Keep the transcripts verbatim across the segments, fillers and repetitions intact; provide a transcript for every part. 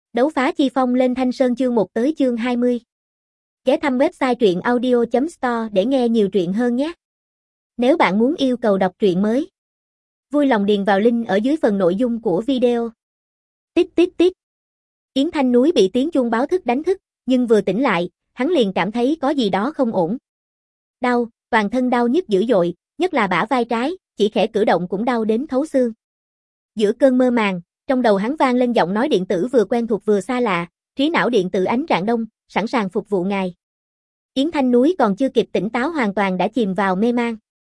Đấu phá chi phong lên Thanh Sơn chương một tới chương hai mươi. Ghé thăm website truyện audio chấm store để nghe nhiều truyện hơn nhé. Nếu bạn muốn yêu cầu đọc truyện mới, vui lòng điền vào link ở dưới phần nội dung của video. Tít tít tít. Yến Thanh Núi bị tiếng chuông báo thức đánh thức, nhưng vừa tỉnh lại, hắn liền cảm thấy có gì đó không ổn. Đau, toàn thân đau nhức dữ dội, nhất là bả vai trái, chỉ khẽ cử động cũng đau đến thấu xương. Giữa cơn mơ màng, trong đầu hắn vang lên giọng nói điện tử vừa quen thuộc vừa xa lạ, trí não điện tử Ánh Rạng Đông, sẵn sàng phục vụ ngài. Yến Thanh Núi còn chưa kịp tỉnh táo hoàn toàn đã chìm vào mê man.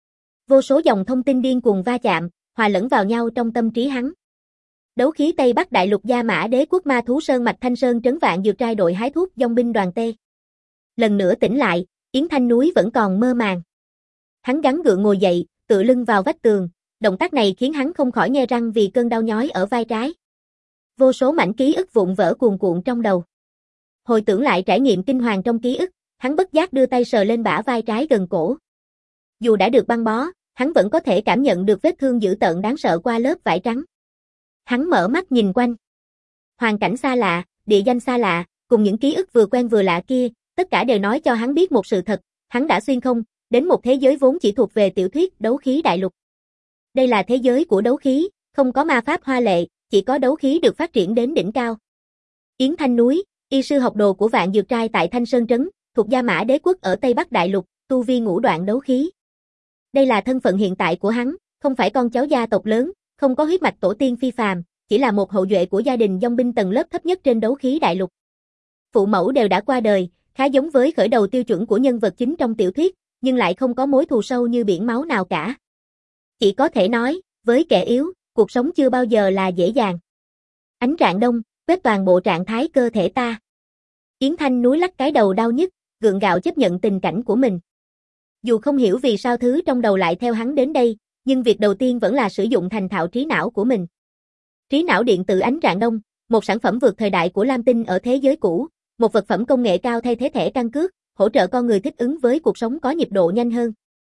Vô số dòng thông tin điên cuồng va chạm, hòa lẫn vào nhau trong tâm trí hắn. Đấu khí Tây Bắc Đại Lục Gia Mã Đế Quốc Ma Thú Sơn Mạch Thanh Sơn Trấn Vạn Dược Trai đội hái thuốc dòng binh đoàn T. Lần nữa tỉnh lại, Yến Thanh Núi vẫn còn mơ màng. Hắn gắng gượng ngồi dậy, tựa lưng vào vách tường, động tác này khiến hắn không khỏi nhe răng vì cơn đau nhói ở vai trái. Vô số mảnh ký ức vụn vỡ cuồn cuộn trong đầu. Hồi tưởng lại trải nghiệm kinh hoàng trong ký ức, hắn bất giác đưa tay sờ lên bả vai trái gần cổ. Dù đã được băng bó, hắn vẫn có thể cảm nhận được vết thương dữ tợn đáng sợ qua lớp vải trắng. Hắn mở mắt nhìn quanh. Hoàn cảnh xa lạ, địa danh xa lạ, cùng những ký ức vừa quen vừa lạ kia, tất cả đều nói cho hắn biết một sự thật, hắn đã xuyên không, đến một thế giới vốn chỉ thuộc về tiểu thuyết đấu khí đại lục. Đây là thế giới của đấu khí, không có ma pháp hoa lệ, chỉ có đấu khí được phát triển đến đỉnh cao. Yến Thanh Núi, y sư học đồ của Vạn Dược Trai tại Thanh Sơn Trấn, thuộc Gia Mã Đế Quốc ở Tây Bắc Đại Lục, tu vi ngũ đoạn đấu khí. Đây là thân phận hiện tại của hắn, không phải con cháu gia tộc lớn, không có huyết mạch tổ tiên phi phàm, chỉ là một hậu duệ của gia đình dòng binh tầng lớp thấp nhất trên đấu khí đại lục. Phụ mẫu đều đã qua đời, khá giống với khởi đầu tiêu chuẩn của nhân vật chính trong tiểu thuyết, nhưng lại không có mối thù sâu như biển máu nào cả. Chỉ có thể nói, với kẻ yếu, cuộc sống chưa bao giờ là dễ dàng. Ánh Rạng Đông, quét toàn bộ trạng thái cơ thể ta. Yến Thanh Núi lắc cái đầu đau nhức, gượng gạo chấp nhận tình cảnh của mình. Dù không hiểu vì sao thứ trong đầu lại theo hắn đến đây, nhưng việc đầu tiên vẫn là sử dụng thành thạo trí não của mình. Trí não điện tử Ánh Rạng Đông, một sản phẩm vượt thời đại của Lam Tinh ở thế giới cũ, một vật phẩm công nghệ cao thay thế thẻ căn cước, hỗ trợ con người thích ứng với cuộc sống có nhịp độ nhanh hơn.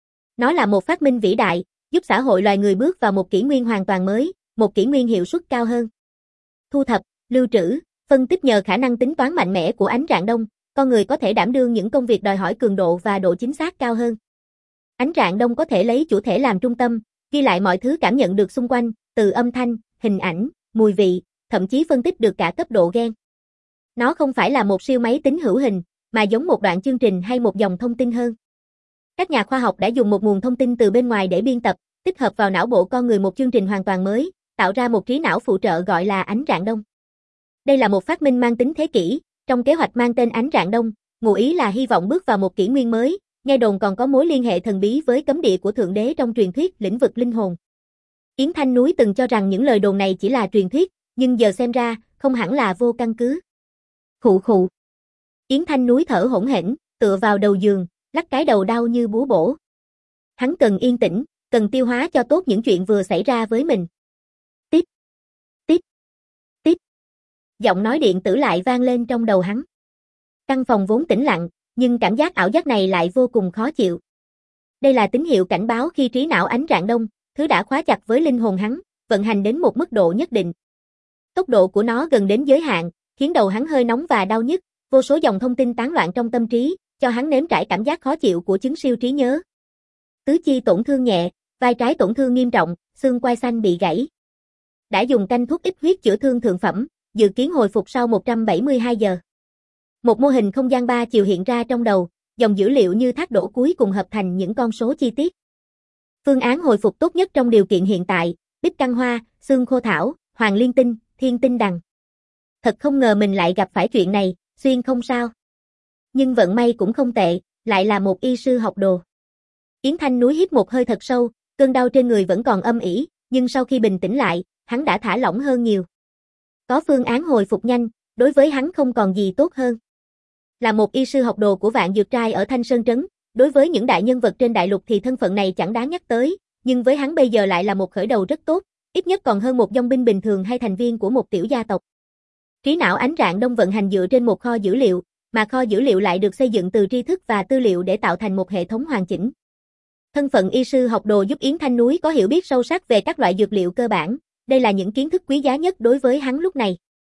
Nó là một phát minh vĩ đại, giúp xã hội loài người bước vào một kỷ nguyên hoàn toàn mới, một kỷ nguyên hiệu suất cao hơn. Thu thập, lưu trữ, phân tích nhờ khả năng tính toán mạnh mẽ của Ánh Rạng Đông, con người có thể đảm đương những công việc đòi hỏi cường độ và độ chính xác cao hơn. Ánh Rạng Đông có thể lấy chủ thể làm trung tâm, ghi lại mọi thứ cảm nhận được xung quanh, từ âm thanh, hình ảnh, mùi vị, thậm chí phân tích được cả cấp độ gen. Nó không phải là một siêu máy tính hữu hình, mà giống một đoạn chương trình hay một dòng thông tin hơn. Các nhà khoa học đã dùng một nguồn thông tin từ bên ngoài để biên tập, tích hợp vào não bộ con người một chương trình hoàn toàn mới, tạo ra một trí não phụ trợ gọi là Ánh Rạng Đông. Đây là một phát minh mang tính thế kỷ, trong kế hoạch mang tên Ánh Rạng Đông, ngụ ý là hy vọng bước vào một kỷ nguyên mới, nghe đồn còn có mối liên hệ thần bí với cấm địa của Thượng Đế trong truyền thuyết lĩnh vực linh hồn. Yến Thanh Núi từng cho rằng những lời đồn này chỉ là truyền thuyết, nhưng giờ xem ra, không hẳn là vô căn cứ. Khụ khụ. Yến Thanh Núi thở hổn hển, tựa vào đầu giường, lắc cái đầu đau như búa bổ. Hắn cần yên tĩnh, cần tiêu hóa cho tốt những chuyện vừa xảy ra với mình. Tiếp, tiếp, tiếp. Giọng nói điện tử lại vang lên trong đầu hắn. Căn phòng vốn tĩnh lặng, nhưng cảm giác ảo giác này lại vô cùng khó chịu. Đây là tín hiệu cảnh báo khi trí não Ánh Rạng Đông, thứ đã khóa chặt với linh hồn hắn, vận hành đến một mức độ nhất định. Tốc độ của nó gần đến giới hạn, khiến đầu hắn hơi nóng và đau nhức, vô số dòng thông tin tán loạn trong tâm trí, cho hắn nếm trải cảm giác khó chịu của chứng siêu trí nhớ. Tứ chi tổn thương nhẹ, vai trái tổn thương nghiêm trọng, xương quai xanh bị gãy. Đã dùng canh thuốc ít huyết chữa thương thượng phẩm, dự kiến hồi phục sau một trăm bảy mươi hai giờ. Một mô hình không gian ba chiều hiện ra trong đầu, dòng dữ liệu như thác đổ cuối cùng hợp thành những con số chi tiết. Phương án hồi phục tốt nhất trong điều kiện hiện tại, bích căn hoa, xương khô thảo, hoàng liên tinh, thiên tinh đằng. Thật không ngờ mình lại gặp phải chuyện này, xuyên không sao. Nhưng vận may cũng không tệ, lại là một y sư học đồ. Yến Thanh Núi hít một hơi thật sâu, cơn đau trên người vẫn còn âm ỉ, nhưng sau khi bình tĩnh lại, hắn đã thả lỏng hơn nhiều. Có phương án hồi phục nhanh, đối với hắn không còn gì tốt hơn. Là một y sư học đồ của Vạn Dược Trai ở Thanh Sơn Trấn, đối với những đại nhân vật trên đại lục thì thân phận này chẳng đáng nhắc tới, nhưng với hắn bây giờ lại là một khởi đầu rất tốt, ít nhất còn hơn một dòng binh bình thường hay thành viên của một tiểu gia tộc. Trí não Ánh Rạng Đông vận hành dựa trên một kho dữ liệu, mà kho dữ liệu lại được xây dựng từ tri thức và tư liệu để tạo thành một hệ thống hoàn chỉnh. Thân phận y sư học đồ giúp Yến Thanh Núi có hiểu biết sâu sắc về các loại dược liệu cơ bản, đây là những kiến thức quý giá nhất đối với hắn lúc này.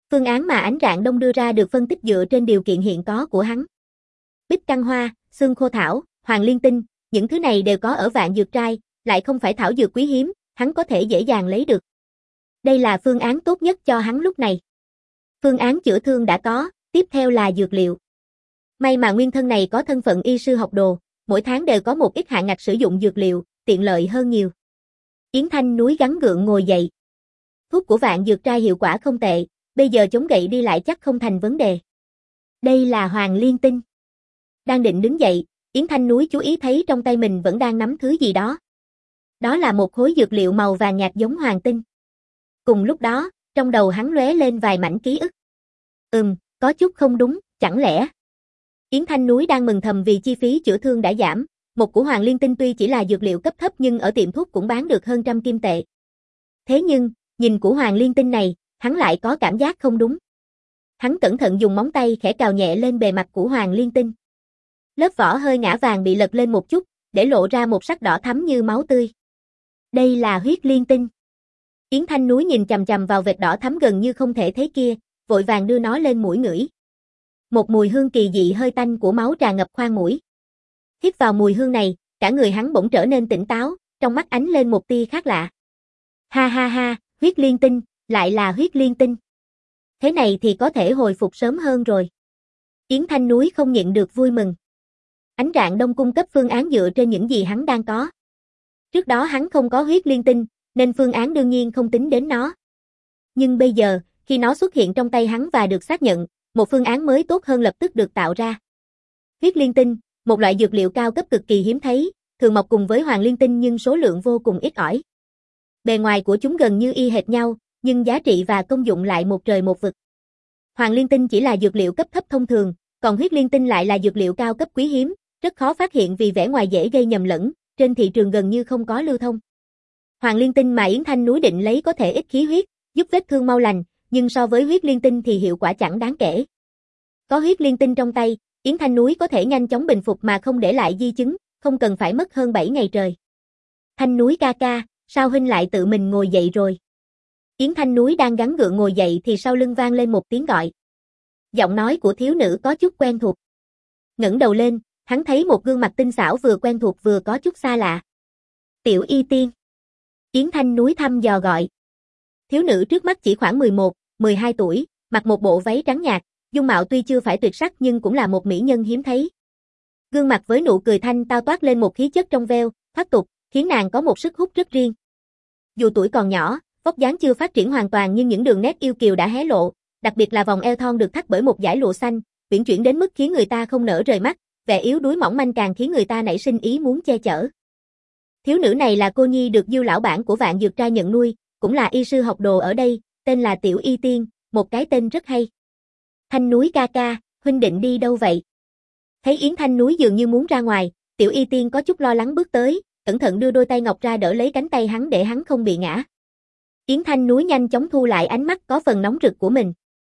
Phương án mà Ánh Rạng Đông đưa ra được phân tích dựa trên điều kiện hiện có của hắn. Bích Căng Hoa, Xương Khô Thảo, Hoàng Liên Tinh, những thứ này đều có ở Vạn Dược Trai, lại không phải thảo dược quý hiếm, hắn có thể dễ dàng lấy được. Đây là phương án tốt nhất cho hắn lúc này. Phương án chữa thương đã có, tiếp theo là dược liệu. May mà nguyên thân này có thân phận y sư học đồ, mỗi tháng đều có một ít hạn ngạch sử dụng dược liệu, tiện lợi hơn nhiều. Yến Thanh Núi gắng gượng ngồi dậy. Thuốc của Vạn Dược Trai hiệu quả không tệ, bây giờ chống gậy đi lại chắc không thành vấn đề. Đây là Hoàng Liên Tinh. Đang định đứng dậy, Yến Thanh Núi chú ý thấy trong tay mình vẫn đang nắm thứ gì đó. Đó là một khối dược liệu màu vàng nhạt giống hoàng tinh. Cùng lúc đó, trong đầu hắn lóe lên vài mảnh ký ức. Ừm, có chút không đúng, chẳng lẽ? Yến Thanh Núi đang mừng thầm vì chi phí chữa thương đã giảm, một của Hoàng Liên Tinh tuy chỉ là dược liệu cấp thấp nhưng ở tiệm thuốc cũng bán được hơn trăm kim tệ. Thế nhưng, nhìn của Hoàng Liên Tinh này, hắn lại có cảm giác không đúng. Hắn cẩn thận dùng móng tay khẽ cào nhẹ lên bề mặt của Hoàng Liên Tinh. Lớp vỏ hơi ngã vàng bị lật lên một chút, để lộ ra một sắc đỏ thắm như máu tươi. Đây là huyết liên tinh. Yến Thanh Núi nhìn chằm chằm vào vệt đỏ thắm gần như không thể thấy kia, vội vàng đưa nó lên mũi ngửi. Một mùi hương kỳ dị hơi tanh của máu tràn ngập khoang mũi. Hít vào mùi hương này, cả người hắn bỗng trở nên tỉnh táo, trong mắt ánh lên một tia khác lạ. Ha ha ha, huyết liên tinh, lại là huyết liên tinh. Thế này thì có thể hồi phục sớm hơn rồi. Yến Thanh Núi không nhịn được vui mừng. Ánh Rạng Đông cung cấp phương án dựa trên những gì hắn đang có. Trước đó hắn không có huyết liên tinh, nên phương án đương nhiên không tính đến nó. Nhưng bây giờ, khi nó xuất hiện trong tay hắn và được xác nhận, một phương án mới tốt hơn lập tức được tạo ra. Huyết liên tinh, một loại dược liệu cao cấp cực kỳ hiếm thấy, thường mọc cùng với hoàng liên tinh nhưng số lượng vô cùng ít ỏi. Bề ngoài của chúng gần như y hệt nhau, nhưng giá trị và công dụng lại một trời một vực. Hoàng liên tinh chỉ là dược liệu cấp thấp thông thường, còn huyết liên tinh lại là dược liệu cao cấp quý hiếm, rất khó phát hiện vì vẻ ngoài dễ gây nhầm lẫn, trên thị trường gần như không có lưu thông. Hoàng liên tinh mà Yến Thanh Núi định lấy có thể ít khí huyết, giúp vết thương mau lành, nhưng so với huyết liên tinh thì hiệu quả chẳng đáng kể. Có huyết liên tinh trong tay, Yến Thanh Núi có thể nhanh chóng bình phục mà không để lại di chứng, không cần phải mất hơn bảy ngày trời. Thanh Núi ca ca, sao huynh lại tự mình ngồi dậy rồi? Yến Thanh Núi đang gắng gượng ngồi dậy thì sau lưng vang lên một tiếng gọi. Giọng nói của thiếu nữ có chút quen thuộc. Ngẩng đầu lên, hắn thấy một gương mặt tinh xảo vừa quen thuộc vừa có chút xa lạ. Tiểu Y Tiên. Yến Thanh Núi thăm dò gọi. Thiếu nữ trước mắt chỉ khoảng mười một, mười hai tuổi, mặc một bộ váy trắng nhạt, dung mạo tuy chưa phải tuyệt sắc nhưng cũng là một mỹ nhân hiếm thấy. Gương mặt với nụ cười thanh tao toát lên một khí chất trong veo, thoát tục, khiến nàng có một sức hút rất riêng. Dù tuổi còn nhỏ, vóc dáng chưa phát triển hoàn toàn nhưng những đường nét yêu kiều đã hé lộ, đặc biệt là vòng eo thon được thắt bởi một dải lụa xanh, uyển chuyển đến mức khiến người ta không nỡ rời mắt, vẻ yếu đuối mỏng manh càng khiến người ta nảy sinh ý muốn che chở. Thiếu nữ này là cô nhi được Diêu lão bản của Vạn Dược Trai nhận nuôi, cũng là y sư học đồ ở đây, tên là Tiểu Y Tiên, một cái tên rất hay. Thanh Núi ca ca, huynh định đi đâu vậy? Thấy Yến Thanh Núi dường như muốn ra ngoài, Tiểu Y Tiên có chút lo lắng bước tới, cẩn thận đưa đôi tay ngọc ra đỡ lấy cánh tay hắn để hắn không bị ngã. Yến Thanh Núi nhanh chóng thu lại ánh mắt có phần nóng rực của mình.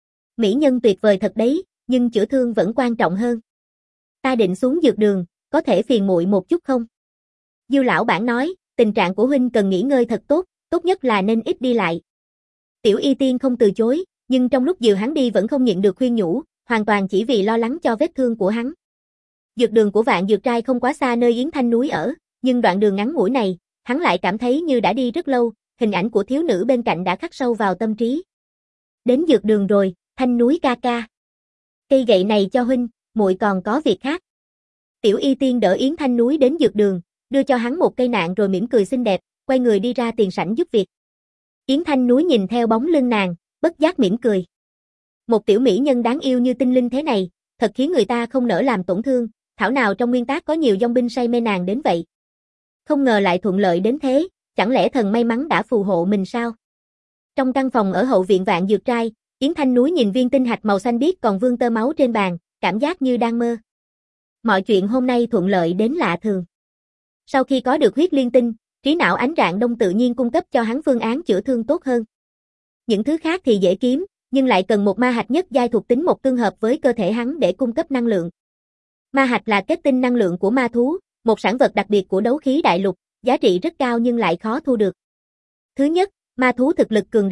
Mỹ nhân tuyệt vời thật đấy, nhưng chữa thương vẫn quan trọng hơn. Ta định xuống dược đường, có thể phiền muội một chút không? Diêu lão bản nói, tình trạng của huynh cần nghỉ ngơi thật tốt, tốt nhất là nên ít đi lại. Tiểu Y Tiên không từ chối, nhưng trong lúc dìu hắn đi vẫn không nhịn được khuyên nhủ, hoàn toàn chỉ vì lo lắng cho vết thương của hắn. Dược đường của Vạn Dược Trai không quá xa nơi Yến Thanh Núi ở, nhưng đoạn đường ngắn ngủi này, hắn lại cảm thấy như đã đi rất lâu, hình ảnh của thiếu nữ bên cạnh đã khắc sâu vào tâm trí. Đến dược đường rồi, Thanh Núi ca ca. Cây gậy này cho huynh, muội còn có việc khác. Tiểu Y Tiên đỡ Yến Thanh Núi đến dược đường, đưa cho hắn một cây nạn rồi mỉm cười xinh đẹp, quay người đi ra tiền sảnh giúp việc. Yến Thanh Núi nhìn theo bóng lưng nàng, bất giác mỉm cười. Một tiểu mỹ nhân đáng yêu như tinh linh thế này, thật khiến người ta không nỡ làm tổn thương, thảo nào trong nguyên tác có nhiều dòng binh say mê nàng đến vậy. Không ngờ lại thuận lợi đến thế, chẳng lẽ thần may mắn đã phù hộ mình sao? Trong căn phòng ở hậu viện Vạn Dược Trai, Yến Thanh Núi nhìn viên tinh hạch màu xanh biếc còn vương tơ máu trên bàn, cảm giác như đang mơ. Mọi chuyện hôm nay thuận lợi đến lạ thường. Sau khi có được huyết liên tinh, trí não Ánh Rạng Đông tự nhiên cung cấp cho hắn phương án chữa thương tốt hơn. Những thứ khác thì dễ kiếm, nhưng lại cần một ma hạch nhất giai thuộc tính một tương hợp với cơ thể hắn để cung cấp năng lượng. Ma hạch là kết tinh năng lượng của ma thú, một sản vật đặc biệt của đấu khí đại lục, giá trị rất cao nhưng lại khó thu được. Thứ nhất, ma thú thực lực cường đại,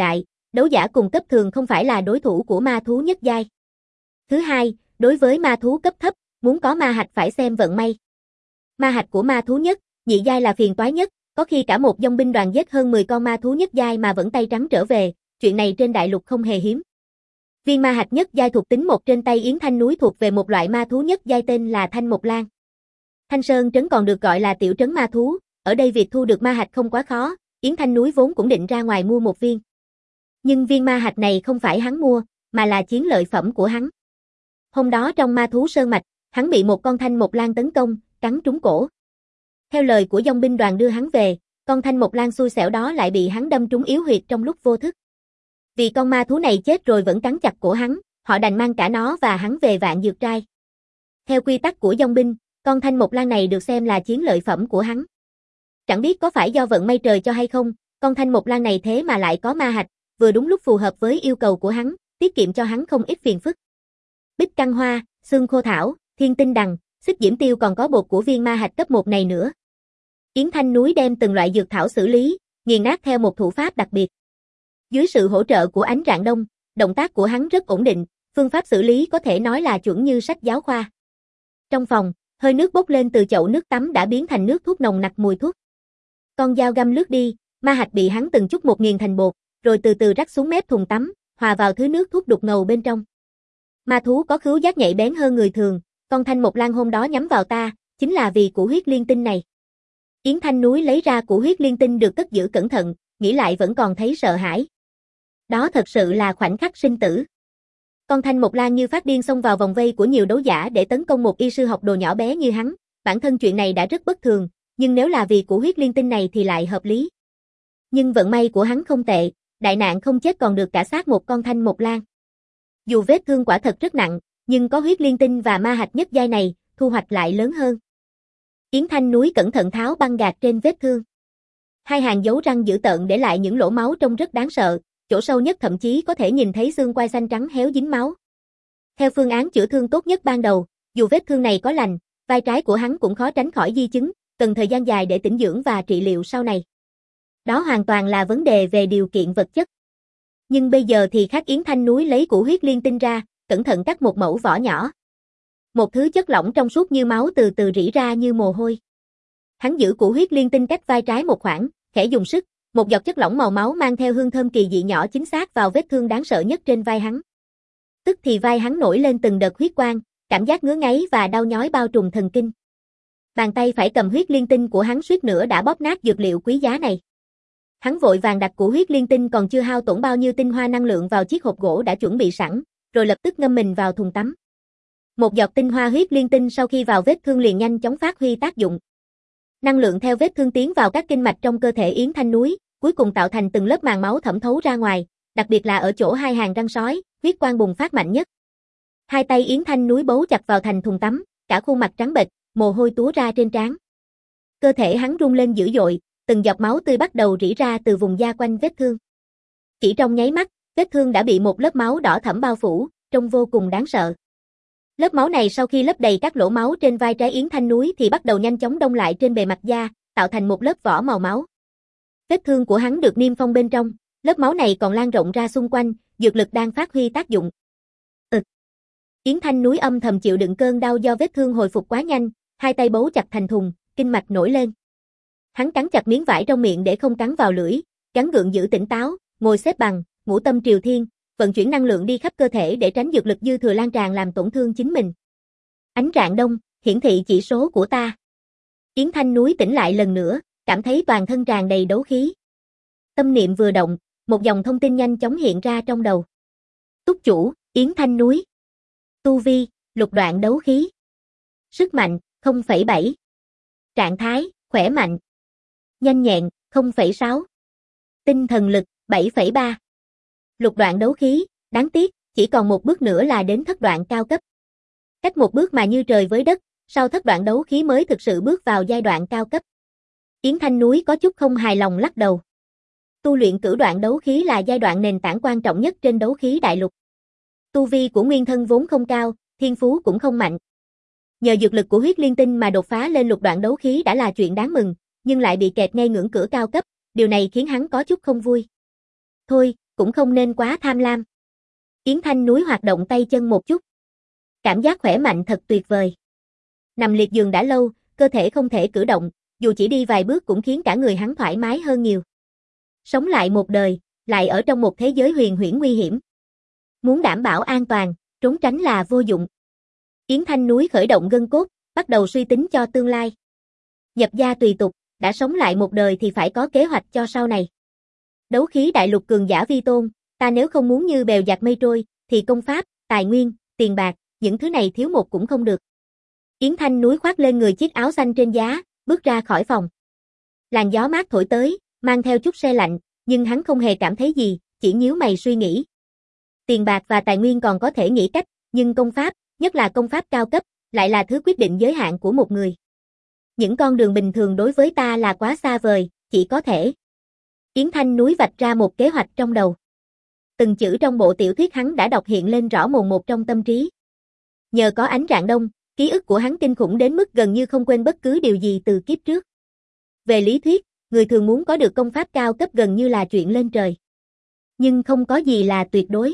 đấu giả cùng cấp thường không phải là đối thủ của ma thú nhất giai. Thứ hai, đối với ma thú cấp thấp, muốn có ma hạch phải xem vận may. Ma hạch của ma thú nhất, nhị giai là phiền toái nhất, có khi cả một dòng binh đoàn giết hơn mười con ma thú nhất giai mà vẫn tay trắng trở về, chuyện này trên đại lục không hề hiếm. Viên ma hạch nhất giai thuộc tính một trên tay Yến Thanh núi thuộc về một loại ma thú nhất giai tên là Thanh Mộc Lan. Thanh Sơn trấn còn được gọi là tiểu trấn ma thú, ở đây việc thu được ma hạch không quá khó, Yến Thanh núi vốn cũng định ra ngoài mua một viên. Nhưng viên ma hạch này không phải hắn mua, mà là chiến lợi phẩm của hắn. Hôm đó trong ma thú sơn mạch, hắn bị một con Thanh Mộc Lan tấn công, cắn trúng cổ. Theo lời của dòng binh đoàn đưa hắn về, con Thanh Mộc Lan xui xẻo đó lại bị hắn đâm trúng yếu huyệt trong lúc vô thức. Vì con ma thú này chết rồi vẫn cắn chặt cổ hắn, họ đành mang cả nó và hắn về Vạn Dược Trai. Theo quy tắc của dòng binh, con Thanh Mộc Lan này được xem là chiến lợi phẩm của hắn. Chẳng biết có phải do vận may trời cho hay không, con Thanh Mộc Lan này thế mà lại có ma hạch, vừa đúng lúc phù hợp với yêu cầu của hắn, tiết kiệm cho hắn không ít phiền phức. Bích Căng Hoa, Xương Khô Thảo, Thiên Tinh Đằng, Xích Diễm Tiêu còn có bột của viên ma hạch cấp một này nữa. Yến Thanh núi đem từng loại dược thảo xử lý, nghiền nát theo một thủ pháp đặc biệt. Dưới sự hỗ trợ của Ánh Rạng Đông, động tác của hắn rất ổn định, phương pháp xử lý có thể nói là chuẩn như sách giáo khoa. Trong phòng, hơi nước bốc lên từ chậu nước tắm đã biến thành nước thuốc nồng nặc mùi thuốc. Con dao găm lướt đi, ma hạch bị hắn từng chút một nghiền thành bột, rồi từ từ rắc xuống mép thùng tắm, hòa vào thứ nước thuốc đục ngầu bên trong. Ma thú có khứu giác nhạy bén hơn người thường, con Thanh Mộc Lan hôm đó nhắm vào ta, chính là vì củ huyết liên tinh này. Yến Thanh núi lấy ra củ huyết liên tinh được cất giữ cẩn thận, nghĩ lại vẫn còn thấy sợ hãi. Đó thật sự là khoảnh khắc sinh tử. Con Thanh Mộc Lan như phát điên xông vào vòng vây của nhiều đấu giả để tấn công một y sư học đồ nhỏ bé như hắn, bản thân chuyện này đã rất bất thường, nhưng nếu là vì củ huyết liên tinh này thì lại hợp lý. Nhưng vận may của hắn không tệ, đại nạn không chết còn được cả xác một con Thanh Mộc Lan. Dù vết thương quả thật rất nặng, nhưng có huyết liên tinh và ma hạch nhất giai này, thu hoạch lại lớn hơn. Yến Thanh núi cẩn thận tháo băng gạc trên vết thương. Hai hàng dấu răng dữ tợn để lại những lỗ máu trông rất đáng sợ, chỗ sâu nhất thậm chí có thể nhìn thấy xương quai xanh trắng héo dính máu. Theo phương án chữa thương tốt nhất ban đầu, dù vết thương này có lành, vai trái của hắn cũng khó tránh khỏi di chứng, cần thời gian dài để tĩnh dưỡng và trị liệu sau này. Đó hoàn toàn là vấn đề về điều kiện vật chất. Nhưng bây giờ thì khác, Yến Thanh núi lấy củ huyết liên tinh ra, cẩn thận cắt một mẩu vỏ nhỏ. Một thứ chất lỏng trong suốt như máu từ từ rỉ ra như mồ hôi. Hắn giữ củ huyết liên tinh cách vai trái một khoảng, khẽ dùng sức, một giọt chất lỏng màu máu mang theo hương thơm kỳ dị nhỏ chính xác vào vết thương đáng sợ nhất trên vai hắn. Tức thì vai hắn nổi lên từng đợt huyết quang, cảm giác ngứa ngáy và đau nhói bao trùm thần kinh. Bàn tay phải cầm huyết liên tinh của hắn suýt nữa đã bóp nát dược liệu quý giá này. Hắn vội vàng đặt củ huyết liên tinh còn chưa hao tổn bao nhiêu tinh hoa năng lượng vào chiếc hộp gỗ đã chuẩn bị sẵn, rồi lập tức ngâm mình vào thùng tắm. Một giọt tinh hoa huyết liên tinh sau khi vào vết thương liền nhanh chóng phát huy tác dụng. Năng lượng theo vết thương tiến vào các kinh mạch trong cơ thể Yến Thanh núi, cuối cùng tạo thành từng lớp màng máu thẩm thấu ra ngoài, đặc biệt là ở chỗ hai hàng răng sói, huyết quang bùng phát mạnh nhất. Hai tay Yến Thanh núi bấu chặt vào thành thùng tắm, cả khuôn mặt trắng bệch, mồ hôi túa ra trên trán. Cơ thể hắn rung lên dữ dội, từng giọt máu tươi bắt đầu rỉ ra từ vùng da quanh vết thương. Chỉ trong nháy mắt, vết thương đã bị một lớp máu đỏ thẫm bao phủ, trông vô cùng đáng sợ. Lớp máu này sau khi lấp đầy các lỗ máu trên vai trái Yến Thanh núi thì bắt đầu nhanh chóng đông lại trên bề mặt da, tạo thành một lớp vỏ màu máu. Vết thương của hắn được niêm phong bên trong, lớp máu này còn lan rộng ra xung quanh, dược lực đang phát huy tác dụng. Ừ. Yến Thanh núi âm thầm chịu đựng cơn đau do vết thương hồi phục quá nhanh, hai tay bấu chặt thành thùng, kinh mạch nổi lên. Hắn cắn chặt miếng vải trong miệng để không cắn vào lưỡi, gắng gượng giữ tỉnh táo, ngồi xếp bằng, ngũ tâm triều thiên, vận chuyển năng lượng đi khắp cơ thể để tránh dược lực dư thừa lan tràn làm tổn thương chính mình. Ánh Rạng Đông, hiển thị chỉ số của ta. Yến Thanh núi tỉnh lại lần nữa, cảm thấy toàn thân tràn đầy đấu khí. Tâm niệm vừa động, một dòng thông tin nhanh chóng hiện ra trong đầu. Túc chủ, Yến Thanh núi. Tu vi, lục đoạn đấu khí. Sức mạnh, không phẩy bảy. Trạng thái, khỏe mạnh. Nhanh nhẹn, không phẩy sáu. Tinh thần lực, bảy phẩy ba. Lục đoạn đấu khí, đáng tiếc, chỉ còn một bước nữa là đến thất đoạn cao cấp. Cách một bước mà như trời với đất, sau thất đoạn đấu khí mới thực sự bước vào giai đoạn cao cấp. Yến Thanh núi có chút không hài lòng lắc đầu. Tu luyện cửu đoạn đấu khí là giai đoạn nền tảng quan trọng nhất trên đấu khí đại lục. Tu vi của nguyên thân vốn không cao, thiên phú cũng không mạnh. Nhờ dược lực của huyết liên tinh mà đột phá lên lục đoạn đấu khí đã là chuyện đáng mừng, nhưng lại bị kẹt ngay ngưỡng cửa cao cấp, điều này khiến hắn có chút không vui. Thôi, cũng không nên quá tham lam. Yến Thanh Núi hoạt động tay chân một chút. Cảm giác khỏe mạnh thật tuyệt vời. Nằm liệt giường đã lâu, cơ thể không thể cử động, dù chỉ đi vài bước cũng khiến cả người hắn thoải mái hơn nhiều. Sống lại một đời, lại ở trong một thế giới huyền huyễn nguy hiểm. Muốn đảm bảo an toàn, trốn tránh là vô dụng. Yến Thanh Núi khởi động gân cốt, bắt đầu suy tính cho tương lai. Nhập gia tùy tục, đã sống lại một đời thì phải có kế hoạch cho sau này. Đấu khí đại lục cường giả vi tôn, ta nếu không muốn như bèo dạt mây trôi, thì công pháp, tài nguyên, tiền bạc, những thứ này thiếu một cũng không được. Yến Thanh Núi khoác lên người chiếc áo xanh trên giá, bước ra khỏi phòng. Làn gió mát thổi tới, mang theo chút se lạnh, nhưng hắn không hề cảm thấy gì, chỉ nhíu mày suy nghĩ. Tiền bạc và tài nguyên còn có thể nghĩ cách, nhưng công pháp, nhất là công pháp cao cấp, lại là thứ quyết định giới hạn của một người. Những con đường bình thường đối với ta là quá xa vời, chỉ có thể. Yến Thanh Núi vạch ra một kế hoạch trong đầu. Từng chữ trong bộ tiểu thuyết hắn đã đọc hiện lên rõ mồn một trong tâm trí. Nhờ có ánh rạng đông, ký ức của hắn kinh khủng đến mức gần như không quên bất cứ điều gì từ kiếp trước. Về lý thuyết, người thường muốn có được công pháp cao cấp gần như là chuyện lên trời. Nhưng không có gì là tuyệt đối.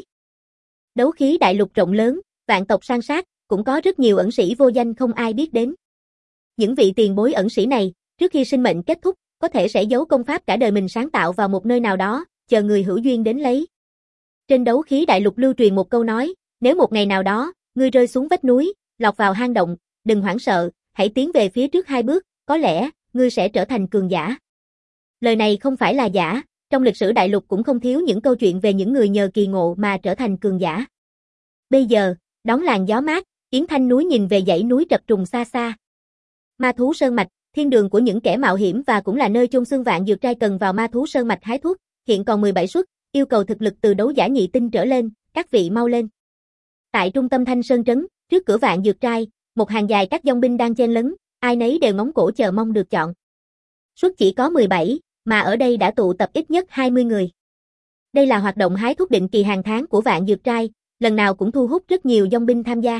Đấu khí đại lục rộng lớn, vạn tộc san sát, cũng có rất nhiều ẩn sĩ vô danh không ai biết đến. Những vị tiền bối ẩn sĩ này, trước khi sinh mệnh kết thúc, có thể sẽ giấu công pháp cả đời mình sáng tạo vào một nơi nào đó, chờ người hữu duyên đến lấy. Trên đấu khí đại lục lưu truyền một câu nói, nếu một ngày nào đó, ngươi rơi xuống vách núi, lọt vào hang động, đừng hoảng sợ, hãy tiến về phía trước hai bước, có lẽ, ngươi sẽ trở thành cường giả. Lời này không phải là giả, trong lịch sử đại lục cũng không thiếu những câu chuyện về những người nhờ kỳ ngộ mà trở thành cường giả. Bây giờ, đón làn gió mát, Yến Thanh Núi nhìn về dãy núi trập trùng xa xa. Ma thú sơn mạch, thiên đường của những kẻ mạo hiểm và cũng là nơi chôn xương Vạn Dược Trai cần vào ma thú sơn mạch hái thuốc, hiện còn mười bảy suất, yêu cầu thực lực từ đấu giả nhị tinh trở lên, các vị mau lên. Tại trung tâm Thanh Sơn trấn, trước cửa Vạn Dược Trai, một hàng dài các dòng binh đang chen lấn, ai nấy đều ngóng cổ chờ mong được chọn. Suất chỉ có mười bảy, mà ở đây đã tụ tập ít nhất hai mươi người. Đây là hoạt động hái thuốc định kỳ hàng tháng của Vạn Dược Trai, lần nào cũng thu hút rất nhiều dòng binh tham gia.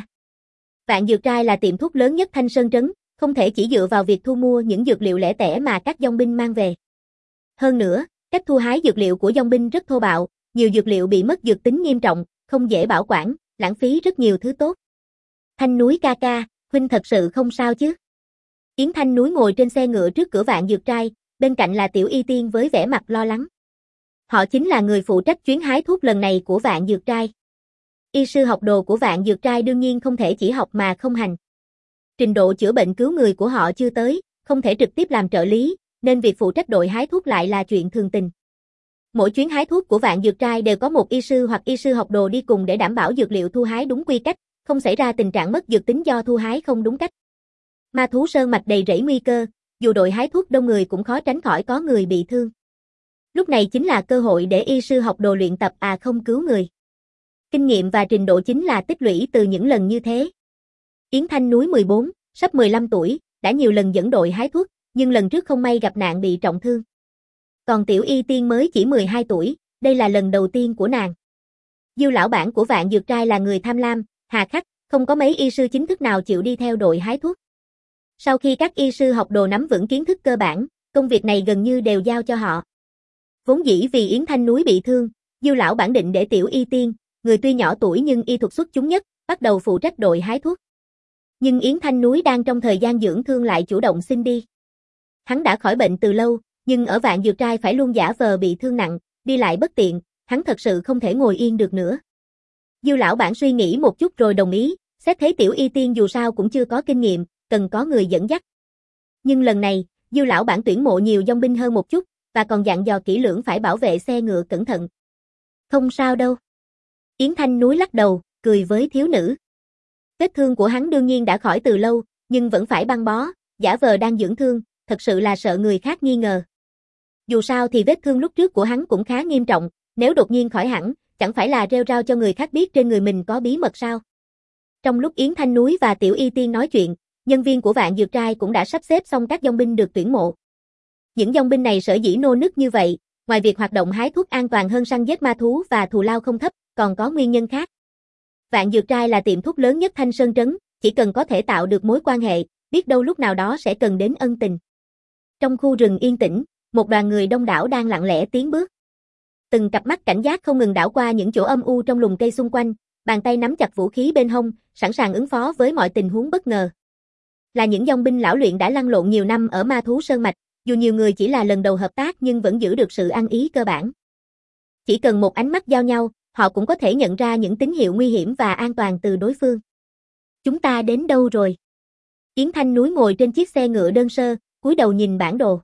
Vạn Dược Trai là tiệm thuốc lớn nhất Thanh Sơn trấn, không thể chỉ dựa vào việc thu mua những dược liệu lẻ tẻ mà các dòng binh mang về. Hơn nữa, cách thu hái dược liệu của dòng binh rất thô bạo, nhiều dược liệu bị mất dược tính nghiêm trọng, không dễ bảo quản, lãng phí rất nhiều thứ tốt. Thanh Núi ca ca, huynh thật sự không sao chứ? Yến Thanh Núi ngồi trên xe ngựa trước cửa Vạn Dược Trai, bên cạnh là Tiểu Y Tiên với vẻ mặt lo lắng. Họ chính là người phụ trách chuyến hái thuốc lần này của Vạn Dược Trai. Y sư học đồ của Vạn Dược Trai đương nhiên không thể chỉ học mà không hành. Trình độ chữa bệnh cứu người của họ chưa tới, không thể trực tiếp làm trợ lý, nên việc phụ trách đội hái thuốc lại là chuyện thường tình. Mỗi chuyến hái thuốc của Vạn Dược Trai đều có một y sư hoặc y sư học đồ đi cùng để đảm bảo dược liệu thu hái đúng quy cách, không xảy ra tình trạng mất dược tính do thu hái không đúng cách. Ma thú sơn mạch đầy rẫy nguy cơ, dù đội hái thuốc đông người cũng khó tránh khỏi có người bị thương. Lúc này chính là cơ hội để y sư học đồ luyện tập à không cứu người. Kinh nghiệm và trình độ chính là tích lũy từ những lần như thế. Yến Thanh Núi mười bốn, sắp mười lăm tuổi, đã nhiều lần dẫn đội hái thuốc, nhưng lần trước không may gặp nạn bị trọng thương. Còn Tiểu Y Tiên mới chỉ mười hai tuổi, đây là lần đầu tiên của nàng. Diêu lão bản của Vạn Dược Trai là người tham lam, hà khắc, không có mấy y sư chính thức nào chịu đi theo đội hái thuốc. Sau khi các y sư học đồ nắm vững kiến thức cơ bản, công việc này gần như đều giao cho họ. Vốn dĩ vì Yến Thanh Núi bị thương, Diêu lão bản định để Tiểu Y Tiên, người tuy nhỏ tuổi nhưng y thuật xuất chúng nhất, bắt đầu phụ trách đội hái thuốc. Nhưng Yến Thanh Núi đang trong thời gian dưỡng thương lại chủ động xin đi. Hắn đã khỏi bệnh từ lâu, nhưng ở Vạn Dược Trai phải luôn giả vờ bị thương nặng, đi lại bất tiện, hắn thật sự không thể ngồi yên được nữa. Diêu lão bản suy nghĩ một chút rồi đồng ý, xét thấy Tiểu Y Tiên dù sao cũng chưa có kinh nghiệm, cần có người dẫn dắt. Nhưng lần này, Diêu lão bản tuyển mộ nhiều dòng binh hơn một chút, và còn dặn dò kỹ lưỡng phải bảo vệ xe ngựa cẩn thận. Không sao đâu. Yến Thanh Núi lắc đầu, cười với thiếu nữ. Vết thương của hắn đương nhiên đã khỏi từ lâu, nhưng vẫn phải băng bó, giả vờ đang dưỡng thương, thật sự là sợ người khác nghi ngờ. Dù sao thì vết thương lúc trước của hắn cũng khá nghiêm trọng, nếu đột nhiên khỏi hẳn, chẳng phải là rêu rao cho người khác biết trên người mình có bí mật sao. Trong lúc Yến Thanh Núi và Tiểu Y Tiên nói chuyện, nhân viên của Vạn Dược Trai cũng đã sắp xếp xong các dòng binh được tuyển mộ. Những dòng binh này sở dĩ nô nức như vậy, ngoài việc hoạt động hái thuốc an toàn hơn săn giết ma thú và thù lao không thấp, còn có nguyên nhân khác. Vạn Dược Trai là tiệm thuốc lớn nhất Thanh Sơn trấn, chỉ cần có thể tạo được mối quan hệ, biết đâu lúc nào đó sẽ cần đến ân tình. Trong khu rừng yên tĩnh, một đoàn người đông đảo đang lặng lẽ tiến bước. Từng cặp mắt cảnh giác không ngừng đảo qua những chỗ âm u trong lùm cây xung quanh, bàn tay nắm chặt vũ khí bên hông, sẵn sàng ứng phó với mọi tình huống bất ngờ. Là những dòng binh lão luyện đã lăn lộn nhiều năm ở Ma Thú Sơn Mạch, dù nhiều người chỉ là lần đầu hợp tác nhưng vẫn giữ được sự ăn ý cơ bản. Chỉ cần một ánh mắt giao nhau, họ cũng có thể nhận ra những tín hiệu nguy hiểm và an toàn từ đối phương. Chúng ta đến đâu rồi? Yến Thanh Núi ngồi trên chiếc xe ngựa đơn sơ, cúi đầu nhìn bản đồ.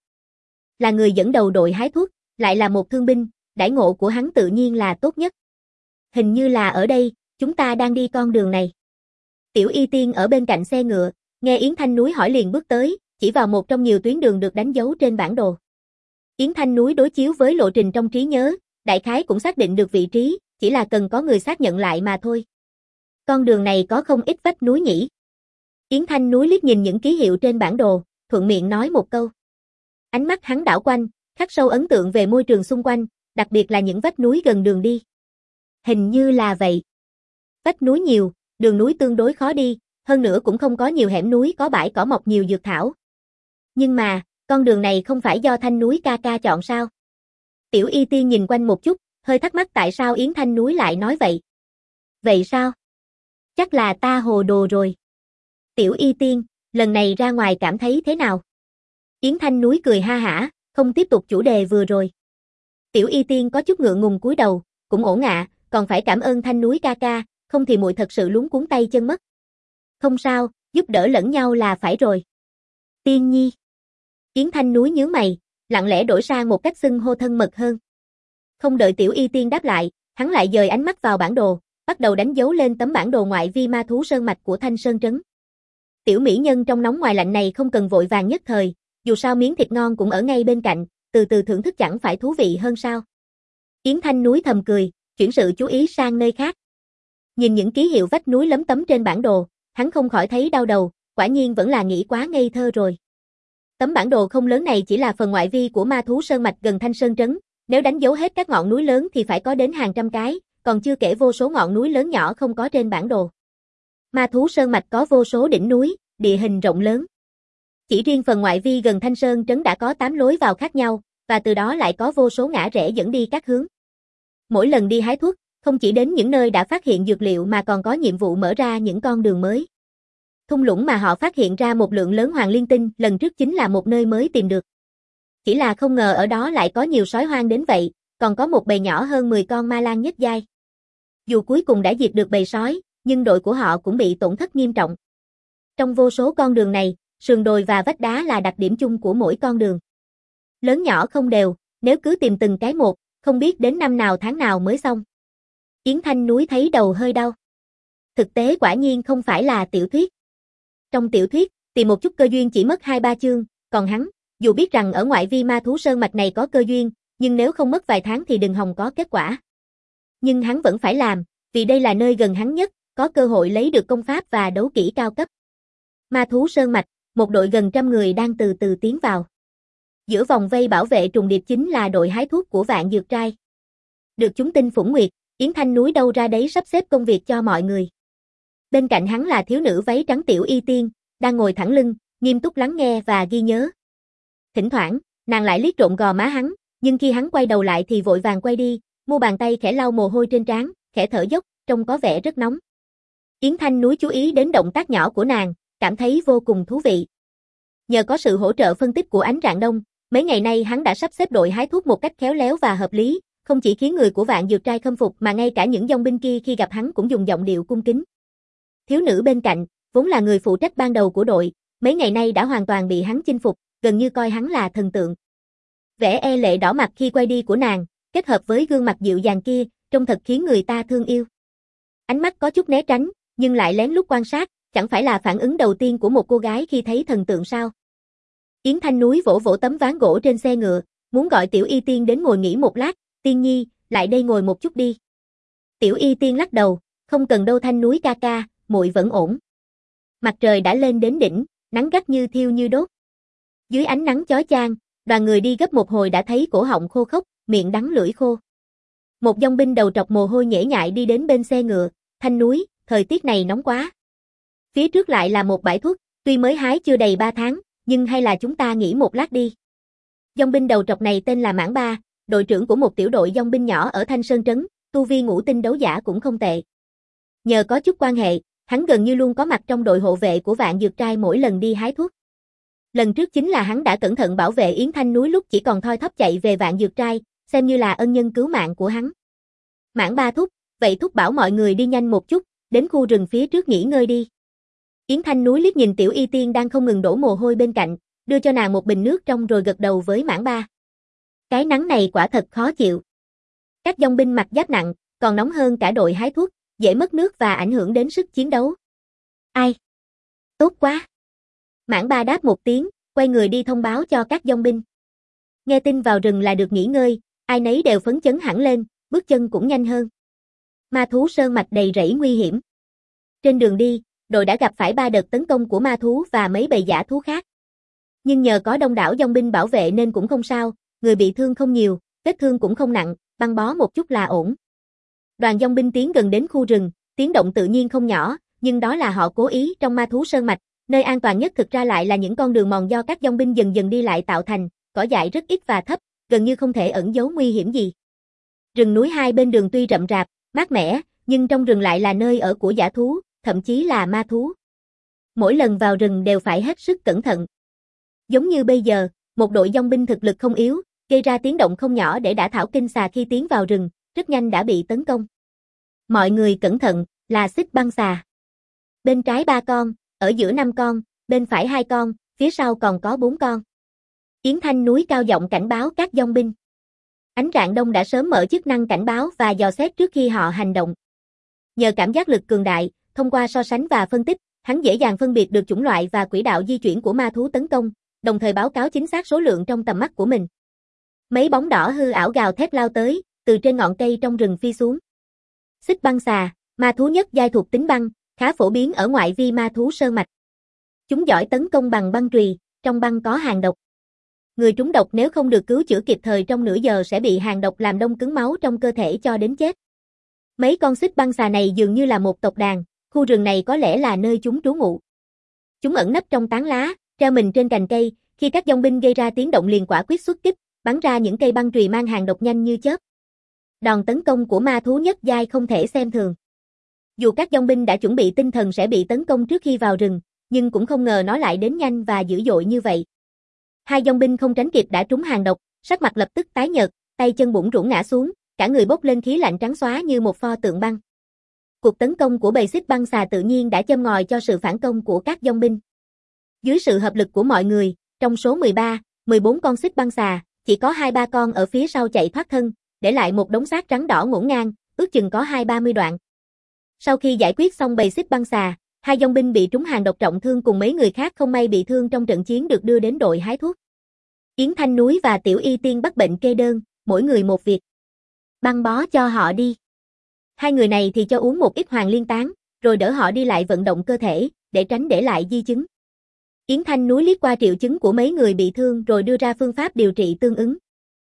Là người dẫn đầu đội hái thuốc, lại là một thương binh, đãi ngộ của hắn tự nhiên là tốt nhất. Hình như là ở đây, chúng ta đang đi con đường này. Tiểu Y Tiên ở bên cạnh xe ngựa, nghe Yến Thanh Núi hỏi liền bước tới, chỉ vào một trong nhiều tuyến đường được đánh dấu trên bản đồ. Yến Thanh Núi đối chiếu với lộ trình trong trí nhớ, đại khái cũng xác định được vị trí, chỉ là cần có người xác nhận lại mà thôi. Con đường này có không ít vách núi nhỉ? Yến Thanh Núi liếc nhìn những ký hiệu trên bản đồ, thuận miệng nói một câu. Ánh mắt hắn đảo quanh, khắc sâu ấn tượng về môi trường xung quanh, đặc biệt là những vách núi gần đường đi. Hình như là vậy. Vách núi nhiều, đường núi tương đối khó đi, hơn nữa cũng không có nhiều hẻm núi có bãi cỏ mọc nhiều dược thảo. Nhưng mà, con đường này không phải do Thanh Núi ca ca chọn sao? Tiểu Y Tiên nhìn quanh một chút, hơi thắc mắc tại sao Yến Thanh Núi lại nói vậy. Vậy sao? Chắc là ta hồ đồ rồi. Tiểu Y Tiên, lần này ra ngoài cảm thấy thế nào? Yến Thanh Núi cười ha hả, không tiếp tục chủ đề vừa rồi. Tiểu Y Tiên có chút ngượng ngùng cúi đầu, cũng ổn ạ, còn phải cảm ơn Thanh Núi ca ca, không thì muội thật sự luống cuống tay chân mất. Không sao, giúp đỡ lẫn nhau là phải rồi. Tiên nhi. Yến Thanh Núi nhướng mày, lặng lẽ đổi sang một cách xưng hô thân mật hơn. Không đợi Tiểu Y Tiên đáp lại, hắn lại dời ánh mắt vào bản đồ, bắt đầu đánh dấu lên tấm bản đồ ngoại vi Ma Thú Sơn Mạch của Thanh Sơn Trấn. Tiểu mỹ nhân trong nóng ngoài lạnh này không cần vội vàng nhất thời, dù sao miếng thịt ngon cũng ở ngay bên cạnh, từ từ thưởng thức chẳng phải thú vị hơn sao. Yến Thanh Núi thầm cười, chuyển sự chú ý sang nơi khác. Nhìn những ký hiệu vách núi lấm tấm trên bản đồ, hắn không khỏi thấy đau đầu, quả nhiên vẫn là nghĩ quá ngây thơ rồi. Tấm bản đồ không lớn này chỉ là phần ngoại vi của Ma Thú Sơn Mạch gần Thanh Sơn Trấn, nếu đánh dấu hết các ngọn núi lớn thì phải có đến hàng trăm cái, còn chưa kể vô số ngọn núi lớn nhỏ không có trên bản đồ. Ma Thú Sơn Mạch có vô số đỉnh núi, địa hình rộng lớn. Chỉ riêng phần ngoại vi gần Thanh Sơn Trấn đã có tám lối vào khác nhau, và từ đó lại có vô số ngã rẽ dẫn đi các hướng. Mỗi lần đi hái thuốc, không chỉ đến những nơi đã phát hiện dược liệu mà còn có nhiệm vụ mở ra những con đường mới. Thung lũng mà họ phát hiện ra một lượng lớn hoàng liên tinh lần trước chính là một nơi mới tìm được. Chỉ là không ngờ ở đó lại có nhiều sói hoang đến vậy, còn có một bầy nhỏ hơn mười con ma lang nhất giai. Dù cuối cùng đã diệt được bầy sói, nhưng đội của họ cũng bị tổn thất nghiêm trọng. Trong vô số con đường này, sườn đồi và vách đá là đặc điểm chung của mỗi con đường. Lớn nhỏ không đều, nếu cứ tìm từng cái một, không biết đến năm nào tháng nào mới xong. Yến Thanh Núi thấy đầu hơi đau. Thực tế quả nhiên không phải là tiểu thuyết. Trong tiểu thuyết, tìm một chút cơ duyên chỉ mất hai ba chương, còn hắn, dù biết rằng ở ngoại vi Ma Thú Sơn Mạch này có cơ duyên, nhưng nếu không mất vài tháng thì đừng hòng có kết quả. Nhưng hắn vẫn phải làm, vì đây là nơi gần hắn nhất, có cơ hội lấy được công pháp và đấu kỹ cao cấp. Ma Thú Sơn Mạch, một đội gần trăm người đang từ từ tiến vào. Giữa vòng vây bảo vệ trùng điệp chính là đội hái thuốc của Vạn Dược Trai. Được chúng tin phủng nguyệt, Yến Thanh Núi đâu ra đấy sắp xếp công việc cho mọi người. Bên cạnh hắn là thiếu nữ váy trắng Tiểu Y Tiên, đang ngồi thẳng lưng, nghiêm túc lắng nghe và ghi nhớ. Thỉnh thoảng, nàng lại liếc trộm gò má hắn, nhưng khi hắn quay đầu lại thì vội vàng quay đi, mu bàn tay khẽ lau mồ hôi trên trán, khẽ thở dốc, trông có vẻ rất nóng. Yến Thanh Núi chú ý đến động tác nhỏ của nàng, cảm thấy vô cùng thú vị. Nhờ có sự hỗ trợ phân tích của Ánh Rạng Đông, mấy ngày nay hắn đã sắp xếp đội hái thuốc một cách khéo léo và hợp lý, không chỉ khiến người của Vạn Dược Trai khâm phục mà ngay cả những dòng binh kia khi gặp hắn cũng dùng giọng điệu cung kính. Thiếu nữ bên cạnh, vốn là người phụ trách ban đầu của đội, mấy ngày nay đã hoàn toàn bị hắn chinh phục, gần như coi hắn là thần tượng. Vẻ e lệ đỏ mặt khi quay đi của nàng, kết hợp với gương mặt dịu dàng kia, trông thật khiến người ta thương yêu. Ánh mắt có chút né tránh, nhưng lại lén lút quan sát, chẳng phải là phản ứng đầu tiên của một cô gái khi thấy thần tượng sao? Yến Thanh Núi vỗ vỗ tấm ván gỗ trên xe ngựa, muốn gọi Tiểu Y Tiên đến ngồi nghỉ một lát, Tiên nhi, lại đây ngồi một chút đi. Tiểu Y Tiên lắc đầu, không cần đâu Thanh Núi ca ca, muội vẫn ổn. Mặt trời đã lên đến đỉnh, nắng gắt như thiêu như đốt. Dưới ánh nắng chói chang, đoàn người đi gấp một hồi đã thấy cổ họng khô khốc, miệng đắng lưỡi khô. Một dòng binh đầu trọc mồ hôi nhễ nhại đi đến bên xe ngựa, Thanh Núi, thời tiết này nóng quá. Phía trước lại là một bãi thuốc, tuy mới hái chưa đầy ba tháng, nhưng hay là chúng ta nghỉ một lát đi. Dòng binh đầu trọc này tên là Mãn Ba, đội trưởng của một tiểu đội dòng binh nhỏ ở Thanh Sơn Trấn, tu vi ngũ tinh đấu giả cũng không tệ. Nhờ có chút quan hệ, hắn gần như luôn có mặt trong đội hộ vệ của Vạn Dược Trai mỗi lần đi hái thuốc. Lần trước chính là hắn đã cẩn thận bảo vệ Yến Thanh núi lúc chỉ còn thoi thóp chạy về Vạn Dược Trai, xem như là ân nhân cứu mạng của hắn. Mãn Ba thúc, vậy thúc bảo mọi người đi nhanh một chút, đến khu rừng phía trước nghỉ ngơi đi. Yến Thanh núi liếc nhìn Tiểu Y Tiên đang không ngừng đổ mồ hôi bên cạnh, đưa cho nàng một bình nước trong rồi gật đầu với Mãn Ba. Cái nắng này quả thật khó chịu. Các dòng binh mặc giáp nặng, còn nóng hơn cả đội hái thuốc, dễ mất nước và ảnh hưởng đến sức chiến đấu. Ai? Tốt quá. Mãn Ba đáp một tiếng, quay người đi thông báo cho các dòng binh. Nghe tin vào rừng là được nghỉ ngơi, ai nấy đều phấn chấn hẳn lên, bước chân cũng nhanh hơn. Ma thú sơn mạch đầy rẫy nguy hiểm. Trên đường đi, đội đã gặp phải ba đợt tấn công của ma thú và mấy bầy dã thú khác. Nhưng nhờ có đông đảo dòng binh bảo vệ nên cũng không sao, người bị thương không nhiều, vết thương cũng không nặng, băng bó một chút là ổn. Đoàn dòng binh tiến gần đến khu rừng, tiếng động tự nhiên không nhỏ, nhưng đó là họ cố ý trong ma thú sơn mạch, nơi an toàn nhất thực ra lại là những con đường mòn do các dòng binh dần dần đi lại tạo thành, cỏ dại rất ít và thấp, gần như không thể ẩn giấu nguy hiểm gì. Rừng núi hai bên đường tuy rậm rạp, mát mẻ, nhưng trong rừng lại là nơi ở của dã thú, thậm chí là ma thú. Mỗi lần vào rừng đều phải hết sức cẩn thận. Giống như bây giờ, một đội dòng binh thực lực không yếu, gây ra tiếng động không nhỏ để đả thảo kinh xà khi tiến vào rừng, rất nhanh đã bị tấn công. Mọi người cẩn thận, là xích băng xà. Bên trái ba con, ở giữa năm con, bên phải hai con, phía sau còn có bốn con. Yến Thanh núi cao giọng cảnh báo các dòng binh. Ánh rạng đông đã sớm mở chức năng cảnh báo và dò xét trước khi họ hành động. Nhờ cảm giác lực cường đại, thông qua so sánh và phân tích, hắn dễ dàng phân biệt được chủng loại và quỹ đạo di chuyển của ma thú tấn công, đồng thời báo cáo chính xác số lượng trong tầm mắt của mình. Mấy bóng đỏ hư ảo gào thét lao tới, từ trên ngọn cây trong rừng phi xuống. Xích băng xà, ma thú nhất giai thuộc tính băng, khá phổ biến ở ngoại vi ma thú sơn mạch. Chúng giỏi tấn công bằng băng chùy, trong băng có hàn độc. Người trúng độc nếu không được cứu chữa kịp thời trong nửa giờ sẽ bị hàn độc làm đông cứng máu trong cơ thể cho đến chết. Mấy con xích băng xà này dường như là một tộc đàn, khu rừng này có lẽ là nơi chúng trú ngụ. Chúng ẩn nấp trong tán lá, treo mình trên cành cây, khi các dòng binh gây ra tiếng động liền quả quyết xuất kích, bắn ra những cây băng chùy mang hàn độc nhanh như chớp. Đòn tấn công của ma thú nhất giai không thể xem thường. Dù các dòng binh đã chuẩn bị tinh thần sẽ bị tấn công trước khi vào rừng, nhưng cũng không ngờ nó lại đến nhanh và dữ dội như vậy. Hai dòng binh không tránh kịp đã trúng hàn độc, sắc mặt lập tức tái nhợt, tay chân bủn rủn ngã xuống, cả người bốc lên khí lạnh trắng xóa như một pho tượng băng. Cuộc tấn công của bầy xích băng xà tự nhiên đã châm ngòi cho sự phản công của các dòng binh. Dưới sự hợp lực của mọi người, trong số mười ba, mười bốn con xích băng xà, chỉ có hai ba con ở phía sau chạy thoát thân, để lại một đống xác trắng đỏ ngổn ngang, ước chừng có hai ba mươi đoạn. Sau khi giải quyết xong bầy xích băng xà, hai dòng binh bị trúng hàn độc trọng thương cùng mấy người khác không may bị thương trong trận chiến được đưa đến đội hái thuốc. Yến Thanh núi và Tiểu Y Tiên bắt bệnh kê đơn, mỗi người một việc. Băng bó cho họ đi. Hai người này thì cho uống một ít hoàng liên tán, rồi đỡ họ đi lại vận động cơ thể, để tránh để lại di chứng. Yến Thanh núi liếc qua triệu chứng của mấy người bị thương rồi đưa ra phương pháp điều trị tương ứng.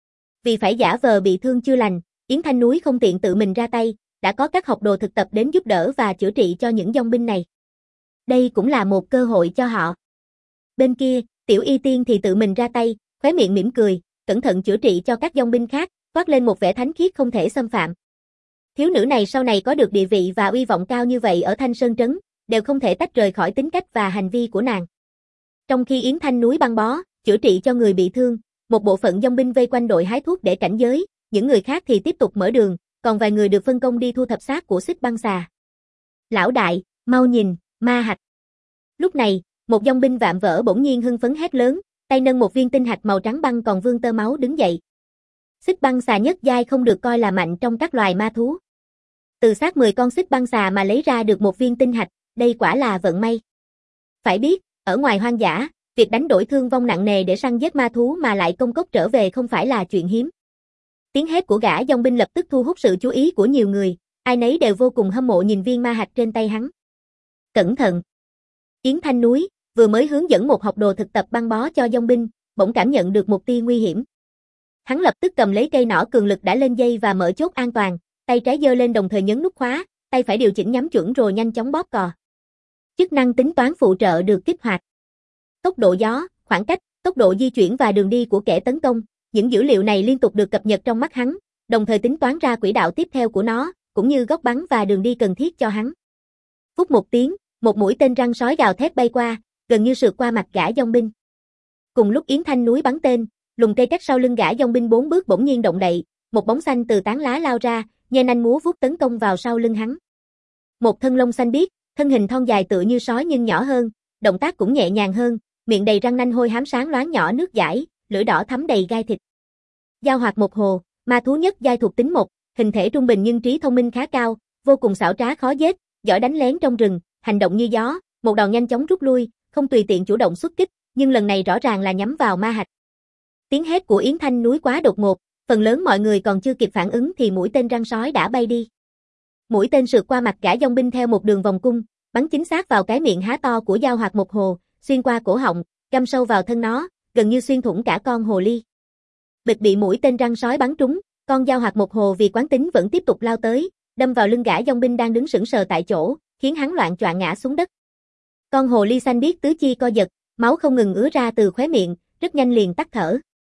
Vì phải giả vờ bị thương chưa lành, Yến Thanh núi không tiện tự mình ra tay, đã có các học đồ thực tập đến giúp đỡ và chữa trị cho những dòng binh này. Đây cũng là một cơ hội cho họ. Bên kia, Tiểu Y Tiên thì tự mình ra tay, khóe miệng mỉm cười, cẩn thận chữa trị cho các dòng binh khác, toát lên một vẻ thánh khiết không thể xâm phạm. Thiếu nữ này sau này có được địa vị và uy vọng cao như vậy ở Thanh Sơn Trấn, đều không thể tách rời khỏi tính cách và hành vi của nàng. Trong khi Yến Thanh núi băng bó, chữa trị cho người bị thương, một bộ phận dòng binh vây quanh đội hái thuốc để cảnh giới, những người khác thì tiếp tục mở đường, còn vài người được phân công đi thu thập xác của xích băng xà. Lão đại, mau nhìn, ma hạch. Lúc này, một dòng binh vạm vỡ bỗng nhiên hưng phấn hét lớn, tay nâng một viên tinh hạch màu trắng băng còn vương tơ máu đứng dậy. Xích băng xà nhất giai không được coi là mạnh trong các loài ma thú. Từ xác mười con xích băng xà mà lấy ra được một viên tinh hạch, đây quả là vận may. Phải biết, ở ngoài hoang dã, việc đánh đổi thương vong nặng nề để săn giết ma thú mà lại công cốc trở về không phải là chuyện hiếm. Tiếng hét của gã dòng binh lập tức thu hút sự chú ý của nhiều người, ai nấy đều vô cùng hâm mộ nhìn viên ma hạch trên tay hắn. Cẩn thận! Yến Thanh núi, vừa mới hướng dẫn một học đồ thực tập băng bó cho dòng binh, bỗng cảm nhận được một tia nguy hiểm. Hắn lập tức cầm lấy cây nỏ cường lực đã lên dây và mở chốt an toàn, tay trái giơ lên đồng thời nhấn nút khóa, tay phải điều chỉnh nhắm chuẩn rồi nhanh chóng bóp cò. Chức năng tính toán phụ trợ được kích hoạt. Tốc độ gió, khoảng cách, tốc độ di chuyển và đường đi của kẻ tấn công, Những dữ liệu này liên tục được cập nhật trong mắt hắn, đồng thời tính toán ra quỹ đạo tiếp theo của nó, cũng như góc bắn và đường đi cần thiết cho hắn. Phút một tiếng, một mũi tên răng sói gào thét bay qua, gần như sượt qua mặt gã dong binh. Cùng lúc Yến Thanh Núi bắn tên, lùm cây cách sau lưng gã dong binh bốn bước bỗng nhiên động đậy, một bóng xanh từ tán lá lao ra, nhe nanh múa vuốt tấn công vào sau lưng hắn. Một thân lông xanh biếc, thân hình thon dài tựa như sói nhưng nhỏ hơn, động tác cũng nhẹ nhàng hơn, miệng đầy răng nanh hôi hám sáng loáng nhỏ nước dãi, lưỡi đỏ thắm đầy gai thịt. Dao Hoạt Một Hồ, ma thú nhất giai thuộc tính một, hình thể trung bình nhưng trí thông minh khá cao, vô cùng xảo trá khó giết, giỏi đánh lén trong rừng, hành động như gió, một đòn nhanh chóng rút lui, không tùy tiện chủ động xuất kích, nhưng lần này rõ ràng là nhắm vào ma hạch. Tiếng hét của Yến Thanh Núi quá đột ngột, phần lớn mọi người còn chưa kịp phản ứng thì mũi tên răng sói đã bay đi. Mũi tên sượt qua mặt gã dong binh theo một đường vòng cung, bắn chính xác vào cái miệng há to của Dao Hoạt Một Hồ, xuyên qua cổ họng, găm sâu vào thân nó, gần như xuyên thủng cả con hồ ly. Bịch bị mũi tên răng sói bắn trúng, con Dao Hoạt Một Hồ vì quán tính vẫn tiếp tục lao tới, đâm vào lưng gã dong binh đang đứng sững sờ tại chỗ, khiến hắn loạng choạng ngã xuống đất. Con hồ ly xanh biếc tứ chi co giật, máu không ngừng ứa ra từ khóe miệng, rất nhanh liền tắt thở.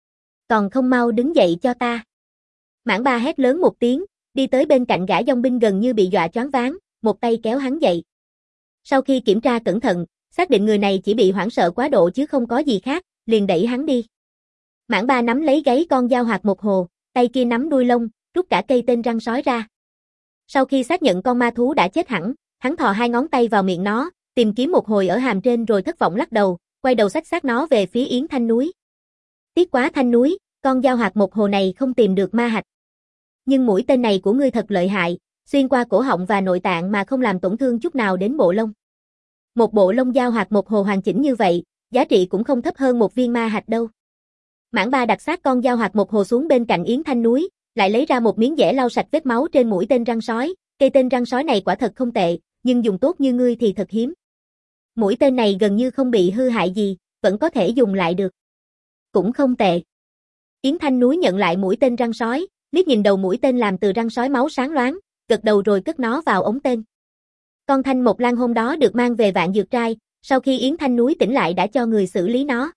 Còn không mau đứng dậy cho ta. Mãn Ba hét lớn một tiếng, đi tới bên cạnh gã dong binh gần như bị dọa choáng váng, một tay kéo hắn dậy. Sau khi kiểm tra cẩn thận, xác định người này chỉ bị hoảng sợ quá độ chứ không có gì khác, liền đẩy hắn đi. Mãn Ba nắm lấy gáy con Dao Hoạt Một Hồ, tay kia nắm đuôi lông, rút cả cây tên răng sói ra. Sau khi xác nhận con ma thú đã chết hẳn, hắn thò hai ngón tay vào miệng nó, tìm kiếm một hồi ở hàm trên rồi thất vọng lắc đầu, quay đầu xách xác nó về phía Yến Thanh Núi. Tiếc quá Thanh Núi, con Dao Hoạt Một Hồ này không tìm được ma hạch. Nhưng mũi tên này của ngươi thật lợi hại, xuyên qua cổ họng và nội tạng mà không làm tổn thương chút nào đến bộ lông. Một bộ lông Dao Hoạt Một Hồ hoàn chỉnh như vậy, giá trị cũng không thấp hơn một viên ma hạch đâu. Mãn Ba đặt xác con Dao Hoạt Một Hồ xuống bên cạnh Yến Thanh Núi, lại lấy ra một miếng dẻ lau sạch vết máu trên mũi tên răng sói, cây tên răng sói này quả thật không tệ, nhưng dùng tốt như ngươi thì thật hiếm. Mũi tên này gần như không bị hư hại gì, vẫn có thể dùng lại được. Cũng không tệ. Yến Thanh Núi nhận lại mũi tên răng sói, liếc nhìn đầu mũi tên làm từ răng sói máu sáng loáng, gật đầu rồi cất nó vào ống tên. Con Thanh Mộc Lan hôm đó được mang về Vạn Dược Trai, sau khi Yến Thanh Núi tỉnh lại đã cho người xử lý nó.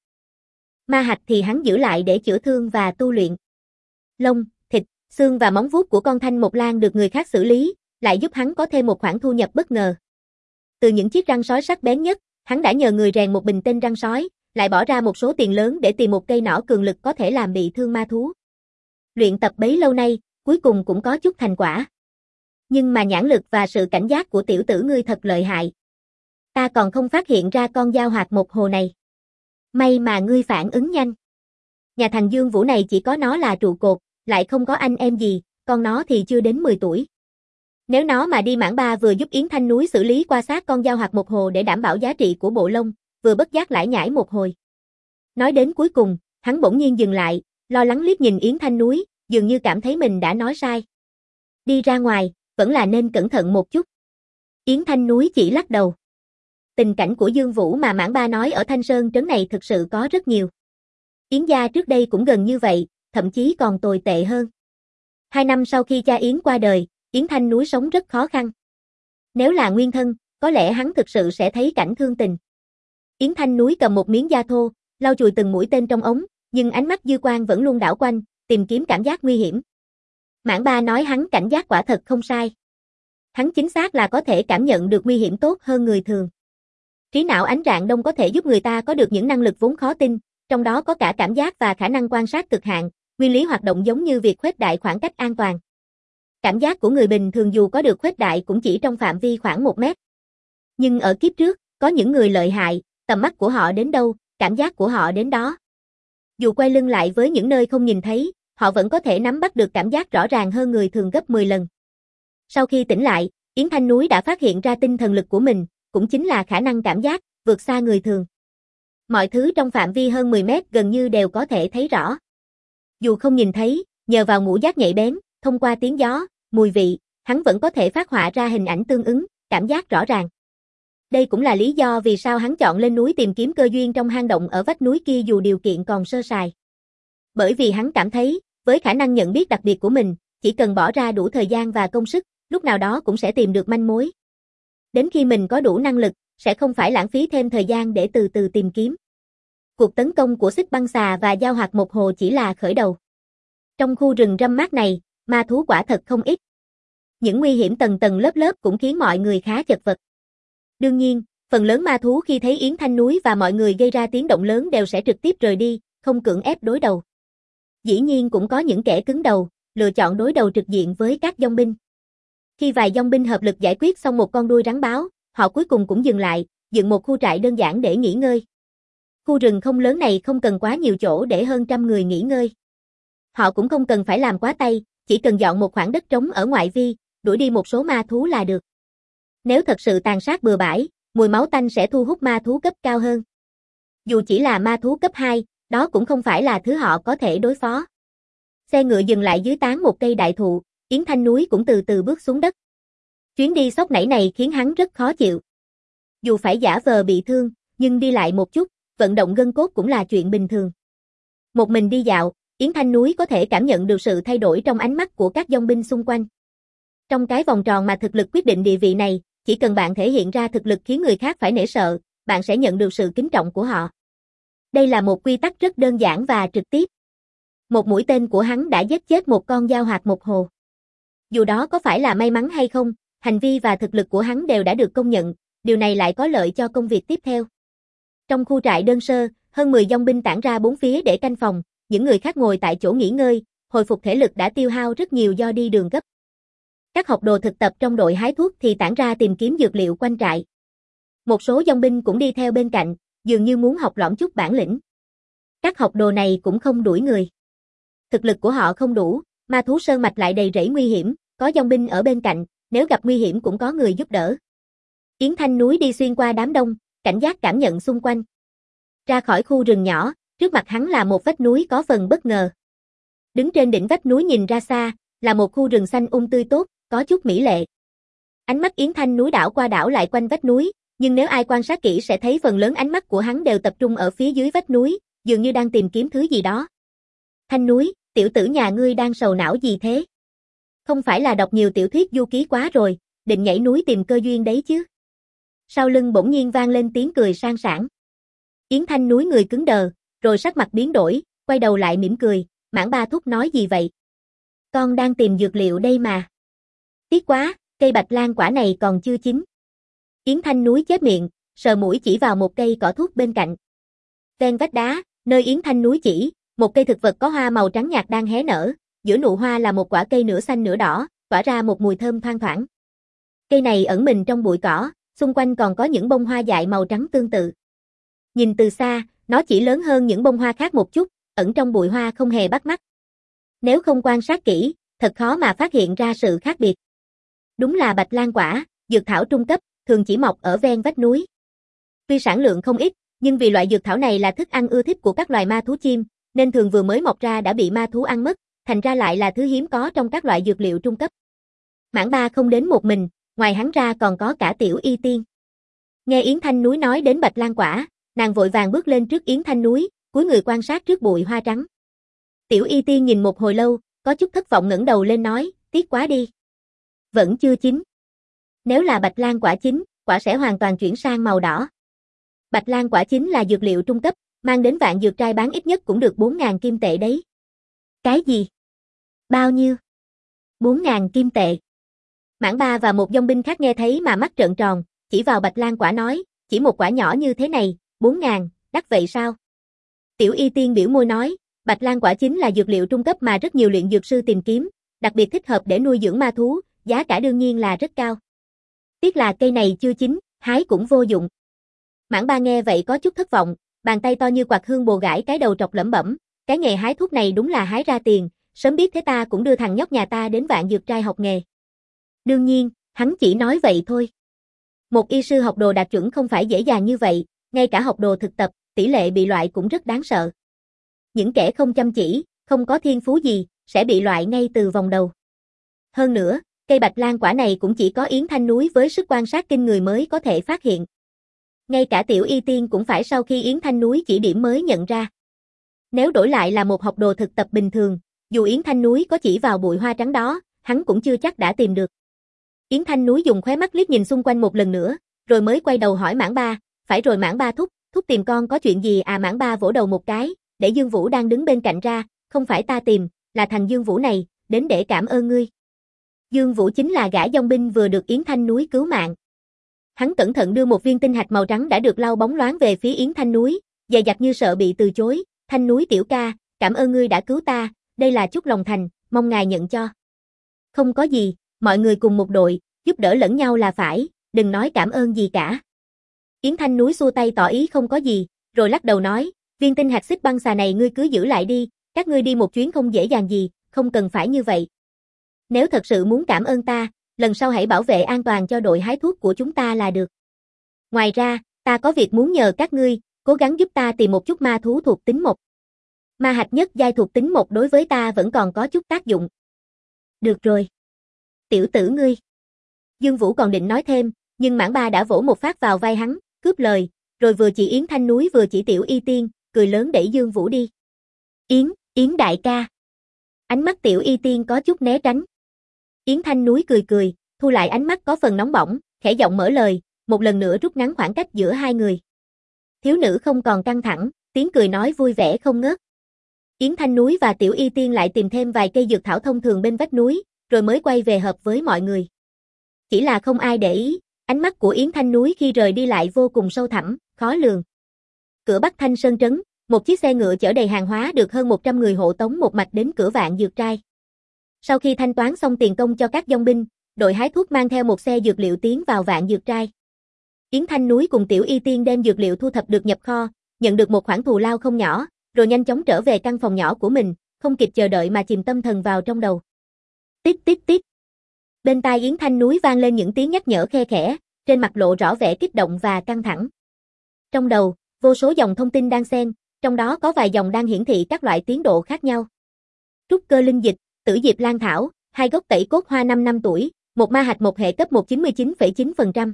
Ma hạch thì hắn giữ lại để chữa thương và tu luyện. Lông, thịt, xương và móng vuốt của con Thanh Mộc Lan được người khác xử lý, lại giúp hắn có thêm một khoản thu nhập bất ngờ. Từ những chiếc răng sói sắc bén nhất, hắn đã nhờ người rèn một bình tên răng sói, lại bỏ ra một số tiền lớn để tìm một cây nỏ cường lực có thể làm bị thương ma thú. Luyện tập bấy lâu nay, cuối cùng cũng có chút thành quả. Nhưng mà nhãn lực và sự cảnh giác của tiểu tử ngươi thật lợi hại. Ta còn không phát hiện ra con Dao Hoạt Một Hồ này. May mà ngươi phản ứng nhanh. Nhà thằng Dương Vũ này chỉ có nó là trụ cột, lại không có anh em gì, con nó thì chưa đến mười tuổi. Nếu nó mà đi Mãn Ba vừa giúp Yến Thanh Núi xử lý qua xác con Dao Hoạt Một Hồ để đảm bảo giá trị của bộ lông, vừa bất giác lải nhải một hồi. Nói đến cuối cùng, hắn bỗng nhiên dừng lại, lo lắng liếc nhìn Yến Thanh Núi, dường như cảm thấy mình đã nói sai. Đi ra ngoài, vẫn là nên cẩn thận một chút. Yến Thanh Núi chỉ lắc đầu. Tình cảnh của Dương Vũ mà Mãn Ba nói ở Thanh Sơn trấn này thực sự có rất nhiều. Yến gia trước đây cũng gần như vậy, thậm chí còn tồi tệ hơn. Hai năm sau khi cha Yến qua đời, Yến Thanh Núi sống rất khó khăn. Nếu là nguyên thân, có lẽ hắn thực sự sẽ thấy cảnh thương tình. Yến Thanh Núi cầm một miếng da thô, lau chùi từng mũi tên trong ống, nhưng ánh mắt dư quan vẫn luôn đảo quanh, tìm kiếm cảm giác nguy hiểm. Mãn Ba nói hắn cảnh giác quả thật không sai. Hắn chính xác là có thể cảm nhận được nguy hiểm tốt hơn người thường. Trí não ánh rạng đông có thể giúp người ta có được những năng lực vốn khó tin, trong đó có cả cảm giác và khả năng quan sát cực hạn, nguyên lý hoạt động giống như việc khuếch đại khoảng cách an toàn. Cảm giác của người bình thường dù có được khuếch đại cũng chỉ trong phạm vi khoảng một mét. Nhưng ở kiếp trước, có những người lợi hại, tầm mắt của họ đến đâu, cảm giác của họ đến đó. Dù quay lưng lại với những nơi không nhìn thấy, họ vẫn có thể nắm bắt được cảm giác rõ ràng hơn người thường gấp mười lần. Sau khi tỉnh lại, Yến Thanh Núi đã phát hiện ra tinh thần lực của mình, cũng chính là khả năng cảm giác, vượt xa người thường. Mọi thứ trong phạm vi hơn mười mét gần như đều có thể thấy rõ. Dù không nhìn thấy, nhờ vào ngũ giác nhạy bén, thông qua tiếng gió, mùi vị, hắn vẫn có thể phát họa ra hình ảnh tương ứng, cảm giác rõ ràng. Đây cũng là lý do vì sao hắn chọn lên núi tìm kiếm cơ duyên trong hang động ở vách núi kia dù điều kiện còn sơ sài. Bởi vì hắn cảm thấy, với khả năng nhận biết đặc biệt của mình, chỉ cần bỏ ra đủ thời gian và công sức, lúc nào đó cũng sẽ tìm được manh mối. Đến khi mình có đủ năng lực, sẽ không phải lãng phí thêm thời gian để từ từ tìm kiếm. Cuộc tấn công của xích băng xà và giao hoạt một hồ chỉ là khởi đầu. Trong khu rừng râm mát này, ma thú quả thật không ít. Những nguy hiểm tầng tầng lớp lớp cũng khiến mọi người khá chật vật. Đương nhiên, phần lớn ma thú khi thấy Yến Thanh núi và mọi người gây ra tiếng động lớn đều sẽ trực tiếp rời đi, không cưỡng ép đối đầu. Dĩ nhiên cũng có những kẻ cứng đầu, lựa chọn đối đầu trực diện với các dòng binh. Khi vài dòng binh hợp lực giải quyết xong một con đuôi rắn báo, họ cuối cùng cũng dừng lại, dựng một khu trại đơn giản để nghỉ ngơi. Khu rừng không lớn này không cần quá nhiều chỗ để hơn trăm người nghỉ ngơi. Họ cũng không cần phải làm quá tay, chỉ cần dọn một khoảng đất trống ở ngoại vi, đuổi đi một số ma thú là được. Nếu thật sự tàn sát bừa bãi, mùi máu tanh sẽ thu hút ma thú cấp cao hơn. Dù chỉ là ma thú cấp hai, đó cũng không phải là thứ họ có thể đối phó. Xe ngựa dừng lại dưới tán một cây đại thụ, Yến Thanh núi cũng từ từ bước xuống đất. Chuyến đi sóc nảy này khiến hắn rất khó chịu. Dù phải giả vờ bị thương, nhưng đi lại một chút, vận động gân cốt cũng là chuyện bình thường. Một mình đi dạo, Yến Thanh núi có thể cảm nhận được sự thay đổi trong ánh mắt của các dòng binh xung quanh. Trong cái vòng tròn mà thực lực quyết định địa vị này, chỉ cần bạn thể hiện ra thực lực khiến người khác phải nể sợ, bạn sẽ nhận được sự kính trọng của họ. Đây là một quy tắc rất đơn giản và trực tiếp. Một mũi tên của hắn đã giết chết một con dao hoạt một hồ. Dù đó có phải là may mắn hay không, hành vi và thực lực của hắn đều đã được công nhận, điều này lại có lợi cho công việc tiếp theo. Trong khu trại đơn sơ, hơn mười dòng binh tản ra bốn phía để canh phòng, những người khác ngồi tại chỗ nghỉ ngơi, hồi phục thể lực đã tiêu hao rất nhiều do đi đường gấp. Các học đồ thực tập trong đội hái thuốc thì tản ra tìm kiếm dược liệu quanh trại. Một số dòng binh cũng đi theo bên cạnh, dường như muốn học lỏm chút bản lĩnh. Các học đồ này cũng không đuổi người. Thực lực của họ không đủ, ma thú sơn mạch lại đầy rẫy nguy hiểm, có dòng binh ở bên cạnh, nếu gặp nguy hiểm cũng có người giúp đỡ. Yến Thanh núi đi xuyên qua đám đông, cảnh giác cảm nhận xung quanh. Ra khỏi khu rừng nhỏ, trước mặt hắn là một vách núi có phần bất ngờ. Đứng trên đỉnh vách núi nhìn ra xa, là một khu rừng xanh um tươi tốt, có chút mỹ lệ. Ánh mắt Yến Thanh núi đảo qua đảo lại quanh vách núi, nhưng nếu ai quan sát kỹ sẽ thấy phần lớn ánh mắt của hắn đều tập trung ở phía dưới vách núi, dường như đang tìm kiếm thứ gì đó. Thanh núi, tiểu tử nhà ngươi đang sầu não gì thế? Không phải là đọc nhiều tiểu thuyết du ký quá rồi, định nhảy núi tìm cơ duyên đấy chứ? Sau lưng bỗng nhiên vang lên tiếng cười sang sảng. Yến Thanh núi người cứng đờ, rồi sắc mặt biến đổi, quay đầu lại mỉm cười, Mãn Ba thúc nói gì vậy? Con đang tìm dược liệu đây mà. Tiếc quá, cây bạch lan quả này còn chưa chín. Yến Thanh núi chép miệng, sờ mũi chỉ vào một cây cỏ thuốc bên cạnh. Ven vách đá, nơi Yến Thanh núi chỉ, một cây thực vật có hoa màu trắng nhạt đang hé nở, giữa nụ hoa là một quả cây nửa xanh nửa đỏ, tỏa ra một mùi thơm thoang thoảng. Cây này ẩn mình trong bụi cỏ, xung quanh còn có những bông hoa dại màu trắng tương tự. Nhìn từ xa, nó chỉ lớn hơn những bông hoa khác một chút, ẩn trong bụi hoa không hề bắt mắt. Nếu không quan sát kỹ, thật khó mà phát hiện ra sự khác biệt. Đúng là bạch lan quả, dược thảo trung cấp, thường chỉ mọc ở ven vách núi. Tuy sản lượng không ít, nhưng vì loại dược thảo này là thức ăn ưa thích của các loài ma thú chim, nên thường vừa mới mọc ra đã bị ma thú ăn mất, thành ra lại là thứ hiếm có trong các loại dược liệu trung cấp. Mãn Ba không đến một mình, ngoài hắn ra còn có cả Tiểu Y Tiên. Nghe Yến Thanh núi nói đến bạch lan quả, nàng vội vàng bước lên trước Yến Thanh núi, cúi người quan sát trước bụi hoa trắng. Tiểu Y Tiên nhìn một hồi lâu, có chút thất vọng ngẩng đầu lên nói, tiếc quá đi. Vẫn chưa chín. Nếu là bạch lan quả chín, quả sẽ hoàn toàn chuyển sang màu đỏ. Bạch lan quả chín là dược liệu trung cấp, mang đến vạn dược trai bán ít nhất cũng được bốn ngàn kim tệ đấy. Cái gì? Bao nhiêu? bốn ngàn kim tệ. Mãn Ba và một dòng binh khác nghe thấy mà mắt trợn tròn, chỉ vào bạch lan quả nói, chỉ một quả nhỏ như thế này, bốn ngàn, đắt vậy sao? Tiểu Y Tiên biểu môi nói, bạch lan quả chính là dược liệu trung cấp mà rất nhiều luyện dược sư tìm kiếm, đặc biệt thích hợp để nuôi dưỡng ma thú, giá cả đương nhiên là rất cao. Tiếc là cây này chưa chín, hái cũng vô dụng. Mãn Ba nghe vậy có chút thất vọng, bàn tay to như quạt hương bồ gãi cái đầu trọc lẩm bẩm, cái nghề hái thuốc này đúng là hái ra tiền, sớm biết thế ta cũng đưa thằng nhóc nhà ta đến vạn dược trai học nghề. Đương nhiên, hắn chỉ nói vậy thôi. Một y sư học đồ đạt chuẩn không phải dễ dàng như vậy, ngay cả học đồ thực tập, tỷ lệ bị loại cũng rất đáng sợ. Những kẻ không chăm chỉ, không có thiên phú gì, sẽ bị loại ngay từ vòng đầu. Hơn nữa, cây bạch lan quả này cũng chỉ có Yến Thanh núi với sức quan sát kinh người mới có thể phát hiện. Ngay cả Tiểu Y Tiên cũng phải sau khi Yến Thanh núi chỉ điểm mới nhận ra. Nếu đổi lại là một học đồ thực tập bình thường, dù Yến Thanh núi có chỉ vào bụi hoa trắng đó, hắn cũng chưa chắc đã tìm được. Yến Thanh núi dùng khóe mắt liếc nhìn xung quanh một lần nữa, rồi mới quay đầu hỏi Mãn Ba, phải rồi Mãn Ba thúc, thúc tìm con có chuyện gì à? Mãn Ba vỗ đầu một cái, để Dương Vũ đang đứng bên cạnh ra, không phải ta tìm, là thằng Dương Vũ này, đến để cảm ơn ngươi. Dương Vũ chính là gã dòng binh vừa được Yến Thanh Núi cứu mạng. Hắn cẩn thận đưa một viên tinh hạch màu trắng đã được lau bóng loáng về phía Yến Thanh Núi, dè dặt như sợ bị từ chối. Thanh Núi tiểu ca, cảm ơn ngươi đã cứu ta, đây là chút lòng thành, mong ngài nhận cho. Không có gì, mọi người cùng một đội, giúp đỡ lẫn nhau là phải, đừng nói cảm ơn gì cả. Yến Thanh Núi xua tay tỏ ý không có gì, rồi lắc đầu nói, viên tinh hạch xích băng xà này ngươi cứ giữ lại đi, các ngươi đi một chuyến không dễ dàng gì, không cần phải như vậy. Nếu thật sự muốn cảm ơn ta, lần sau hãy bảo vệ an toàn cho đội hái thuốc của chúng ta là được. Ngoài ra, ta có việc muốn nhờ các ngươi, cố gắng giúp ta tìm một chút ma thú thuộc tính mộc. Ma hạch nhất giai thuộc tính mộc đối với ta vẫn còn có chút tác dụng. Được rồi. Tiểu tử ngươi. Dương Vũ còn định nói thêm, nhưng Mãn Ba đã vỗ một phát vào vai hắn, cướp lời, rồi vừa chỉ Yến Thanh Núi vừa chỉ Tiểu Y Tiên, cười lớn đẩy Dương Vũ đi. Yến, Yến đại ca. Ánh mắt Tiểu Y Tiên có chút né tránh. Yến Thanh Núi cười cười, thu lại ánh mắt có phần nóng bỏng, khẽ giọng mở lời, một lần nữa rút ngắn khoảng cách giữa hai người. Thiếu nữ không còn căng thẳng, tiếng cười nói vui vẻ không ngớt. Yến Thanh Núi và Tiểu Y Tiên lại tìm thêm vài cây dược thảo thông thường bên vách núi, rồi mới quay về hợp với mọi người. Chỉ là không ai để ý, ánh mắt của Yến Thanh Núi khi rời đi lại vô cùng sâu thẳm, khó lường. Cửa Bắc Thanh Sơn trấn, một chiếc xe ngựa chở đầy hàng hóa được hơn một trăm người hộ tống một mạch đến cửa Vạn Dược Trai. Sau khi thanh toán xong tiền công cho các dòng binh, đội hái thuốc mang theo một xe dược liệu tiến vào Vạn Dược Trai. Yến Thanh Núi cùng Tiểu Y Tiên đem dược liệu thu thập được nhập kho, nhận được một khoản thù lao không nhỏ, rồi nhanh chóng trở về căn phòng nhỏ của mình, không kịp chờ đợi mà chìm tâm thần vào trong đầu. Tít tít tít. Bên tai Yến Thanh Núi vang lên những tiếng nhắc nhở khe khẽ, trên mặt lộ rõ vẻ kích động và căng thẳng. Trong đầu, vô số dòng thông tin đang xen, trong đó có vài dòng đang hiển thị các loại tiến độ khác nhau. Trúc cơ linh dịch, tử diệp lan thảo, hai gốc tẩy cốt hoa năm năm tuổi, một ma hạch một hệ cấp một chín mươi chín phẩy chín phần trăm.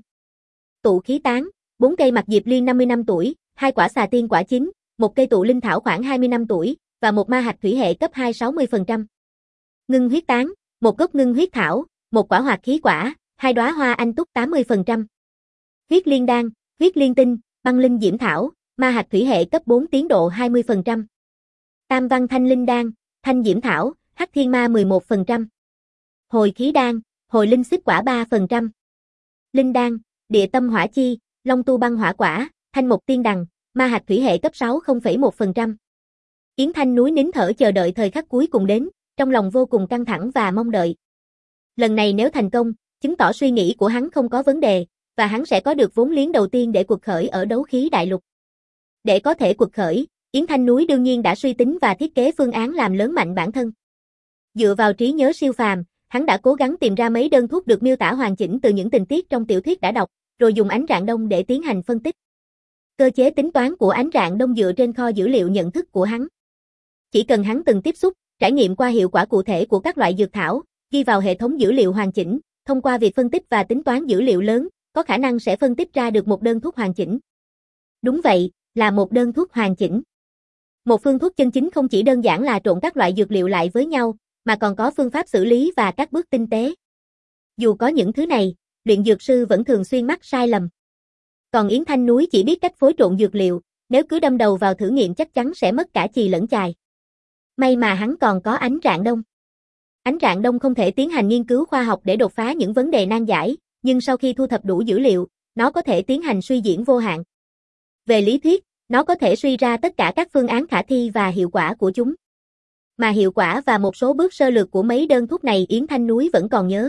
Tụ khí tán, bốn cây mạc diệp liên năm mươi năm tuổi, hai quả xà tiên quả chín, một cây tụ linh thảo khoảng hai mươi năm tuổi, và một ma hạch thủy hệ cấp hai sáu mươi phần trăm. Ngưng huyết tán, một gốc ngưng huyết thảo, một quả hoạt khí quả, hai đóa hoa anh túc tám mươi phần trăm. Huyết liên đan, huyết liên tinh, băng linh diễm thảo, ma hạch thủy hệ cấp bốn tiến độ hai mươi phần trăm. Tam văn thanh linh đan, thanh diễm thảo, hắc thiên ma mười một phần trăm. Hồi khí đan, hồi linh xích quả ba phần trăm. Linh đan, địa tâm hỏa chi, long tu băng hỏa quả, thanh mộc tiên đằng, ma hạch thủy hệ cấp sáu không phẩy một phần trăm. Yến Thanh Núi nín thở chờ đợi thời khắc cuối cùng đến, trong lòng vô cùng căng thẳng và mong đợi. Lần này nếu thành công, chứng tỏ suy nghĩ của hắn không có vấn đề, và hắn sẽ có được vốn liếng đầu tiên để cuộc khởi ở đấu khí đại lục. Để có thể cuộc khởi, Yến Thanh Núi đương nhiên đã suy tính và thiết kế phương án làm lớn mạnh bản thân. Dựa vào trí nhớ siêu phàm, hắn đã cố gắng tìm ra mấy đơn thuốc được miêu tả hoàn chỉnh từ những tình tiết trong tiểu thuyết đã đọc, rồi dùng ánh rạng đông để tiến hành phân tích. Cơ chế tính toán của ánh rạng đông dựa trên kho dữ liệu nhận thức của hắn. Chỉ cần hắn từng tiếp xúc, trải nghiệm qua hiệu quả cụ thể của các loại dược thảo, ghi vào hệ thống dữ liệu hoàn chỉnh, thông qua việc phân tích và tính toán dữ liệu lớn, có khả năng sẽ phân tích ra được một đơn thuốc hoàn chỉnh. Đúng vậy, là một đơn thuốc hoàn chỉnh. Một phương thuốc chân chính không chỉ đơn giản là trộn các loại dược liệu lại với nhau, mà còn có phương pháp xử lý và các bước tinh tế. Dù có những thứ này, luyện dược sư vẫn thường xuyên mắc sai lầm. Còn Yến Thanh Núi chỉ biết cách phối trộn dược liệu, nếu cứ đâm đầu vào thử nghiệm chắc chắn sẽ mất cả chì lẫn chài. May mà hắn còn có ánh rạng đông. Ánh rạng đông không thể tiến hành nghiên cứu khoa học để đột phá những vấn đề nan giải, nhưng sau khi thu thập đủ dữ liệu, nó có thể tiến hành suy diễn vô hạn. Về lý thuyết, nó có thể suy ra tất cả các phương án khả thi và hiệu quả của chúng. Mà hiệu quả và một số bước sơ lược của mấy đơn thuốc này Yến Thanh Núi vẫn còn nhớ.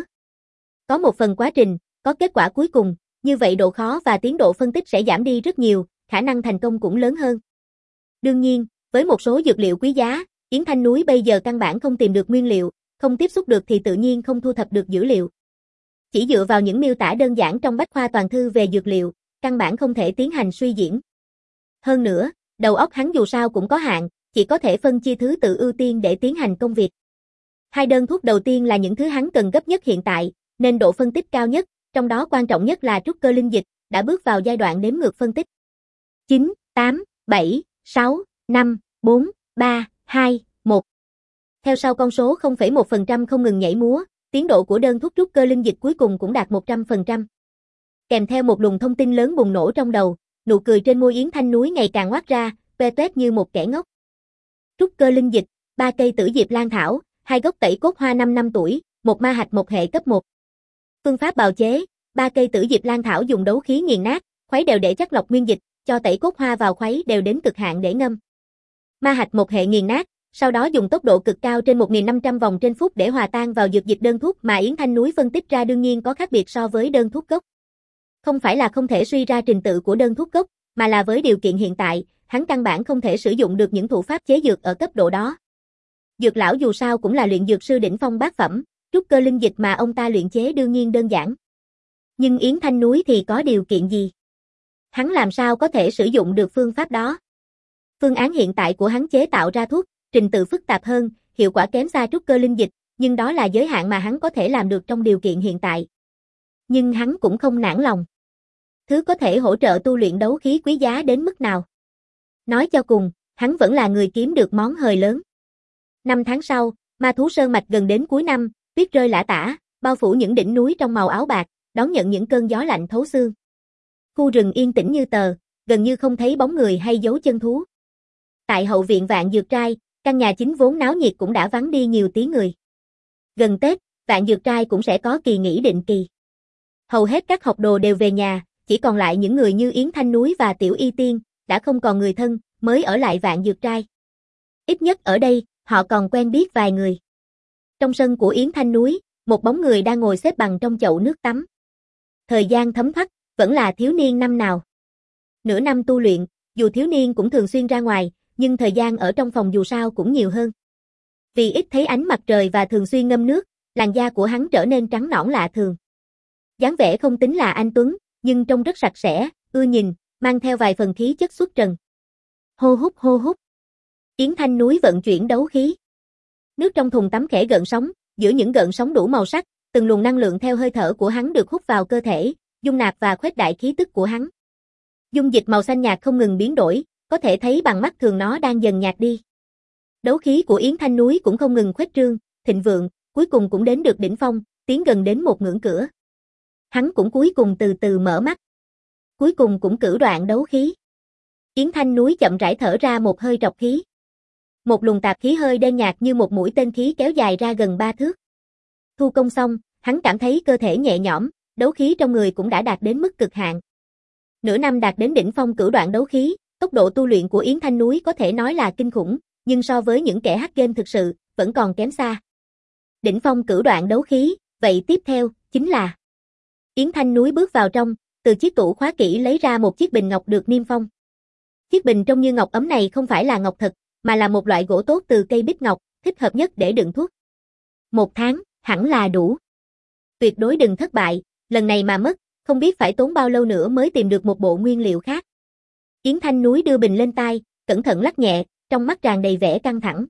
Có một phần quá trình, có kết quả cuối cùng, như vậy độ khó và tiến độ phân tích sẽ giảm đi rất nhiều, khả năng thành công cũng lớn hơn. Đương nhiên, với một số dược liệu quý giá, Yến Thanh Núi bây giờ căn bản không tìm được nguyên liệu, không tiếp xúc được thì tự nhiên không thu thập được dữ liệu. Chỉ dựa vào những miêu tả đơn giản trong bách khoa toàn thư về dược liệu, căn bản không thể tiến hành suy diễn. Hơn nữa, đầu óc hắn dù sao cũng có hạn, chỉ có thể phân chia thứ tự ưu tiên để tiến hành công việc. Hai đơn thuốc đầu tiên là những thứ hắn cần gấp nhất hiện tại, nên độ phân tích cao nhất, trong đó quan trọng nhất là trúc cơ linh dịch, đã bước vào giai đoạn đếm ngược phân tích. chín, tám, bảy, sáu, năm, bốn, ba, hai, một. Theo sau con số không phẩy một phần trăm không ngừng nhảy múa, tiến độ của đơn thuốc trúc cơ linh dịch cuối cùng cũng đạt một trăm phần trăm. Kèm theo một luồng thông tin lớn bùng nổ trong đầu, Nụ cười trên môi Yến Thanh Núi ngày càng ngoác ra, toe toét như một kẻ ngốc. Trúc cơ linh dịch, ba cây tử diệp lan thảo, hai gốc tẩy cốt hoa năm năm tuổi, một ma hạch một hệ cấp một. Phương pháp bào chế, ba cây tử diệp lan thảo dùng đấu khí nghiền nát, khuấy đều để chắc lọc nguyên dịch, cho tẩy cốt hoa vào khuấy đều đến cực hạn để ngâm. Ma hạch một hệ nghiền nát, sau đó dùng tốc độ cực cao trên một nghìn năm trăm vòng trên phút để hòa tan vào dược dịch đơn thuốc mà Yến Thanh Núi phân tích ra đương nhiên có khác biệt so với đơn thuốc gốc. Không phải là không thể suy ra trình tự của đơn thuốc gốc, mà là với điều kiện hiện tại, hắn căn bản không thể sử dụng được những thủ pháp chế dược ở cấp độ đó. Dược lão dù sao cũng là luyện dược sư đỉnh phong bát phẩm, trúc cơ linh dịch mà ông ta luyện chế đương nhiên đơn giản. Nhưng Yến Thanh Núi thì có điều kiện gì? Hắn làm sao có thể sử dụng được phương pháp đó? Phương án hiện tại của hắn chế tạo ra thuốc, trình tự phức tạp hơn, hiệu quả kém xa trúc cơ linh dịch, nhưng đó là giới hạn mà hắn có thể làm được trong điều kiện hiện tại. Nhưng hắn cũng không nản lòng. Thứ có thể hỗ trợ tu luyện đấu khí quý giá đến mức nào? Nói cho cùng, hắn vẫn là người kiếm được món hời lớn. Năm tháng sau, Ma Thú Sơn Mạch gần đến cuối năm, tuyết rơi lả tả, bao phủ những đỉnh núi trong màu áo bạc, đón nhận những cơn gió lạnh thấu xương. Khu rừng yên tĩnh như tờ, gần như không thấy bóng người hay dấu chân thú. Tại hậu viện Vạn Dược Trai, căn nhà chính vốn náo nhiệt cũng đã vắng đi nhiều tí người. Gần Tết, Vạn Dược Trai cũng sẽ có kỳ nghỉ định kỳ. Hầu hết các học đồ đều về nhà, chỉ còn lại những người như Yến Thanh Núi và Tiểu Y Tiên, đã không còn người thân, mới ở lại Vạn Dược Trai. Ít nhất ở đây, họ còn quen biết vài người. Trong sân của Yến Thanh Núi, một bóng người đang ngồi xếp bằng trong chậu nước tắm. Thời gian thấm thoát, vẫn là thiếu niên năm nào. Nửa năm tu luyện, dù thiếu niên cũng thường xuyên ra ngoài, nhưng thời gian ở trong phòng dù sao cũng nhiều hơn. Vì ít thấy ánh mặt trời và thường xuyên ngâm nước, làn da của hắn trở nên trắng nõn lạ thường. Dáng vẻ không tính là anh tuấn, nhưng trông rất sạch sẽ, ưa nhìn, mang theo vài phần khí chất xuất trần. Hô hút hô hút. Yến Thanh Núi vận chuyển đấu khí. Nước trong thùng tắm khẽ gợn sóng, giữa những gợn sóng đủ màu sắc, từng luồng năng lượng theo hơi thở của hắn được hút vào cơ thể, dung nạp và khuếch đại khí tức của hắn. Dung dịch màu xanh nhạt không ngừng biến đổi, có thể thấy bằng mắt thường nó đang dần nhạt đi. Đấu khí của Yến Thanh Núi cũng không ngừng khuếch trương, thịnh vượng, cuối cùng cũng đến được đỉnh phong, tiến gần đến một ngưỡng cửa. Hắn cũng cuối cùng từ từ mở mắt. Cuối cùng cũng cử đoạn đấu khí. Yến Thanh Núi chậm rãi thở ra một hơi trọc khí. Một luồng tạp khí hơi đen nhạt như một mũi tên khí kéo dài ra gần ba thước. Thu công xong, hắn cảm thấy cơ thể nhẹ nhõm, đấu khí trong người cũng đã đạt đến mức cực hạn. Nửa năm đạt đến đỉnh phong cửu đoạn đấu khí, tốc độ tu luyện của Yến Thanh Núi có thể nói là kinh khủng, nhưng so với những kẻ hack game thực sự, vẫn còn kém xa. Đỉnh phong cửu đoạn đấu khí, vậy tiếp theo, chính là Yến Thanh Núi bước vào trong, từ chiếc tủ khóa kỹ lấy ra một chiếc bình ngọc được niêm phong. Chiếc bình trông như ngọc ấm này không phải là ngọc thật, mà là một loại gỗ tốt từ cây bích ngọc, thích hợp nhất để đựng thuốc. Một tháng, hẳn là đủ. Tuyệt đối đừng thất bại, lần này mà mất, không biết phải tốn bao lâu nữa mới tìm được một bộ nguyên liệu khác. Yến Thanh Núi đưa bình lên tai, cẩn thận lắc nhẹ, trong mắt tràn đầy vẻ căng thẳng.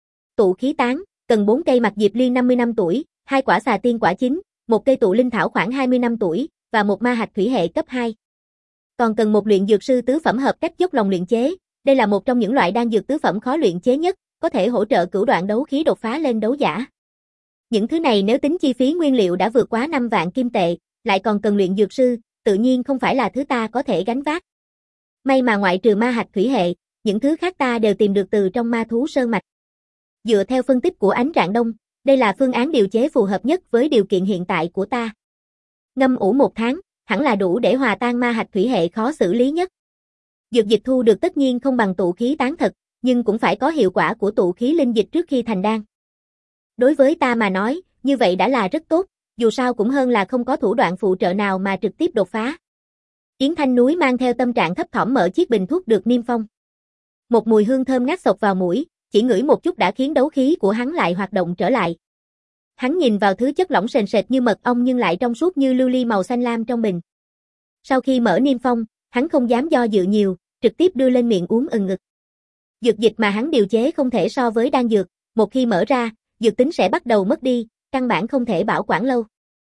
Tụ khí tán, cần bốn cây mạc diệp liên năm mươi năm tuổi, hai quả xà tiên quả chín, một cây tụ linh thảo khoảng hai mươi năm tuổi, và một ma hạch thủy hệ cấp hai. Còn cần một luyện dược sư tứ phẩm hợp cách dốc lòng luyện chế, đây là một trong những loại đan dược tứ phẩm khó luyện chế nhất, có thể hỗ trợ cửu đoạn đấu khí đột phá lên đấu giả. Những thứ này nếu tính chi phí nguyên liệu đã vượt quá năm vạn kim tệ, lại còn cần luyện dược sư, tự nhiên không phải là thứ ta có thể gánh vác. May mà ngoại trừ ma hạch thủy hệ, những thứ khác ta đều tìm được từ trong Ma Thú Sơn Mạch. Dựa theo phân tích của Ánh Rạng Đông, đây là phương án điều chế phù hợp nhất với điều kiện hiện tại của ta. Ngâm ủ một tháng, hẳn là đủ để hòa tan ma hạch thủy hệ khó xử lý nhất. Dược dịch thu được tất nhiên không bằng tụ khí tán thật, nhưng cũng phải có hiệu quả của tụ khí linh dịch trước khi thành đan. Đối với ta mà nói, như vậy đã là rất tốt, dù sao cũng hơn là không có thủ đoạn phụ trợ nào mà trực tiếp đột phá. Yến Thanh Núi mang theo tâm trạng thấp thỏm mở chiếc bình thuốc được niêm phong. Một mùi hương thơm ngát xộc vào mũi, chỉ ngửi một chút đã khiến đấu khí của hắn lại hoạt động trở lại. Hắn nhìn vào thứ chất lỏng sền sệt như mật ong nhưng lại trong suốt như lưu ly màu xanh lam trong bình. Sau khi mở niêm phong, hắn không dám do dự nhiều, trực tiếp đưa lên miệng uống ừng ngực. Dược dịch mà hắn điều chế không thể so với đan dược, một khi mở ra, dược tính sẽ bắt đầu mất đi, căn bản không thể bảo quản lâu.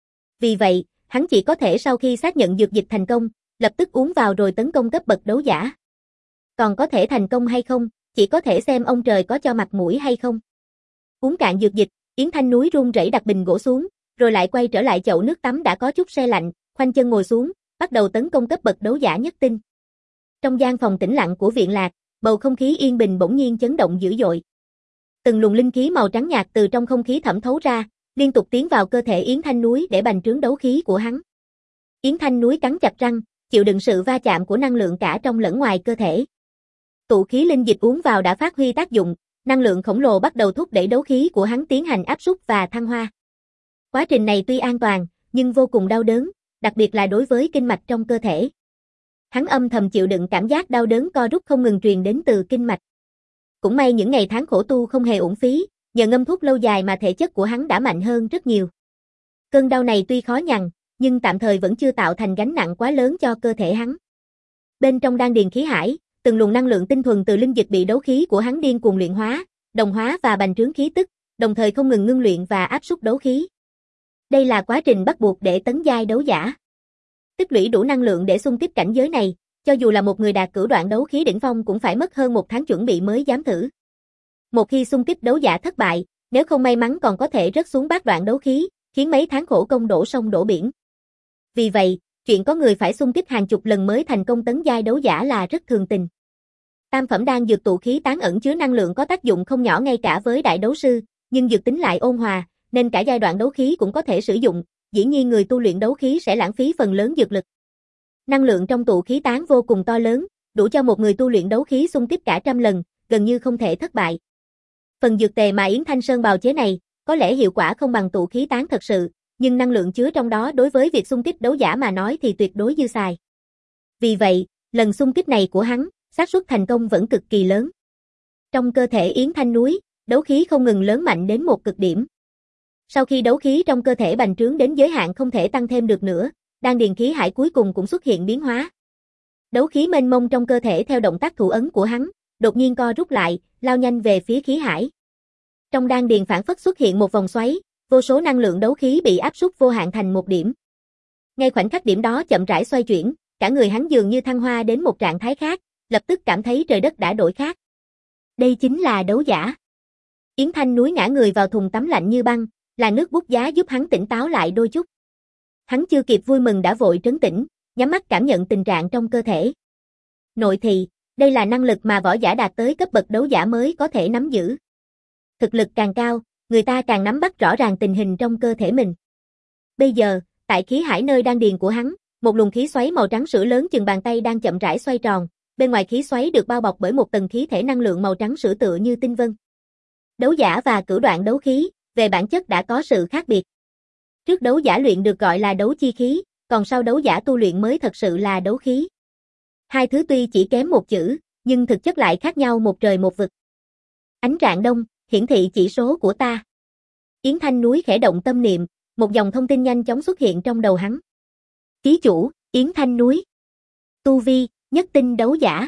Vì vậy, hắn chỉ có thể sau khi xác nhận dược dịch thành công, lập tức uống vào rồi tấn công cấp bậc đấu giả. Còn có thể thành công hay không, chỉ có thể xem ông trời có cho mặt mũi hay không. Uống cạn dược dịch, Yến Thanh Núi run rẩy đặt bình gỗ xuống, rồi lại quay trở lại chậu nước tắm đã có chút se lạnh, khoanh chân ngồi xuống, bắt đầu tấn công cấp bậc đấu giả nhất tinh. Trong gian phòng tĩnh lặng của viện lạc, bầu không khí yên bình bỗng nhiên chấn động dữ dội. Từng luồng linh khí màu trắng nhạt từ trong không khí thẩm thấu ra, liên tục tiến vào cơ thể Yến Thanh Núi để bành trướng đấu khí của hắn. Yến Thanh Núi cắn chặt răng, chịu đựng sự va chạm của năng lượng cả trong lẫn ngoài cơ thể. Tụ khí linh dịch uống vào đã phát huy tác dụng, năng lượng khổng lồ bắt đầu thúc đẩy đấu khí của hắn tiến hành áp suất và thăng hoa. Quá trình này tuy an toàn, nhưng vô cùng đau đớn, đặc biệt là đối với kinh mạch trong cơ thể. Hắn âm thầm chịu đựng cảm giác đau đớn co rút không ngừng truyền đến từ kinh mạch. Cũng may những ngày tháng khổ tu không hề uổng phí, nhờ ngâm thuốc lâu dài mà thể chất của hắn đã mạnh hơn rất nhiều. Cơn đau này tuy khó nhằn, nhưng tạm thời vẫn chưa tạo thành gánh nặng quá lớn cho cơ thể hắn. Bên trong đan điền khí hải, từng luồng năng lượng tinh thuần từ linh dịch bị đấu khí của hắn điên cuồng luyện hóa, đồng hóa và bành trướng khí tức, đồng thời không ngừng ngưng luyện và áp suất đấu khí. Đây là quá trình bắt buộc để tấn giai đấu giả. Tích lũy đủ năng lượng để xung kích cảnh giới này, cho dù là một người đạt cửu đoạn đấu khí đỉnh phong cũng phải mất hơn một tháng chuẩn bị mới dám thử. Một khi xung kích đấu giả thất bại, nếu không may mắn còn có thể rớt xuống bát đoạn đấu khí, khiến mấy tháng khổ công đổ sông đổ biển. Vì vậy, chuyện có người phải xung kích hàng chục lần mới thành công tấn giai đấu giả là rất thường tình. Tam phẩm đan dược tụ khí tán ẩn chứa năng lượng có tác dụng không nhỏ ngay cả với đại đấu sư, nhưng dược tính lại ôn hòa, nên cả giai đoạn đấu khí cũng có thể sử dụng, dĩ nhiên người tu luyện đấu khí sẽ lãng phí phần lớn dược lực. Năng lượng trong tụ khí tán vô cùng to lớn, đủ cho một người tu luyện đấu khí xung kích cả trăm lần, gần như không thể thất bại. Phần dược tề mà Yến Thanh Sơn bào chế này, có lẽ hiệu quả không bằng tụ khí tán thật sự, nhưng năng lượng chứa trong đó đối với việc xung kích đấu giả mà nói thì tuyệt đối dư xài. Vì vậy, lần xung kích này của hắn, xác suất thành công vẫn cực kỳ lớn. Trong cơ thể Yến Thanh Núi, đấu khí không ngừng lớn mạnh đến một cực điểm. Sau khi đấu khí trong cơ thể bành trướng đến giới hạn không thể tăng thêm được nữa, đan điền khí hải cuối cùng cũng xuất hiện biến hóa. Đấu khí mênh mông trong cơ thể theo động tác thủ ấn của hắn, đột nhiên co rút lại, lao nhanh về phía khí hải. Trong đan điền phản phất xuất hiện một vòng xoáy, vô số năng lượng đấu khí bị áp suất vô hạn thành một điểm. Ngay khoảnh khắc điểm đó chậm rãi xoay chuyển, cả người hắn dường như thăng hoa đến một trạng thái khác, lập tức cảm thấy trời đất đã đổi khác. Đây chính là đấu giả. Yến Thanh Núi ngã người vào thùng tắm lạnh như băng, là nước bút giá giúp hắn tỉnh táo lại đôi chút. Hắn chưa kịp vui mừng đã vội trấn tĩnh, nhắm mắt cảm nhận tình trạng trong cơ thể. Nội thì, đây là năng lực mà võ giả đạt tới cấp bậc đấu giả mới có thể nắm giữ. Thực lực càng cao, người ta càng nắm bắt rõ ràng tình hình trong cơ thể mình. Bây giờ, tại khí hải nơi đan điền của hắn, một luồng khí xoáy màu trắng sữa lớn chừng bàn tay đang chậm rãi xoay tròn, bên ngoài khí xoáy được bao bọc bởi một tầng khí thể năng lượng màu trắng sữa tựa như tinh vân. Đấu giả và cửu đoạn đấu khí, về bản chất đã có sự khác biệt. Trước đấu giả luyện được gọi là đấu chi khí, còn sau đấu giả tu luyện mới thật sự là đấu khí. Hai thứ tuy chỉ kém một chữ, nhưng thực chất lại khác nhau một trời một vực. Ánh rạng đông, hiển thị chỉ số của ta. Yến Thanh Núi khẽ động tâm niệm, một dòng thông tin nhanh chóng xuất hiện trong đầu hắn. Ký chủ, Yến Thanh Núi. Tu vi, nhất tinh đấu giả.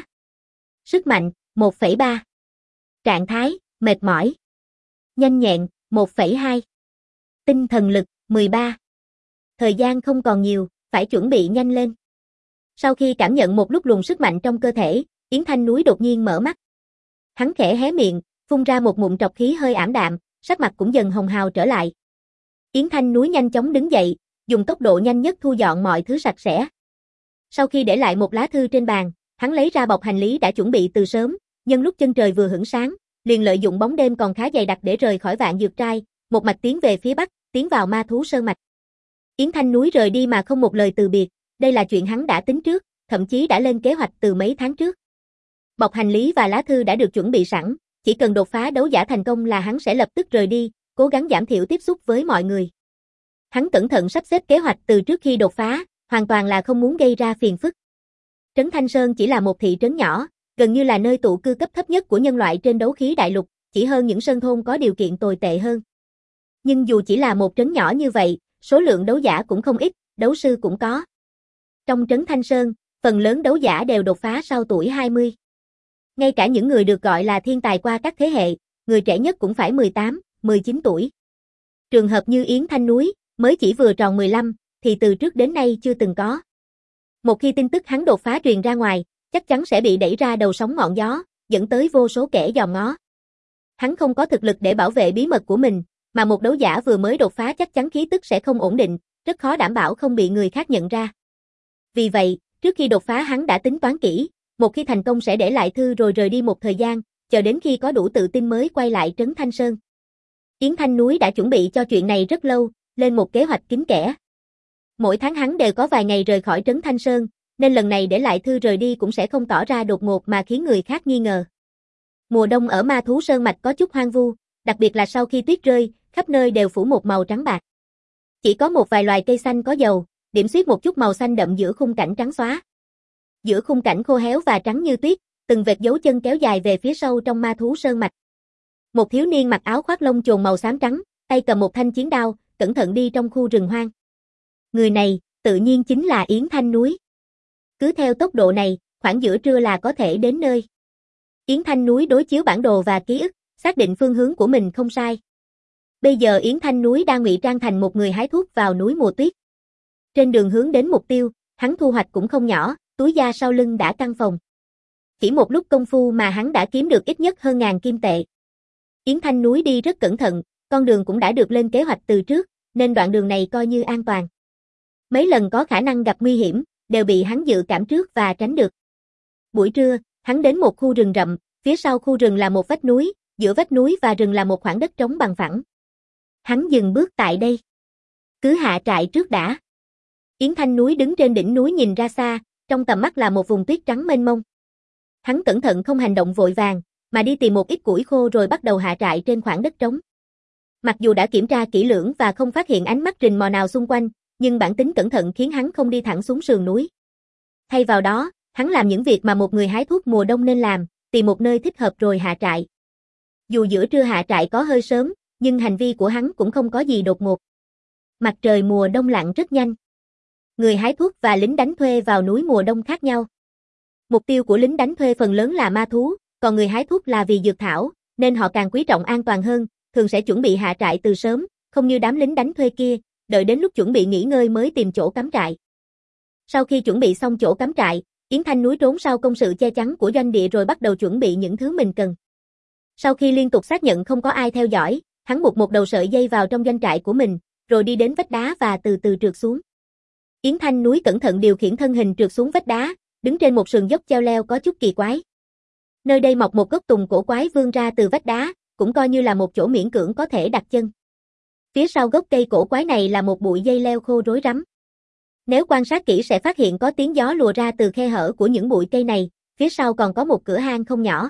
Sức mạnh, một phẩy ba. Trạng thái, mệt mỏi. Nhanh nhẹn, một phẩy hai. Tinh thần lực, mười ba. Thời gian không còn nhiều, phải chuẩn bị nhanh lên. Sau khi cảm nhận một lúc luồng sức mạnh trong cơ thể, Yến Thanh Núi đột nhiên mở mắt. Hắn khẽ hé miệng, phun ra một ngụm trọc khí hơi ảm đạm, sắc mặt cũng dần hồng hào trở lại. Yến Thanh Núi nhanh chóng đứng dậy, dùng tốc độ nhanh nhất thu dọn mọi thứ sạch sẽ. Sau khi để lại một lá thư trên bàn, hắn lấy ra bọc hành lý đã chuẩn bị từ sớm, nhân lúc chân trời vừa hửng sáng, liền lợi dụng bóng đêm còn khá dày đặc để rời khỏi Vạn Dược Trai, một mạch tiến về phía bắc, tiến vào Ma Thú Sơn mạch. Yến Thanh Núi rời đi mà không một lời từ biệt, đây là chuyện hắn đã tính trước, thậm chí đã lên kế hoạch từ mấy tháng trước. Bọc hành lý và lá thư đã được chuẩn bị sẵn, chỉ cần đột phá đấu giả thành công là hắn sẽ lập tức rời đi, cố gắng giảm thiểu tiếp xúc với mọi người. Hắn cẩn thận sắp xếp kế hoạch từ trước khi đột phá, hoàn toàn là không muốn gây ra phiền phức. Trấn Thanh Sơn chỉ là một thị trấn nhỏ, gần như là nơi tụ cư cấp thấp nhất của nhân loại trên đấu khí đại lục, chỉ hơn những sơn thôn có điều kiện tồi tệ hơn. Nhưng dù chỉ là một trấn nhỏ như vậy, số lượng đấu giả cũng không ít, đấu sư cũng có. Trong trấn Thanh Sơn, phần lớn đấu giả đều đột phá sau tuổi hai mươi. Ngay cả những người được gọi là thiên tài qua các thế hệ, người trẻ nhất cũng phải mười tám, mười chín tuổi. Trường hợp như Yến Thanh Núi, mới chỉ vừa tròn mười lăm, thì từ trước đến nay chưa từng có. Một khi tin tức hắn đột phá truyền ra ngoài, chắc chắn sẽ bị đẩy ra đầu sóng ngọn gió, dẫn tới vô số kẻ dòm ngó. Hắn không có thực lực để bảo vệ bí mật của mình, mà một đấu giả vừa mới đột phá chắc chắn khí tức sẽ không ổn định, rất khó đảm bảo không bị người khác nhận ra. Vì vậy, trước khi đột phá hắn đã tính toán kỹ, Một khi thành công sẽ để lại thư rồi rời đi một thời gian, chờ đến khi có đủ tự tin mới quay lại trấn Thanh Sơn. Yến Thanh Núi đã chuẩn bị cho chuyện này rất lâu, lên một kế hoạch kín kẽ. Mỗi tháng hắn đều có vài ngày rời khỏi trấn Thanh Sơn, nên lần này để lại thư rời đi cũng sẽ không tỏ ra đột ngột mà khiến người khác nghi ngờ. Mùa đông ở Ma Thú Sơn Mạch có chút hoang vu, đặc biệt là sau khi tuyết rơi, khắp nơi đều phủ một màu trắng bạc. Chỉ có một vài loài cây xanh có dầu, điểm xuyết một chút màu xanh đậm giữa khung cảnh trắng xóa. Giữa khung cảnh khô héo và trắng như tuyết, từng vệt dấu chân kéo dài về phía sâu trong Ma Thú Sơn Mạch. Một thiếu niên mặc áo khoác lông chồn màu xám trắng, tay cầm một thanh chiến đao, cẩn thận đi trong khu rừng hoang. Người này, tự nhiên chính là Yến Thanh Núi. Cứ theo tốc độ này, khoảng giữa trưa là có thể đến nơi. Yến Thanh Núi đối chiếu bản đồ và ký ức, xác định phương hướng của mình không sai. Bây giờ Yến Thanh Núi đang ngụy trang thành một người hái thuốc vào núi mùa tuyết. Trên đường hướng đến mục tiêu, hắn thu hoạch cũng không nhỏ, túi da sau lưng đã căng phồng. Chỉ một lúc công phu mà hắn đã kiếm được ít nhất hơn ngàn kim tệ. Yến Thanh Núi đi rất cẩn thận, con đường cũng đã được lên kế hoạch từ trước, nên đoạn đường này coi như an toàn. Mấy lần có khả năng gặp nguy hiểm, đều bị hắn dự cảm trước và tránh được. Buổi trưa, hắn đến một khu rừng rậm, phía sau khu rừng là một vách núi, giữa vách núi và rừng là một khoảng đất trống bằng phẳng. Hắn dừng bước tại đây. Cứ hạ trại trước đã. Yến Thanh Núi đứng trên đỉnh núi nhìn ra xa, trong tầm mắt là một vùng tuyết trắng mênh mông. Hắn cẩn thận không hành động vội vàng, mà đi tìm một ít củi khô rồi bắt đầu hạ trại trên khoảng đất trống. Mặc dù đã kiểm tra kỹ lưỡng và không phát hiện ánh mắt rình mò nào xung quanh, nhưng bản tính cẩn thận khiến hắn không đi thẳng xuống sườn núi. Thay vào đó, hắn làm những việc mà một người hái thuốc mùa đông nên làm, tìm một nơi thích hợp rồi hạ trại. Dù giữa trưa hạ trại có hơi sớm, nhưng hành vi của hắn cũng không có gì đột ngột. Mặt trời mùa đông lặn rất nhanh. Người hái thuốc và lính đánh thuê vào núi mùa đông khác nhau. Mục tiêu của lính đánh thuê phần lớn là ma thú, còn người hái thuốc là vì dược thảo, nên họ càng quý trọng an toàn hơn, thường sẽ chuẩn bị hạ trại từ sớm, không như đám lính đánh thuê kia, đợi đến lúc chuẩn bị nghỉ ngơi mới tìm chỗ cắm trại. Sau khi chuẩn bị xong chỗ cắm trại, Yến Thanh Núi trốn sau công sự che chắn của doanh địa rồi bắt đầu chuẩn bị những thứ mình cần. Sau khi liên tục xác nhận không có ai theo dõi, hắn buộc một đầu sợi dây vào trong doanh trại của mình, rồi đi đến vách đá và từ từ trượt xuống. Yến Thanh Núi cẩn thận điều khiển thân hình trượt xuống vách đá, đứng trên một sườn dốc treo leo có chút kỳ quái. Nơi đây mọc một gốc tùng cổ quái vươn ra từ vách đá, cũng coi như là một chỗ miễn cưỡng có thể đặt chân. Phía sau gốc cây cổ quái này là một bụi dây leo khô rối rắm. Nếu quan sát kỹ sẽ phát hiện có tiếng gió lùa ra từ khe hở của những bụi cây này, phía sau còn có một cửa hang không nhỏ.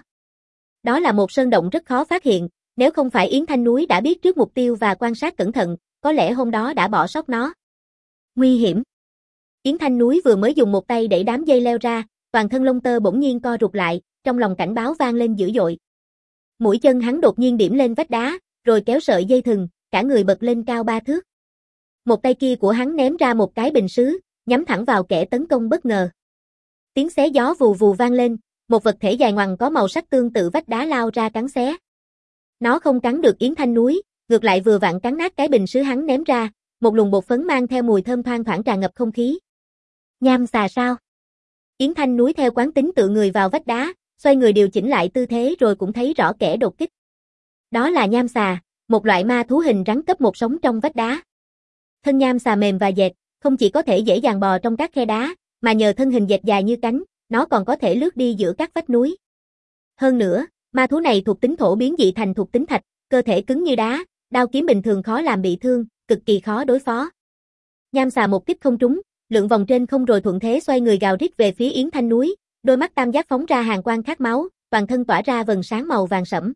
Đó là một sơn động rất khó phát hiện, nếu không phải Yến Thanh Núi đã biết trước mục tiêu và quan sát cẩn thận, có lẽ hôm đó đã bỏ sót nó. Nguy hiểm. Yến Thanh Núi vừa mới dùng một tay đẩy đám dây leo ra, toàn thân lông tơ bỗng nhiên co rụt lại, trong lòng cảnh báo vang lên dữ dội. Mũi chân hắn đột nhiên điểm lên vách đá, rồi kéo sợi dây thừng, cả người bật lên cao ba thước. Một tay kia của hắn ném ra một cái bình sứ, nhắm thẳng vào kẻ tấn công bất ngờ. Tiếng xé gió vù vù vang lên, một vật thể dài ngoằng có màu sắc tương tự vách đá lao ra cắn xé. Nó không cắn được Yến Thanh Núi, ngược lại vừa vặn cắn nát cái bình sứ hắn ném ra, một luồng bột phấn mang theo mùi thơm thoang thoảng tràn ngập không khí. Nham xà sao? Yến Thanh Núi theo quán tính tựa người vào vách đá, xoay người điều chỉnh lại tư thế rồi cũng thấy rõ kẻ đột kích. Đó là nham xà, một loại ma thú hình rắn cấp một sống trong vách đá. Thân nham xà mềm và dẹt, không chỉ có thể dễ dàng bò trong các khe đá, mà nhờ thân hình dẹt dài như cánh, nó còn có thể lướt đi giữa các vách núi. Hơn nữa, ma thú này thuộc tính thổ biến dị thành thuộc tính thạch, cơ thể cứng như đá, đao kiếm bình thường khó làm bị thương, cực kỳ khó đối phó. Nham xà một kích không trúng, lượn vòng trên không rồi thuận thế xoay người gào rít về phía Yến Thanh Núi, đôi mắt tam giác phóng ra hàn quang khát máu, toàn thân tỏa ra vầng sáng màu vàng sẫm.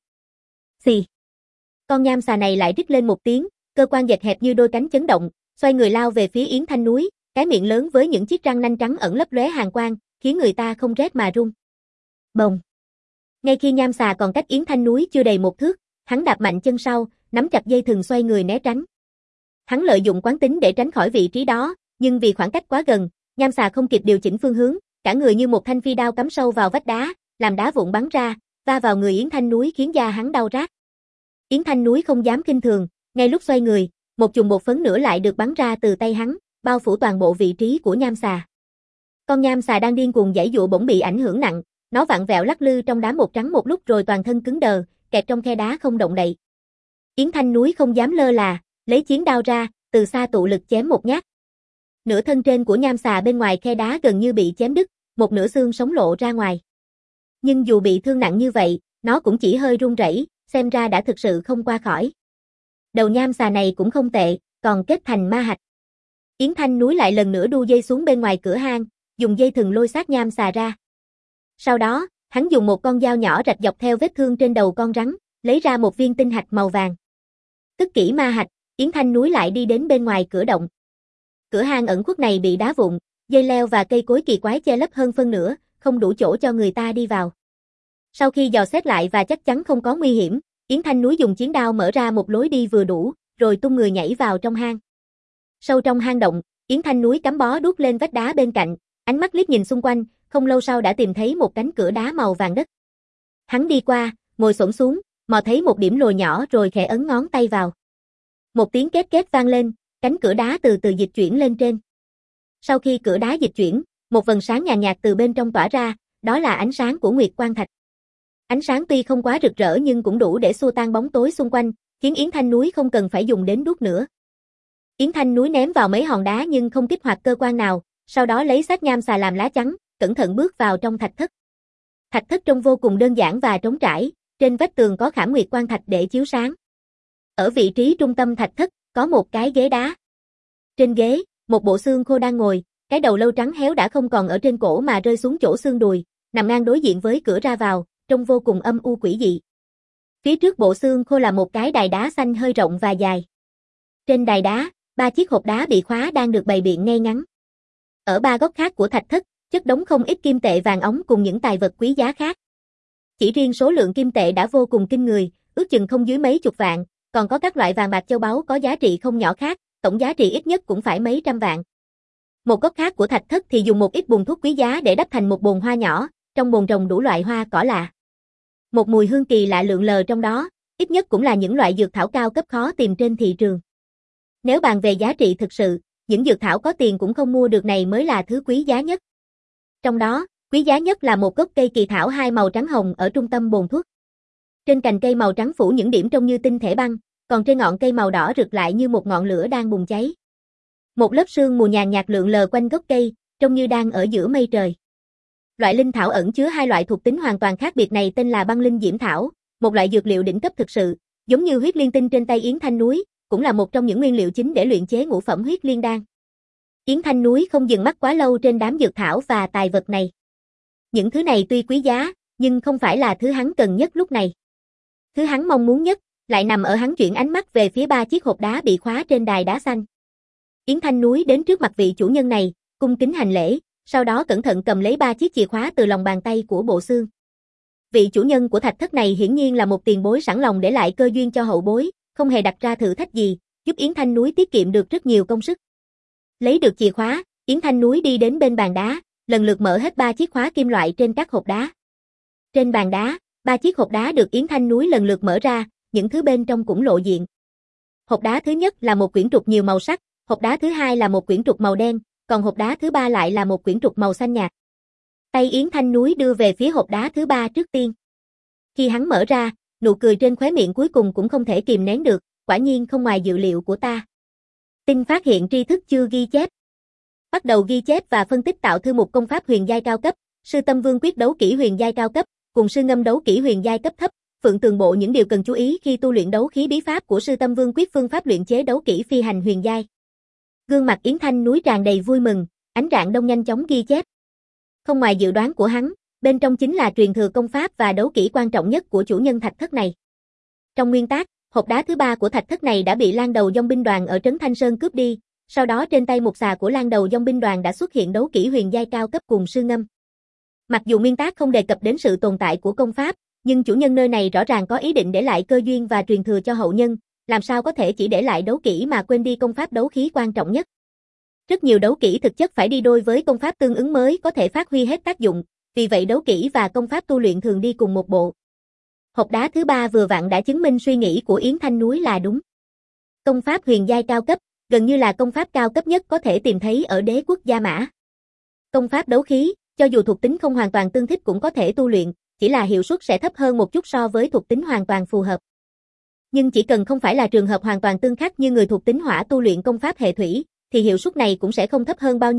Xì. Con nham xà này lại rít lên một tiếng, cơ quan dẹt hẹp như đôi cánh chấn động, xoay người lao về phía Yến Thanh Núi, cái miệng lớn với những chiếc răng nanh trắng ẩn lấp lóe hàn quang, khiến người ta không rét mà run. Bồng. Ngay khi nham xà còn cách Yến Thanh Núi chưa đầy một thước, hắn đạp mạnh chân sau, nắm chặt dây thừng xoay người né tránh. Hắn lợi dụng quán tính để tránh khỏi vị trí đó, nhưng vì khoảng cách quá gần, nham xà không kịp điều chỉnh phương hướng, cả người như một thanh phi đao cắm sâu vào vách đá, làm đá vụn bắn ra, va vào người Yến Thanh Núi khiến da hắn đau rát. Yến Thanh Núi không dám khinh thường, ngay lúc xoay người, một chùm bột phấn nữa lại được bắn ra từ tay hắn, bao phủ toàn bộ vị trí của nham xà. Con nham xà đang điên cuồng giãy giụa bỗng bị ảnh hưởng nặng, nó vặn vẹo lắc lư trong đám bột trắng một lúc rồi toàn thân cứng đờ, kẹt trong khe đá không động đậy. Yến Thanh Núi không dám lơ là, lấy chiến đao ra, từ xa tụ lực chém một nhát. Nửa thân trên của nham xà bên ngoài khe đá gần như bị chém đứt, một nửa xương sống lộ ra ngoài. Nhưng dù bị thương nặng như vậy, nó cũng chỉ hơi run rẩy, xem ra đã thực sự không qua khỏi. Đầu nham xà này cũng không tệ, còn kết thành ma hạch. Yến Thanh Núi lại lần nữa đu dây xuống bên ngoài cửa hang, dùng dây thừng lôi xác nham xà ra. Sau đó, hắn dùng một con dao nhỏ rạch dọc theo vết thương trên đầu con rắn, lấy ra một viên tinh hạch màu vàng. Cất kỹ ma hạch, Yến Thanh Núi lại đi đến bên ngoài cửa động. Cửa hang ẩn khuất này bị đá vụn, dây leo và cây cối kỳ quái che lấp hơn phân nửa, không đủ chỗ cho người ta đi vào. Sau khi dò xét lại và chắc chắn không có nguy hiểm, Yến Thanh Núi dùng chiến đao mở ra một lối đi vừa đủ, rồi tung người nhảy vào trong hang. Sâu trong hang động, Yến Thanh Núi cắm bó đuốc lên vách đá bên cạnh, ánh mắt liếc nhìn xung quanh, không lâu sau đã tìm thấy một cánh cửa đá màu vàng đất. Hắn đi qua, ngồi xổm xuống, mò thấy một điểm lồi nhỏ rồi khẽ ấn ngón tay vào. Một tiếng két két vang lên, cánh cửa đá từ từ dịch chuyển lên trên. Sau khi cửa đá dịch chuyển, một vầng sáng nhàn nhạt từ bên trong tỏa ra, đó là ánh sáng của Nguyệt Quang Thạch. Ánh sáng tuy không quá rực rỡ nhưng cũng đủ để xua tan bóng tối xung quanh, khiến Yến Thanh Núi không cần phải dùng đến đuốc nữa. Yến Thanh Núi ném vào mấy hòn đá nhưng không kích hoạt cơ quan nào, sau đó lấy xác nham xà làm lá chắn, cẩn thận bước vào trong thạch thất. Thạch thất trông vô cùng đơn giản và trống trải, trên vách tường có khảm Nguyệt Quang Thạch để chiếu sáng. Ở vị trí trung tâm thạch thất, có một cái ghế đá. Trên ghế, một bộ xương khô đang ngồi, cái đầu lâu trắng héo đã không còn ở trên cổ mà rơi xuống chỗ xương đùi, nằm ngang đối diện với cửa ra vào, trông vô cùng âm u quỷ dị. Phía trước bộ xương khô là một cái đài đá xanh hơi rộng và dài. Trên đài đá, ba chiếc hộp đá bị khóa đang được bày biện ngay ngắn. Ở ba góc khác của thạch thất, chất đống không ít kim tệ vàng óng cùng những tài vật quý giá khác. Chỉ riêng số lượng kim tệ đã vô cùng kinh người, ước chừng không dưới mấy chục vạn, còn có các loại vàng bạc châu báu có giá trị không nhỏ khác, tổng giá trị ít nhất cũng phải mấy trăm vạn. Một góc khác của thạch thất thì dùng một ít bùn thuốc quý giá để đắp thành một bồn hoa nhỏ, trong bồn trồng đủ loại hoa cỏ lạ. Một mùi hương kỳ lạ lượn lờ trong đó, ít nhất cũng là những loại dược thảo cao cấp khó tìm trên thị trường. Nếu bàn về giá trị thực sự, những dược thảo có tiền cũng không mua được này mới là thứ quý giá nhất. Trong đó, quý giá nhất là một gốc cây kỳ thảo hai màu trắng hồng ở trung tâm bồn thuốc. Trên cành cây màu trắng phủ những điểm trông như tinh thể băng, còn trên ngọn cây màu đỏ rực lại như một ngọn lửa đang bùng cháy. Một lớp sương mù nhàn nhạt lượn lờ quanh gốc cây, trông như đang ở giữa mây trời. Loại linh thảo ẩn chứa hai loại thuộc tính hoàn toàn khác biệt này tên là băng linh diễm thảo, một loại dược liệu đỉnh cấp thực sự, giống như huyết liên tinh trên tay Yến Thanh Núi, cũng là một trong những nguyên liệu chính để luyện chế ngũ phẩm huyết liên đan. Yến Thanh Núi không dừng mắt quá lâu trên đám dược thảo và tài vật này. Những thứ này tuy quý giá, nhưng không phải là thứ hắn cần nhất lúc này. Thứ hắn mong muốn nhất, lại nằm ở hắn chuyển ánh mắt về phía ba chiếc hộp đá bị khóa trên đài đá xanh. Yến Thanh Núi đến trước mặt vị chủ nhân này, cung kính hành lễ, sau đó cẩn thận cầm lấy ba chiếc chìa khóa từ lòng bàn tay của bộ xương. Vị chủ nhân của thạch thất này hiển nhiên là một tiền bối sẵn lòng để lại cơ duyên cho hậu bối, không hề đặt ra thử thách gì, giúp Yến Thanh Núi tiết kiệm được rất nhiều công sức. Lấy được chìa khóa, Yến Thanh Núi đi đến bên bàn đá, lần lượt mở hết ba chiếc khóa kim loại trên các hộp đá. Trên bàn đá, ba chiếc hộp đá được Yến Thanh Núi lần lượt mở ra, những thứ bên trong cũng lộ diện. Hộp đá thứ nhất là một quyển trục nhiều màu sắc, hộp đá thứ hai là một quyển trục màu đen, còn hộp đá thứ ba lại là một quyển trục màu xanh nhạt. Tay Yến Thanh Núi đưa về phía hộp đá thứ ba trước tiên. Khi hắn mở ra, nụ cười trên khóe miệng cuối cùng cũng không thể kìm nén được, quả nhiên không ngoài dự liệu của ta. Tin phát hiện tri thức chưa ghi chép. Bắt đầu ghi chép và phân tích tạo thư mục công pháp huyền giai cao cấp, sư tâm vương quyết đấu kỹ huyền giai cao cấp, cùng sư ngâm đấu kỹ huyền giai cấp thấp, phượng tường bộ những điều cần chú ý khi tu luyện đấu khí bí pháp của sư tâm vương quyết phương pháp luyện chế đấu kỹ phi hành huyền giai. Gương mặt Yến Thanh Núi tràn đầy vui mừng, ánh rạng đông nhanh chóng ghi chép. Không ngoài dự đoán của hắn, bên trong chính là truyền thừa công pháp và đấu kỹ quan trọng nhất của chủ nhân thạch thất này. Trong nguyên tác, hộp đá thứ ba của thạch thất này đã bị Lan Đầu Dông binh đoàn ở trấn Thanh Sơn cướp đi, sau đó trên tay một xà của Lan Đầu Dông binh đoàn đã xuất hiện đấu kỹ huyền giai cao cấp cùng sư ngâm. Mặc dù nguyên tác không đề cập đến sự tồn tại của công pháp, nhưng chủ nhân nơi này rõ ràng có ý định để lại cơ duyên và truyền thừa cho hậu nhân, làm sao có thể chỉ để lại đấu kỹ mà quên đi công pháp đấu khí quan trọng nhất. Rất nhiều đấu kỹ thực chất phải đi đôi với công pháp tương ứng mới có thể phát huy hết tác dụng, vì vậy đấu kỹ và công pháp tu luyện thường đi cùng một bộ. Hộp đá thứ ba vừa vặn đã chứng minh suy nghĩ của Yến Thanh Núi là đúng. Công pháp huyền giai cao cấp, gần như là công pháp cao cấp nhất có thể tìm thấy ở đế quốc Gia Mã. Công pháp đấu khí, cho dù thuộc tính không hoàn toàn tương thích cũng có thể tu luyện, chỉ là hiệu suất sẽ thấp hơn một chút so với thuộc tính hoàn toàn phù hợp. Nhưng chỉ cần không phải là trường hợp hoàn toàn tương khắc như người thuộc tính hỏa tu luyện công pháp hệ thủy, thì hiệu suất này cũng sẽ không thấp hơn bao nhiêu,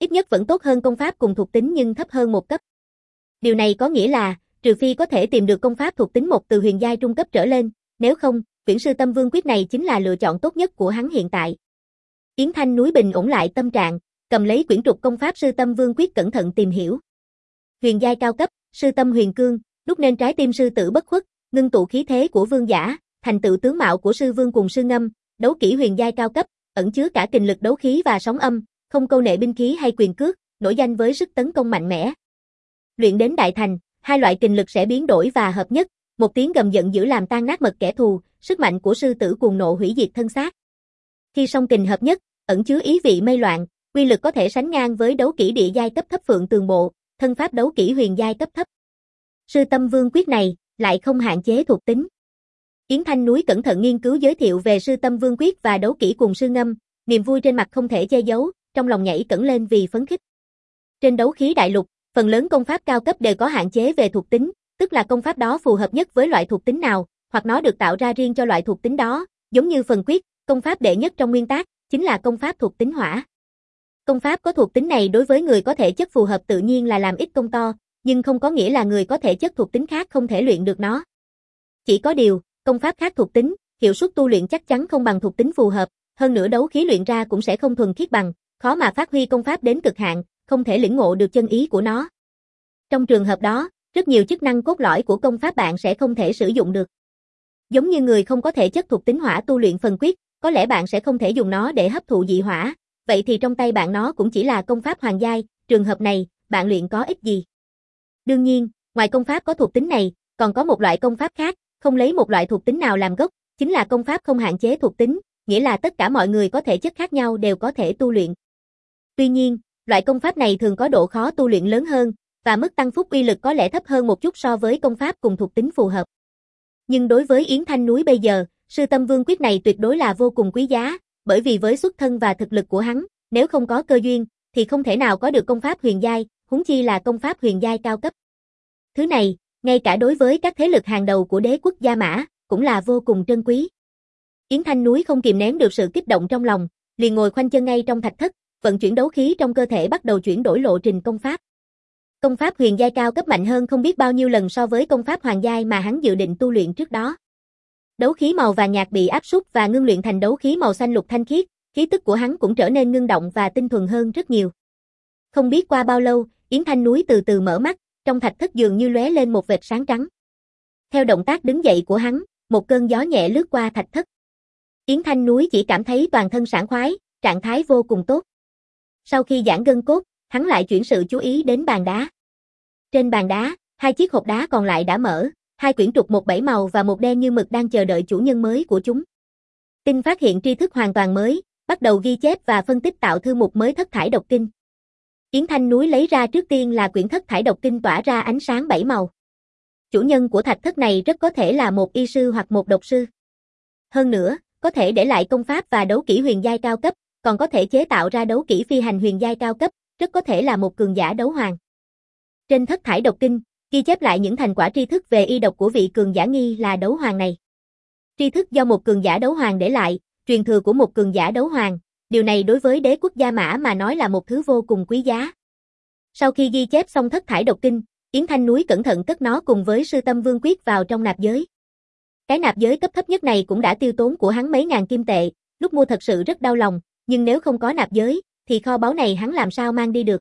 ít nhất vẫn tốt hơn công pháp cùng thuộc tính nhưng thấp hơn một cấp. Điều này có nghĩa là, trừ phi có thể tìm được công pháp thuộc tính một từ huyền giai trung cấp trở lên, nếu không, quyển sư tâm vương quyết này chính là lựa chọn tốt nhất của hắn hiện tại. Yến Thanh núi bình ổn lại tâm trạng, cầm lấy quyển trục công pháp sư tâm vương quyết cẩn thận tìm hiểu. Huyền giai cao cấp, sư tâm huyền cương, đúc nên trái tim sư tử bất khuất, ngưng tụ khí thế của vương giả, thành tựu tướng mạo của sư vương cùng sư ngâm, đấu kỹ huyền giai cao cấp, ẩn chứa cả kình lực đấu khí và sóng âm, không câu nệ binh khí hay quyền cước, nổi danh với sức tấn công mạnh mẽ. Luyện đến đại thành, hai loại kình lực sẽ biến đổi và hợp nhất, một tiếng gầm giận dữ làm tan nát mật kẻ thù, sức mạnh của sư tử cuồng nộ hủy diệt thân xác. Khi song kình hợp nhất, ẩn chứa ý vị mây loạn, uy lực có thể sánh ngang với đấu kỹ địa giai cấp thấp Phượng Tường Bộ, thân pháp đấu kỹ huyền giai cấp thấp. Sư tâm vương quyết này lại không hạn chế thuộc tính. Yến Thanh núi cẩn thận nghiên cứu giới thiệu về sư tâm vương quyết và đấu kỹ cùng sư ngâm, niềm vui trên mặt không thể che giấu, trong lòng nhảy cẫng lên vì phấn khích. Trên đấu khí đại lục, phần lớn công pháp cao cấp đều có hạn chế về thuộc tính, tức là công pháp đó phù hợp nhất với loại thuộc tính nào, hoặc nó được tạo ra riêng cho loại thuộc tính đó, giống như phần quyết, công pháp đệ nhất trong nguyên tác, chính là công pháp thuộc tính hỏa. Công pháp có thuộc tính này đối với người có thể chất phù hợp tự nhiên là làm ít công to, nhưng không có nghĩa là người có thể chất thuộc tính khác không thể luyện được nó. Chỉ có điều, công pháp khác thuộc tính, hiệu suất tu luyện chắc chắn không bằng thuộc tính phù hợp, hơn nữa đấu khí luyện ra cũng sẽ không thuần khiết bằng, khó mà phát huy công pháp đến cực hạn, không thể lĩnh ngộ được chân ý của nó. Trong trường hợp đó, rất nhiều chức năng cốt lõi của công pháp bạn sẽ không thể sử dụng được. Giống như người không có thể chất thuộc tính hỏa tu luyện phần quyết, có lẽ bạn sẽ không thể dùng nó để hấp thụ dị hỏa, vậy thì trong tay bạn nó cũng chỉ là công pháp hoàng giai, trường hợp này, bạn luyện có ích gì? Đương nhiên, ngoài công pháp có thuộc tính này, còn có một loại công pháp khác, không lấy một loại thuộc tính nào làm gốc, chính là công pháp không hạn chế thuộc tính, nghĩa là tất cả mọi người có thể chất khác nhau đều có thể tu luyện. Tuy nhiên, loại công pháp này thường có độ khó tu luyện lớn hơn, và mức tăng phúc uy lực có lẽ thấp hơn một chút so với công pháp cùng thuộc tính phù hợp. Nhưng đối với Yến Thanh núi bây giờ, sư tâm vương quyết này tuyệt đối là vô cùng quý giá, bởi vì với xuất thân và thực lực của hắn, nếu không có cơ duyên, thì không thể nào có được công pháp huyền giai, huống chi là công pháp huyền giai cao cấp. Thứ này, ngay cả đối với các thế lực hàng đầu của đế quốc Gia Mã, cũng là vô cùng trân quý. Yến Thanh núi không kìm nén được sự kích động trong lòng, liền ngồi khoanh chân ngay trong thạch thất, vận chuyển đấu khí trong cơ thể bắt đầu chuyển đổi lộ trình công pháp. Công pháp huyền giai cao cấp mạnh hơn không biết bao nhiêu lần so với công pháp hoàng giai mà hắn dự định tu luyện trước đó. Đấu khí màu vàng nhạt bị áp súc và ngưng luyện thành đấu khí màu xanh lục thanh khiết, khí tức của hắn cũng trở nên ngưng động và tinh thuần hơn rất nhiều. Không biết qua bao lâu, Yến Thanh núi từ từ mở mắt, trong thạch thất dường như lóe lên một vệt sáng trắng. Theo động tác đứng dậy của hắn, một cơn gió nhẹ lướt qua thạch thất. Yến Thanh núi chỉ cảm thấy toàn thân sảng khoái, trạng thái vô cùng tốt. Sau khi giãn gân cốt, hắn lại chuyển sự chú ý đến bàn đá. Trên bàn đá, hai chiếc hộp đá còn lại đã mở, hai quyển trục một bảy màu và một đen như mực đang chờ đợi chủ nhân mới của chúng. Tinh phát hiện tri thức hoàn toàn mới, bắt đầu ghi chép và phân tích tạo thư mục mới thất thải độc kinh. Yến Thanh núi lấy ra trước tiên là quyển thất thải độc kinh tỏa ra ánh sáng bảy màu. Chủ nhân của thạch thất này rất có thể là một y sư hoặc một độc sư. Hơn nữa, có thể để lại công pháp và đấu kỹ huyền giai cao cấp, còn có thể chế tạo ra đấu kỹ phi hành huyền giai cao cấp, rất có thể là một cường giả đấu hoàng. Trên thất thải độc kinh, ghi chép lại những thành quả tri thức về y độc của vị cường giả nghi là đấu hoàng này. Tri thức do một cường giả đấu hoàng để lại, truyền thừa của một cường giả đấu hoàng, điều này đối với đế quốc Gia Mã mà nói là một thứ vô cùng quý giá. Sau khi ghi chép xong thất thải độc kinh, Yến Thanh núi cẩn thận cất nó cùng với sư tâm vương quyết vào trong nạp giới. Cái nạp giới cấp thấp nhất này cũng đã tiêu tốn của hắn mấy ngàn kim tệ, lúc mua thật sự rất đau lòng, nhưng nếu không có nạp giới, thì kho báu này hắn làm sao mang đi được.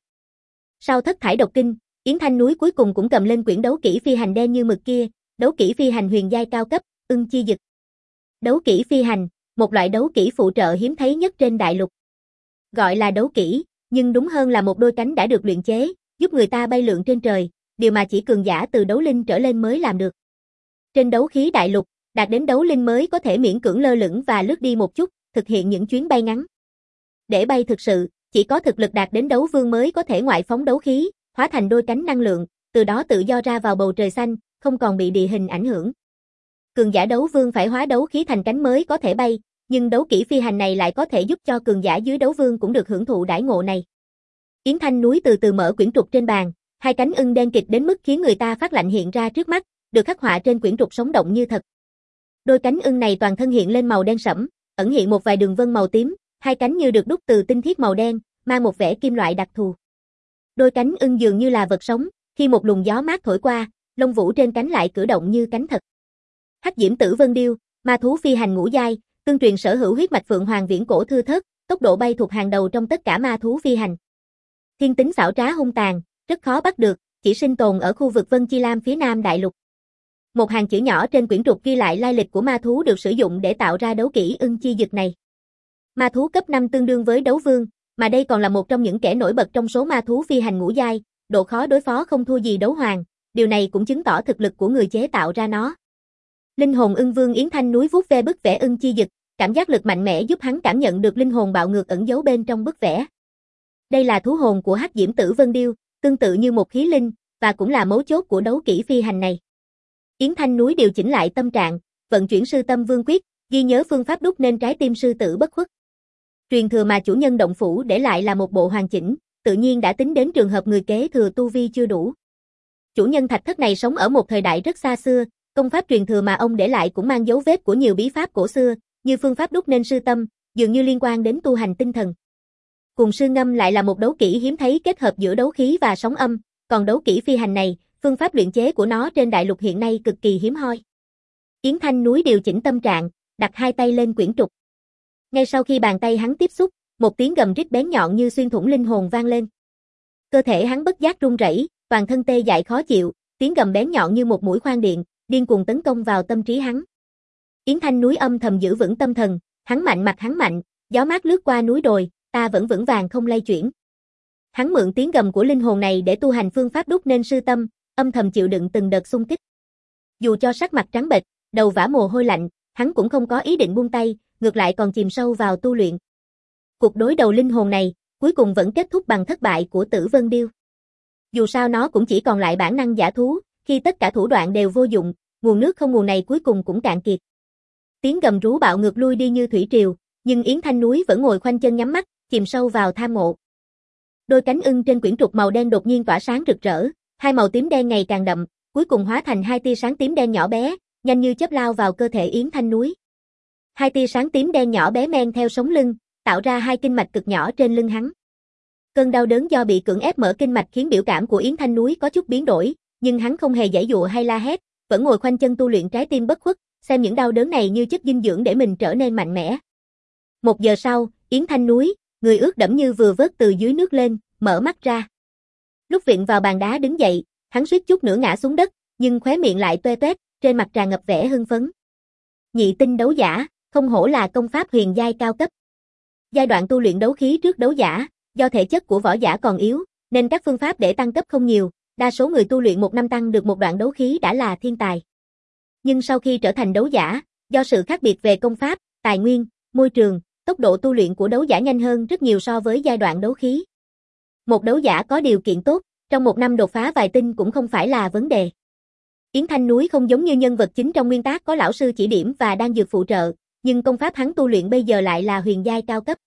Sau thất thải độc kinh, Yến Thanh núi cuối cùng cũng cầm lên quyển đấu kỹ phi hành đen như mực kia, đấu kỹ phi hành huyền giai cao cấp, ưng chi dực. Đấu kỹ phi hành, một loại đấu kỹ phụ trợ hiếm thấy nhất trên đại lục. Gọi là đấu kỹ, nhưng đúng hơn là một đôi cánh đã được luyện chế, giúp người ta bay lượn trên trời, điều mà chỉ cường giả từ đấu linh trở lên mới làm được. Trên đấu khí đại lục, đạt đến đấu linh mới có thể miễn cưỡng lơ lửng và lướt đi một chút, thực hiện những chuyến bay ngắn. Để bay thực sự, chỉ có thực lực đạt đến đấu vương mới có thể ngoại phóng đấu khí, hóa thành đôi cánh năng lượng, từ đó tự do ra vào bầu trời xanh, không còn bị địa hình ảnh hưởng. Cường giả đấu vương phải hóa đấu khí thành cánh mới có thể bay, nhưng đấu kỹ phi hành này lại có thể giúp cho cường giả dưới đấu vương cũng được hưởng thụ đãi ngộ này. Yến Thanh núi từ từ mở quyển trục trên bàn, hai cánh ưng đen kịt đến mức khiến người ta phát lạnh hiện ra trước mắt, được khắc họa trên quyển trục sống động như thật. Đôi cánh ưng này toàn thân hiện lên màu đen sẫm, ẩn hiện một vài đường vân màu tím, hai cánh như được đúc từ tinh thiết màu đen, mang một vẻ kim loại đặc thù. Đôi cánh ưng dường như là vật sống, khi một luồng gió mát thổi qua, lông vũ trên cánh lại cử động như cánh thật. Hắc Diễm Tử Vân Điêu, ma thú phi hành ngũ giai, tương truyền sở hữu huyết mạch phượng hoàng viễn cổ thưa thớt, tốc độ bay thuộc hàng đầu trong tất cả ma thú phi hành. Thiên tính xảo trá hung tàn, rất khó bắt được, chỉ sinh tồn ở khu vực Vân Chi Lam phía Nam đại lục. Một hàng chữ nhỏ trên quyển trục ghi lại lai lịch của ma thú được sử dụng để tạo ra đấu kỹ ưng chi dực này. Ma thú cấp năm tương đương với đấu vương, mà đây còn là một trong những kẻ nổi bật trong số ma thú phi hành ngũ giai, độ khó đối phó không thua gì đấu hoàng, điều này cũng chứng tỏ thực lực của người chế tạo ra nó. Linh hồn ưng vương Yến Thanh Núi vuốt ve bức vẽ ưng chi dực, cảm giác lực mạnh mẽ giúp hắn cảm nhận được linh hồn bạo ngược ẩn giấu bên trong bức vẽ. Đây là thú hồn của Hắc Diễm Tử Vân Điêu, tương tự như một khí linh, và cũng là mấu chốt của đấu kỹ phi hành này. Yến Thanh Núi điều chỉnh lại tâm trạng, vận chuyển sư tâm vương quyết, ghi nhớ phương pháp đúc nên trái tim sư tử bất khuất. Truyền thừa mà chủ nhân động phủ để lại là một bộ hoàn chỉnh, tự nhiên đã tính đến trường hợp người kế thừa tu vi chưa đủ. Chủ nhân thạch thất này sống ở một thời đại rất xa xưa, công pháp truyền thừa mà ông để lại cũng mang dấu vết của nhiều bí pháp cổ xưa, như phương pháp đúc nên sư tâm, dường như liên quan đến tu hành tinh thần. Cùng sư ngâm lại là một đấu kỹ hiếm thấy kết hợp giữa đấu khí và sóng âm, còn đấu kỹ phi hành này, phương pháp luyện chế của nó trên đại lục hiện nay cực kỳ hiếm hoi. Yến Thanh Núi điều chỉnh tâm trạng, đặt hai tay lên quyển trục. Ngay sau khi bàn tay hắn tiếp xúc, một tiếng gầm rít bén nhọn như xuyên thủng linh hồn vang lên. Cơ thể hắn bất giác run rẩy, toàn thân tê dại khó chịu, tiếng gầm bén nhọn như một mũi khoan điện, điên cuồng tấn công vào tâm trí hắn. Yến Thanh Núi âm thầm giữ vững tâm thần, hắn mạnh mặt hắn mạnh, gió mát lướt qua núi đồi, ta vẫn vững vàng không lay chuyển. Hắn mượn tiếng gầm của linh hồn này để tu hành phương pháp đúc nên sư tâm, âm thầm chịu đựng từng đợt xung kích. Dù cho sắc mặt trắng bệch, đầu vã mồ hôi lạnh, hắn cũng không có ý định buông tay, ngược lại còn chìm sâu vào tu luyện. Cuộc đối đầu linh hồn này, cuối cùng vẫn kết thúc bằng thất bại của Tử Vân Điêu. Dù sao nó cũng chỉ còn lại bản năng giả thú, khi tất cả thủ đoạn đều vô dụng, nguồn nước không nguồn này cuối cùng cũng cạn kiệt. Tiếng gầm rú bạo ngược lui đi như thủy triều, nhưng Yến Thanh Núi vẫn ngồi khoanh chân nhắm mắt, chìm sâu vào tham ngộ. Đôi cánh ưng trên quyển trục màu đen đột nhiên tỏa sáng rực rỡ, hai màu tím đen ngày càng đậm, cuối cùng hóa thành hai tia sáng tím đen nhỏ bé, nhanh như chớp lao vào cơ thể Yến Thanh Núi. Hai tia sáng tím đen nhỏ bé men theo sống lưng, tạo ra hai kinh mạch cực nhỏ trên lưng hắn. Cơn đau đớn do bị cưỡng ép mở kinh mạch khiến biểu cảm của Yến Thanh Núi có chút biến đổi, nhưng hắn không hề giãy giụa hay la hét, vẫn ngồi khoanh chân tu luyện trái tim bất khuất, xem những đau đớn này như chất dinh dưỡng để mình trở nên mạnh mẽ. Một giờ sau, Yến Thanh Núi, người ướt đẫm như vừa vớt từ dưới nước lên, mở mắt ra. Lúc viện vào bàn đá đứng dậy, hắn suýt chút nữa ngã xuống đất, nhưng khóe miệng lại toe toét, trên mặt tràn ngập vẻ hưng phấn. Nhị tinh đấu giả, không hổ là công pháp huyền giai cao cấp. Giai đoạn tu luyện đấu khí trước đấu giả, do thể chất của võ giả còn yếu, nên các phương pháp để tăng cấp không nhiều, đa số người tu luyện một năm tăng được một đoạn đấu khí đã là thiên tài. Nhưng sau khi trở thành đấu giả, do sự khác biệt về công pháp, tài nguyên, môi trường, tốc độ tu luyện của đấu giả nhanh hơn rất nhiều so với giai đoạn đấu khí. Một đấu giả có điều kiện tốt, trong một năm đột phá vài tinh cũng không phải là vấn đề. Yến Thanh Núi không giống như nhân vật chính trong nguyên tác có lão sư chỉ điểm và đang dược phụ trợ, nhưng công pháp hắn tu luyện bây giờ lại là huyền giai cao cấp.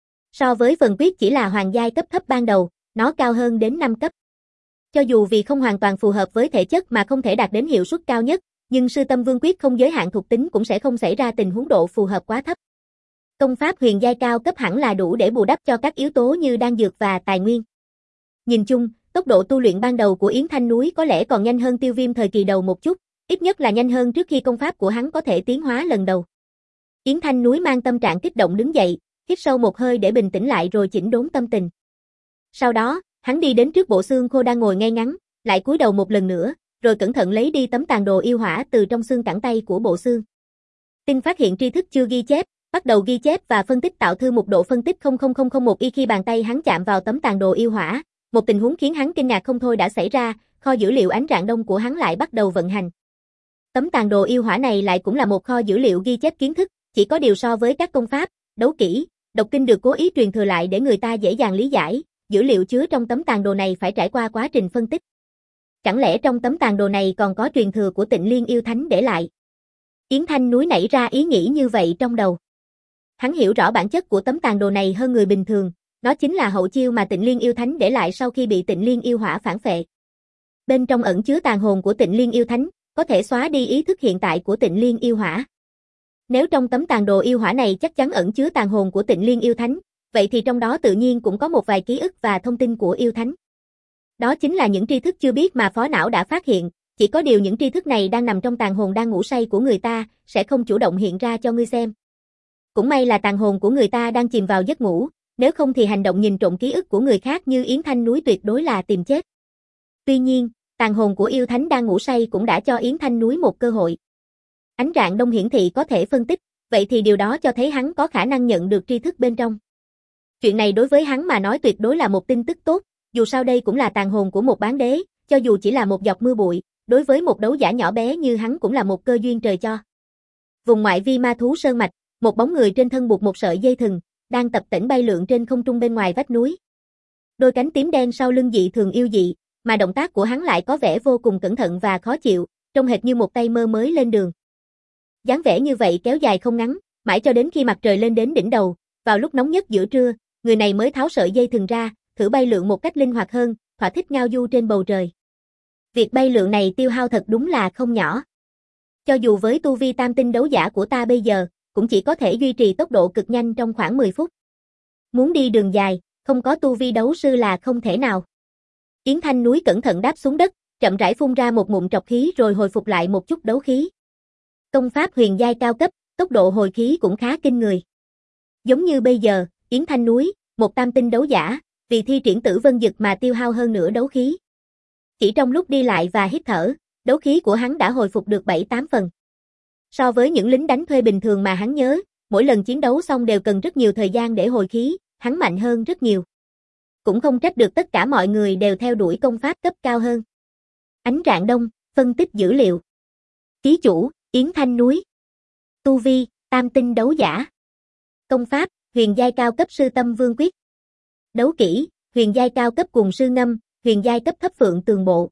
So với phần quyết chỉ là hoàng giai cấp thấp ban đầu, nó cao hơn đến năm cấp. Cho dù vì không hoàn toàn phù hợp với thể chất mà không thể đạt đến hiệu suất cao nhất, nhưng sư tâm vương quyết không giới hạn thuộc tính cũng sẽ không xảy ra tình huống độ phù hợp quá thấp. Công pháp huyền giai cao cấp hẳn là đủ để bù đắp cho các yếu tố như đan dược và tài nguyên. Nhìn chung, tốc độ tu luyện ban đầu của Yến Thanh Núi có lẽ còn nhanh hơn Tiêu Viêm thời kỳ đầu một chút, ít nhất là nhanh hơn trước khi công pháp của hắn có thể tiến hóa lần đầu. Yến Thanh Núi mang tâm trạng kích động đứng dậy, hít sâu một hơi để bình tĩnh lại rồi chỉnh đốn tâm tình. Sau đó, hắn đi đến trước bộ xương khô đang ngồi ngay ngắn, lại cúi đầu một lần nữa, rồi cẩn thận lấy đi tấm tàn đồ yêu hỏa từ trong xương cẳng tay của bộ xương. Tinh phát hiện tri thức chưa ghi chép, bắt đầu ghi chép và phân tích tạo thư một độ phân tích không không không không một y khi bàn tay hắn chạm vào tấm tàn đồ yêu hỏa, một tình huống khiến hắn kinh ngạc không thôi đã xảy ra, kho dữ liệu ánh rạng đông của hắn lại bắt đầu vận hành. Tấm tàn đồ yêu hỏa này lại cũng là một kho dữ liệu ghi chép kiến thức, chỉ có điều so với các công pháp, đấu kỹ, độc kinh được cố ý truyền thừa lại để người ta dễ dàng lý giải, dữ liệu chứa trong tấm tàn đồ này phải trải qua quá trình phân tích. Chẳng lẽ trong tấm tàn đồ này còn có truyền thừa của Tịnh Liên yêu thánh để lại? Yến Thanh Núi nảy ra ý nghĩ như vậy trong đầu. Hắn hiểu rõ bản chất của tấm tàn đồ này hơn người bình thường, nó chính là hậu chiêu mà Tịnh Liên yêu thánh để lại sau khi bị Tịnh Liên yêu hỏa phản phệ. Bên trong ẩn chứa tàn hồn của Tịnh Liên yêu thánh, có thể xóa đi ý thức hiện tại của Tịnh Liên yêu hỏa. Nếu trong tấm tàn đồ yêu hỏa này chắc chắn ẩn chứa tàn hồn của Tịnh Liên yêu thánh, vậy thì trong đó tự nhiên cũng có một vài ký ức và thông tin của yêu thánh. Đó chính là những tri thức chưa biết mà phó não đã phát hiện, chỉ có điều những tri thức này đang nằm trong tàn hồn đang ngủ say của người ta, sẽ không chủ động hiện ra cho ngươi xem. Cũng may là tàn hồn của người ta đang chìm vào giấc ngủ, nếu không thì hành động nhìn trộm ký ức của người khác như Yến Thanh Núi tuyệt đối là tìm chết. Tuy nhiên, tàn hồn của yêu thánh đang ngủ say cũng đã cho Yến Thanh Núi một cơ hội. Ánh rạng đông hiển thị có thể phân tích, vậy thì điều đó cho thấy hắn có khả năng nhận được tri thức bên trong. Chuyện này đối với hắn mà nói tuyệt đối là một tin tức tốt, dù sao đây cũng là tàn hồn của một bán đế, cho dù chỉ là một giọt mưa bụi, đối với một đấu giả nhỏ bé như hắn cũng là một cơ duyên trời cho. Vùng ngoại vi ma thú sơn mạch, một bóng người trên thân buộc một sợi dây thừng, đang tập tễnh bay lượn trên không trung bên ngoài vách núi. Đôi cánh tím đen sau lưng dị thường yêu dị, mà động tác của hắn lại có vẻ vô cùng cẩn thận và khó chịu, trông hệt như một tay mơ mới lên đường. Dáng vẻ như vậy kéo dài không ngắn, mãi cho đến khi mặt trời lên đến đỉnh đầu, vào lúc nóng nhất giữa trưa, người này mới tháo sợi dây thừng ra, thử bay lượn một cách linh hoạt hơn, thỏa thích ngao du trên bầu trời. Việc bay lượn này tiêu hao thật đúng là không nhỏ. Cho dù với tu vi tam tinh đấu giả của ta bây giờ, cũng chỉ có thể duy trì tốc độ cực nhanh trong khoảng mười phút. Muốn đi đường dài, không có tu vi đấu sư là không thể nào. Yến Thanh Núi cẩn thận đáp xuống đất, chậm rãi phun ra một ngụm trọc khí rồi hồi phục lại một chút đấu khí. Công pháp huyền giai cao cấp, tốc độ hồi khí cũng khá kinh người. Giống như bây giờ, Yến Thanh Núi, một tam tinh đấu giả, vì thi triển Tử Vân Dực mà tiêu hao hơn nửa đấu khí. Chỉ trong lúc đi lại và hít thở, đấu khí của hắn đã hồi phục được bảy tám phần. So với những lính đánh thuê bình thường mà hắn nhớ, mỗi lần chiến đấu xong đều cần rất nhiều thời gian để hồi khí, hắn mạnh hơn rất nhiều. Cũng không trách được tất cả mọi người đều theo đuổi công pháp cấp cao hơn. Ánh rạng đông, phân tích dữ liệu. Ký chủ, Yến Thanh Núi. Tu vi, tam tinh đấu giả. Công pháp, huyền giai cao cấp sư tâm vương quyết. Đấu kỹ, huyền giai cao cấp cùng sư ngâm, huyền giai cấp thấp phượng tường bộ.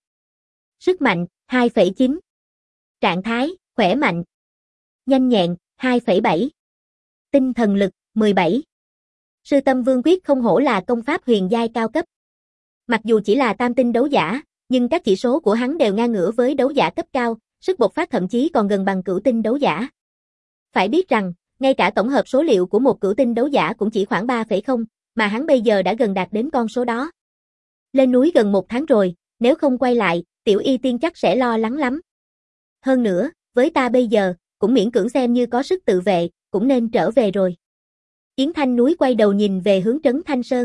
Sức mạnh, hai phẩy chín. Trạng thái, khỏe mạnh. Nhanh nhẹn, hai phẩy bảy. Tinh thần lực, mười bảy. Sư tâm vương quyết không hổ là công pháp huyền giai cao cấp. Mặc dù chỉ là tam tinh đấu giả, nhưng các chỉ số của hắn đều ngang ngửa với đấu giả cấp cao, sức bộc phát thậm chí còn gần bằng cửu tinh đấu giả. Phải biết rằng, ngay cả tổng hợp số liệu của một cửu tinh đấu giả cũng chỉ khoảng ba phẩy không, mà hắn bây giờ đã gần đạt đến con số đó. Lên núi gần một tháng rồi, nếu không quay lại, tiểu y tiên chắc sẽ lo lắng lắm. Hơn nữa, với ta bây giờ, cũng miễn cưỡng xem như có sức tự vệ, cũng nên trở về rồi. Yến Thanh Núi quay đầu nhìn về hướng Trấn Thanh Sơn.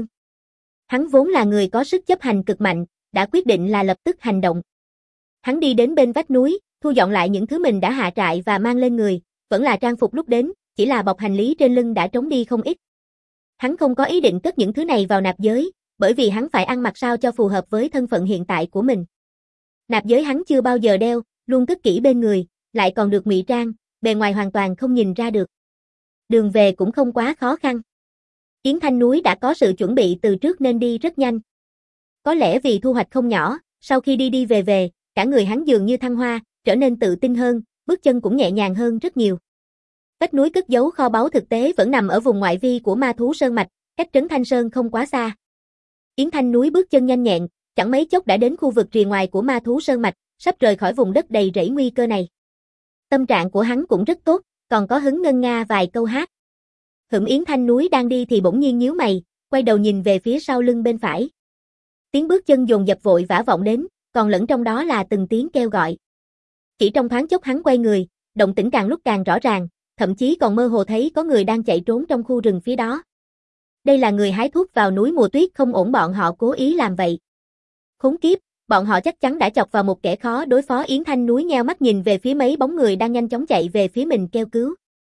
Hắn vốn là người có sức chấp hành cực mạnh, đã quyết định là lập tức hành động. Hắn đi đến bên vách núi, thu dọn lại những thứ mình đã hạ trại và mang lên người, vẫn là trang phục lúc đến, chỉ là bọc hành lý trên lưng đã trống đi không ít. Hắn không có ý định cất những thứ này vào nạp giới, bởi vì hắn phải ăn mặc sao cho phù hợp với thân phận hiện tại của mình. Nạp giới hắn chưa bao giờ đeo, luôn cất kỹ bên người, lại còn được ngụy trang, bề ngoài hoàn toàn không nhìn ra được. Đường về cũng không quá khó khăn. Yến Thanh Núi đã có sự chuẩn bị từ trước nên đi rất nhanh. Có lẽ vì thu hoạch không nhỏ, sau khi đi đi về về, cả người hắn dường như thăng hoa, trở nên tự tin hơn, bước chân cũng nhẹ nhàng hơn rất nhiều. Vách núi cất giấu kho báu thực tế vẫn nằm ở vùng ngoại vi của ma thú sơn mạch, cách Trấn Thanh Sơn không quá xa. Yến Thanh Núi bước chân nhanh nhẹn, chẳng mấy chốc đã đến khu vực rìa ngoài của ma thú sơn mạch, sắp rời khỏi vùng đất đầy rẫy nguy cơ này. Tâm trạng của hắn cũng rất tốt, còn có hứng ngân nga vài câu hát. Hửm Yến Thanh Núi đang đi thì bỗng nhiên nhíu mày, quay đầu nhìn về phía sau lưng bên phải. Tiếng bước chân dồn dập vội vã vọng đến, còn lẫn trong đó là từng tiếng kêu gọi. Chỉ trong thoáng chốc hắn quay người, động tĩnh càng lúc càng rõ ràng, thậm chí còn mơ hồ thấy có người đang chạy trốn trong khu rừng phía đó. Đây là người hái thuốc vào núi mùa tuyết, không ổn, bọn họ cố ý làm vậy. Khốn kiếp, bọn họ chắc chắn đã chọc vào một kẻ khó đối phó. Yến Thanh Núi nheo mắt nhìn về phía mấy bóng người đang nhanh chóng chạy về phía mình kêu cứu.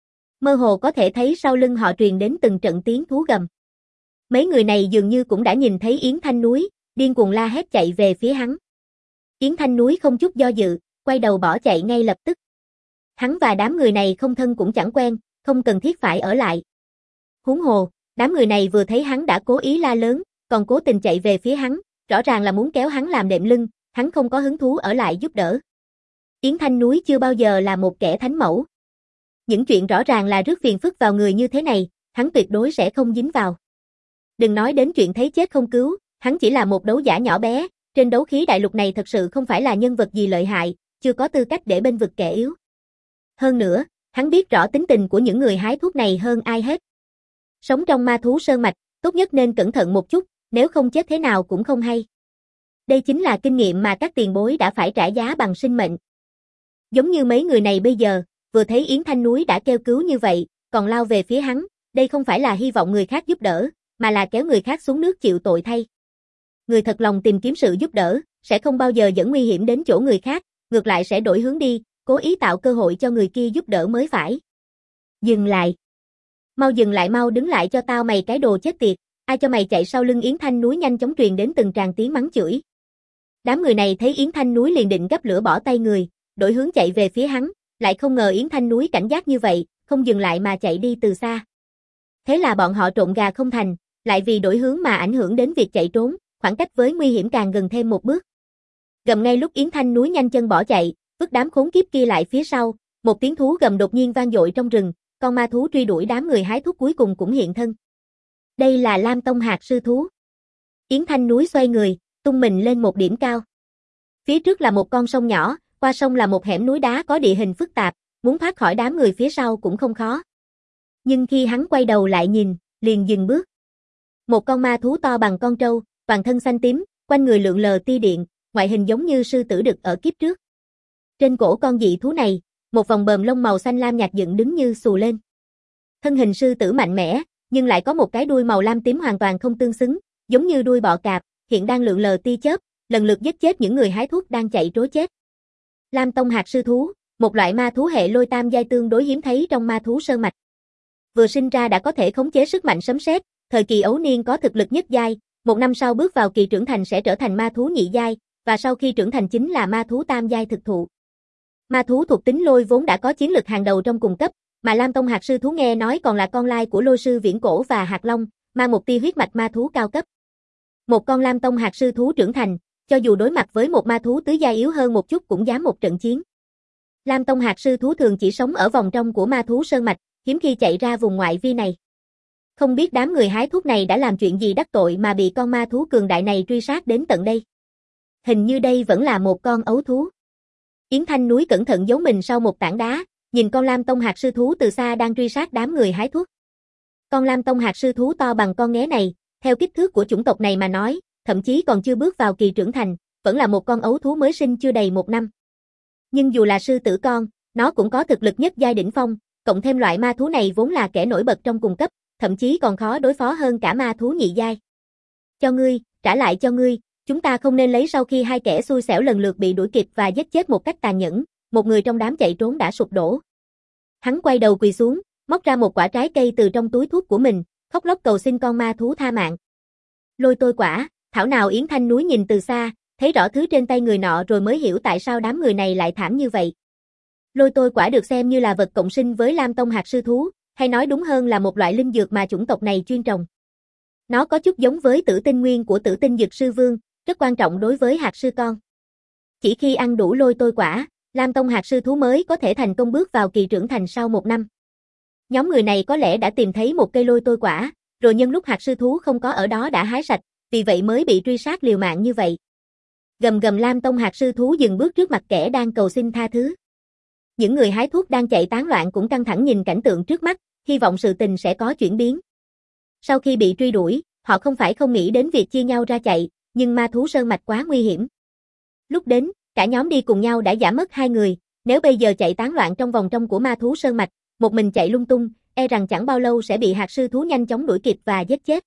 Mơ hồ có thể thấy sau lưng họ truyền đến từng trận tiếng thú gầm. Mấy người này dường như cũng đã nhìn thấy Yến Thanh Núi, điên cuồng la hét chạy về phía hắn. Yến Thanh Núi không chút do dự, quay đầu bỏ chạy ngay lập tức. Hắn và đám người này không thân cũng chẳng quen, không cần thiết phải ở lại. Huống hồ, đám người này vừa thấy hắn đã cố ý la lớn, còn cố tình chạy về phía hắn, rõ ràng là muốn kéo hắn làm đệm lưng, hắn không có hứng thú ở lại giúp đỡ. Yến Thanh Núi chưa bao giờ là một kẻ thánh mẫu. Những chuyện rõ ràng là rước phiền phức vào người như thế này, hắn tuyệt đối sẽ không dính vào. Đừng nói đến chuyện thấy chết không cứu, hắn chỉ là một đấu giả nhỏ bé, trên đấu khí đại lục này thật sự không phải là nhân vật gì lợi hại, chưa có tư cách để bênh vực kẻ yếu. Hơn nữa, hắn biết rõ tính tình của những người hái thuốc này hơn ai hết. Sống trong ma thú sơn mạch, tốt nhất nên cẩn thận một chút, nếu không chết thế nào cũng không hay. Đây chính là kinh nghiệm mà các tiền bối đã phải trả giá bằng sinh mệnh. Giống như mấy người này bây giờ, vừa thấy Yến Thanh Núi đã kêu cứu như vậy, còn lao về phía hắn, đây không phải là hy vọng người khác giúp đỡ, mà là kéo người khác xuống nước chịu tội thay. Người thật lòng tìm kiếm sự giúp đỡ, sẽ không bao giờ dẫn nguy hiểm đến chỗ người khác, ngược lại sẽ đổi hướng đi, cố ý tạo cơ hội cho người kia giúp đỡ mới phải. Dừng lại. Mau dừng lại, mau đứng lại cho tao mày cái đồ chết tiệt, ai cho mày chạy sau lưng Yến Thanh Núi, nhanh chóng truyền đến từng tràng tiếng mắng chửi. Đám người này thấy Yến Thanh Núi liền định gấp lửa bỏ tay người, đổi hướng chạy về phía hắn, lại không ngờ Yến Thanh Núi cảnh giác như vậy, không dừng lại mà chạy đi từ xa. Thế là bọn họ trộn gà không thành, lại vì đổi hướng mà ảnh hưởng đến việc chạy trốn, khoảng cách với nguy hiểm càng gần thêm một bước. Gầm ngay lúc Yến Thanh Núi nhanh chân bỏ chạy, vứt đám khốn kiếp kia lại phía sau, một tiếng thú gầm đột nhiên vang dội trong rừng, con ma thú truy đuổi đám người hái thuốc cuối cùng cũng hiện thân. Đây là Lam Tông hạt sư thú. Yến Thanh Núi xoay người, tung mình lên một điểm cao. Phía trước là một con sông nhỏ, qua sông là một hẻm núi đá có địa hình phức tạp, muốn thoát khỏi đám người phía sau cũng không khó. Nhưng khi hắn quay đầu lại nhìn, liền dừng bước. Một con ma thú to bằng con trâu, toàn thân xanh tím, quanh người lượn lờ tia điện, ngoại hình giống như sư tử đực ở kiếp trước. Trên cổ con dị thú này, một vòng bờm lông màu xanh lam nhạt dựng đứng như xù lên. Thân hình sư tử mạnh mẽ, nhưng lại có một cái đuôi màu lam tím hoàn toàn không tương xứng, giống như đuôi bọ cạp, hiện đang lượn lờ tia chớp, lần lượt giết chết những người hái thuốc đang chạy trối chết. Lam Tông hạt sư thú, một loại ma thú hệ lôi tam giai tương đối hiếm thấy trong ma thú sơn mạch. Vừa sinh ra đã có thể khống chế sức mạnh sấm sét, thời kỳ ấu niên có thực lực nhất giai, một năm sau bước vào kỳ trưởng thành sẽ trở thành ma thú nhị giai, và sau khi trưởng thành chính là ma thú tam giai thực thụ. Ma thú thuộc tính lôi vốn đã có chiến lực hàng đầu trong cùng cấp, mà Lam Tông hạt sư thú nghe nói còn là con lai của lôi sư viễn cổ và hạt long, mang một tia huyết mạch ma thú cao cấp. Một con Lam Tông hạt sư thú trưởng thành, cho dù đối mặt với một ma thú tứ giai yếu hơn một chút cũng dám một trận chiến. Lam Tông hạt sư thú thường chỉ sống ở vòng trong của ma thú sơn mạch, hiếm khi chạy ra vùng ngoại vi này. Không biết đám người hái thuốc này đã làm chuyện gì đắc tội mà bị con ma thú cường đại này truy sát đến tận đây. Hình như đây vẫn là một con ấu thú. Yến Thanh Núi cẩn thận giấu mình sau một tảng đá, nhìn con Lam Tông hạt sư thú từ xa đang truy sát đám người hái thuốc. Con Lam Tông hạt sư thú to bằng con nghé này, theo kích thước của chủng tộc này mà nói, thậm chí còn chưa bước vào kỳ trưởng thành, vẫn là một con ấu thú mới sinh chưa đầy một năm. Nhưng dù là sư tử con, nó cũng có thực lực nhất giai đỉnh phong, cộng thêm loại ma thú này vốn là kẻ nổi bật trong cùng cấp, thậm chí còn khó đối phó hơn cả ma thú nhị giai. Cho ngươi, trả lại cho ngươi, chúng ta không nên lấy. Sau khi hai kẻ xui xẻo lần lượt bị đuổi kịp và giết chết một cách tàn nhẫn, một người trong đám chạy trốn đã sụp đổ. Hắn quay đầu quỳ xuống, móc ra một quả trái cây từ trong túi thuốc của mình, khóc lóc cầu xin con ma thú tha mạng. Lôi tôi quả, thảo nào Yến Thanh Núi nhìn từ xa, thấy rõ thứ trên tay người nọ rồi mới hiểu tại sao đám người này lại thảm như vậy. Lôi tôi quả được xem như là vật cộng sinh với Lam Tông hạt sư thú, hay nói đúng hơn là một loại linh dược mà chủng tộc này chuyên trồng. Nó có chút giống với tử tinh nguyên của tử tinh dược sư vương, rất quan trọng đối với hạt sư con. Chỉ khi ăn đủ lôi tôi quả, Lam Tông hạt sư thú mới có thể thành công bước vào kỳ trưởng thành sau một năm. Nhóm người này có lẽ đã tìm thấy một cây lôi tôi quả, rồi nhân lúc hạt sư thú không có ở đó đã hái sạch, vì vậy mới bị truy sát liều mạng như vậy. Gầm gầm Lam Tông hạt sư thú dừng bước trước mặt kẻ đang cầu xin tha thứ. Những người hái thuốc đang chạy tán loạn cũng căng thẳng nhìn cảnh tượng trước mắt, hy vọng sự tình sẽ có chuyển biến. Sau khi bị truy đuổi, họ không phải không nghĩ đến việc chia nhau ra chạy, nhưng ma thú sơn mạch quá nguy hiểm. Lúc đến, cả nhóm đi cùng nhau đã giảm mất hai người, nếu bây giờ chạy tán loạn trong vòng trong của ma thú sơn mạch, một mình chạy lung tung, e rằng chẳng bao lâu sẽ bị hạt sư thú nhanh chóng đuổi kịp và giết chết.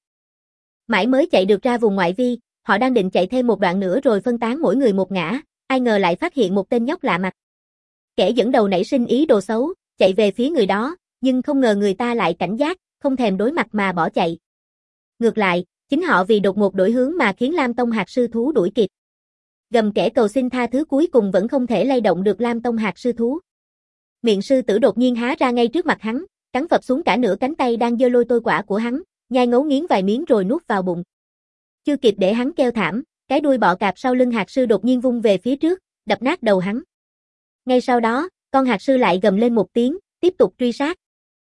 Mãi mới chạy được ra vùng ngoại vi, họ đang định chạy thêm một đoạn nữa rồi phân tán mỗi người một ngã, ai ngờ lại phát hiện một tên nhóc lạ mặt. Kẻ dẫn đầu nảy sinh ý đồ xấu, chạy về phía người đó, nhưng không ngờ người ta lại cảnh giác, không thèm đối mặt mà bỏ chạy. Ngược lại, chính họ vì đột ngột đổi hướng mà khiến Lam Tông hạt sư thú đuổi kịp. Gầm kẻ cầu xin tha thứ cuối cùng vẫn không thể lay động được Lam Tông hạt sư thú. Miệng sư tử đột nhiên há ra ngay trước mặt hắn, cắn phập xuống cả nửa cánh tay đang giơ lôi tôi quả của hắn, nhai ngấu nghiến vài miếng rồi nuốt vào bụng. Chưa kịp để hắn kêu thảm, cái đuôi bọ cạp sau lưng hạt sư đột nhiên vung về phía trước, đập nát đầu hắn. Ngay sau đó, con hạt sư lại gầm lên một tiếng, tiếp tục truy sát.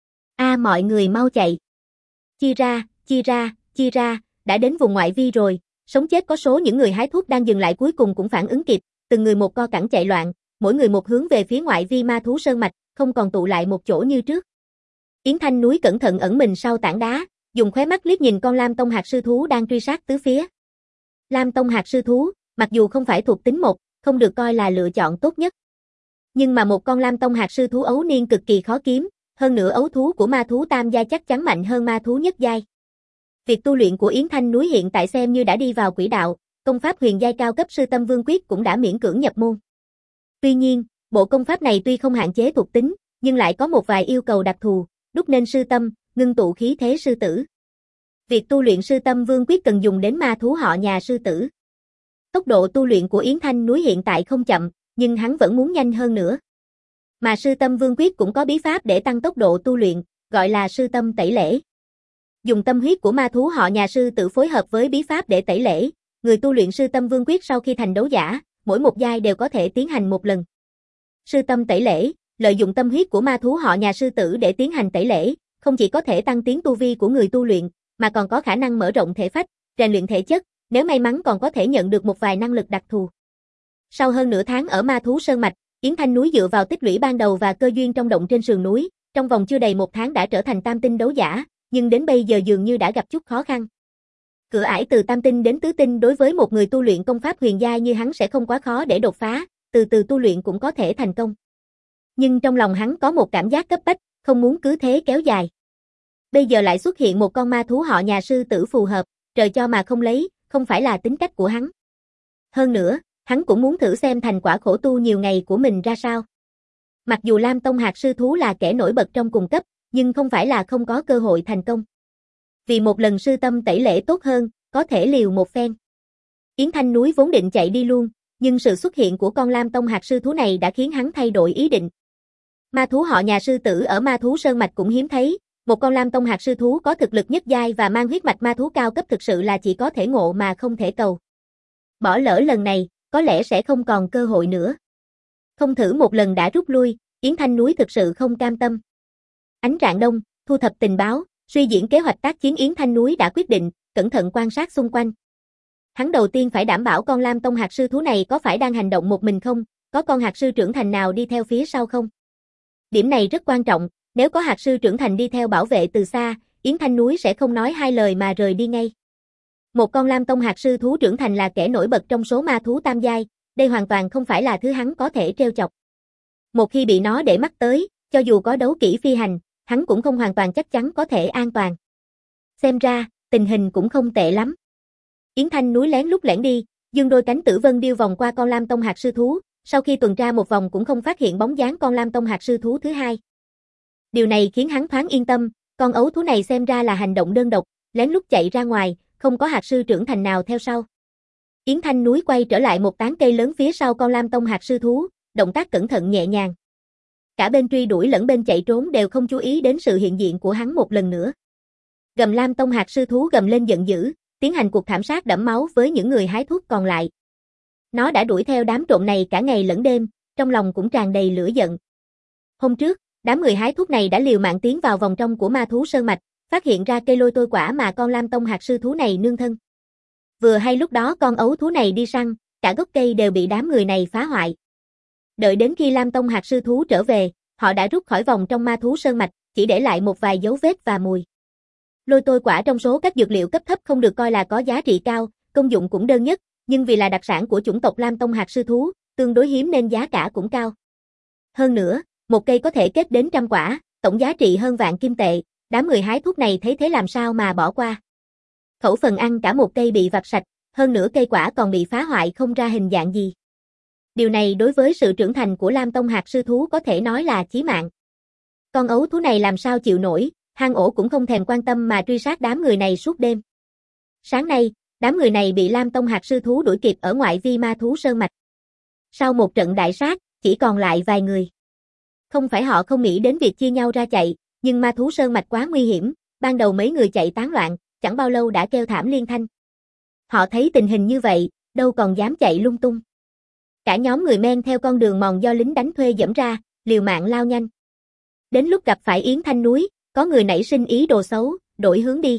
A mọi người mau chạy. Chia ra, chia ra, chia ra, đã đến vùng ngoại vi rồi, sống chết có số. Những người hái thuốc đang dừng lại cuối cùng cũng phản ứng kịp, từng người một co cẳng chạy loạn, mỗi người một hướng về phía ngoại vi ma thú sơn mạch, không còn tụ lại một chỗ như trước. Yến Thanh Núi cẩn thận ẩn mình sau tảng đá, dùng khóe mắt liếc nhìn con Lam Tông hạt sư thú đang truy sát tứ phía. Lam Tông hạt sư thú, Mặc dù không phải thuộc tính một, không được coi là lựa chọn tốt nhất. Nhưng mà một con Lam Tông hạt sư thú ấu niên cực kỳ khó kiếm, hơn nữa ấu thú của ma thú tam giai chắc chắn mạnh hơn ma thú nhất giai. Việc tu luyện của Yến Thanh Núi hiện tại xem như đã đi vào quỹ đạo, công pháp huyền giai cao cấp Sư Tâm Vương Quyết cũng đã miễn cưỡng nhập môn. Tuy nhiên, bộ công pháp này tuy không hạn chế thuộc tính, nhưng lại có một vài yêu cầu đặc thù, đúc nên sư tâm, ngưng tụ khí thế sư tử. Việc tu luyện Sư Tâm Vương Quyết cần dùng đến ma thú họ nhà sư tử. Tốc độ tu luyện của Yến Thanh Núi hiện tại không chậm, nhưng hắn vẫn muốn nhanh hơn nữa. Mà Sư Tâm Vương Quyết cũng có bí pháp để tăng tốc độ tu luyện, gọi là Sư Tâm Tẩy Lễ. Dùng tâm huyết của ma thú họ nhà sư tử phối hợp với bí pháp để tẩy lễ, người tu luyện Sư Tâm Vương Quyết sau khi thành đấu giả, mỗi một giai đều có thể tiến hành một lần. Sư Tâm Tẩy Lễ, lợi dụng tâm huyết của ma thú họ nhà sư tử để tiến hành tẩy lễ, không chỉ có thể tăng tiến tu vi của người tu luyện, mà còn có khả năng mở rộng thể phách, rèn luyện thể chất, nếu may mắn còn có thể nhận được một vài năng lực đặc thù. Sau hơn nửa tháng ở ma thú sơn mạch, Yến Thanh Núi dựa vào tích lũy ban đầu và cơ duyên trong động trên sườn núi, trong vòng chưa đầy một tháng đã trở thành tam tinh đấu giả, nhưng đến bây giờ dường như đã gặp chút khó khăn. Cửa ải từ tam tinh đến tứ tinh đối với một người tu luyện công pháp huyền giai như hắn sẽ không quá khó để đột phá, từ từ tu luyện cũng có thể thành công. Nhưng trong lòng hắn có một cảm giác cấp bách, không muốn cứ thế kéo dài. Bây giờ lại xuất hiện một con ma thú họ nhà sư tử phù hợp, trời cho mà không lấy, không phải là tính cách của hắn. Hơn nữa, hắn cũng muốn thử xem thành quả khổ tu nhiều ngày của mình ra sao. Mặc dù Lam Tông hạt sư thú là kẻ nổi bật trong cùng cấp, nhưng không phải là không có cơ hội thành công. Vì một lần sư tâm tẩy lễ tốt hơn, có thể liều một phen. Yến Thanh Núi vốn định chạy đi luôn, nhưng sự xuất hiện của con Lam Tông hạt sư thú này đã khiến hắn thay đổi ý định. Ma thú họ nhà sư tử ở ma thú sơn mạch cũng hiếm thấy, một con Lam Tông hạt sư thú có thực lực nhất giai và mang huyết mạch ma thú cao cấp thực sự là chỉ có thể ngộ mà không thể cầu. Bỏ lỡ lần này, có lẽ sẽ không còn cơ hội nữa. Không thử một lần đã rút lui, Yến Thanh Núi thực sự không cam tâm. Ánh rạng đông, thu thập tình báo, suy diễn kế hoạch tác chiến Yến Thanh Núi đã quyết định, cẩn thận quan sát xung quanh. Hắn đầu tiên phải đảm bảo con Lam Tông hạt sư thú này có phải đang hành động một mình không, có con hạt sư trưởng thành nào đi theo phía sau không. Điểm này rất quan trọng, nếu có hạt sư trưởng thành đi theo bảo vệ từ xa, Yến Thanh Núi sẽ không nói hai lời mà rời đi ngay. Một con Lam Tông hạt sư thú trưởng thành là kẻ nổi bật trong số ma thú tam giai, đây hoàn toàn không phải là thứ hắn có thể trêu chọc. Một khi bị nó để mắt tới, cho dù có đấu kỹ phi hành, hắn cũng không hoàn toàn chắc chắn có thể an toàn. Xem ra, tình hình cũng không tệ lắm. Yến Thanh Núi lén lút lẻn đi, dương đôi cánh tử vân điêu vòng qua con Lam Tông hạt sư thú, sau khi tuần tra một vòng cũng không phát hiện bóng dáng con Lam Tông hạt sư thú thứ hai. Điều này khiến hắn thoáng yên tâm, con ấu thú này xem ra là hành động đơn độc, lén lút chạy ra ngoài, không có hạt sư trưởng thành nào theo sau. Yến Thanh Núi quay trở lại một tán cây lớn phía sau con Lam Tông hạt sư thú, động tác cẩn thận nhẹ nhàng. Cả bên truy đuổi lẫn bên chạy trốn đều không chú ý đến sự hiện diện của hắn một lần nữa. Gầm Lam Tông hạt sư thú gầm lên giận dữ, tiến hành cuộc thảm sát đẫm máu với những người hái thuốc còn lại. Nó đã đuổi theo đám trộm này cả ngày lẫn đêm, trong lòng cũng tràn đầy lửa giận. Hôm trước, đám người hái thuốc này đã liều mạng tiến vào vòng trong của ma thú sơn mạch, phát hiện ra cây lôi tôi quả mà con Lam Tông hạt sư thú này nương thân. Vừa hay lúc đó con ấu thú này đi săn, cả gốc cây đều bị đám người này phá hoại. Đợi đến khi Lam Tông hạt sư thú trở về, họ đã rút khỏi vòng trong ma thú sơn mạch, chỉ để lại một vài dấu vết và mùi. Lôi tôi quả trong số các dược liệu cấp thấp không được coi là có giá trị cao, công dụng cũng đơn nhất, nhưng vì là đặc sản của chủng tộc Lam Tông hạt sư thú, tương đối hiếm nên giá cả cũng cao. Hơn nữa, một cây có thể kết đến trăm quả, tổng giá trị hơn vạn kim tệ, đám người hái thuốc này thấy thế làm sao mà bỏ qua. Khẩu phần ăn cả một cây bị vặt sạch, hơn nữa cây quả còn bị phá hoại không ra hình dạng gì. Điều này đối với sự trưởng thành của Lam Tông hạt sư thú có thể nói là chí mạng. Con ấu thú này làm sao chịu nổi, hang ổ cũng không thèm quan tâm mà truy sát đám người này suốt đêm. Sáng nay, đám người này bị Lam Tông hạt sư thú đuổi kịp ở ngoại vi ma thú sơn mạch. Sau một trận đại sát, chỉ còn lại vài người. Không phải họ không nghĩ đến việc chia nhau ra chạy, nhưng ma thú sơn mạch quá nguy hiểm, ban đầu mấy người chạy tán loạn, chẳng bao lâu đã kêu thảm liên thanh. Họ thấy tình hình như vậy, đâu còn dám chạy lung tung. Cả nhóm người men theo con đường mòn do lính đánh thuê dẫm ra, liều mạng lao nhanh. Đến lúc gặp phải Yến Thanh Núi, có người nảy sinh ý đồ xấu, đổi hướng đi.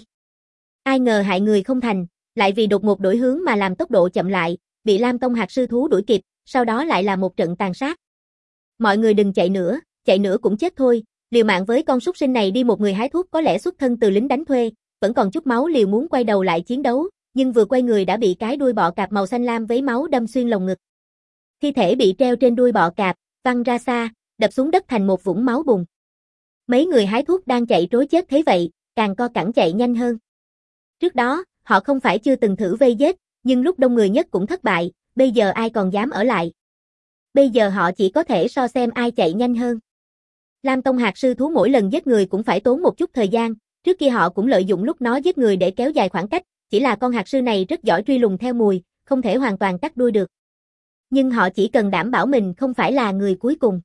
Ai ngờ hại người không thành, lại vì đột ngột đổi hướng mà làm tốc độ chậm lại, bị Lam Tông hạt sư thú đuổi kịp, sau đó lại là một trận tàn sát. Mọi người đừng chạy nữa, chạy nữa cũng chết thôi, liều mạng với con súc sinh này đi. Một người hái thuốc có lẽ xuất thân từ lính đánh thuê, vẫn còn chút máu liều muốn quay đầu lại chiến đấu, nhưng vừa quay người đã bị cái đuôi bọ cạp màu xanh lam vấy máu đâm xuyên lồng ngực. Thi thể bị treo trên đuôi bọ cạp, văng ra xa, đập xuống đất thành một vũng máu bùn. Mấy người hái thuốc đang chạy trối chết thấy vậy, càng co cẳng chạy nhanh hơn. Trước đó, họ không phải chưa từng thử vây giết, nhưng lúc đông người nhất cũng thất bại, bây giờ ai còn dám ở lại. Bây giờ họ chỉ có thể so xem ai chạy nhanh hơn. Lam Tông hạt sư thú mỗi lần giết người cũng phải tốn một chút thời gian, trước kia họ cũng lợi dụng lúc nó giết người để kéo dài khoảng cách, chỉ là con hạt sư này rất giỏi truy lùng theo mùi, không thể hoàn toàn cắt đuôi được. Nhưng họ chỉ cần đảm bảo mình không phải là người cuối cùng.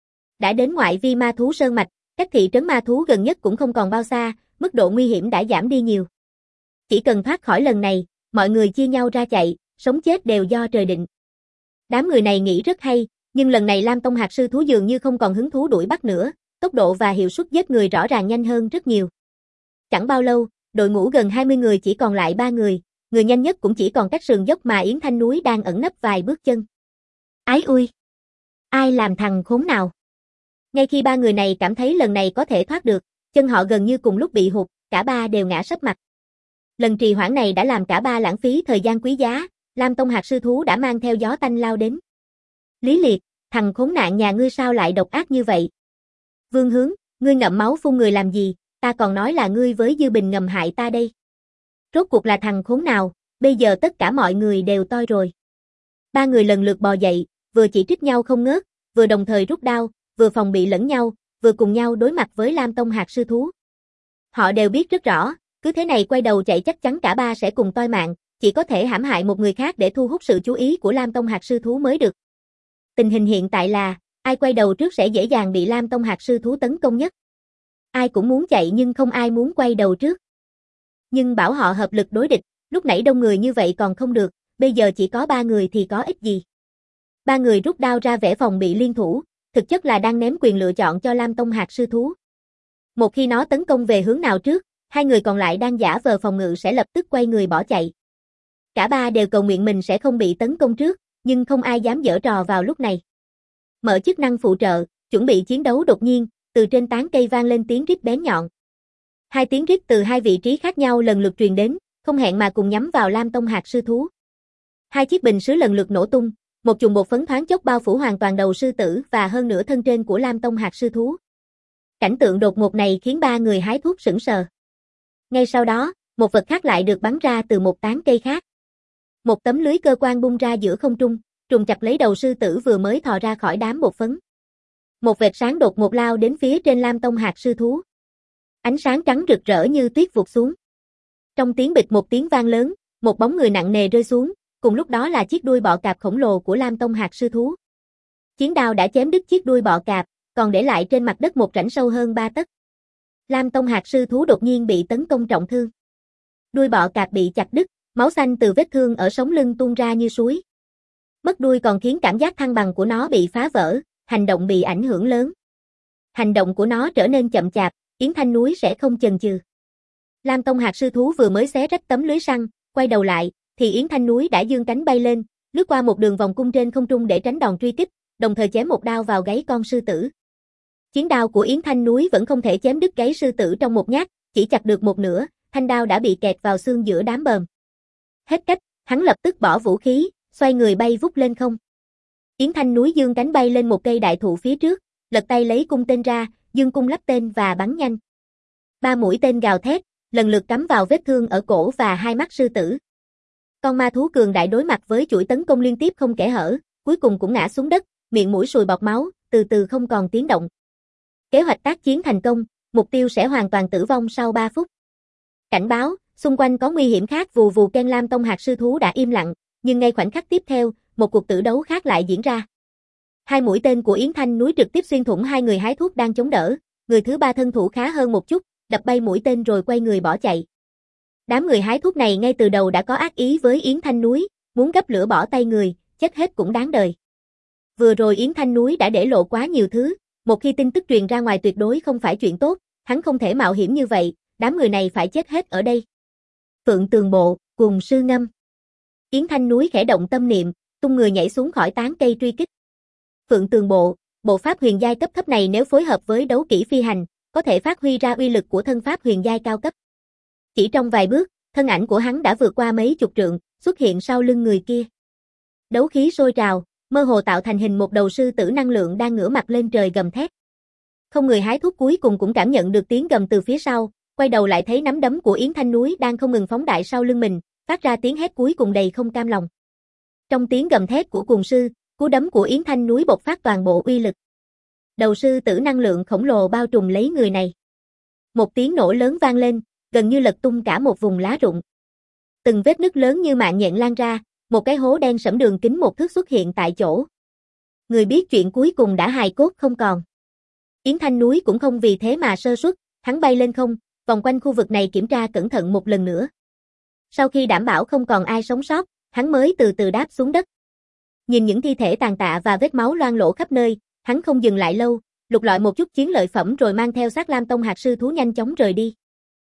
Đã đến ngoại vi ma thú sơn mạch, cách thị trấn ma thú gần nhất cũng không còn bao xa, mức độ nguy hiểm đã giảm đi nhiều. Chỉ cần thoát khỏi lần này, mọi người chia nhau ra chạy, sống chết đều do trời định. Đám người này nghĩ rất hay, nhưng lần này Lam Tông hạt sư thú dường như không còn hứng thú đuổi bắt nữa, tốc độ và hiệu suất giết người rõ ràng nhanh hơn rất nhiều. Chẳng bao lâu, đội ngũ gần hai mươi người chỉ còn lại ba người, người nhanh nhất cũng chỉ còn cách sườn dốc mà Yến Thanh núi đang ẩn nấp vài bước chân. Ái ui! Ai làm thằng khốn nào? Ngay khi ba người này cảm thấy lần này có thể thoát được, chân họ gần như cùng lúc bị hụt, cả ba đều ngã sấp mặt. Lần trì hoãn này đã làm cả ba lãng phí thời gian quý giá, Lam Tông hạt sư thú đã mang theo gió tanh lao đến. Lý Liệt, thằng khốn nạn nhà ngươi sao lại độc ác như vậy? Vương Hướng, ngươi ngậm máu phun người làm gì, ta còn nói là ngươi với Dư Bình ngầm hại ta đây. Rốt cuộc là thằng khốn nào, bây giờ tất cả mọi người đều toi rồi. Ba người lần lượt bò dậy, vừa chỉ trích nhau không ngớt, vừa đồng thời rút đao, vừa phòng bị lẫn nhau, vừa cùng nhau đối mặt với Lam Tông hạt sư thú. Họ đều biết rất rõ, cứ thế này quay đầu chạy chắc chắn cả ba sẽ cùng toi mạng, chỉ có thể hãm hại một người khác để thu hút sự chú ý của Lam Tông hạt sư thú mới được. Tình hình hiện tại là, ai quay đầu trước sẽ dễ dàng bị Lam Tông hạt sư thú tấn công nhất. Ai cũng muốn chạy nhưng không ai muốn quay đầu trước. Nhưng bảo họ hợp lực đối địch, lúc nãy đông người như vậy còn không được, bây giờ chỉ có ba người thì có ích gì. Ba người rút đao ra vẻ phòng bị liên thủ, thực chất là đang ném quyền lựa chọn cho Lam Tông hạt sư thú. Một khi nó tấn công về hướng nào trước, hai người còn lại đang giả vờ phòng ngự sẽ lập tức quay người bỏ chạy. Cả ba đều cầu nguyện mình sẽ không bị tấn công trước, nhưng không ai dám giở trò vào lúc này. Mở chức năng phụ trợ, chuẩn bị chiến đấu đột nhiên, từ trên tán cây vang lên tiếng rít bén nhọn. Hai tiếng rít từ hai vị trí khác nhau lần lượt truyền đến, không hẹn mà cùng nhắm vào Lam Tông hạt sư thú. Hai chiếc bình sứ lần lượt nổ tung, một chùm bột phấn thoáng chốc bao phủ hoàn toàn đầu sư tử và hơn nửa thân trên của Lam Tông hạt sư thú. Cảnh tượng đột ngột này khiến ba người hái thuốc sững sờ. Ngay sau đó, một vật khác lại được bắn ra từ một tán cây khác. Một tấm lưới cơ quan bung ra giữa không trung, trùng chặt lấy đầu sư tử vừa mới thò ra khỏi đám bột phấn. Một vệt sáng đột ngột lao đến phía trên Lam Tông hạt sư thú. Ánh sáng trắng rực rỡ như tuyết vụt xuống. Trong tiếng bịch một tiếng vang lớn, một bóng người nặng nề rơi xuống, cùng lúc đó là chiếc đuôi bọ cạp khổng lồ của Lam Tông hạt sư thú. Chiến đao đã chém đứt chiếc đuôi bọ cạp, còn để lại trên mặt đất một rãnh sâu hơn ba tấc. Lam Tông hạt sư thú đột nhiên bị tấn công trọng thương. Đuôi bọ cạp bị chặt đứt, máu xanh từ vết thương ở sống lưng tuôn ra như suối. Mất đuôi còn khiến cảm giác thăng bằng của nó bị phá vỡ, hành động bị ảnh hưởng lớn. Hành động của nó trở nên chậm chạp, Yến Thanh núi sẽ không chần chừ. Lam Tông hạt sư thú vừa mới xé rách tấm lưới săn, quay đầu lại, thì Yến Thanh núi đã giương cánh bay lên, lướt qua một đường vòng cung trên không trung để tránh đòn truy kích, đồng thời chém một đao vào gáy con sư tử. Chiến đao của Yến Thanh núi vẫn không thể chém đứt gáy sư tử trong một nhát, chỉ chặt được một nửa, thanh đao đã bị kẹt vào xương giữa đám bờm. Hết cách, hắn lập tức bỏ vũ khí, xoay người bay vút lên không. Yến Thanh núi dương cánh bay lên một cây đại thụ phía trước, lật tay lấy cung tên ra, dương cung lắp tên và bắn nhanh. Ba mũi tên gào thét, lần lượt cắm vào vết thương ở cổ và hai mắt sư tử. Con ma thú cường đại đối mặt với chuỗi tấn công liên tiếp không kẽ hở, cuối cùng cũng ngã xuống đất, miệng mũi sùi bọt máu, từ từ không còn tiếng động. Kế hoạch tác chiến thành công, mục tiêu sẽ hoàn toàn tử vong sau ba phút. Cảnh báo, xung quanh có nguy hiểm khác. Vù vù keng. Lam Tông hạt sư thú đã im lặng, nhưng ngay khoảnh khắc tiếp theo, một cuộc tử đấu khác lại diễn ra. Hai mũi tên của Yến Thanh núi trực tiếp xuyên thủng hai người hái thuốc đang chống đỡ, người thứ ba thân thủ khá hơn một chút, đập bay mũi tên rồi quay người bỏ chạy. Đám người hái thuốc này ngay từ đầu đã có ác ý với Yến Thanh núi, muốn gấp lửa bỏ tay người, chết hết cũng đáng đời. Vừa rồi Yến Thanh núi đã để lộ quá nhiều thứ, một khi tin tức truyền ra ngoài tuyệt đối không phải chuyện tốt, hắn không thể mạo hiểm như vậy, đám người này phải chết hết ở đây. Phượng Tường Bộ, cùng sư ngâm. Yến Thanh núi khẽ động tâm niệm, tung người nhảy xuống khỏi tán cây truy kích. Phượng Tường Bộ, bộ pháp huyền giai cấp thấp này nếu phối hợp với đấu kỹ phi hành, có thể phát huy ra uy lực của thân pháp huyền giai cao cấp. Chỉ trong vài bước, thân thân ảnh của hắn đã vượt qua mấy chục trượng, xuất hiện sau lưng người kia. Đấu khí sôi trào, mơ hồ tạo thành hình một đầu sư tử năng lượng đang ngửa mặt lên trời gầm thét. Không người hái thuốc cuối cùng cũng cảm nhận được tiếng gầm từ phía sau, quay đầu lại thấy nắm đấm của Yến Thanh Núi đang không ngừng phóng đại sau lưng mình, phát ra tiếng hét cuối cùng đầy không cam lòng. Trong tiếng gầm thét của cuồng sư, cú đấm của Yến Thanh Núi bộc phát toàn bộ uy lực. Đầu sư tử năng lượng khổng lồ bao trùm lấy người này. Một tiếng nổ lớn vang lên, gần như lật tung cả một vùng lá rụng. Từng vết nứt lớn như mạng nhện lan ra, một cái hố đen sẫm đường kính một thước xuất hiện tại chỗ. Người biết chuyện cuối cùng đã hài cốt không còn. Yến Thanh Núi cũng không vì thế mà sơ suất, hắn bay lên không, vòng quanh khu vực này kiểm tra cẩn thận một lần nữa. Sau khi đảm bảo không còn ai sống sót, hắn mới từ từ đáp xuống đất. Nhìn những thi thể tàn tạ và vết máu loang lổ khắp nơi, hắn không dừng lại lâu, lục lọi một chút chiến lợi phẩm rồi mang theo xác Lam Tông hạt sư thú nhanh chóng rời đi.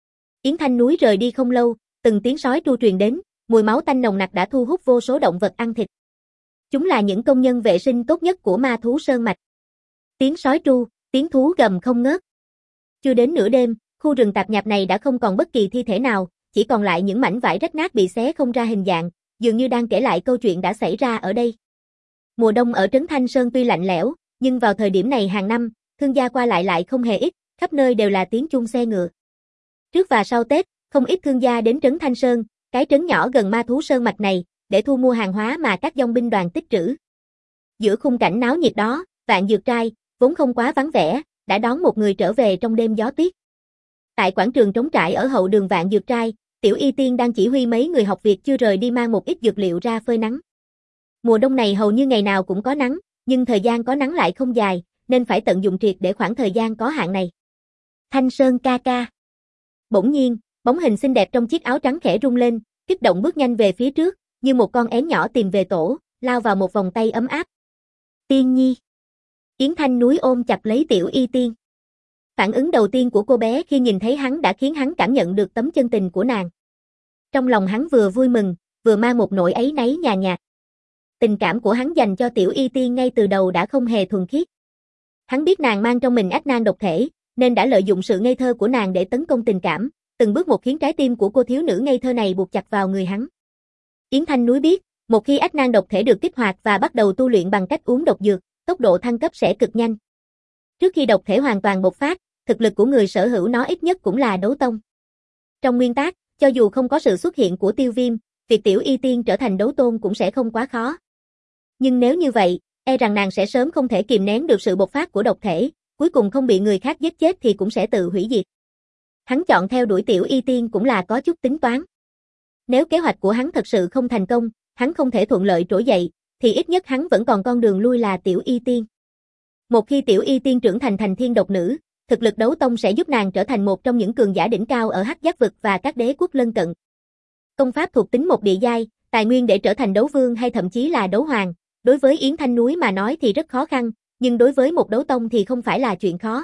Yến Thanh Núi rời đi không lâu, từng tiếng sói tru truyền đến, mùi máu tanh nồng nặc đã thu hút vô số động vật ăn thịt. Chúng là những công nhân vệ sinh tốt nhất của ma thú sơn mạch. Tiếng sói tru, tiếng thú gầm không ngớt. Chưa đến nửa đêm, khu rừng tạp nhạp này đã không còn bất kỳ thi thể nào, chỉ còn lại những mảnh vải rách nát bị xé không ra hình dạng, dường như đang kể lại câu chuyện đã xảy ra ở đây. Mùa đông ở trấn Thanh Sơn tuy lạnh lẽo, nhưng vào thời điểm này hàng năm, thương gia qua lại lại không hề ít, khắp nơi đều là tiếng chuông xe ngựa. Trước và sau Tết, không ít thương gia đến trấn Thanh Sơn, cái trấn nhỏ gần ma thú sơn mạch này, để thu mua hàng hóa mà các dòng binh đoàn tích trữ. Giữa khung cảnh náo nhiệt đó, Vạn Dược Trai, vốn không quá vắng vẻ, đã đón một người trở về trong đêm gió tuyết. Tại quảng trường trống trải ở hậu đường Vạn Dược Trai, Tiểu Y Tiên đang chỉ huy mấy người học việc chưa rời đi mang một ít dược liệu ra phơi nắng. Mùa đông này hầu như ngày nào cũng có nắng, nhưng thời gian có nắng lại không dài, nên phải tận dụng triệt để khoảng thời gian có hạn này. Thanh Sơn ca ca. Bỗng nhiên, bóng hình xinh đẹp trong chiếc áo trắng khẽ rung lên, kích động bước nhanh về phía trước, như một con én nhỏ tìm về tổ, lao vào một vòng tay ấm áp. Tiên Nhi. Yến Thanh Núi ôm chặt lấy Tiểu Y Tiên. Phản ứng đầu tiên của cô bé khi nhìn thấy hắn đã khiến hắn cảm nhận được tấm chân tình của nàng. Trong lòng hắn vừa vui mừng, vừa mang một nỗi áy náy nhàn nhạt. Tình cảm của hắn dành cho Tiểu Y Tiên ngay từ đầu đã không hề thuần khiết. Hắn biết nàng mang trong mình ác nan độc thể, nên đã lợi dụng sự ngây thơ của nàng để tấn công tình cảm, từng bước một khiến trái tim của cô thiếu nữ ngây thơ này buộc chặt vào người hắn. Yến Thanh Núi biết, một khi ác nan độc thể được kích hoạt và bắt đầu tu luyện bằng cách uống độc dược, tốc độ thăng cấp sẽ cực nhanh. Trước khi độc thể hoàn toàn bộc phát, thực lực của người sở hữu nó ít nhất cũng là đấu tông. Trong nguyên tắc, cho dù không có sự xuất hiện của Tiêu Viêm, việc Tiểu Y Tiên trở thành đấu tôn cũng sẽ không quá khó. Nhưng nếu như vậy, e rằng nàng sẽ sớm không thể kìm nén được sự bộc phát của độc thể, cuối cùng không bị người khác giết chết thì cũng sẽ tự hủy diệt. Hắn chọn theo đuổi Tiểu Y Tiên cũng là có chút tính toán. Nếu kế hoạch của hắn thật sự không thành công, hắn không thể thuận lợi trỗi dậy, thì ít nhất hắn vẫn còn con đường lui là Tiểu Y Tiên. Một khi Tiểu Y Tiên trưởng thành thành thiên độc nữ, thực lực đấu tông sẽ giúp nàng trở thành một trong những cường giả đỉnh cao ở Hắc Giác vực và các đế quốc lân cận. Công pháp thuộc tính một địa giai, tài nguyên để trở thành đấu vương hay thậm chí là đấu hoàng, đối với Yến Thanh Núi mà nói thì rất khó khăn, nhưng đối với một đấu tông thì không phải là chuyện khó.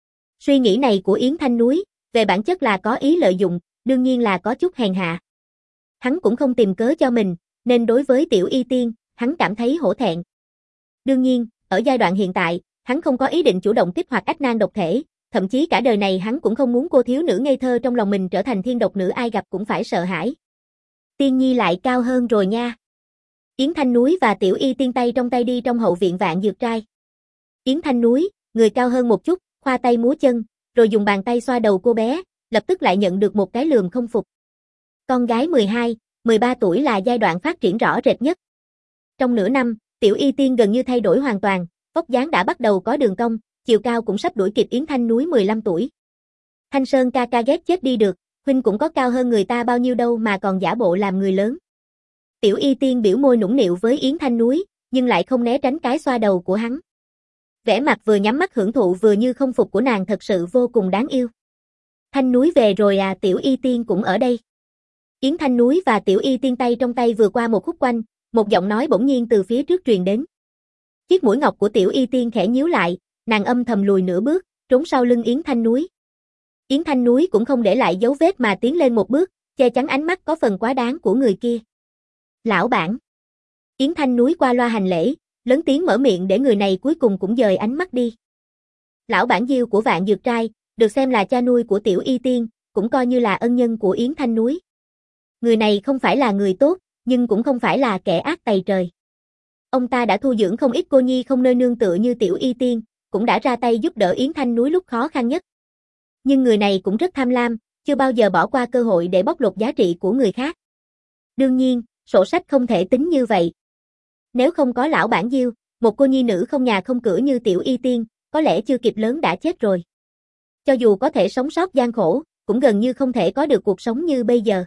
Suy nghĩ này của Yến Thanh Núi, về bản chất là có ý lợi dụng, đương nhiên là có chút hèn hạ. Hắn cũng không tìm cớ cho mình, nên đối với Tiểu Y Tiên, hắn cảm thấy hổ thẹn. Đương nhiên, ở giai đoạn hiện tại, hắn không có ý định chủ động kích hoạt ách nan độc thể, thậm chí cả đời này hắn cũng không muốn cô thiếu nữ ngây thơ trong lòng mình trở thành thiên độc nữ ai gặp cũng phải sợ hãi. Tiên Nhi lại cao hơn rồi nha. Yến Thanh Núi và Tiểu Y Tiên tay trong tay đi trong hậu viện Vạn Dược Trai. Yến Thanh Núi, người cao hơn một chút, khoa tay múa chân, rồi dùng bàn tay xoa đầu cô bé, lập tức lại nhận được một cái lườm không phục. Con gái mười hai, mười ba tuổi là giai đoạn phát triển rõ rệt nhất. Trong nửa năm, Tiểu Y Tiên gần như thay đổi hoàn toàn, vóc dáng đã bắt đầu có đường cong, chiều cao cũng sắp đuổi kịp Yến Thanh Núi mười lăm tuổi. Thanh Sơn ca ca ghét chết đi được, huynh cũng có cao hơn người ta bao nhiêu đâu mà còn giả bộ làm người lớn. Tiểu Y Tiên biểu môi nũng nịu với Yến Thanh Núi, nhưng lại không né tránh cái xoa đầu của hắn. Vẻ mặt vừa nhắm mắt hưởng thụ vừa như không phục của nàng thật sự vô cùng đáng yêu. Thanh Núi về rồi à, Tiểu Y Tiên cũng ở đây. Yến Thanh Núi và Tiểu Y Tiên tay trong tay vừa qua một khúc quanh, một giọng nói bỗng nhiên từ phía trước truyền đến. Chiếc mũi ngọc của Tiểu Y Tiên khẽ nhíu lại, nàng âm thầm lùi nửa bước, trốn sau lưng Yến Thanh Núi. Yến Thanh Núi cũng không để lại dấu vết mà tiến lên một bước, che chắn ánh mắt có phần quá đáng của người kia. Lão bản. Yến Thanh Núi qua loa hành lễ, lớn tiếng mở miệng để người này cuối cùng cũng dời ánh mắt đi. Lão bản Diêu của Vạn Dược Trai, được xem là cha nuôi của Tiểu Y Tiên, cũng coi như là ân nhân của Yến Thanh Núi. Người này không phải là người tốt, nhưng cũng không phải là kẻ ác tày trời. Ông ta đã thu dưỡng không ít cô nhi không nơi nương tựa như Tiểu Y Tiên, cũng đã ra tay giúp đỡ Yến Thanh Núi lúc khó khăn nhất. Nhưng người này cũng rất tham lam, chưa bao giờ bỏ qua cơ hội để bóc lột giá trị của người khác. Đương nhiên, sổ sách không thể tính như vậy. Nếu không có lão bản Diêu, một cô nhi nữ không nhà không cửa như Tiểu Y Tiên, có lẽ chưa kịp lớn đã chết rồi. Cho dù có thể sống sót gian khổ, cũng gần như không thể có được cuộc sống như bây giờ.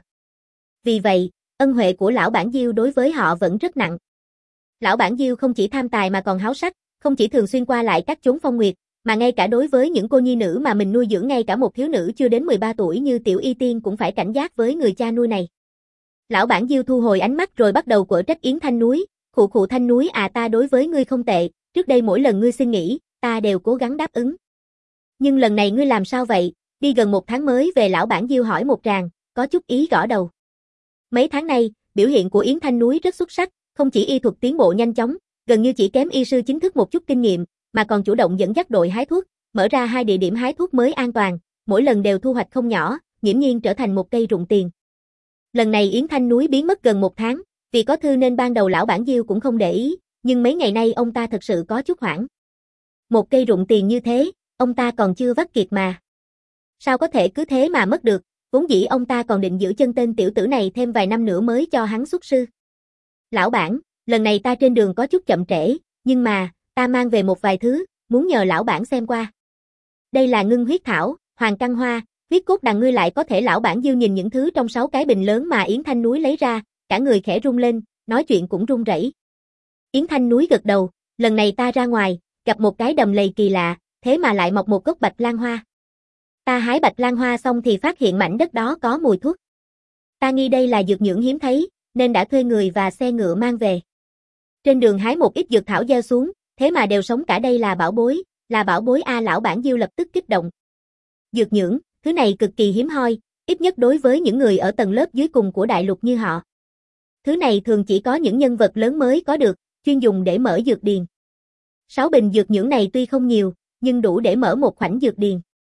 Vì vậy, ân huệ của lão bản Diêu đối với họ vẫn rất nặng. Lão bản Diêu không chỉ tham tài mà còn háo sắc, không chỉ thường xuyên qua lại các chốn phong nguyệt, mà ngay cả đối với những cô nhi nữ mà mình nuôi dưỡng, ngay cả một thiếu nữ chưa đến mười ba tuổi như Tiểu Y Tiên cũng phải cảnh giác với người cha nuôi này. Lão bản Diêu thu hồi ánh mắt rồi bắt đầu quở trách Yến Thanh Núi, khụ khụ Thanh Núi à, ta đối với ngươi không tệ, trước đây mỗi lần ngươi xin nghỉ, ta đều cố gắng đáp ứng. Nhưng lần này ngươi làm sao vậy? Đi gần một tháng mới về, lão bản Diêu hỏi một tràng, có chút ý gõ đầu. Mấy tháng nay, biểu hiện của Yến Thanh Núi rất xuất sắc, không chỉ y thuật tiến bộ nhanh chóng, gần như chỉ kém y sư chính thức một chút kinh nghiệm, mà còn chủ động dẫn dắt đội hái thuốc, mở ra hai địa điểm hái thuốc mới an toàn, mỗi lần đều thu hoạch không nhỏ, nghiễm nhiên trở thành một cây rụng tiền. Lần này Yến Thanh Núi biến mất gần một tháng, vì có thư nên ban đầu lão bản Diêu cũng không để ý, nhưng mấy ngày nay ông ta thật sự có chút hoảng. Một cây rụng tiền như thế, ông ta còn chưa vắt kiệt mà. Sao có thể cứ thế mà mất được, vốn dĩ ông ta còn định giữ chân tên tiểu tử này thêm vài năm nữa mới cho hắn xuất sư. Lão bản, lần này ta trên đường có chút chậm trễ, nhưng mà, ta mang về một vài thứ, muốn nhờ lão bản xem qua. Đây là ngưng huyết thảo, hoàng căn hoa, huyết cốt đằng, ngươi lại có thể. Lão bản Diêu nhìn những thứ trong sáu cái bình lớn mà Yến Thanh Núi lấy ra, cả người khẽ run lên, nói chuyện cũng run rẩy. Yến Thanh Núi gật đầu, lần này ta ra ngoài, gặp một cái đầm lầy kỳ lạ, thế mà lại mọc một gốc bạch lan hoa. Ta hái bạch lan hoa xong thì phát hiện mảnh đất đó có mùi thuốc. Ta nghi đây là dược nhưỡng hiếm thấy, nên đã thuê người và xe ngựa mang về. Trên đường hái một ít dược thảo gieo xuống, thế mà đều sống cả, đây là bảo bối, là bảo bối a. Lão bản Diêu lập tức kích động. Dược nhưỡng, thứ này cực kỳ hiếm hoi, ít nhất đối với những người ở tầng lớp dưới cùng của đại lục như họ. Thứ này thường chỉ có những nhân vật lớn mới có được, chuyên dùng để mở dược điền. Sáu bình dược nhưỡng này tuy không nhiều, nhưng đủ để mở một khoảnh dược điền.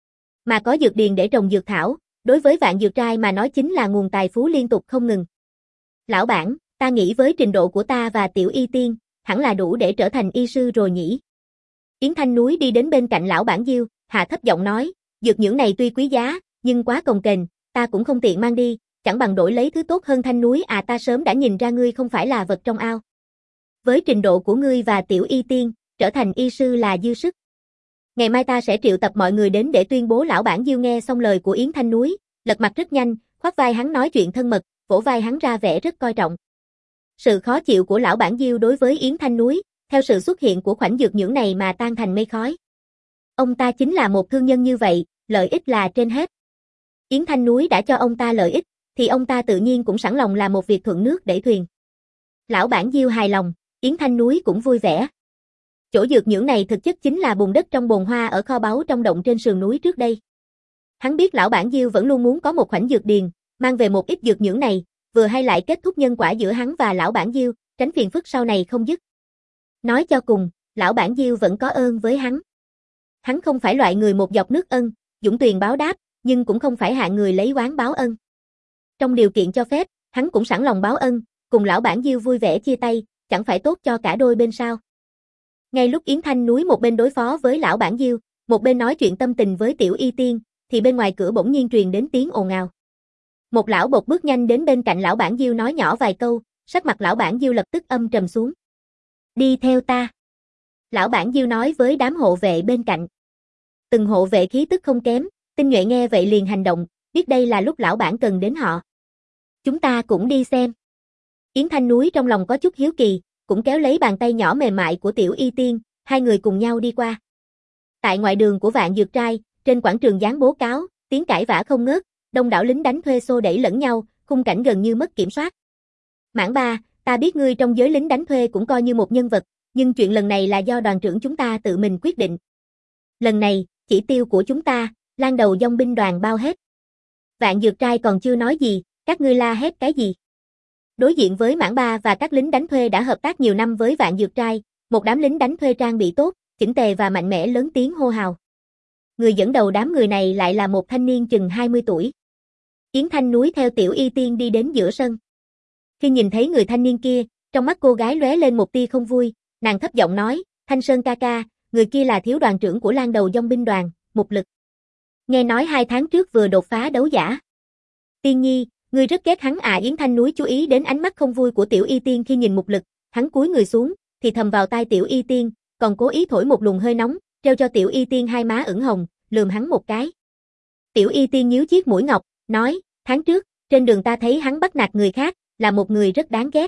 Mà có dược điền để trồng dược thảo, đối với Vạn Dược Trai mà nói chính là nguồn tài phú liên tục không ngừng. Lão bản, ta nghĩ với trình độ của ta và Tiểu Y Tiên, hẳn là đủ để trở thành y sư rồi nhỉ. Yến Thanh Núi đi đến bên cạnh lão bản Diêu, hạ thấp giọng nói, dược nhưỡng này tuy quý giá, nhưng quá cồng kềnh, ta cũng không tiện mang đi, chẳng bằng đổi lấy thứ tốt hơn. Thanh Núi à, ta sớm đã nhìn ra ngươi không phải là vật trong ao. Với trình độ của ngươi và Tiểu Y Tiên, trở thành y sư là dư sức. Ngày mai ta sẽ triệu tập mọi người đến để tuyên bố. Lão bản Diêu nghe xong lời của Yến Thanh Núi, lật mặt rất nhanh, khoác vai hắn nói chuyện thân mật, vỗ vai hắn ra vẻ rất coi trọng. Sự khó chịu của lão bản Diêu đối với Yến Thanh Núi, theo sự xuất hiện của khoảnh dược nhưỡng này mà tan thành mây khói. Ông ta chính là một thương nhân như vậy, lợi ích là trên hết. Yến Thanh Núi đã cho ông ta lợi ích, thì ông ta tự nhiên cũng sẵn lòng làm một việc thuận nước đẩy thuyền. Lão bản Diêu hài lòng, Yến Thanh Núi cũng vui vẻ. Chỗ dược nhưỡng này thực chất chính là bùn đất trong bồn hoa ở kho báu trong động trên sườn núi trước đây. Hắn biết lão bản Diêu vẫn luôn muốn có một khoảnh dược điền, mang về một ít dược nhưỡng này, vừa hay lại kết thúc nhân quả giữa hắn và lão bản Diêu, tránh phiền phức sau này không dứt. Nói cho cùng, lão bản Diêu vẫn có ơn với hắn. Hắn không phải loại người một giọt nước ân, dũng tuyền báo đáp, nhưng cũng không phải hạng người lấy oán báo ân. Trong điều kiện cho phép, hắn cũng sẵn lòng báo ân, cùng lão bản Diêu vui vẻ chia tay, chẳng phải tốt cho cả đôi bên sao. Ngay lúc Yến Thanh Núi một bên đối phó với lão bản Diêu, một bên nói chuyện tâm tình với Tiểu Y Tiên, thì bên ngoài cửa bỗng nhiên truyền đến tiếng ồn ào. Một lão bột bước nhanh đến bên cạnh lão bản Diêu nói nhỏ vài câu, sắc mặt lão bản Diêu lập tức âm trầm xuống. Đi theo ta. Lão bản Diêu nói với đám hộ vệ bên cạnh. Từng hộ vệ khí tức không kém, tinh nhuệ nghe vậy liền hành động, biết đây là lúc lão bản cần đến họ. Chúng ta cũng đi xem. Yến Thanh Núi trong lòng có chút hiếu kỳ, cũng kéo lấy bàn tay nhỏ mềm mại của Tiểu Y Tiên, hai người cùng nhau đi qua. Tại ngoại đường của Vạn Dược Trai, trên quảng trường dán bố cáo, tiếng cãi vã không ngớt, đông đảo lính đánh thuê xô đẩy lẫn nhau, khung cảnh gần như mất kiểm soát. Mãn Ba, ta biết ngươi trong giới lính đánh thuê cũng coi như một nhân vật, nhưng chuyện lần này là do đoàn trưởng chúng ta tự mình quyết định. Lần này, chỉ tiêu của chúng ta, lan đầu dòng binh đoàn bao hết. Vạn Dược Trai còn chưa nói gì, các ngươi la hét cái gì? Đối diện với Mãn Ba và các lính đánh thuê đã hợp tác nhiều năm với Vạn Dược Trai, một đám lính đánh thuê trang bị tốt, chỉnh tề và mạnh mẽ lớn tiếng hô hào. Người dẫn đầu đám người này lại là một thanh niên chừng hai mươi tuổi. Yến Thanh Núi theo Tiểu Y Tiên đi đến giữa sân. Khi nhìn thấy người thanh niên kia, trong mắt cô gái lóe lên một tia không vui, nàng thấp giọng nói, Thanh Sơn ca ca, người kia là thiếu đoàn trưởng của Lan Đầu Dòng binh đoàn, Mục Lực. Nghe nói hai tháng trước vừa đột phá đấu giả. Tiên nhi, ngươi rất ghét hắn à? Yến Thanh Núi chú ý đến ánh mắt không vui của Tiểu Y Tiên khi nhìn Mục Lực, hắn cúi người xuống, thì thầm vào tai Tiểu Y Tiên, còn cố ý thổi một luồng hơi nóng, treo cho Tiểu Y Tiên hai má ửng hồng, lườm hắn một cái. Tiểu Y Tiên nhíu chiếc mũi ngọc, nói, tháng trước, trên đường ta thấy hắn bắt nạt người khác, là một người rất đáng ghét.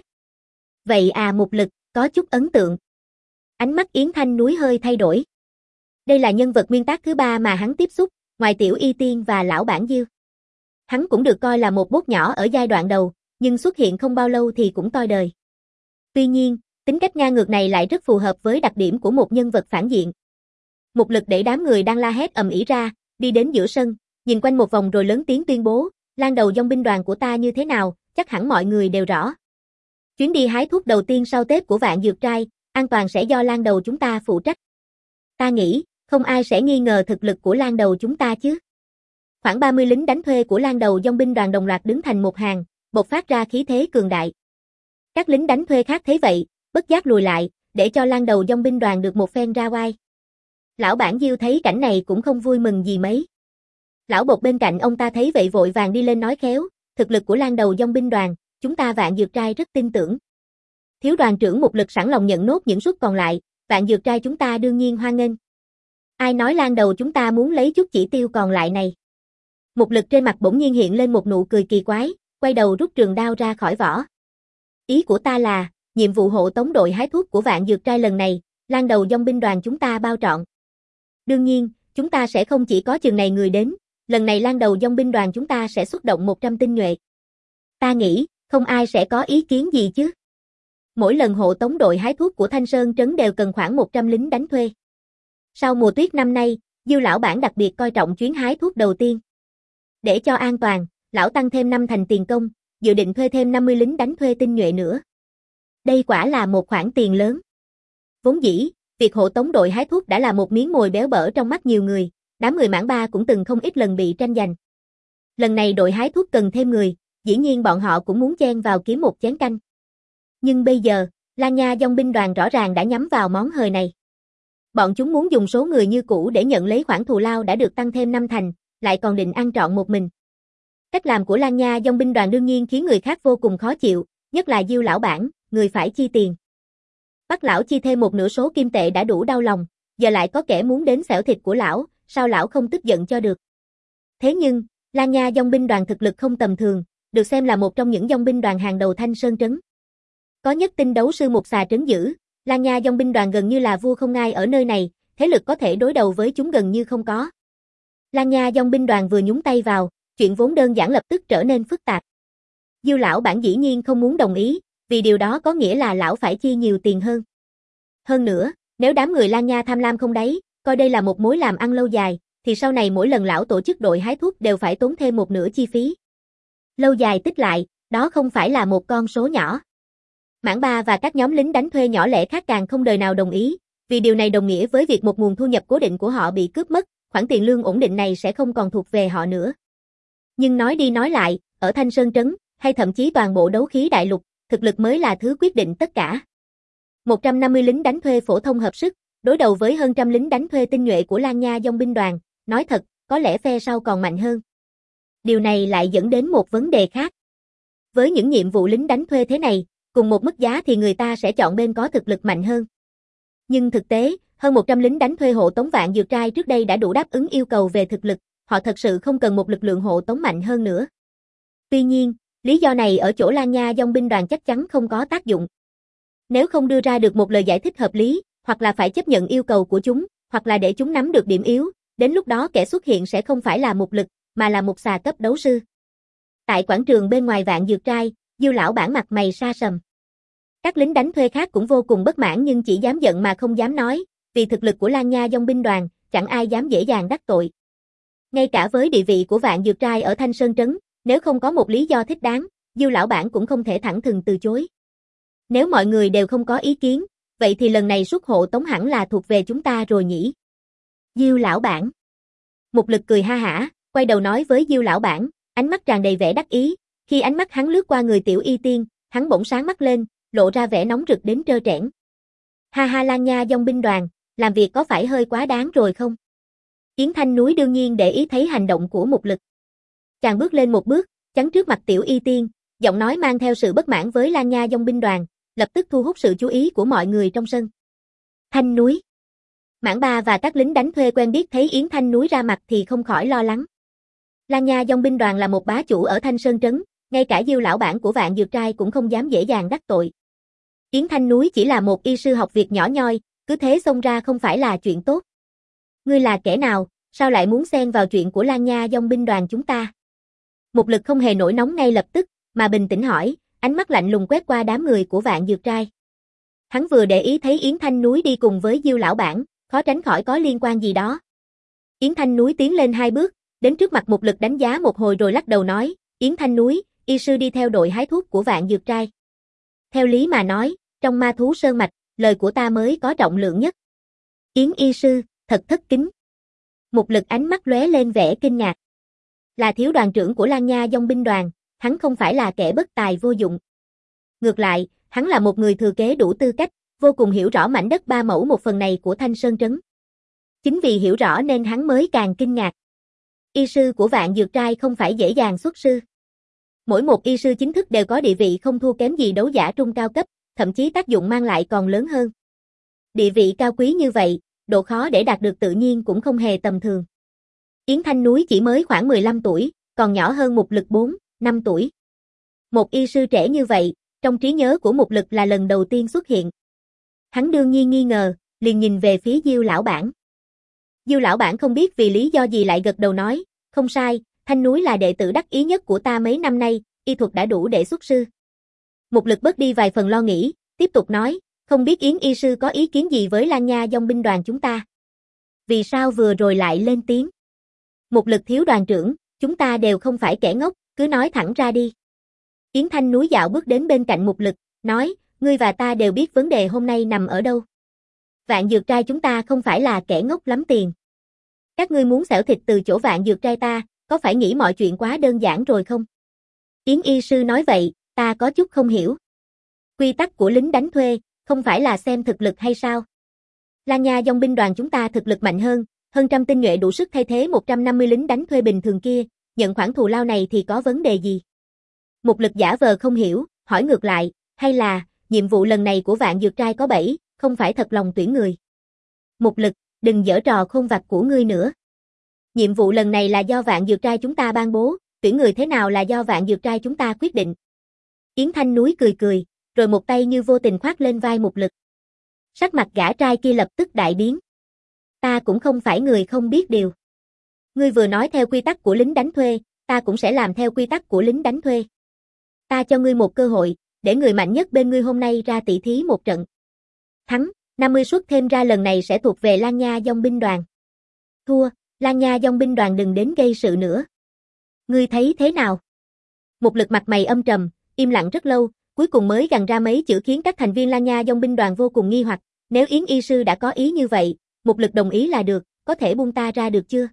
Vậy à? Mục Lực có chút ấn tượng. Ánh mắt Yến Thanh Núi hơi thay đổi. Đây là nhân vật nguyên tác thứ ba mà hắn tiếp xúc, ngoài Tiểu Y Tiên và lão bản Diêu. Hắn cũng được coi là một bốt nhỏ ở giai đoạn đầu, nhưng xuất hiện không bao lâu thì cũng toi đời. Tuy nhiên, tính cách ngang ngược này lại rất phù hợp với đặc điểm của một nhân vật phản diện. Mục Lực để đám người đang la hét ầm ĩ ra, đi đến giữa sân, nhìn quanh một vòng rồi lớn tiếng tuyên bố, Lan Đầu Dòng binh đoàn của ta như thế nào, chắc hẳn mọi người đều rõ. Chuyến đi hái thuốc đầu tiên sau Tết của Vạn Dược Trai, an toàn sẽ do Lan Đầu chúng ta phụ trách. Ta nghĩ, không ai sẽ nghi ngờ thực lực của Lan Đầu chúng ta chứ. Khoảng ba mươi lính đánh thuê của Lan Đầu Dòng binh đoàn đồng loạt đứng thành một hàng, bộc phát ra khí thế cường đại. Các lính đánh thuê khác thấy vậy, bất giác lùi lại, để cho Lan Đầu Dòng binh đoàn được một phen ra oai. Lão bản Diêu thấy cảnh này cũng không vui mừng gì mấy. Lão Bột bên cạnh ông ta thấy vậy vội vàng đi lên nói khéo, thực lực của Lan Đầu Dòng binh đoàn, chúng ta Vạn Dược Trai rất tin tưởng. Thiếu đoàn trưởng Mục Lực sẵn lòng nhận nốt những suất còn lại, Vạn Dược Trai chúng ta đương nhiên hoan nghênh. Ai nói Lan Đầu chúng ta muốn lấy chút chỉ tiêu còn lại này? Mục Lực trên mặt bỗng nhiên hiện lên một nụ cười kỳ quái, quay đầu rút trường đao ra khỏi vỏ. Ý của ta là, nhiệm vụ hộ tống đội hái thuốc của Vạn Dược Trai lần này, Lan Đầu Dòng binh đoàn chúng ta bao trọn. Đương nhiên, chúng ta sẽ không chỉ có chừng này người đến, lần này Lan Đầu Dòng binh đoàn chúng ta sẽ xuất động một trăm tinh nhuệ. Ta nghĩ, không ai sẽ có ý kiến gì chứ. Mỗi lần hộ tống đội hái thuốc của Thanh Sơn trấn đều cần khoảng một trăm lính đánh thuê. Sau mùa tuyết năm nay, Diêu lão bản đặc biệt coi trọng chuyến hái thuốc đầu tiên. Để cho an toàn, lão tăng thêm năm thành tiền công, dự định thuê thêm năm mươi lính đánh thuê tinh nhuệ nữa. Đây quả là một khoản tiền lớn. Vốn dĩ, việc hộ tống đội hái thuốc đã là một miếng mồi béo bở trong mắt nhiều người, đám người mãn ba cũng từng không ít lần bị tranh giành. Lần này đội hái thuốc cần thêm người, dĩ nhiên bọn họ cũng muốn chen vào kiếm một chén canh. Nhưng bây giờ, Lan Nha Dòng binh đoàn rõ ràng đã nhắm vào món hời này. Bọn chúng muốn dùng số người như cũ để nhận lấy khoản thù lao đã được tăng thêm năm thành, lại còn định ăn trọn một mình. Cách làm của Lan Nha Dòng binh đoàn đương nhiên khiến người khác vô cùng khó chịu, nhất là Diêu lão bản, người phải chi tiền. Bắt lão chi thêm một nửa số kim tệ đã đủ đau lòng, giờ lại có kẻ muốn đến xẻo thịt của lão, sao lão không tức giận cho được. Thế nhưng, Lan Nha Dòng binh đoàn thực lực không tầm thường, được xem là một trong những dòng binh đoàn hàng đầu Thanh Sơn trấn. Có nhất tinh đấu sư một xà trấn giữ, Lan Nha Dòng binh đoàn gần như là vua không ngai ở nơi này, thế lực có thể đối đầu với chúng gần như không có. Lan Nha Dòng binh đoàn vừa nhúng tay vào, chuyện vốn đơn giản lập tức trở nên phức tạp. Diêu lão bản dĩ nhiên không muốn đồng ý, vì điều đó có nghĩa là lão phải chi nhiều tiền hơn. Hơn nữa, nếu đám người Lan Nha tham lam không đáy, coi đây là một mối làm ăn lâu dài, thì sau này mỗi lần lão tổ chức đội hái thuốc đều phải tốn thêm một nửa chi phí. Lâu dài tích lại, đó không phải là một con số nhỏ. Mãn Ba và các nhóm lính đánh thuê nhỏ lẻ khác càng không đời nào đồng ý, vì điều này đồng nghĩa với việc một nguồn thu nhập cố định của họ bị cướp mất, khoản tiền lương ổn định này sẽ không còn thuộc về họ nữa. Nhưng nói đi nói lại, ở Thanh Sơn trấn, hay thậm chí toàn bộ đấu khí đại lục, thực lực mới là thứ quyết định tất cả. một trăm năm mươi lính đánh thuê phổ thông hợp sức, đối đầu với hơn trăm lính đánh thuê tinh nhuệ của Lan Nha Dòng binh đoàn, nói thật, có lẽ phe sau còn mạnh hơn. Điều này lại dẫn đến một vấn đề khác. Với những nhiệm vụ lính đánh thuê thế này, cùng một mức giá thì người ta sẽ chọn bên có thực lực mạnh hơn. Nhưng thực tế, hơn một trăm lính đánh thuê hộ tống Vạn Dược Trai trước đây đã đủ đáp ứng yêu cầu về thực lực, họ thật sự không cần một lực lượng hộ tống mạnh hơn nữa. Tuy nhiên, lý do này ở chỗ Lan Nha Dòng binh đoàn chắc chắn không có tác dụng. Nếu không đưa ra được một lời giải thích hợp lý, hoặc là phải chấp nhận yêu cầu của chúng, hoặc là để chúng nắm được điểm yếu, đến lúc đó kẻ xuất hiện sẽ không phải là Mục Lực, mà là một xà cấp đấu sư. Tại quảng trường bên ngoài Vạn Dược Trai, Diêu lão bản mặt mày sa sầm. Các lính đánh thuê khác cũng vô cùng bất mãn nhưng chỉ dám giận mà không dám nói, vì thực lực của Lan Nha Dòng binh đoàn, chẳng ai dám dễ dàng đắc tội. Ngay cả với địa vị của Vạn Dược Trai ở Thanh Sơn trấn, nếu không có một lý do thích đáng, Diêu lão bản cũng không thể thẳng thừng từ chối. Nếu mọi người đều không có ý kiến, vậy thì lần này suất hộ tống hẳn là thuộc về chúng ta rồi nhỉ? Diêu lão bản. Mục Lực cười ha hả, quay đầu nói với Diêu lão bản, ánh mắt tràn đầy vẻ đắc ý, khi ánh mắt hắn lướt qua người Tiểu Y Tiên, hắn bỗng sáng mắt lên, lộ ra vẻ nóng rực đến trơ trẽn. Ha ha, Lan Nha dòng binh đoàn, làm việc có phải hơi quá đáng rồi không? Yến Thanh Núi đương nhiên để ý thấy hành động của Mục Lực. Chàng bước lên một bước, chắn trước mặt Tiểu Y Tiên, giọng nói mang theo sự bất mãn với Lan Nha dòng binh đoàn, lập tức thu hút sự chú ý của mọi người trong sân. Thanh Núi. Mãn Ba và các lính đánh thuê quen biết thấy Yến Thanh Núi ra mặt thì không khỏi lo lắng. Lan Nha dòng binh đoàn là một bá chủ ở Thanh Sơn Trấn, ngay cả Diêu lão bản của Vạn Dược Trai cũng không dám dễ dàng đắc tội. Yến Thanh Núi chỉ là một y sư học việc nhỏ nhoi, cứ thế xông ra không phải là chuyện tốt. Ngươi là kẻ nào, sao lại muốn xen vào chuyện của Lan Nha dòng binh đoàn chúng ta? Mục Lực không hề nổi nóng ngay lập tức, mà bình tĩnh hỏi, ánh mắt lạnh lùng quét qua đám người của Vạn Dược Trai. Hắn vừa để ý thấy Yến Thanh Núi đi cùng với Diêu lão bản, khó tránh khỏi có liên quan gì đó. Yến Thanh Núi tiến lên hai bước, đến trước mặt Mục Lực đánh giá một hồi rồi lắc đầu nói, Yến Thanh Núi, y sư đi theo đội hái thuốc của Vạn Dược Trai. Theo lý mà nói, trong ma thú sơn mạch, lời của ta mới có trọng lượng nhất. Yến y sư, thật thất kính. Mục Lực ánh mắt lóe lên vẻ kinh ngạc. Là thiếu đoàn trưởng của Lan Nha dòng binh đoàn, hắn không phải là kẻ bất tài vô dụng. Ngược lại, hắn là một người thừa kế đủ tư cách, vô cùng hiểu rõ mảnh đất ba mẫu một phần này của Thanh Sơn Trấn. Chính vì hiểu rõ nên hắn mới càng kinh ngạc. Y sư của Vạn Dược Trai không phải dễ dàng xuất sư. Mỗi một y sư chính thức đều có địa vị không thua kém gì đấu giả trung cao cấp, thậm chí tác dụng mang lại còn lớn hơn. Địa vị cao quý như vậy, độ khó để đạt được tự nhiên cũng không hề tầm thường. Yến Thanh Núi chỉ mới khoảng mười lăm tuổi, còn nhỏ hơn Mục Lực bốn, năm tuổi. Một y sư trẻ như vậy, trong trí nhớ của Mục Lực là lần đầu tiên xuất hiện. Hắn đương nhiên nghi ngờ, liền nhìn về phía Diêu lão bản. Diêu lão bản không biết vì lý do gì lại gật đầu nói, không sai, Thanh Núi là đệ tử đắc ý nhất của ta mấy năm nay, y thuật đã đủ để xuất sư. Mục Lực bớt đi vài phần lo nghĩ, tiếp tục nói, không biết Yến y sư có ý kiến gì với Lan Nha dòng binh đoàn chúng ta? Vì sao vừa rồi lại lên tiếng? Mục Lực thiếu đoàn trưởng, chúng ta đều không phải kẻ ngốc, cứ nói thẳng ra đi. Yến Thanh Núi dạo bước đến bên cạnh Mục Lực, nói, ngươi và ta đều biết vấn đề hôm nay nằm ở đâu. Vạn Dược Trai chúng ta không phải là kẻ ngốc lắm tiền. Các ngươi muốn xẻo thịt từ chỗ Vạn Dược Trai ta, có phải nghĩ mọi chuyện quá đơn giản rồi không? Yến y sư nói vậy, ta có chút không hiểu. Quy tắc của lính đánh thuê, không phải là xem thực lực hay sao? Lan Nha dòng binh đoàn chúng ta thực lực mạnh hơn, hơn trăm tinh nhuệ đủ sức thay thế một trăm năm mươi lính đánh thuê bình thường kia, nhận khoản thù lao này thì có vấn đề gì? Mục Lực giả vờ không hiểu, hỏi ngược lại, hay là, nhiệm vụ lần này của Vạn Dược Trai có bẫy, không phải thật lòng tuyển người. Mục Lực, đừng giở trò khôn vặt của ngươi nữa. Nhiệm vụ lần này là do Vạn Dược Trai chúng ta ban bố, tuyển người thế nào là do Vạn Dược Trai chúng ta quyết định. Yến Thanh Núi cười cười, rồi một tay như vô tình khoác lên vai Mục Lực. Sắc mặt gã trai kia lập tức đại biến. Ta cũng không phải người không biết điều. Ngươi vừa nói theo quy tắc của lính đánh thuê, ta cũng sẽ làm theo quy tắc của lính đánh thuê. Ta cho ngươi một cơ hội, để người mạnh nhất bên ngươi hôm nay ra tỷ thí một trận. Thắng, năm mươi suất thêm ra lần này sẽ thuộc về Lan Nha dòng binh đoàn. Thua, Lan Nha dòng binh đoàn đừng đến gây sự nữa. Ngươi thấy thế nào? Mục Lực mặt mày âm trầm, im lặng rất lâu, cuối cùng mới gằn ra mấy chữ khiến các thành viên Lan Nha dòng binh đoàn vô cùng nghi hoặc. Nếu Yến y sư đã có ý như vậy, Mục Lực đồng ý là được, có thể buông ta ra được chưa?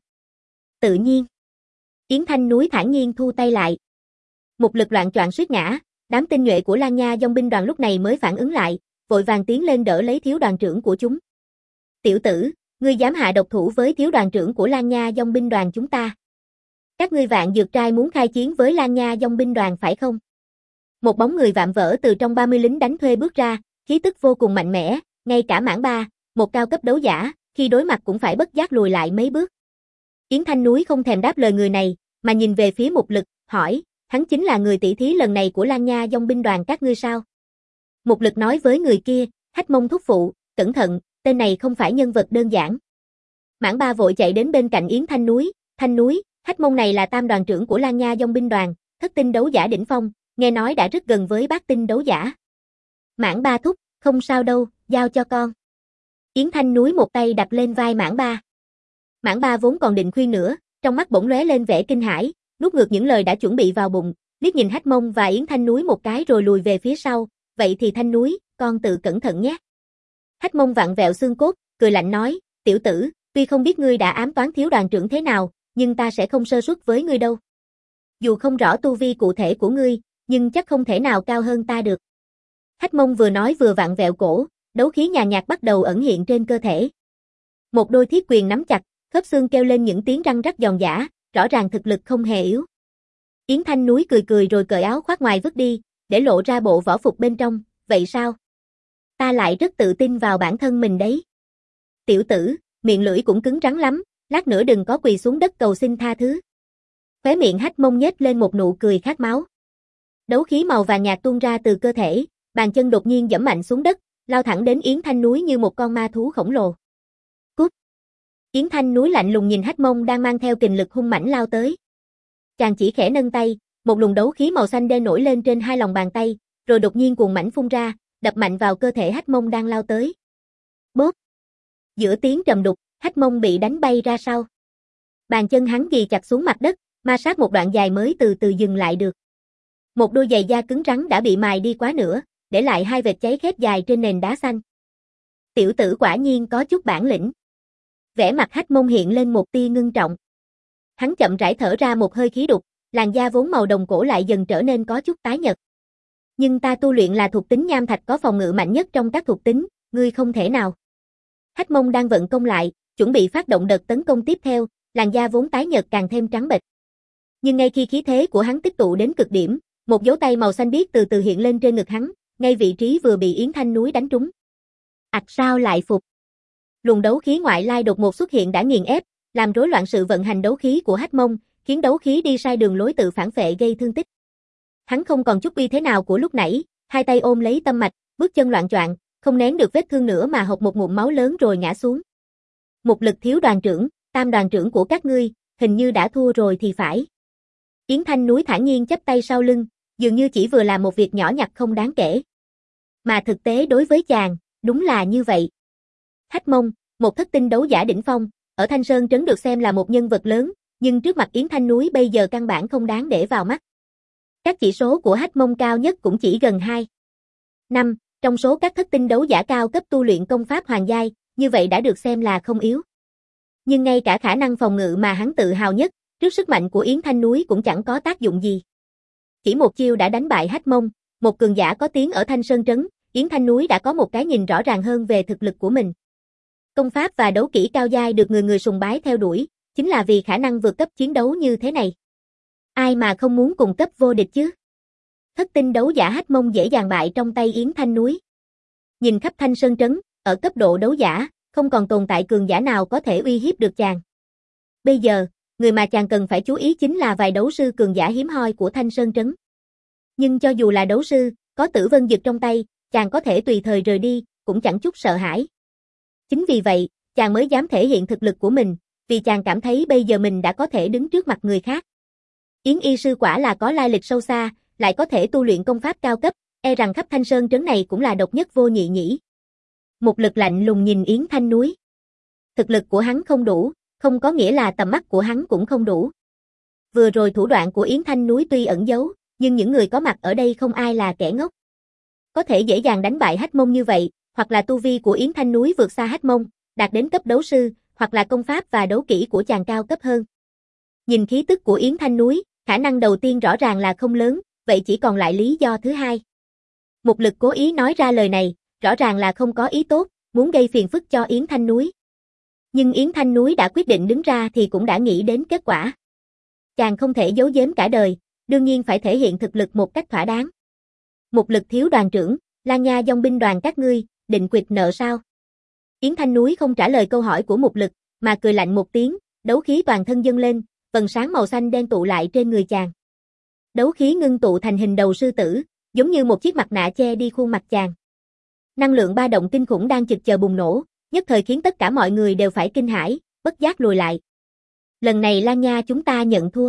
Tự nhiên. Yến Thanh Núi thản nhiên thu tay lại. Mục Lực loạn choạng suýt ngã, đám tinh nhuệ của Lan Nha dòng binh đoàn lúc này mới phản ứng lại, vội vàng tiến lên đỡ lấy thiếu đoàn trưởng của chúng. Tiểu tử, ngươi dám hạ độc thủ với thiếu đoàn trưởng của Lan Nha dòng binh đoàn chúng ta. Các ngươi Vạn Dược Trai muốn khai chiến với Lan Nha dòng binh đoàn phải không? Một bóng người vạm vỡ từ trong ba mươi lính đánh thuê bước ra, khí tức vô cùng mạnh mẽ, ngay cả Mãn Ba, một cao cấp đấu giả, khi đối mặt cũng phải bất giác lùi lại mấy bước. Yến Thanh Núi không thèm đáp lời người này, mà nhìn về phía Mục Lực, hỏi, hắn chính là người tỷ thí lần này của Lan Nha dòng binh đoàn các ngươi sao? Mục Lực nói với người kia, Hách Mông thúc phụ, cẩn thận, tên này không phải nhân vật đơn giản. Mãn Ba vội chạy đến bên cạnh Yến Thanh Núi, Thanh Núi, Hách Mông này là tam đoàn trưởng của Lan Nha dòng binh đoàn, thất tinh đấu giả đỉnh phong, nghe nói đã rất gần với bát tinh đấu giả. Mãn Ba thúc, không sao đâu, giao cho con. Yến Thanh Núi một tay đập lên vai Mãn Ba. Mãn Ba vốn còn định khuyên nữa, trong mắt bỗng lóe lên vẻ kinh hãi, nuốt ngược những lời đã chuẩn bị vào bụng, liếc nhìn Hách Mông và Yến Thanh Núi một cái rồi lùi về phía sau, vậy thì Thanh Núi, con tự cẩn thận nhé. Hách Mông vặn vẹo xương cốt, cười lạnh nói, tiểu tử, tuy không biết ngươi đã ám toán thiếu đoàn trưởng thế nào, nhưng ta sẽ không sơ suất với ngươi đâu. dù không rõ tu vi cụ thể của ngươi, nhưng chắc không thể nào cao hơn ta được. Hách Mông vừa nói vừa vặn vẹo cổ, đấu khí nhàn nhạt bắt đầu ẩn hiện trên cơ thể. Một đôi thiết quyền nắm chặt, khớp xương kêu lên những tiếng răng rắc giòn giã, rõ ràng thực lực không hề yếu. Yến Thanh Núi cười cười rồi cởi áo khoác ngoài vứt đi, để lộ ra bộ võ phục bên trong, vậy sao? Ta lại rất tự tin vào bản thân mình đấy. Tiểu tử, miệng lưỡi cũng cứng rắn lắm, lát nữa đừng có quỳ xuống đất cầu xin tha thứ. Khóe miệng Hách Mông nhếch lên một nụ cười khát máu. Đấu khí màu vàng nhạt tuôn ra từ cơ thể, bàn chân đột nhiên giẫm mạnh xuống đất, lao thẳng đến Yến Thanh Núi như một con ma thú khổng lồ. Cút! Yến Thanh Núi lạnh lùng nhìn Hách Mông đang mang theo kình lực hung mãnh lao tới. Chàng chỉ khẽ nâng tay, một luồng đấu khí màu xanh đen nổi lên trên hai lòng bàn tay, rồi đột nhiên cuồn mãnh phun ra, đập mạnh vào cơ thể Hách Mông đang lao tới. Bốp! Giữa tiếng trầm đục, Hách Mông bị đánh bay ra sau. Bàn chân hắn ghì chặt xuống mặt đất, ma sát một đoạn dài mới từ từ dừng lại được. Một đôi giày da cứng rắn đã bị mài đi quá nửa, để lại hai vệt cháy khét dài trên nền đá xanh. Tiểu tử quả nhiên có chút bản lĩnh. Vẻ mặt Hách Mông hiện lên một tia ngưng trọng. Hắn chậm rãi thở ra một hơi khí đục, làn da vốn màu đồng cổ lại dần trở nên có chút tái nhợt. Nhưng ta tu luyện là thuộc tính nham thạch có phòng ngự mạnh nhất trong các thuộc tính, ngươi không thể nào. Hách Mông đang vận công lại, chuẩn bị phát động đợt tấn công tiếp theo, làn da vốn tái nhợt càng thêm trắng bệch. Nhưng ngay khi khí thế của hắn tích tụ đến cực điểm, một dấu tay màu xanh biếc từ từ hiện lên trên ngực hắn, ngay vị trí vừa bị Yến Thanh Núi đánh trúng. Ặc sao lại phục? Luồng đấu khí ngoại lai đột ngột xuất hiện đã nghiền ép, làm rối loạn sự vận hành đấu khí của Hách Mông, khiến đấu khí đi sai đường lối tự phản phệ gây thương tích. Hắn không còn chút uy thế nào của lúc nãy, hai tay ôm lấy tâm mạch, bước chân loạn choạng, không nén được vết thương nữa mà hộc một ngụm máu lớn rồi ngã xuống. Một lực thiếu đoàn trưởng, tam đoàn trưởng của các ngươi, hình như đã thua rồi thì phải. Yến Thanh Núi thản nhiên chắp tay sau lưng, dường như chỉ vừa làm một việc nhỏ nhặt không đáng kể. Mà thực tế đối với chàng, đúng là như vậy. Hách Mông, một thất tinh đấu giả đỉnh phong, ở Thanh Sơn Trấn được xem là một nhân vật lớn, nhưng trước mặt Yến Thanh Núi bây giờ căn bản không đáng để vào mắt. Các chỉ số của Hách Mông cao nhất cũng chỉ gần hai. năm, trong số các thất tinh đấu giả cao cấp tu luyện công pháp hoàng giai, như vậy đã được xem là không yếu. Nhưng ngay cả khả năng phòng ngự mà hắn tự hào nhất, trước sức mạnh của Yến Thanh Núi cũng chẳng có tác dụng gì. Chỉ một chiêu đã đánh bại Hách Mông, một cường giả có tiếng ở Thanh Sơn Trấn, Yến Thanh Núi đã có một cái nhìn rõ ràng hơn về thực lực của mình. Công pháp và đấu kỹ cao giai được người người sùng bái theo đuổi, chính là vì khả năng vượt cấp chiến đấu như thế này. Ai mà không muốn cùng cấp vô địch chứ? Thất tinh đấu giả Hách Mông dễ dàng bại trong tay Yến Thanh Núi. Nhìn khắp Thanh Sơn Trấn, ở cấp độ đấu giả, không còn tồn tại cường giả nào có thể uy hiếp được chàng. Bây giờ, người mà chàng cần phải chú ý chính là vài đấu sư cường giả hiếm hoi của Thanh Sơn Trấn. Nhưng cho dù là đấu sư, có Tử Vân Dực trong tay, chàng có thể tùy thời rời đi, cũng chẳng chút sợ hãi. Chính vì vậy, chàng mới dám thể hiện thực lực của mình, vì chàng cảm thấy bây giờ mình đã có thể đứng trước mặt người khác. Yến y sư quả là có lai lịch sâu xa, lại có thể tu luyện công pháp cao cấp, e rằng khắp Thanh Sơn Trấn này cũng là độc nhất vô nhị nhỉ. Một lực lạnh lùng nhìn Yến Thanh Núi. Thực lực của hắn không đủ, không có nghĩa là tầm mắt của hắn cũng không đủ. Vừa rồi thủ đoạn của Yến Thanh Núi tuy ẩn giấu, nhưng những người có mặt ở đây không ai là kẻ ngốc. Có thể dễ dàng đánh bại Hách Mông như vậy, hoặc là tu vi của Yến Thanh Núi vượt xa Hách Mông, đạt đến cấp đấu sư, hoặc là công pháp và đấu kỹ của chàng cao cấp hơn. Nhìn khí tức của Yến Thanh Núi, khả năng đầu tiên rõ ràng là không lớn, vậy chỉ còn lại lý do thứ hai. Một lực cố ý nói ra lời này, rõ ràng là không có ý tốt, muốn gây phiền phức cho Yến Thanh Núi. Nhưng Yến Thanh Núi đã quyết định đứng ra thì cũng đã nghĩ đến kết quả. Chàng không thể giấu giếm cả đời, đương nhiên phải thể hiện thực lực một cách thỏa đáng. Một lực thiếu đoàn trưởng, Lan Nha dòng binh đoàn các ngươi, định quyệt nợ sao? Yến Thanh Núi không trả lời câu hỏi của một lực, mà cười lạnh một tiếng, đấu khí toàn thân dâng lên, vầng sáng màu xanh đen tụ lại trên người chàng. Đấu khí ngưng tụ thành hình đầu sư tử, giống như một chiếc mặt nạ che đi khuôn mặt chàng. Năng lượng ba động kinh khủng đang chực chờ bùng nổ, nhất thời khiến tất cả mọi người đều phải kinh hãi, bất giác lùi lại. Lần này Lan Nha chúng ta nhận thua.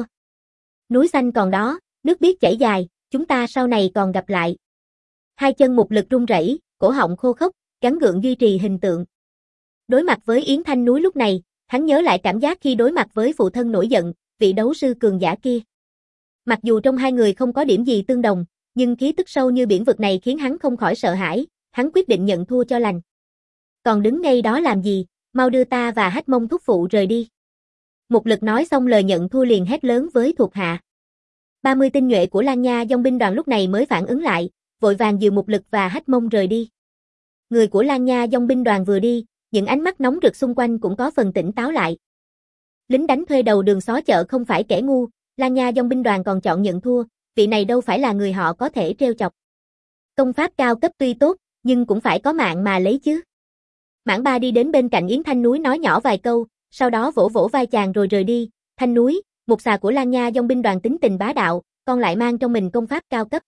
Núi xanh còn đó, nước biếc chảy dài, chúng ta sau này còn gặp lại. Hai chân một lực run rẩy, cổ họng khô khốc, gắng gượng duy trì hình tượng. Đối mặt với Yến Thanh Núi lúc này, hắn nhớ lại cảm giác khi đối mặt với phụ thân nổi giận, vị đấu sư cường giả kia. Mặc dù trong hai người không có điểm gì tương đồng, nhưng khí tức sâu như biển vực này khiến hắn không khỏi sợ hãi, hắn quyết định nhận thua cho lành. Còn đứng ngay đó làm gì, mau đưa ta và Hách Mông thúc phụ rời đi. Một lực nói xong lời nhận thua liền hét lớn với thuộc hạ. ba mươi tinh nhuệ của Lan Nha dòng binh đoàn lúc này mới phản ứng lại, vội vàng dìu một lực và hách mông rời đi. Người của Lan Nha dòng binh đoàn vừa đi, những ánh mắt nóng rực xung quanh cũng có phần tỉnh táo lại. Lính đánh thuê đầu đường xó chợ không phải kẻ ngu, Lan Nha dòng binh đoàn còn chọn nhận thua, vị này đâu phải là người họ có thể trêu chọc. Công pháp cao cấp tuy tốt, nhưng cũng phải có mạng mà lấy chứ. Mãn Ba đi đến bên cạnh Yến Thanh Núi nói nhỏ vài câu, sau đó vỗ vỗ vai chàng rồi rời đi. Thanh Núi, một xà của Lan Nha dòng binh đoàn tính tình bá đạo, con lại mang trong mình công pháp cao cấp.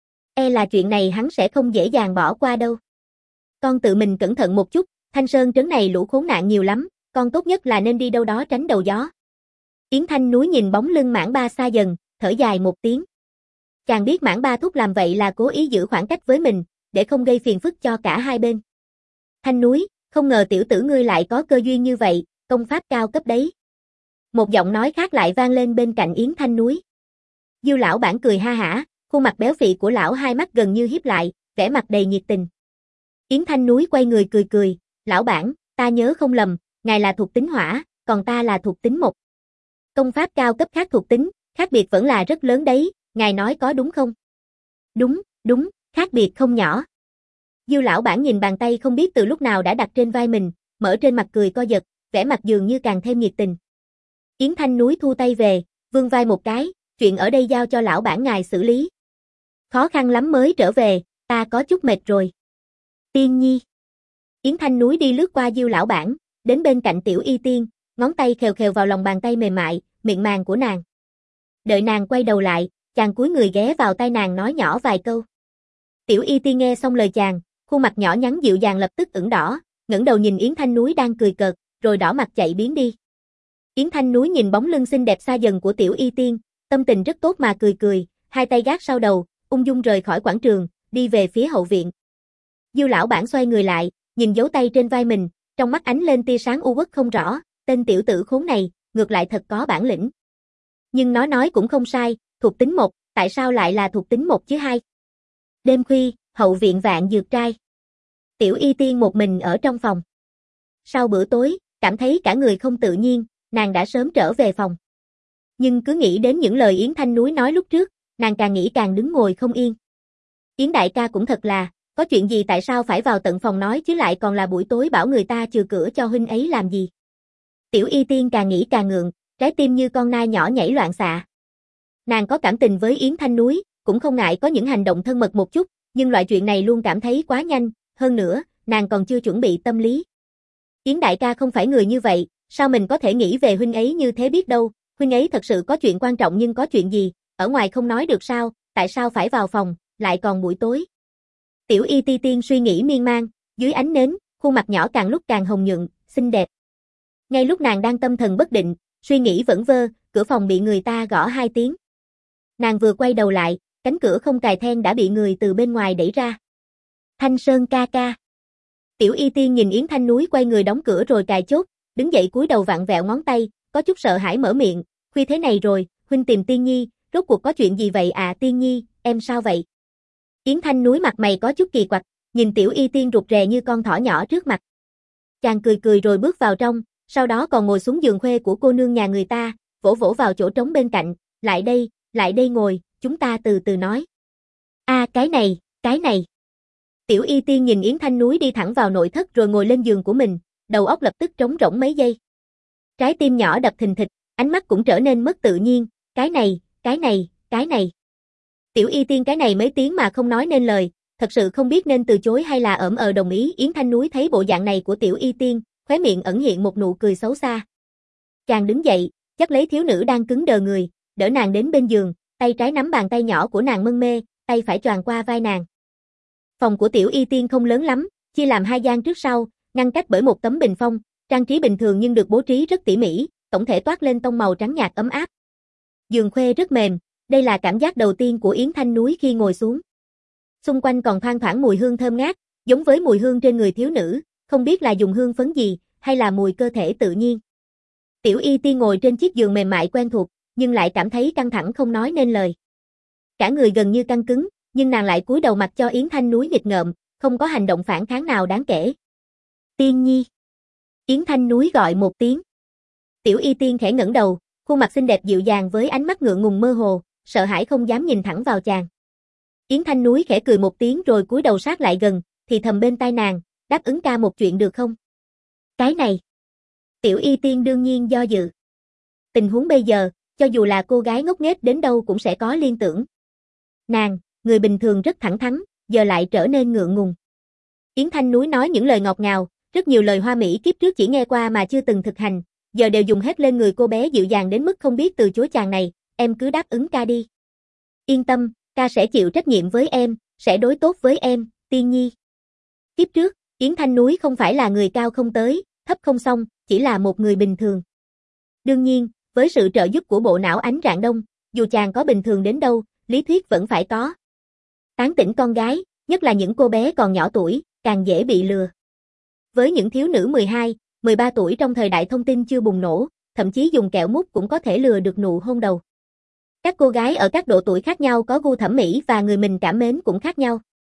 E là chuyện này hắn sẽ không dễ dàng bỏ qua đâu. Con tự mình cẩn thận một chút, Thanh Sơn trấn này lũ khốn nạn nhiều lắm, con tốt nhất là nên đi đâu đó tránh đầu gió. Yến Thanh Núi nhìn bóng lưng Mãn Ba xa dần, thở dài một tiếng. Chàng biết Mãn Ba thúc làm vậy là cố ý giữ khoảng cách với mình, để không gây phiền phức cho cả hai bên. Thanh Núi, không ngờ tiểu tử ngươi lại có cơ duyên như vậy, công pháp cao cấp đấy. Một giọng nói khác lại vang lên bên cạnh Yến Thanh Núi. Diêu lão bản cười ha hả, khuôn mặt béo phì của lão hai mắt gần như híp lại, vẻ mặt đầy nhiệt tình. Yến Thanh Núi quay người cười cười, lão bản, ta nhớ không lầm, ngài là thuộc tính hỏa, còn ta là thuộc tính mộc. Công pháp cao cấp khác thuộc tính, khác biệt vẫn là rất lớn đấy, ngài nói có đúng không? Đúng, đúng, khác biệt không nhỏ. Diêu lão bản nhìn bàn tay không biết từ lúc nào đã đặt trên vai mình, mở trên mặt cười co giật, vẻ mặt dường như càng thêm nhiệt tình. Yến Thanh Núi thu tay về, vươn vai một cái, chuyện ở đây giao cho lão bản ngài xử lý. Khó khăn lắm mới trở về, ta có chút mệt rồi. Tiên Nhi. Yến Thanh Núi đi lướt qua Diêu lão bản, đến bên cạnh Tiểu Y Tiên, ngón tay khều khều vào lòng bàn tay mềm mại, miệng màng của nàng. Đợi nàng quay đầu lại, chàng cúi người ghé vào tai nàng nói nhỏ vài câu. Tiểu Y Tiên nghe xong lời chàng, khuôn mặt nhỏ nhắn dịu dàng lập tức ửng đỏ, ngẩng đầu nhìn Yến Thanh Núi đang cười cợt, rồi đỏ mặt chạy biến đi. Yến Thanh Núi nhìn bóng lưng xinh đẹp xa dần của Tiểu Y Tiên, tâm tình rất tốt mà cười cười, hai tay gác sau đầu, ung dung rời khỏi quảng trường, đi về phía hậu viện. Diêu lão bản xoay người lại, nhìn dấu tay trên vai mình, trong mắt ánh lên tia sáng u uất không rõ, tên tiểu tử khốn này, ngược lại thật có bản lĩnh. Nhưng nó nói cũng không sai, thuộc tính một, tại sao lại là thuộc tính một chứ hai? Đêm khuya, hậu viện Vạn Dược Trai. Tiểu Y Tiên một mình ở trong phòng. Sau bữa tối, cảm thấy cả người không tự nhiên, nàng đã sớm trở về phòng. Nhưng cứ nghĩ đến những lời Yến Thanh Núi nói lúc trước, nàng càng nghĩ càng đứng ngồi không yên. Yến đại ca cũng thật là, có chuyện gì tại sao phải vào tận phòng nói chứ lại còn là buổi tối bảo người ta chừa cửa cho huynh ấy làm gì? Tiểu Y Tiên càng nghĩ càng ngượng, trái tim như con nai nhỏ nhảy loạn xạ. Nàng có cảm tình với Yến Thanh Núi, cũng không ngại có những hành động thân mật một chút, nhưng loại chuyện này luôn cảm thấy quá nhanh, hơn nữa, nàng còn chưa chuẩn bị tâm lý. Yến đại ca không phải người như vậy, sao mình có thể nghĩ về huynh ấy như thế biết đâu, huynh ấy thật sự có chuyện quan trọng nhưng có chuyện gì, ở ngoài không nói được sao, tại sao phải vào phòng, lại còn buổi tối. Tiểu Y Ti Tiên suy nghĩ miên man, dưới ánh nến, khuôn mặt nhỏ càng lúc càng hồng nhuận, xinh đẹp. Ngay lúc nàng đang tâm thần bất định, suy nghĩ vẩn vơ, cửa phòng bị người ta gõ hai tiếng. Nàng vừa quay đầu lại, cánh cửa không cài then đã bị người từ bên ngoài đẩy ra. Thanh Sơn ca ca. Tiểu Y Tiên nhìn Yến Thanh Núi quay người đóng cửa rồi cài chốt, đứng dậy cúi đầu vặn vẹo ngón tay, có chút sợ hãi mở miệng, khuya thế này rồi, huynh tìm Tiên Nhi, rốt cuộc có chuyện gì vậy à Tiên Nhi, em sao vậy? Yến Thanh Núi mặt mày có chút kỳ quặc, nhìn Tiểu Y Tiên rụt rè như con thỏ nhỏ trước mặt. Chàng cười cười rồi bước vào trong, sau đó còn ngồi xuống giường khuê của cô nương nhà người ta, vỗ vỗ vào chỗ trống bên cạnh, lại đây, lại đây ngồi, chúng ta từ từ nói. A à, cái này, cái này. Tiểu Y Tiên nhìn Yến Thanh Núi đi thẳng vào nội thất rồi ngồi lên giường của mình, đầu óc lập tức trống rỗng mấy giây. Trái tim nhỏ đập thình thịch, ánh mắt cũng trở nên mất tự nhiên, cái này, cái này, cái này. Tiểu Y Tiên cái này mấy tiếng mà không nói nên lời, thật sự không biết nên từ chối hay là ỡm ờ đồng ý. Yến Thanh Núi thấy bộ dạng này của Tiểu Y Tiên, khóe miệng ẩn hiện một nụ cười xấu xa. Chàng đứng dậy, dắt lấy thiếu nữ đang cứng đờ người, đỡ nàng đến bên giường, tay trái nắm bàn tay nhỏ của nàng mân mê, tay phải choàng qua vai nàng. Phòng của Tiểu Y Tiên không lớn lắm, chia làm hai gian trước sau, ngăn cách bởi một tấm bình phong, trang trí bình thường nhưng được bố trí rất tỉ mỉ, tổng thể toát lên tông màu trắng nhạt ấm áp. Giường khuê rất mềm, đây là cảm giác đầu tiên của Yến Thanh Núi khi ngồi xuống. Xung quanh còn thoang thoảng mùi hương thơm ngát, giống với mùi hương trên người thiếu nữ, không biết là dùng hương phấn gì, hay là mùi cơ thể tự nhiên. Tiểu Y Tiên ngồi trên chiếc giường mềm mại quen thuộc, nhưng lại cảm thấy căng thẳng không nói nên lời. Cả người gần như căng cứng, nhưng nàng lại cúi đầu mặt cho Yến Thanh Núi nghịch ngợm, không có hành động phản kháng nào đáng kể. Tiên Nhi. Yến Thanh Núi gọi một tiếng. Tiểu Y Tiên khẽ ngẩng đầu, khuôn mặt xinh đẹp dịu dàng với ánh mắt ngượng ngùng mơ hồ, sợ hãi không dám nhìn thẳng vào chàng. Yến Thanh Núi khẽ cười một tiếng rồi cúi đầu sát lại gần, thì thầm bên tai nàng, đáp ứng ca một chuyện được không? Cái này. Tiểu Y Tiên đương nhiên do dự. Tình huống bây giờ, cho dù là cô gái ngốc nghếch đến đâu cũng sẽ có liên tưởng. Nàng, người bình thường rất thẳng thắn, giờ lại trở nên ngượng ngùng. Yến Thanh Núi nói những lời ngọt ngào, rất nhiều lời hoa mỹ kiếp trước chỉ nghe qua mà chưa từng thực hành, giờ đều dùng hết lên người cô bé dịu dàng đến mức không biết từ chối chàng này, em cứ đáp ứng ca đi. Yên tâm, ca sẽ chịu trách nhiệm với em, sẽ đối tốt với em, Tiên Nhi. Kiếp trước, Yến Thanh Núi không phải là người cao không tới, thấp không xong, chỉ là một người bình thường. Đương nhiên, với sự trợ giúp của bộ não ánh rạng đông, dù chàng có bình thường đến đâu, lý thuyết vẫn phải có. Tán tỉnh con gái, nhất là những cô bé còn nhỏ tuổi, càng dễ bị lừa. Với những thiếu nữ mười hai, mười ba tuổi trong thời đại thông tin chưa bùng nổ, thậm chí dùng kẹo mút cũng có thể lừa được nụ hôn đầu. Các cô gái ở các độ tuổi khác nhau có gu thẩm mỹ và người mình cảm mến cũng khác nhau.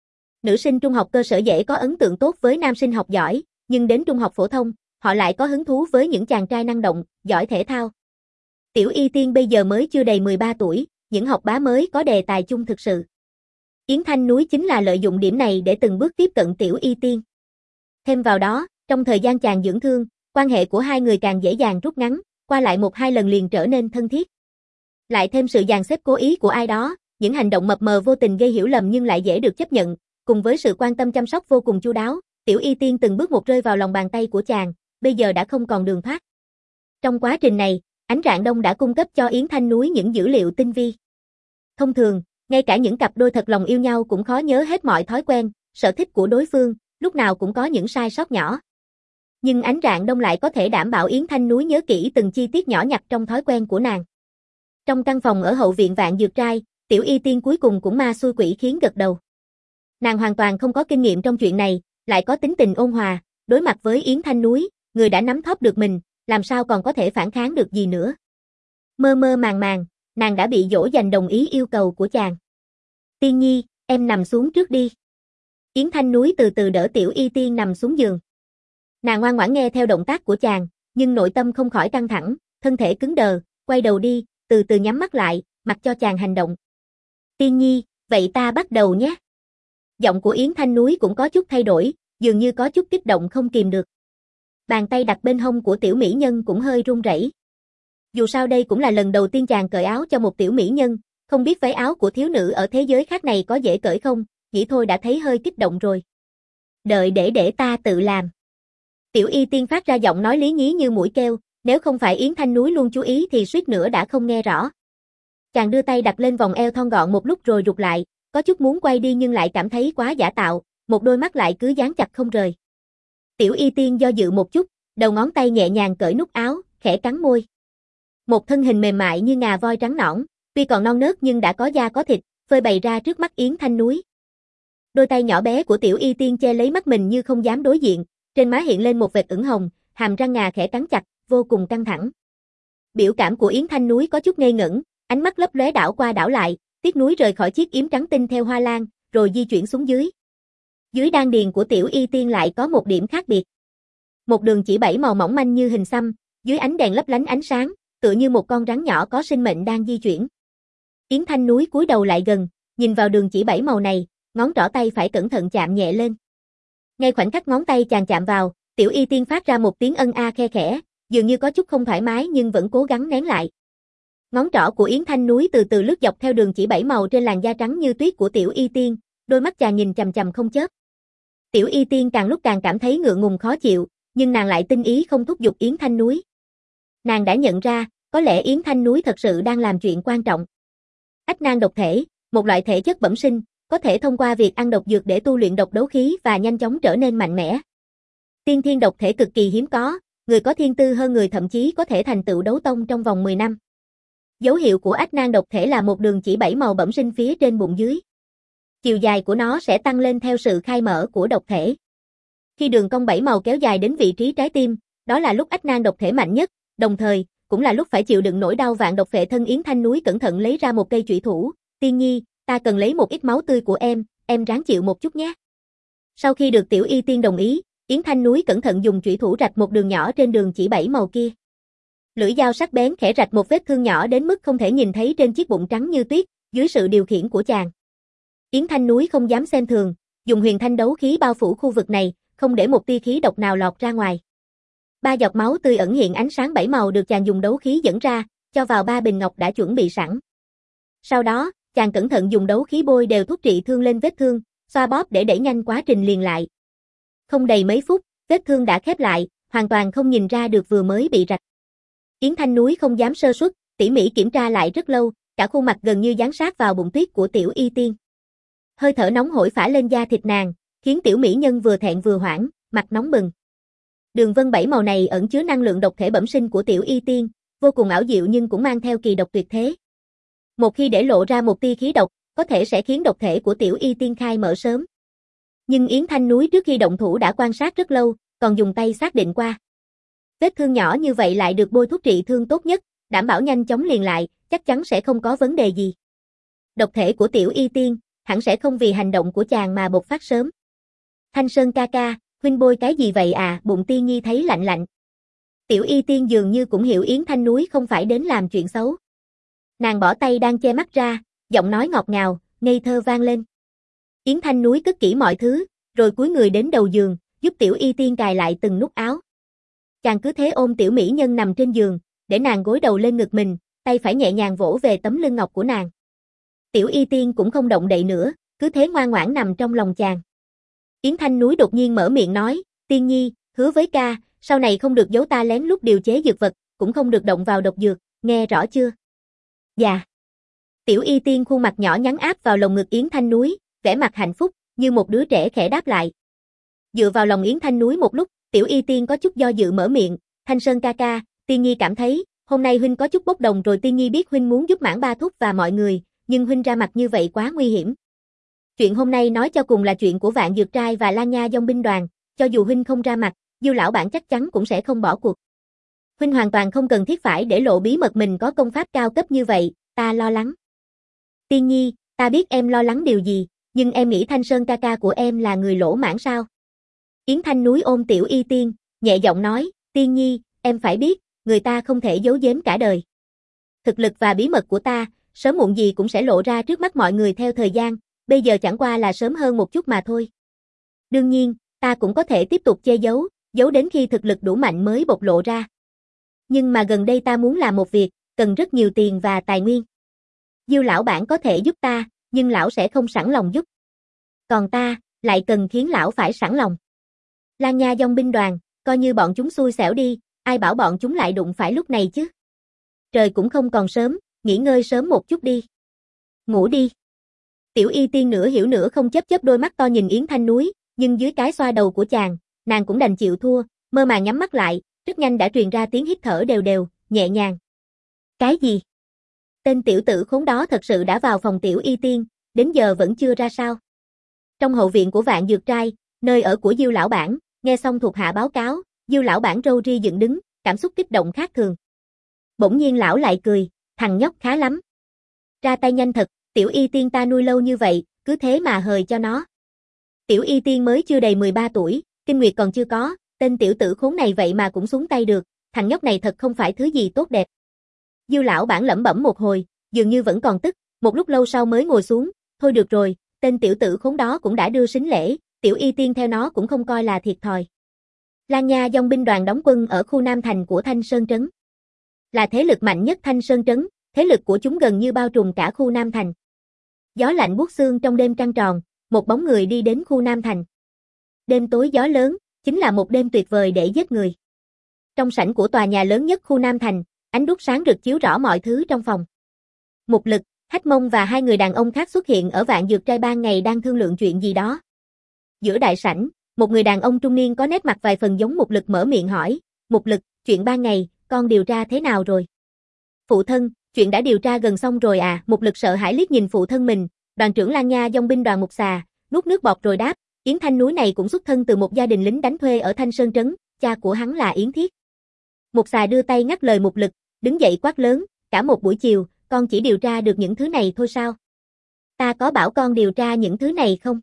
Nữ sinh trung học cơ sở dễ có ấn tượng tốt với nam sinh học giỏi, nhưng đến trung học phổ thông, họ lại có hứng thú với những chàng trai năng động, giỏi thể thao. Tiểu Y Tiên bây giờ mới chưa đầy mười ba tuổi, những học bá mới có đề tài chung thực sự. Yến Thanh Núi chính là lợi dụng điểm này để từng bước tiếp cận Tiểu Y Tiên. Thêm vào đó, trong thời gian chàng dưỡng thương, quan hệ của hai người càng dễ dàng rút ngắn, qua lại một hai lần liền trở nên thân thiết. Lại thêm sự dàn xếp cố ý của ai đó, những hành động mập mờ vô tình gây hiểu lầm nhưng lại dễ được chấp nhận, cùng với sự quan tâm chăm sóc vô cùng chu đáo, Tiểu Y Tiên từng bước một rơi vào lòng bàn tay của chàng, bây giờ đã không còn đường thoát. Trong quá trình này, Ánh Rạng Đông đã cung cấp cho Yến Thanh Núi những dữ liệu tinh vi. Thông thường, ngay cả những cặp đôi thật lòng yêu nhau cũng khó nhớ hết mọi thói quen, sở thích của đối phương, lúc nào cũng có những sai sót nhỏ. Nhưng Ánh Rạng Đông lại có thể đảm bảo Yến Thanh Núi nhớ kỹ từng chi tiết nhỏ nhặt trong thói quen của nàng. Trong căn phòng ở hậu viện Vạn Dược Trai, Tiểu Y Tiên cuối cùng cũng ma xui quỷ khiến gật đầu. Nàng hoàn toàn không có kinh nghiệm trong chuyện này, lại có tính tình ôn hòa, đối mặt với Yến Thanh Núi, người đã nắm thóp được mình, làm sao còn có thể phản kháng được gì nữa. Mơ mơ màng màng, nàng đã bị dỗ dành đồng ý yêu cầu của chàng. Tiên Nhi, em nằm xuống trước đi. Yến Thanh Núi từ từ đỡ Tiểu Y Tiên nằm xuống giường. Nàng ngoan ngoãn nghe theo động tác của chàng, nhưng nội tâm không khỏi căng thẳng, thân thể cứng đờ, quay đầu đi, từ từ nhắm mắt lại, mặc cho chàng hành động. Tiên Nhi, vậy ta bắt đầu nhé. Giọng của Yến Thanh Núi cũng có chút thay đổi, dường như có chút kích động không kìm được. Bàn tay đặt bên hông của tiểu mỹ nhân cũng hơi run rẩy. Dù sao đây cũng là lần đầu tiên chàng cởi áo cho một tiểu mỹ nhân, không biết váy áo của thiếu nữ ở thế giới khác này có dễ cởi không, nghĩ thôi đã thấy hơi kích động rồi. Đợi để để ta tự làm. Tiểu Y Tiên phát ra giọng nói lý nhí như mũi kêu, nếu không phải Yến Thanh Núi luôn chú ý thì suýt nữa đã không nghe rõ. Chàng đưa tay đặt lên vòng eo thon gọn một lúc rồi rụt lại, có chút muốn quay đi nhưng lại cảm thấy quá giả tạo, một đôi mắt lại cứ dán chặt không rời. Tiểu Y Tiên do dự một chút, đầu ngón tay nhẹ nhàng cởi nút áo, khẽ cắn môi. Một thân hình mềm mại như ngà voi trắng nõn, tuy còn non nớt nhưng đã có da có thịt, phơi bày ra trước mắt Yến Thanh Núi. Đôi tay nhỏ bé của Tiểu Y Tiên che lấy mắt mình như không dám đối diện, trên má hiện lên một vệt ửng hồng, hàm răng ngà khẽ cắn chặt, vô cùng căng thẳng. Biểu cảm của Yến Thanh Núi có chút ngây ngẩn, ánh mắt lấp lóe đảo qua đảo lại, tiếc nuối rời khỏi chiếc yếm trắng tinh theo hoa lan, rồi di chuyển xuống dưới. Dưới đan điền của Tiểu Y Tiên lại có một điểm khác biệt. Một đường chỉ bảy màu mỏng manh như hình xăm, dưới ánh đèn lấp lánh ánh sáng, tựa như một con rắn nhỏ có sinh mệnh đang di chuyển. Yến Thanh Núi cúi đầu lại gần, nhìn vào đường chỉ bảy màu này, ngón trỏ tay phải cẩn thận chạm nhẹ lên. Ngay khoảnh khắc ngón tay chàng chạm vào, Tiểu Y Tiên phát ra một tiếng ân a khe khẽ, dường như có chút không thoải mái nhưng vẫn cố gắng nén lại. Ngón trỏ của Yến Thanh Núi từ từ lướt dọc theo đường chỉ bảy màu trên làn da trắng như tuyết của Tiểu Y Tiên, đôi mắt chàng nhìn chằm chằm không chớp. Tiểu Y Tiên càng lúc càng cảm thấy ngượng ngùng khó chịu, nhưng nàng lại tinh ý không thúc giục Yến Thanh Núi. Nàng đã nhận ra, có lẽ Yến Thanh Núi thật sự đang làm chuyện quan trọng. Ách nang độc thể, một loại thể chất bẩm sinh, có thể thông qua việc ăn độc dược để tu luyện độc đấu khí và nhanh chóng trở nên mạnh mẽ. Tiên thiên độc thể cực kỳ hiếm có, người có thiên tư hơn người thậm chí có thể thành tựu đấu tông trong vòng mười năm. Dấu hiệu của ách nang độc thể là một đường chỉ bảy màu bẩm sinh phía trên bụng dưới. Chiều dài của nó sẽ tăng lên theo sự khai mở của độc thể. Khi đường cong bảy màu kéo dài đến vị trí trái tim, đó là lúc ách nang độc thể mạnh nhất, đồng thời, cũng là lúc phải chịu đựng nỗi đau vạn độc phệ thân. Yến Thanh Núi cẩn thận lấy ra một cây chủy thủ, Tiên Nhi, ta cần lấy một ít máu tươi của em, em ráng chịu một chút nhé. Sau khi được Tiểu Y Tiên đồng ý, Yến Thanh Núi cẩn thận dùng chủy thủ rạch một đường nhỏ trên đường chỉ bảy màu kia. Lưỡi dao sắc bén khẽ rạch một vết thương nhỏ đến mức không thể nhìn thấy trên chiếc bụng trắng như tuyết, dưới sự điều khiển của chàng. Yến Thanh Núi không dám xem thường, dùng huyền thanh đấu khí bao phủ khu vực này, không để một tia khí độc nào lọt ra ngoài. Ba giọt máu tươi ẩn hiện ánh sáng bảy màu được chàng dùng đấu khí dẫn ra, cho vào ba bình ngọc đã chuẩn bị sẵn. Sau đó, chàng cẩn thận dùng đấu khí bôi đều thuốc trị thương lên vết thương, xoa bóp để đẩy nhanh quá trình liền lại. Không đầy mấy phút, vết thương đã khép lại, hoàn toàn không nhìn ra được vừa mới bị rạch. Yến Thanh Núi không dám sơ suất, tỉ mỉ kiểm tra lại rất lâu, cả khuôn mặt gần như dán sát vào bụng tuyết của Tiểu Y Tiên. Hơi thở nóng hổi phả lên da thịt nàng, khiến tiểu mỹ nhân vừa thẹn vừa hoảng, mặt nóng bừng. Đường vân bảy màu này ẩn chứa năng lượng độc thể bẩm sinh của Tiểu Y Tiên, vô cùng ảo diệu nhưng cũng mang theo kỳ độc tuyệt thế. Một khi để lộ ra một tia khí độc, có thể sẽ khiến độc thể của Tiểu Y Tiên khai mở sớm. Nhưng Yến Thanh Núi trước khi động thủ đã quan sát rất lâu, còn dùng tay xác định qua. Vết thương nhỏ như vậy lại được bôi thuốc trị thương tốt nhất, đảm bảo nhanh chóng liền lại, chắc chắn sẽ không có vấn đề gì. Độc thể của Tiểu Y Tiên, hẳn sẽ không vì hành động của chàng mà bộc phát sớm. Thanh Sơn ca ca, huynh bôi cái gì vậy à? Bụng Tiên Nhi thấy lạnh lạnh. Tiểu Y Tiên dường như cũng hiểu Yến Thanh Núi không phải đến làm chuyện xấu. Nàng bỏ tay đang che mắt ra, giọng nói ngọt ngào, ngây thơ vang lên. Yến Thanh Núi cất kỹ mọi thứ, rồi cúi người đến đầu giường, giúp Tiểu Y Tiên cài lại từng nút áo. Chàng cứ thế ôm tiểu mỹ nhân nằm trên giường, để nàng gối đầu lên ngực mình, tay phải nhẹ nhàng vỗ về tấm lưng ngọc của nàng. Tiểu Y Tiên cũng không động đậy nữa, cứ thế ngoan ngoãn nằm trong lòng chàng. Yến Thanh Núi đột nhiên mở miệng nói, Tiên Nhi, hứa với ca, sau này không được giấu ta lén lút điều chế dược vật, cũng không được động vào độc dược, nghe rõ chưa? Dạ. Tiểu Y Tiên khuôn mặt nhỏ nhắn áp vào lồng ngực Yến Thanh Núi, vẻ mặt hạnh phúc, như một đứa trẻ khẽ đáp lại. Dựa vào lòng Yến Thanh Núi một lúc, Tiểu Y Tiên có chút do dự mở miệng, Thanh Sơn ca ca, Tiên Nhi cảm thấy, hôm nay huynh có chút bốc đồng rồi. Tiên Nhi biết huynh muốn giúp Mãn Ba Thúc và mọi người, nhưng huynh ra mặt như vậy quá nguy hiểm. Chuyện hôm nay nói cho cùng là chuyện của Vạn Dược Trai và Lan Nha Dông binh đoàn, cho dù huynh không ra mặt, Diêu lão bản chắc chắn cũng sẽ không bỏ cuộc. Huynh hoàn toàn không cần thiết phải để lộ bí mật mình có công pháp cao cấp như vậy, ta lo lắng. Tiên Nhi, ta biết em lo lắng điều gì, nhưng em nghĩ Thanh Sơn ca ca của em là người lỗ mãn sao? Yến Thanh Núi ôm Tiểu Y Tiên, nhẹ giọng nói, Tiên Nhi, em phải biết, người ta không thể giấu giếm cả đời. Thực lực và bí mật của ta, sớm muộn gì cũng sẽ lộ ra trước mắt mọi người theo thời gian, bây giờ chẳng qua là sớm hơn một chút mà thôi. Đương nhiên, ta cũng có thể tiếp tục che giấu, giấu đến khi thực lực đủ mạnh mới bộc lộ ra. Nhưng mà gần đây ta muốn làm một việc, cần rất nhiều tiền và tài nguyên. Diêu lão bản có thể giúp ta, nhưng lão sẽ không sẵn lòng giúp. Còn ta, lại cần khiến lão phải sẵn lòng. Lan Nha Dông binh đoàn, coi như bọn chúng xui xẻo đi, ai bảo bọn chúng lại đụng phải lúc này chứ. Trời cũng không còn sớm, nghỉ ngơi sớm một chút đi. Ngủ đi. Tiểu Y Tiên nửa hiểu nửa không chớp chớp đôi mắt to nhìn Yến Thanh Núi, nhưng dưới cái xoa đầu của chàng, nàng cũng đành chịu thua, mơ màng nhắm mắt lại, rất nhanh đã truyền ra tiếng hít thở đều đều, nhẹ nhàng. Cái gì? Tên tiểu tử khốn đó thật sự đã vào phòng Tiểu Y Tiên, đến giờ vẫn chưa ra sao? Trong hậu viện của Vạn Dược Trai, nơi ở của Diêu lão bản, nghe xong thuộc hạ báo cáo, Diêu lão bản râu ria dựng đứng, cảm xúc kích động khác thường. Bỗng nhiên lão lại cười, thằng nhóc khá lắm. Ra tay nhanh thật, Tiểu Y Tiên ta nuôi lâu như vậy, cứ thế mà hời cho nó. Tiểu Y Tiên mới chưa đầy mười ba tuổi, kinh nguyệt còn chưa có, tên tiểu tử khốn này vậy mà cũng xuống tay được, thằng nhóc này thật không phải thứ gì tốt đẹp. Diêu lão bản lẩm bẩm một hồi, dường như vẫn còn tức, một lúc lâu sau mới ngồi xuống, thôi được rồi, tên tiểu tử khốn đó cũng đã đưa sính lễ, Tiểu Y Tiên theo nó cũng không coi là thiệt thòi. Lan Nha Dông binh đoàn đóng quân ở khu Nam Thành của Thanh Sơn Trấn. Là thế lực mạnh nhất Thanh Sơn Trấn, thế lực của chúng gần như bao trùm cả khu Nam Thành. Gió lạnh buốt xương trong đêm trăng tròn, một bóng người đi đến khu Nam Thành. Đêm tối gió lớn, chính là một đêm tuyệt vời để giết người. Trong sảnh của tòa nhà lớn nhất khu Nam Thành, ánh đuốc sáng rực chiếu rõ mọi thứ trong phòng. Mục Lực, Hách Mông và hai người đàn ông khác xuất hiện ở Vạn Dược Trai ban ngày đang thương lượng chuyện gì đó. Giữa đại sảnh, một người đàn ông trung niên có nét mặt vài phần giống Mục Lực mở miệng hỏi, Mục Lực, chuyện ban ngày, con điều tra thế nào rồi? Phụ thân, chuyện đã điều tra gần xong rồi à? Mục Lực sợ hãi liếc nhìn phụ thân mình, đoàn trưởng Lan Nha Dông binh đoàn Mục Xà, nuốt nước bọt rồi đáp, Yến Thanh Núi này cũng xuất thân từ một gia đình lính đánh thuê ở Thanh Sơn Trấn, cha của hắn là Yến Thiết. Mục Xà đưa tay ngắt lời Mục Lực, đứng dậy quát lớn, cả một buổi chiều, con chỉ điều tra được những thứ này thôi sao? Ta có bảo con điều tra những thứ này không?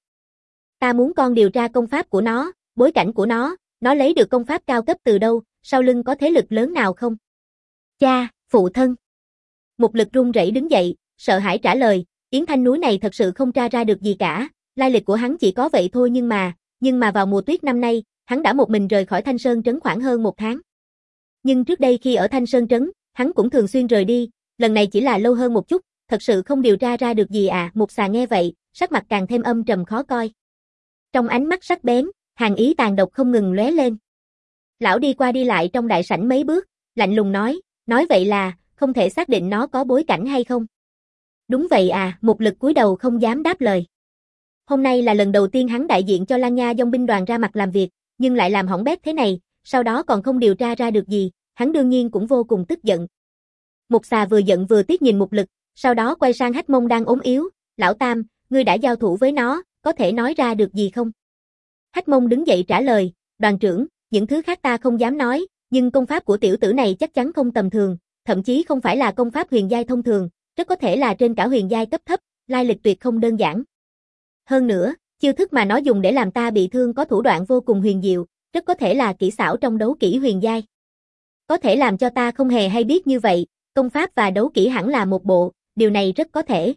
Ta muốn con điều tra công pháp của nó, bối cảnh của nó, nó lấy được công pháp cao cấp từ đâu, sau lưng có thế lực lớn nào không? Cha, phụ thân. Mục Lực run rẩy đứng dậy, sợ hãi trả lời, Yến Thanh Núi này thật sự không tra ra được gì cả, lai lịch của hắn chỉ có vậy thôi nhưng mà, nhưng mà vào mùa tuyết năm nay, hắn đã một mình rời khỏi Thanh Sơn Trấn khoảng hơn một tháng. Nhưng trước đây khi ở Thanh Sơn Trấn, hắn cũng thường xuyên rời đi, lần này chỉ là lâu hơn một chút, thật sự không điều tra ra được gì à, Mục Xà nghe vậy, sắc mặt càng thêm âm trầm khó coi. Trong ánh mắt sắc bén, hàn ý tàn độc không ngừng lóe lên. Lão đi qua đi lại trong đại sảnh mấy bước, lạnh lùng nói, nói vậy là, không thể xác định nó có bối cảnh hay không? Đúng vậy à, Mục Lực cúi đầu không dám đáp lời. Hôm nay là lần đầu tiên hắn đại diện cho Lan Nha Dòng binh đoàn ra mặt làm việc, nhưng lại làm hỏng bét thế này, sau đó còn không điều tra ra được gì, hắn đương nhiên cũng vô cùng tức giận. Mục Xà vừa giận vừa tiếc nhìn Mục Lực, sau đó quay sang Hách Mông đang ốm yếu, lão Tam, ngươi đã giao thủ với nó, có thể nói ra được gì không? Hách Mông đứng dậy trả lời, đoàn trưởng, những thứ khác ta không dám nói, nhưng công pháp của tiểu tử này chắc chắn không tầm thường, thậm chí không phải là công pháp huyền giai thông thường, rất có thể là trên cả huyền giai cấp thấp, lai lịch tuyệt không đơn giản. Hơn nữa, chiêu thức mà nó dùng để làm ta bị thương có thủ đoạn vô cùng huyền diệu, rất có thể là kỹ xảo trong đấu kỹ huyền giai. Có thể làm cho ta không hề hay biết như vậy, công pháp và đấu kỹ hẳn là một bộ, điều này rất có thể.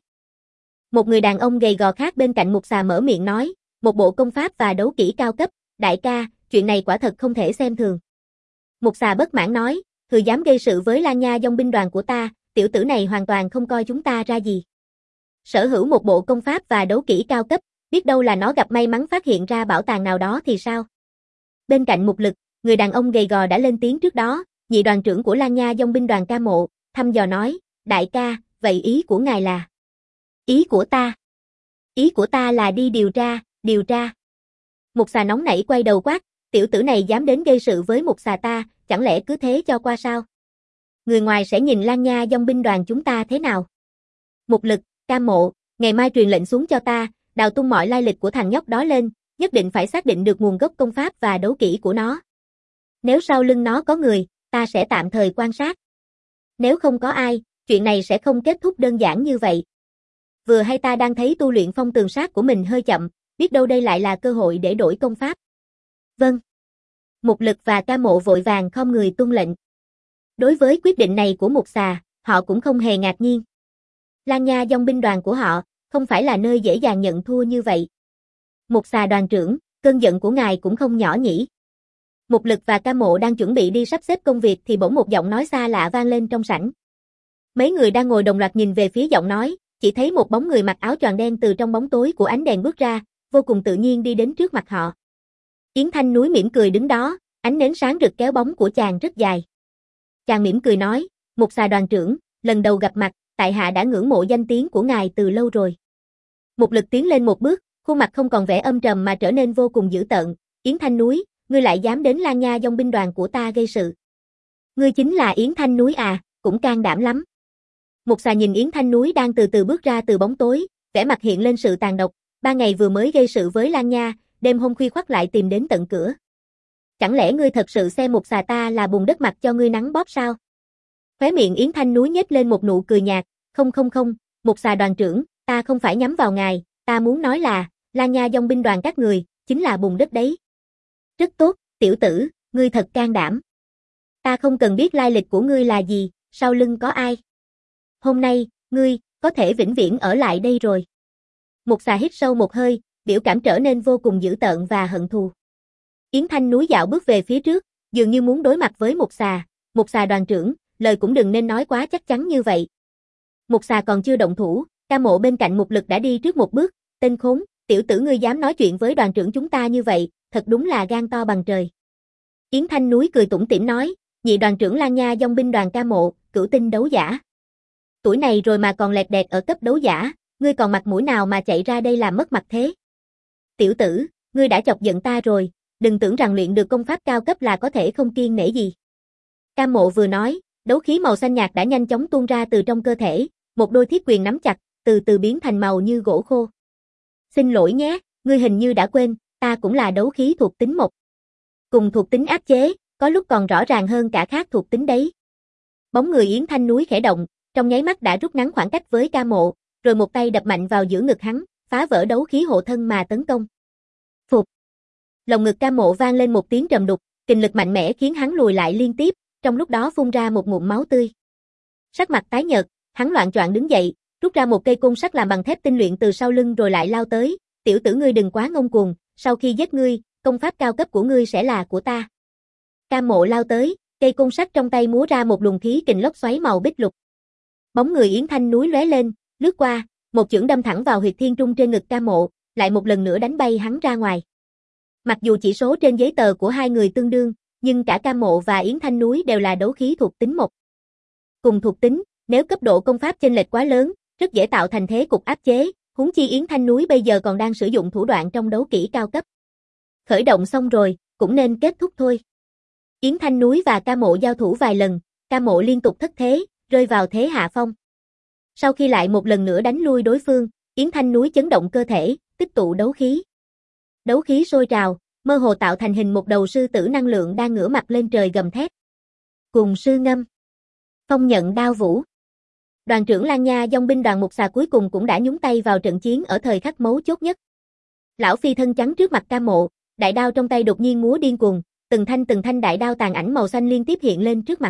Một người đàn ông gầy gò khác bên cạnh Mục Xà mở miệng nói, một bộ công pháp và đấu kỹ cao cấp, đại ca, chuyện này quả thật không thể xem thường. Mục Xà bất mãn nói, thừa dám gây sự với Lan Nha Dòng binh đoàn của ta, tiểu tử này hoàn toàn không coi chúng ta ra gì. Sở hữu một bộ công pháp và đấu kỹ cao cấp, biết đâu là nó gặp may mắn phát hiện ra bảo tàng nào đó thì sao? Bên cạnh Mục Lực, người đàn ông gầy gò đã lên tiếng trước đó, nhị đoàn trưởng của Lan Nha Dòng binh đoàn Ca Mộ, thăm dò nói, đại ca, vậy ý của ngài là? Ý của ta? Ý của ta là đi điều tra, điều tra. Mục Xà nóng nảy quay đầu quát, tiểu tử này dám đến gây sự với Mục Xà ta, chẳng lẽ cứ thế cho qua sao? Người ngoài sẽ nhìn Lan Nha Dòng binh đoàn chúng ta thế nào? Mục Lực, Ca Mộ, ngày mai truyền lệnh xuống cho ta, đào tung mọi lai lịch của thằng nhóc đó lên, nhất định phải xác định được nguồn gốc công pháp và đấu kỹ của nó. Nếu sau lưng nó có người, ta sẽ tạm thời quan sát. Nếu không có ai, chuyện này sẽ không kết thúc đơn giản như vậy. Vừa hay ta đang thấy tu luyện phong tường sát của mình hơi chậm, biết đâu đây lại là cơ hội để đổi công pháp. Vâng. Mục Lực và Ca Mộ vội vàng khom người tuân lệnh. Đối với quyết định này của Mục Xà, họ cũng không hề ngạc nhiên. Lan Nha Dòng binh đoàn của họ, không phải là nơi dễ dàng nhận thua như vậy. Mục Xà đoàn trưởng, cơn giận của ngài cũng không nhỏ nhỉ. Mục Lực và Ca Mộ đang chuẩn bị đi sắp xếp công việc thì bỗng một giọng nói xa lạ vang lên trong sảnh. Mấy người đang ngồi đồng loạt nhìn về phía giọng nói, chỉ thấy một bóng người mặc áo choàng đen từ trong bóng tối của ánh đèn bước ra, vô cùng tự nhiên đi đến trước mặt họ. Yến Thanh Núi mỉm cười đứng đó, ánh nến sáng rực kéo bóng của chàng rất dài. Chàng mỉm cười nói, Mục Xà đoàn trưởng, lần đầu gặp mặt, tại hạ đã ngưỡng mộ danh tiếng của ngài từ lâu rồi. Mục Lực tiến lên một bước, khuôn mặt không còn vẻ âm trầm mà trở nên vô cùng dữ tợn. Yến Thanh Núi, ngươi lại dám đến Lan Nha Dòng binh đoàn của ta gây sự. Ngươi chính là Yến Thanh Núi à, cũng can đảm lắm. Mục Xà nhìn Yến Thanh Núi đang từ từ bước ra từ bóng tối, vẻ mặt hiện lên sự tàn độc, ba ngày vừa mới gây sự với Lan Nha, đêm hôm khuya khoắt lại tìm đến tận cửa. Chẳng lẽ ngươi thật sự xem Mục Xà ta là bùn đất mặt cho ngươi nắng bóp sao? Khóe miệng Yến Thanh Núi nhếch lên một nụ cười nhạt, không không không, Mục Xà đoàn trưởng, ta không phải nhắm vào ngài, ta muốn nói là, Lan Nha Dòng binh đoàn các người, chính là bùn đất đấy. Rất tốt, tiểu tử, ngươi thật can đảm. Ta không cần biết lai lịch của ngươi là gì, sau lưng có ai. Hôm nay, ngươi, có thể vĩnh viễn ở lại đây rồi. Mục Xà hít sâu một hơi, biểu cảm trở nên vô cùng dữ tợn và hận thù. Yến Thanh Núi dạo bước về phía trước, dường như muốn đối mặt với Mục Xà. Mục Xà đoàn trưởng, lời cũng đừng nên nói quá chắc chắn như vậy. Mục Xà còn chưa động thủ, Ca Mộ bên cạnh Mục Lực đã đi trước một bước, tên khốn, tiểu tử ngươi dám nói chuyện với đoàn trưởng chúng ta như vậy, thật đúng là gan to bằng trời. Yến Thanh Núi cười tủm tỉm nói, nhị đoàn trưởng Lan Nha Dòng binh đoàn Ca Mộ, cửu tinh đấu giả. Tuổi này rồi mà còn lẹt đẹt ở cấp đấu giả, ngươi còn mặt mũi nào mà chạy ra đây làm mất mặt thế? Tiểu tử, ngươi đã chọc giận ta rồi, đừng tưởng rằng luyện được công pháp cao cấp là có thể không kiêng nể gì. Ca Mộ vừa nói, đấu khí màu xanh nhạt đã nhanh chóng tuôn ra từ trong cơ thể, một đôi thiết quyền nắm chặt, từ từ biến thành màu như gỗ khô. Xin lỗi nhé, ngươi hình như đã quên, ta cũng là đấu khí thuộc tính mộc. Cùng thuộc tính áp chế, có lúc còn rõ ràng hơn cả khác thuộc tính đấy. Bóng người Yến Thanh Núi khẽ động, trong nháy mắt đã rút ngắn khoảng cách với Ca Mộ, rồi một tay đập mạnh vào giữa ngực hắn, phá vỡ đấu khí hộ thân mà tấn công. Phục. Lồng ngực Ca Mộ vang lên một tiếng trầm đục, kình lực mạnh mẽ khiến hắn lùi lại liên tiếp, trong lúc đó phun ra một ngụm máu tươi. Sắc mặt tái nhợt, hắn loạng choạng đứng dậy, rút ra một cây côn sắt làm bằng thép tinh luyện từ sau lưng rồi lại lao tới, "Tiểu tử ngươi đừng quá ngông cuồng, sau khi giết ngươi, công pháp cao cấp của ngươi sẽ là của ta." Cam Mộ lao tới, cây côn sắt trong tay múa ra một luồng khí kình lốc xoáy màu bích lục. Bóng người Yến Thanh Núi lóe lên, lướt qua, một chưởng đâm thẳng vào huyệt thiên trung trên ngực Cam Mộ, lại một lần nữa đánh bay hắn ra ngoài. Mặc dù chỉ số trên giấy tờ của hai người tương đương, nhưng cả Cam Mộ và Yến Thanh Núi đều là đấu khí thuộc tính một. Cùng thuộc tính, nếu cấp độ công pháp chênh lệch quá lớn, rất dễ tạo thành thế cục áp chế, huống chi Yến Thanh Núi bây giờ còn đang sử dụng thủ đoạn trong đấu kỹ cao cấp. Khởi động xong rồi, cũng nên kết thúc thôi. Yến Thanh Núi và Cam Mộ giao thủ vài lần, Cam Mộ liên tục thất thế, rơi vào thế hạ phong. Sau khi lại một lần nữa đánh lui đối phương, Yến Thanh Núi chấn động cơ thể, tích tụ đấu khí. Đấu khí sôi trào, mơ hồ tạo thành hình một đầu sư tử năng lượng đang ngửa mặt lên trời gầm thét. Cùng sư ngâm. Phong nhận đao vũ. Đoàn trưởng Lan Nha Dòng binh đoàn Mục Xà cuối cùng cũng đã nhúng tay vào trận chiến ở thời khắc mấu chốt nhất. Lão phi thân chắn trước mặt Cam Mộ, đại đao trong tay đột nhiên múa điên cuồng, từng thanh từng thanh đại đao tàn ảnh màu xanh liên tiếp hiện lên trước mặt.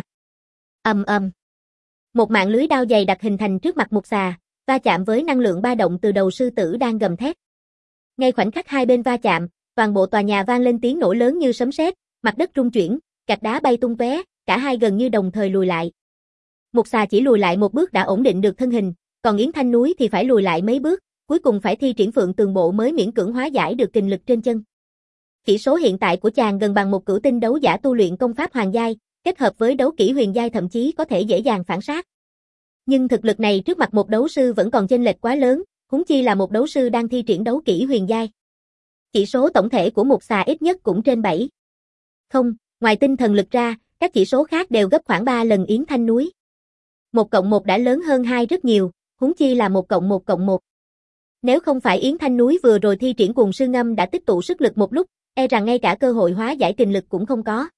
Ầm ầm. Một mạng lưới đao dày đặc hình thành trước mặt Mục Xà, va chạm với năng lượng ba động từ đầu sư tử đang gầm thét. Ngay khoảnh khắc hai bên va chạm, toàn bộ tòa nhà vang lên tiếng nổ lớn như sấm sét, mặt đất rung chuyển, gạch đá bay tung tóe, cả hai gần như đồng thời lùi lại. Mục Xà chỉ lùi lại một bước đã ổn định được thân hình, còn Yến Thanh Núi thì phải lùi lại mấy bước, cuối cùng phải thi triển Phượng Tường Bộ mới miễn cưỡng hóa giải được kình lực trên chân. Chỉ số hiện tại của chàng gần bằng một cửu tinh đấu giả tu luyện công pháp hoàng giai, kết hợp với đấu kỹ huyền giai thậm chí có thể dễ dàng phản sát. Nhưng thực lực này trước mặt một đấu sư vẫn còn chênh lệch quá lớn, huống chi là một đấu sư đang thi triển đấu kỹ huyền giai. Chỉ số tổng thể của Mục Xà ít nhất cũng trên bảy. Không, ngoài tinh thần lực ra, các chỉ số khác đều gấp khoảng ba lần Yến Thanh Núi. một cộng một đã lớn hơn hai rất nhiều, huống chi là một cộng một cộng một. Nếu không phải Yến Thanh Núi vừa rồi thi triển Cuồng Sư Ngâm đã tích tụ sức lực một lúc, e rằng ngay cả cơ hội hóa giải kình lực cũng không có.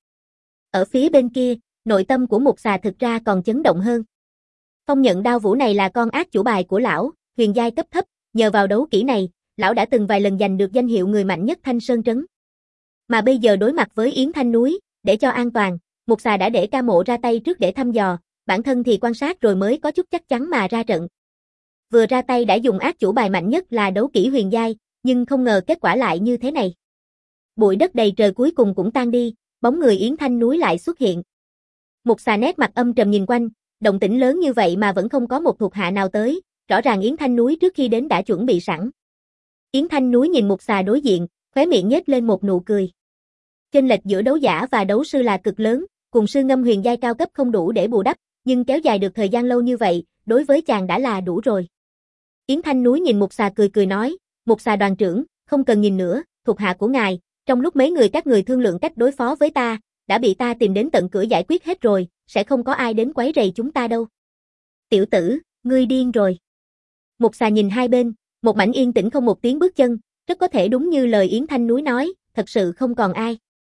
Ở phía bên kia, nội tâm của Mục Xà thực ra còn chấn động hơn. Phong nhận đao vũ này là con ác chủ bài của lão, huyền giai cấp thấp, nhờ vào đấu kỹ này, lão đã từng vài lần giành được danh hiệu người mạnh nhất Thanh Sơn trấn. Mà bây giờ đối mặt với Yến Thanh Núi, để cho an toàn, Mục Xà đã để Cam Mộ ra tay trước để thăm dò, bản thân thì quan sát rồi mới có chút chắc chắn mà ra trận. Vừa ra tay đã dùng ác chủ bài mạnh nhất là đấu kỹ huyền giai, nhưng không ngờ kết quả lại như thế này. Bụi đất đầy trời cuối cùng cũng tan đi, bóng người Yến Thanh Núi lại xuất hiện. Mục Xà nét mặt âm trầm nhìn quanh, động tĩnh lớn như vậy mà vẫn không có một thuộc hạ nào tới, rõ ràng Yến Thanh Núi trước khi đến đã chuẩn bị sẵn. Yến Thanh Núi nhìn Mục Xà đối diện, khóe miệng nhếch lên một nụ cười. Chênh lệch giữa đấu giả và đấu sư là cực lớn, Cuồng Sư Ngâm huyền giai cao cấp không đủ để bù đắp, nhưng kéo dài được thời gian lâu như vậy, đối với chàng đã là đủ rồi. Yến Thanh Núi nhìn Mục Xà cười cười nói, Mục Xà đoàn trưởng, không cần nhìn nữa, thuộc hạ của ngài, trong lúc mấy người các người thương lượng cách đối phó với ta, đã bị ta tìm đến tận cửa giải quyết hết rồi, sẽ không có ai đến quấy rầy chúng ta đâu. Tiểu tử, ngươi điên rồi. Mục Xà nhìn hai bên, một mảnh yên tĩnh không một tiếng bước chân, rất có thể đúng như lời Yến Thanh Núi nói, thật sự không còn ai.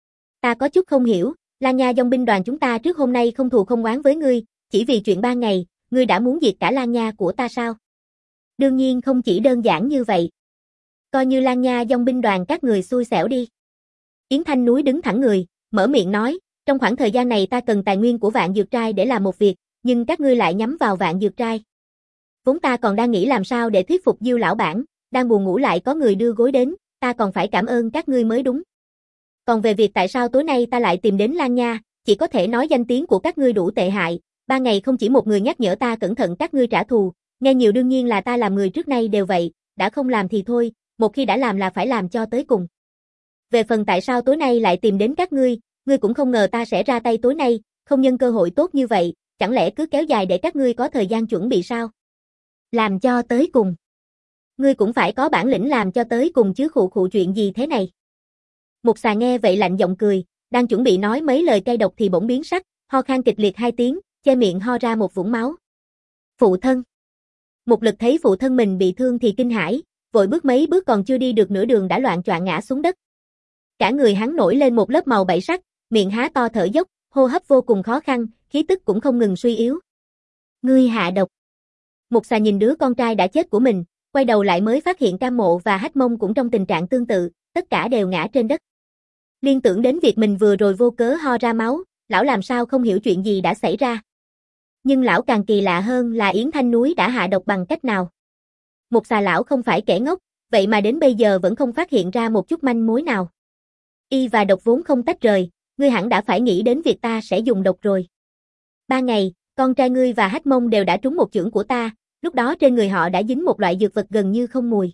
Ta có chút không hiểu, Lan Nha Dòng binh đoàn chúng ta trước hôm nay không thù không oán với ngươi, chỉ vì chuyện ba ngày, ngươi đã muốn diệt cả Lan Nha của ta sao? Đương nhiên không chỉ đơn giản như vậy. Coi như Lan Nha Dòng binh đoàn các người xui xẻo đi. Yến Thanh Núi đứng thẳng người, mở miệng nói, trong khoảng thời gian này ta cần tài nguyên của Vạn Dược Trai để làm một việc, nhưng các ngươi lại nhắm vào Vạn Dược Trai. Vốn ta còn đang nghĩ làm sao để thuyết phục Diêu lão bản, đang buồn ngủ lại có người đưa gối đến, ta còn phải cảm ơn các ngươi mới đúng. Còn về việc tại sao tối nay ta lại tìm đến Lan Nha, chỉ có thể nói danh tiếng của các ngươi đủ tệ hại, ba ngày không chỉ một người nhắc nhở ta cẩn thận các ngươi trả thù, nghe nhiều đương nhiên là ta làm người trước nay đều vậy, đã không làm thì thôi, một khi đã làm là phải làm cho tới cùng. Về phần tại sao tối nay lại tìm đến các ngươi, ngươi cũng không ngờ ta sẽ ra tay tối nay, không nhân cơ hội tốt như vậy, chẳng lẽ cứ kéo dài để các ngươi có thời gian chuẩn bị sao? Làm cho tới cùng. Ngươi cũng phải có bản lĩnh làm cho tới cùng chứ khụ khụ chuyện gì thế này. Mục Xà nghe vậy lạnh giọng cười, đang chuẩn bị nói mấy lời cay độc thì bỗng biến sắc, ho khan kịch liệt hai tiếng, che miệng ho ra một vũng máu. Phụ thân. Mục Lực thấy phụ thân mình bị thương thì kinh hãi, vội bước mấy bước còn chưa đi được nửa đường đã loạng choạng ngã xuống đất. Cả người hắn nổi lên một lớp màu bảy sắc, miệng há to thở dốc, hô hấp vô cùng khó khăn, khí tức cũng không ngừng suy yếu. Ngươi hạ độc. Mục Xà nhìn đứa con trai đã chết của mình, quay đầu lại mới phát hiện Cam Mộ và Hách Mông cũng trong tình trạng tương tự, tất cả đều ngã trên đất. Liên tưởng đến việc mình vừa rồi vô cớ ho ra máu, lão làm sao không hiểu chuyện gì đã xảy ra. Nhưng lão càng kỳ lạ hơn là Yến Thanh Núi đã hạ độc bằng cách nào. Một xà lão không phải kẻ ngốc, vậy mà đến bây giờ vẫn không phát hiện ra một chút manh mối nào. Y và độc vốn không tách rời, ngươi hẳn đã phải nghĩ đến việc ta sẽ dùng độc rồi. Ba ngày, con trai ngươi và Hách Mông đều đã trúng một chưởng của ta, lúc đó trên người họ đã dính một loại dược vật gần như không mùi.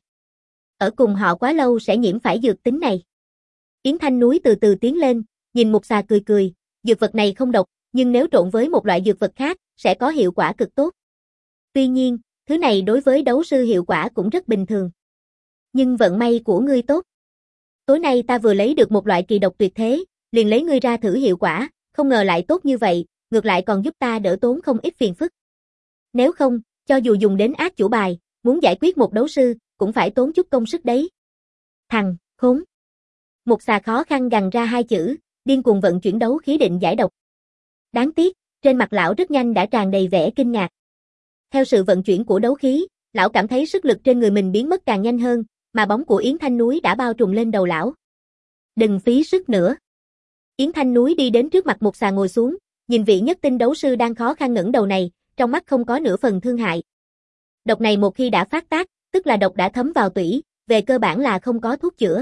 Ở cùng họ quá lâu sẽ nhiễm phải dược tính này. Yến Thanh Núi từ từ tiến lên, nhìn Mục Xà cười cười, dược vật này không độc, nhưng nếu trộn với một loại dược vật khác, sẽ có hiệu quả cực tốt. Tuy nhiên, thứ này đối với đấu sư hiệu quả cũng rất bình thường. Nhưng vận may của ngươi tốt. Tối nay ta vừa lấy được một loại kỳ độc tuyệt thế, liền lấy ngươi ra thử hiệu quả, không ngờ lại tốt như vậy, ngược lại còn giúp ta đỡ tốn không ít phiền phức. Nếu không, cho dù dùng đến ác chủ bài, muốn giải quyết một đấu sư, cũng phải tốn chút công sức đấy. Thằng, khốn. Mục Xà khó khăn gằn ra hai chữ, điên cuồng vận chuyển đấu khí định giải độc. Đáng tiếc, trên mặt lão rất nhanh đã tràn đầy vẻ kinh ngạc. Theo sự vận chuyển của đấu khí, lão cảm thấy sức lực trên người mình biến mất càng nhanh hơn, mà bóng của Yến Thanh Núi đã bao trùm lên đầu lão. Đừng phí sức nữa. Yến Thanh Núi đi đến trước mặt Mục Xà ngồi xuống, nhìn vị nhất tinh đấu sư đang khó khăn ngẩng đầu này, trong mắt không có nửa phần thương hại. Độc này một khi đã phát tác, tức là độc đã thấm vào tủy, về cơ bản là không có thuốc chữa.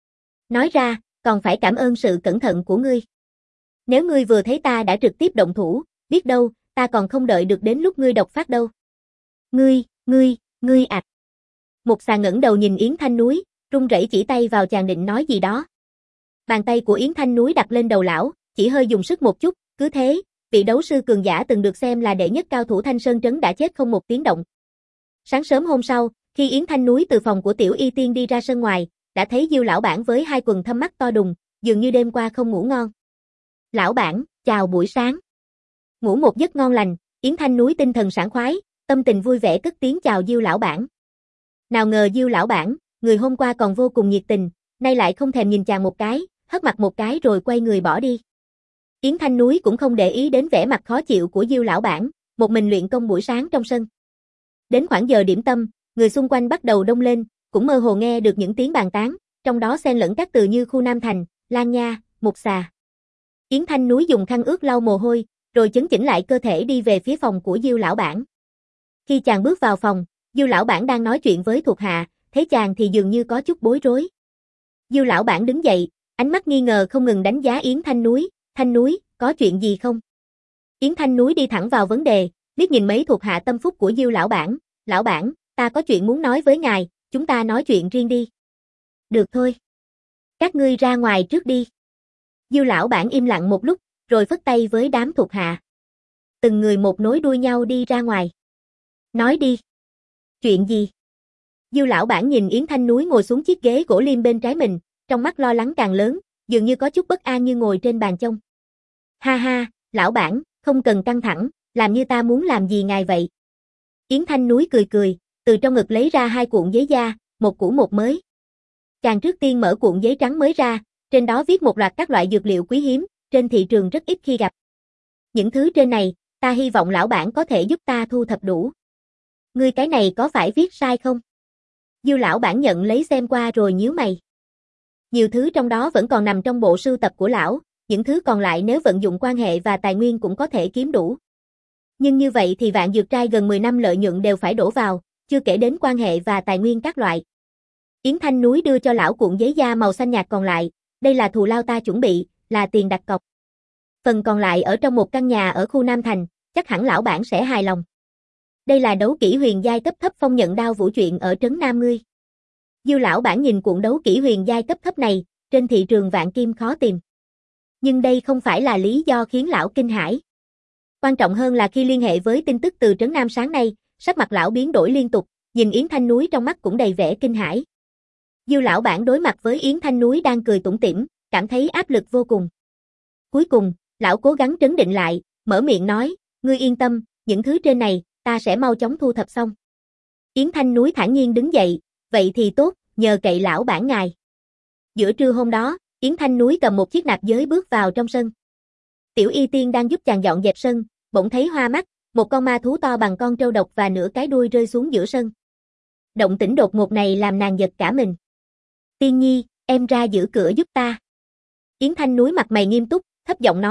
Nói ra, còn phải cảm ơn sự cẩn thận của ngươi. Nếu ngươi vừa thấy ta đã trực tiếp động thủ, biết đâu, ta còn không đợi được đến lúc ngươi độc phát đâu. Ngươi, ngươi, ngươi ạch. Mục Xà ngẩng đầu nhìn Yến Thanh Núi, run rẩy chỉ tay vào chàng định nói gì đó. Bàn tay của Yến Thanh Núi đặt lên đầu lão, chỉ hơi dùng sức một chút, cứ thế, vị đấu sư cường giả từng được xem là đệ nhất cao thủ Thanh Sơn Trấn đã chết không một tiếng động. Sáng sớm hôm sau, khi Yến Thanh Núi từ phòng của Tiểu Y Tiên đi ra sân ngoài, đã thấy Diêu lão bản với hai quần thâm mắt to đùng, dường như đêm qua không ngủ ngon. Lão bản, chào buổi sáng. Ngủ một giấc ngon lành, Yến Thanh Núi tinh thần sảng khoái, tâm tình vui vẻ cất tiếng chào Diêu lão bản. Nào ngờ Diêu lão bản, người hôm qua còn vô cùng nhiệt tình, nay lại không thèm nhìn chàng một cái, hất mặt một cái rồi quay người bỏ đi. Yến Thanh Núi cũng không để ý đến vẻ mặt khó chịu của Diêu lão bản, một mình luyện công buổi sáng trong sân. Đến khoảng giờ điểm tâm, người xung quanh bắt đầu đông lên, cũng mơ hồ nghe được những tiếng bàn tán, trong đó xen lẫn các từ như khu Nam Thành, Lan Nha, Mục Xà. Yến Thanh Núi dùng khăn ướt lau mồ hôi, rồi chấn chỉnh lại cơ thể đi về phía phòng của Diêu lão bản. Khi chàng bước vào phòng, Diêu lão bản đang nói chuyện với thuộc hạ, thấy chàng thì dường như có chút bối rối. Diêu lão bản đứng dậy, ánh mắt nghi ngờ không ngừng đánh giá Yến Thanh Núi, "Thanh Núi, có chuyện gì không?" Yến Thanh Núi đi thẳng vào vấn đề, liếc nhìn mấy thuộc hạ tâm phúc của Diêu lão bản, "Lão bản, ta có chuyện muốn nói với ngài, chúng ta nói chuyện riêng đi." "Được thôi. Các ngươi ra ngoài trước đi." Diêu lão bản im lặng một lúc, rồi phất tay với đám thuộc hạ. Từng người một nối đuôi nhau đi ra ngoài. "Nói đi." "Chuyện gì?" Diêu lão bản nhìn Yến Thanh Núi ngồi xuống chiếc ghế gỗ lim bên trái mình, trong mắt lo lắng càng lớn, dường như có chút bất an như ngồi trên bàn chông. "Ha ha, lão bản, không cần căng thẳng, làm như ta muốn làm gì ngài vậy." Yến Thanh Núi cười cười, từ trong ngực lấy ra hai cuộn giấy da, một cũ một mới. Chàng trước tiên mở cuộn giấy trắng mới ra, trên đó viết một loạt các loại dược liệu quý hiếm, trên thị trường rất ít khi gặp. "Những thứ trên này, ta hy vọng lão bản có thể giúp ta thu thập đủ." "Ngươi cái này có phải viết sai không?" Diêu lão bản nhận lấy xem qua rồi nhíu mày. Nhiều thứ trong đó vẫn còn nằm trong bộ sưu tập của lão, những thứ còn lại nếu vận dụng quan hệ và tài nguyên cũng có thể kiếm đủ. Nhưng như vậy thì Vạn Dược Trai gần mười năm lợi nhuận đều phải đổ vào, chưa kể đến quan hệ và tài nguyên các loại. Yến Thanh Núi đưa cho lão cuộn giấy da màu xanh nhạt còn lại, "Đây là thù lao ta chuẩn bị, là tiền đặt cọc. Phần còn lại ở trong một căn nhà ở khu Nam Thành, chắc hẳn lão bản sẽ hài lòng. Đây là đấu kỹ huyền giai cấp thấp phong nhận đao vũ truyện ở trấn Nam ngươi." Diêu lão bản nhìn cuộn đấu kỹ huyền giai cấp thấp này, trên thị trường vạn kim khó tìm. Nhưng đây không phải là lý do khiến lão kinh hãi. Quan trọng hơn là khi liên hệ với tin tức từ trấn Nam sáng nay, sắc mặt lão biến đổi liên tục, nhìn Yến Thanh Núi trong mắt cũng đầy vẻ kinh hãi. Diêu lão bản đối mặt với Yến Thanh Núi đang cười tủm tỉm, cảm thấy áp lực vô cùng. Cuối cùng, lão cố gắng trấn định lại, mở miệng nói, "Ngươi yên tâm, những thứ trên này, ta sẽ mau chóng thu thập xong." Yến Thanh Núi thản nhiên đứng dậy, "Vậy thì tốt, nhờ cậy lão bản ngài." Giữa trưa hôm đó, Yến Thanh Núi cầm một chiếc nạp giới bước vào trong sân. Tiểu Y Tiên đang giúp chàng dọn dẹp sân, bỗng thấy hoa mắt, một con ma thú to bằng con trâu độc và nửa cái đuôi rơi xuống giữa sân. Động tĩnh đột ngột này làm nàng giật cả mình. "Tiên Nhi, em ra giữ cửa giúp ta." Yến Thanh Núi mặt mày nghiêm túc, thấp giọng nói,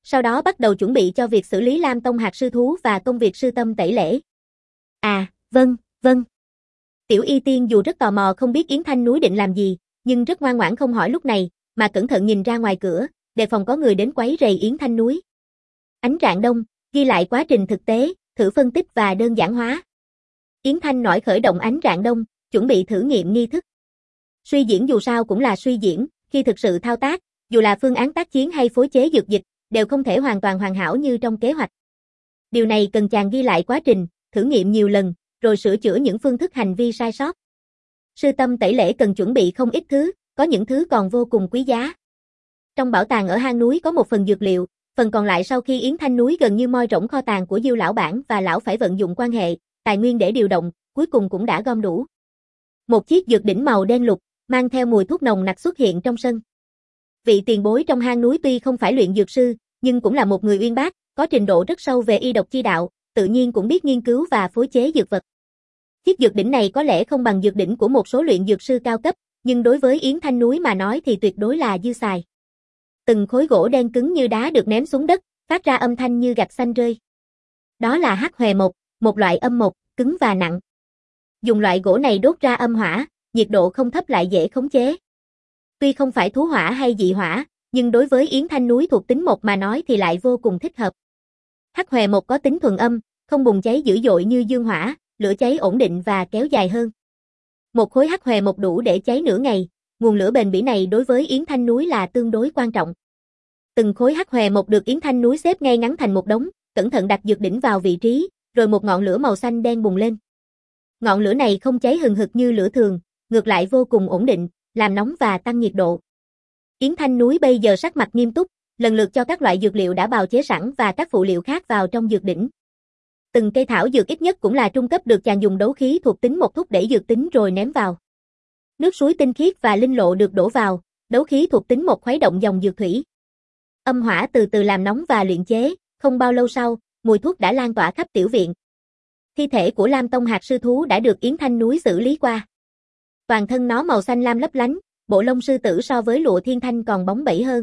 sau đó bắt đầu chuẩn bị cho việc xử lý Lam Tông hạt sư thú và công việc sư tâm tẩy lễ. À, vâng, vâng. Tiểu Y Tiên dù rất tò mò không biết Yến Thanh Núi định làm gì, nhưng rất ngoan ngoãn không hỏi lúc này, mà cẩn thận nhìn ra ngoài cửa, đề phòng có người đến quấy rầy Yến Thanh Núi. Ánh rạng đông, ghi lại quá trình thực tế, thử phân tích và đơn giản hóa. Yến Thanh nổi khởi động ánh rạng đông, chuẩn bị thử nghiệm nghi thức. Suy diễn dù sao cũng là suy diễn, khi thực sự thao tác, dù là phương án tác chiến hay phối chế dược dịch, đều không thể hoàn toàn hoàn hảo như trong kế hoạch. Điều này cần chàng ghi lại quá trình, thử nghiệm nhiều lần, rồi sửa chữa những phương thức hành vi sai sót. Sư tâm tẩy lễ cần chuẩn bị không ít thứ, có những thứ còn vô cùng quý giá. Trong bảo tàng ở hang núi có một phần dược liệu, phần còn lại sau khi Yến Thanh Núi gần như moi rỗng kho tàng của Diêu lão bản và lão phải vận dụng quan hệ, tài nguyên để điều động, cuối cùng cũng đã gom đủ. Một chiếc dược đỉnh màu đen lục, mang theo mùi thuốc nồng nặc xuất hiện trong sân. Vị tiền bối trong hang núi tuy không phải luyện dược sư, nhưng cũng là một người uyên bác, có trình độ rất sâu về y độc chi đạo, tự nhiên cũng biết nghiên cứu và phối chế dược vật. Chiếc dược đỉnh này có lẽ không bằng dược đỉnh của một số luyện dược sư cao cấp, nhưng đối với Yến Thanh Núi mà nói thì tuyệt đối là dư xài. Từng khối gỗ đen cứng như đá được ném xuống đất, phát ra âm thanh như gạch xanh rơi. Đó là hắc hòe mộc, một loại âm mộc, cứng và nặng. Dùng loại gỗ này đốt ra âm hỏa, nhiệt độ không thấp lại dễ khống chế. Tuy không phải thú hỏa hay dị hỏa, nhưng đối với Yến Thanh Núi thuộc tính mộc mà nói thì lại vô cùng thích hợp. Hắc hòe mộc có tính thuần âm, không bùng cháy dữ dội như dương hỏa, lửa cháy ổn định và kéo dài hơn. Một khối hắc hòe mộc đủ để cháy nửa ngày, nguồn lửa bền bỉ này đối với Yến Thanh Núi là tương đối quan trọng. Từng khối hắc hòe mộc được Yến Thanh Núi xếp ngay ngắn thành một đống, cẩn thận đặt dược đỉnh vào vị trí, rồi một ngọn lửa màu xanh đen bùng lên. Ngọn lửa này không cháy hừng hực như lửa thường, ngược lại vô cùng ổn định, làm nóng và tăng nhiệt độ. Yến Thanh Núi bây giờ sắc mặt nghiêm túc, lần lượt cho các loại dược liệu đã bào chế sẵn và các phụ liệu khác vào trong dược đỉnh. Từng cây thảo dược ít nhất cũng là trung cấp được chàng dùng đấu khí thuộc tính một thúc đẩy dược tính rồi ném vào. Nước suối tinh khiết và linh lộ được đổ vào, đấu khí thuộc tính một khuấy động dòng dược thủy. Âm hỏa từ từ làm nóng và luyện chế, không bao lâu sau, mùi thuốc đã lan tỏa khắp tiểu viện. Thi thể của Lam Tông hạt sư thú đã được Yến Thanh Núi xử lý qua. Toàn thân nó màu xanh lam lấp lánh, bộ lông sư tử so với lụa thiên thanh còn bóng bẩy hơn.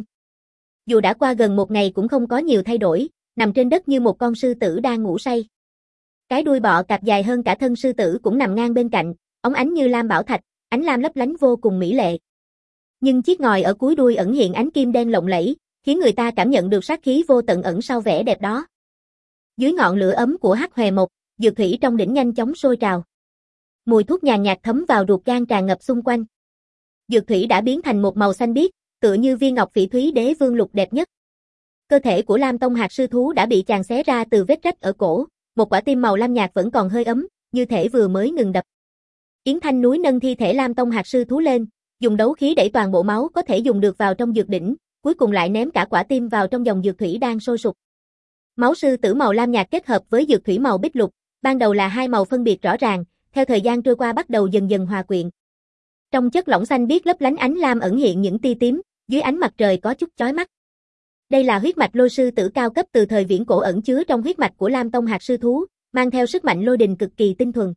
Dù đã qua gần một ngày cũng không có nhiều thay đổi, nằm trên đất như một con sư tử đang ngủ say. Cái đuôi bọ cạp dài hơn cả thân sư tử cũng nằm ngang bên cạnh, óng ánh như lam bảo thạch, ánh lam lấp lánh vô cùng mỹ lệ. Nhưng chiếc ngòi ở cuối đuôi ẩn hiện ánh kim đen lộng lẫy, khiến người ta cảm nhận được sát khí vô tận ẩn sau vẻ đẹp đó. Dưới ngọn lửa ấm của hắc hòe mộc, dược thủy trong đỉnh nhanh chóng sôi trào. Mùi thuốc nhàn nhạt thấm vào ruột gan tràn ngập xung quanh. Dược thủy đã biến thành một màu xanh biếc, tựa như viên ngọc phỉ thúy đế vương lục đẹp nhất. Cơ thể của Lam Tông hạt sư thú đã bị chàng xé ra từ vết rách ở cổ, một quả tim màu lam nhạt vẫn còn hơi ấm, như thể vừa mới ngừng đập. Yến Thanh Núi nâng thi thể Lam Tông hạt sư thú lên, dùng đấu khí đẩy toàn bộ máu có thể dùng được vào trong dược đỉnh, cuối cùng lại ném cả quả tim vào trong dòng dược thủy đang sôi sục. Máu sư tử màu lam nhạt kết hợp với dược thủy màu bích lục, ban đầu là hai màu phân biệt rõ ràng, theo thời gian trôi qua bắt đầu dần dần hòa quyện. Trong chất lỏng xanh biếc lấp lánh ánh lam ẩn hiện những tia tím, dưới ánh mặt trời có chút chói mắt. Đây là huyết mạch lôi sư tử cao cấp từ thời viễn cổ ẩn chứa trong huyết mạch của Lam Tông hạt sư thú, mang theo sức mạnh lôi đình cực kỳ tinh thuần.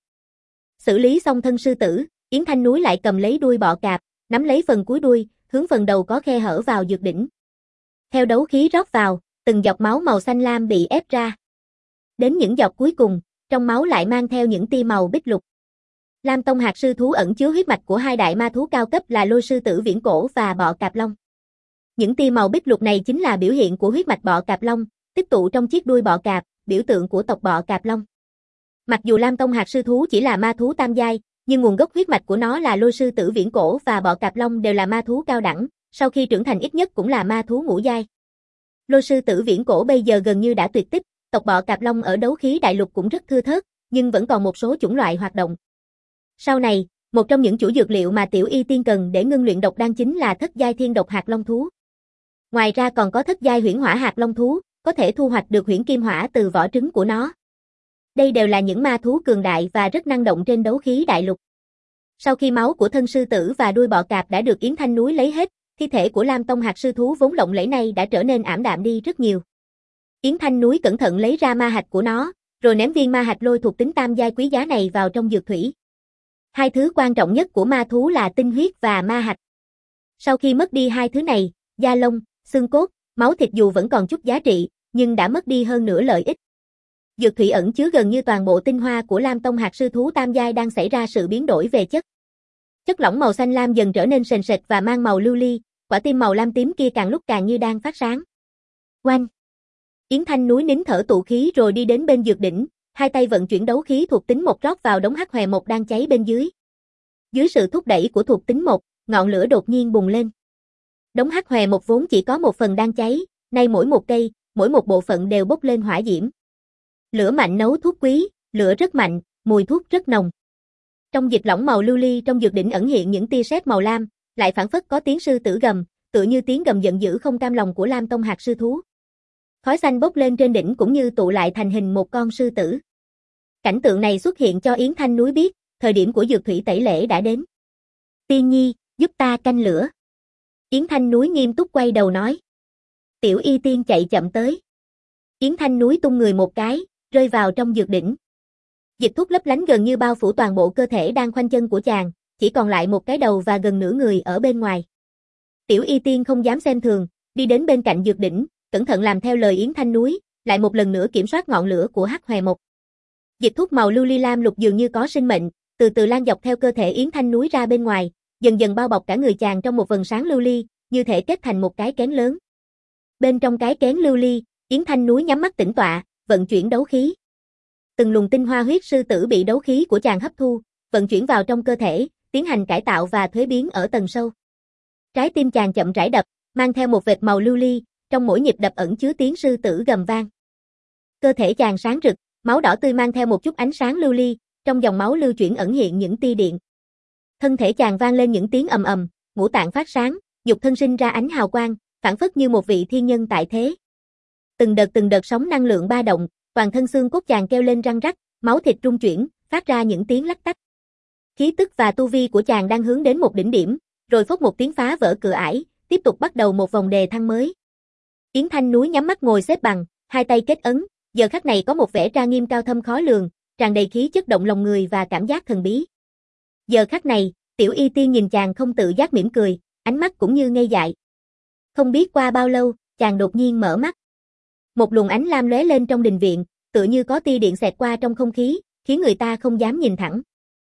Xử lý xong thân sư tử, Yến Thanh Núi lại cầm lấy đuôi bọ cạp, nắm lấy phần cuối đuôi, hướng phần đầu có khe hở vào dược đỉnh. Theo đấu khí rót vào, từng giọt máu màu xanh lam bị ép ra. Đến những giọt cuối cùng, trong máu lại mang theo những tia màu bích lục. Lam Tông hạt sư thú ẩn chứa huyết mạch của hai đại ma thú cao cấp là lôi sư tử viễn cổ và bọ cạp long. Những tia màu bích lục này chính là biểu hiện của huyết mạch bọ cạp long, tích tụ trong chiếc đuôi bọ cạp, biểu tượng của tộc bọ cạp long. Mặc dù Lam Tông hạt sư thú chỉ là ma thú tam giai, nhưng nguồn gốc huyết mạch của nó là lôi sư tử viễn cổ và bọ cạp long đều là ma thú cao đẳng, sau khi trưởng thành ít nhất cũng là ma thú ngũ giai. Lôi sư tử viễn cổ bây giờ gần như đã tuyệt tích, tộc bọ cạp long ở đấu khí đại lục cũng rất thưa thớt, nhưng vẫn còn một số chủng loại hoạt động. Sau này, một trong những chủ dược liệu mà Tiểu Y Tiên cần để ngưng luyện độc đan chính là thất giai thiên độc hạt long thú. Ngoài ra còn có thất giai huyễn hỏa hạt long thú, có thể thu hoạch được huyễn kim hỏa từ vỏ trứng của nó. Đây đều là những ma thú cường đại và rất năng động trên đấu khí đại lục. Sau khi máu của thân sư tử và đuôi bọ cạp đã được Yến Thanh Núi lấy hết, thi thể của Lam Tông hạt sư thú vốn lộng lẫy này đã trở nên ảm đạm đi rất nhiều. Yến Thanh Núi cẩn thận lấy ra ma hạch của nó, rồi ném viên ma hạch lôi thuộc tính tam giai quý giá này vào trong dược thủy. Hai thứ quan trọng nhất của ma thú là tinh huyết và ma hạch. Sau khi mất đi hai thứ này, da lông, xương cốt, Máu thịt dù vẫn còn chút giá trị, nhưng đã mất đi hơn nửa lợi ích. Dược thủy ẩn chứa gần như toàn bộ tinh hoa của Lam Tông hạt sư thú tam giai đang xảy ra sự biến đổi về chất. Chất lỏng màu xanh lam dần trở nên sền sệt và mang màu lưu ly, quả tim màu lam tím kia càng lúc càng như đang phát sáng. Oanh! Yến Thanh núi nín thở tụ khí rồi đi đến bên dược đỉnh, hai tay vận chuyển đấu khí thuộc tính một rót vào đống hắc hòe một đang cháy bên dưới. Dưới sự thúc đẩy của thuộc tính một, ngọn lửa đột nhiên bùng lên. Đống hắc hòe một vốn chỉ có một phần đang cháy, nay mỗi một cây, mỗi một bộ phận đều bốc lên hỏa diễm. Lửa mạnh nấu thuốc quý, lửa rất mạnh, mùi thuốc rất nồng. Trong dịch lỏng màu lưu ly trong dược đỉnh ẩn hiện những tia sét màu lam, lại phảng phất có tiếng sư tử gầm, tựa như tiếng gầm giận dữ không cam lòng của Lam Tông hạt sư thú. Khói xanh bốc lên trên đỉnh cũng như tụ lại thành hình một con sư tử. Cảnh tượng này xuất hiện cho Yến Thanh núi biết, thời điểm của dược thủy tẩy lễ đã đến. Tiên nhi, giúp ta canh lửa. Yến Thanh núi nghiêm túc quay đầu nói. Tiểu y tiên chạy chậm tới. Yến Thanh núi tung người một cái, rơi vào trong dược đỉnh. Dịch thuốc lấp lánh gần như bao phủ toàn bộ cơ thể đang khoanh chân của chàng, chỉ còn lại một cái đầu và gần nửa người ở bên ngoài. Tiểu y tiên không dám xem thường, đi đến bên cạnh dược đỉnh, cẩn thận làm theo lời Yến Thanh núi, lại một lần nữa kiểm soát ngọn lửa của hắc hòe một. Dịch thuốc màu lưu ly lam lục dường như có sinh mệnh, từ từ lan dọc theo cơ thể Yến Thanh núi ra bên ngoài, dần dần bao bọc cả người chàng trong một vầng sáng lưu ly, như thể kết thành một cái kén lớn. Bên trong cái kén lưu ly, Yến Thanh núi nhắm mắt tĩnh tọa, vận chuyển đấu khí. Từng luồng tinh hoa huyết sư tử bị đấu khí của chàng hấp thu, vận chuyển vào trong cơ thể, tiến hành cải tạo và thuế biến ở tầng sâu. Trái tim chàng chậm rãi đập, mang theo một vệt màu lưu ly, trong mỗi nhịp đập ẩn chứa tiếng sư tử gầm vang. Cơ thể chàng sáng rực, máu đỏ tươi mang theo một chút ánh sáng lưu ly, trong dòng máu lưu chuyển ẩn hiện những tia điện. Thân thể chàng vang lên những tiếng ầm ầm, ngũ tạng phát sáng, nhục thân sinh ra ánh hào quang, phảng phất như một vị thiên nhân tại thế. Từng đợt từng đợt sóng năng lượng ba động, toàn thân xương cốt chàng kêu lên răng rắc, máu thịt rung chuyển, phát ra những tiếng lách tách. Khí tức và tu vi của chàng đang hướng đến một đỉnh điểm, rồi phốc một tiếng phá vỡ cửa ải, tiếp tục bắt đầu một vòng đề thăng mới. Yến Thanh núi nhắm mắt ngồi xếp bằng, hai tay kết ấn, giờ khắc này có một vẻ trang nghiêm cao thâm khó lường, tràn đầy khí chất động lòng người và cảm giác thần bí. Giờ khắc này, Tiểu y tiên nhìn chàng không tự giác mỉm cười, ánh mắt cũng như ngây dại. Không biết qua bao lâu, chàng đột nhiên mở mắt. Một luồng ánh lam lóe lên trong đình viện, tựa như có tia điện xẹt qua trong không khí, khiến người ta không dám nhìn thẳng.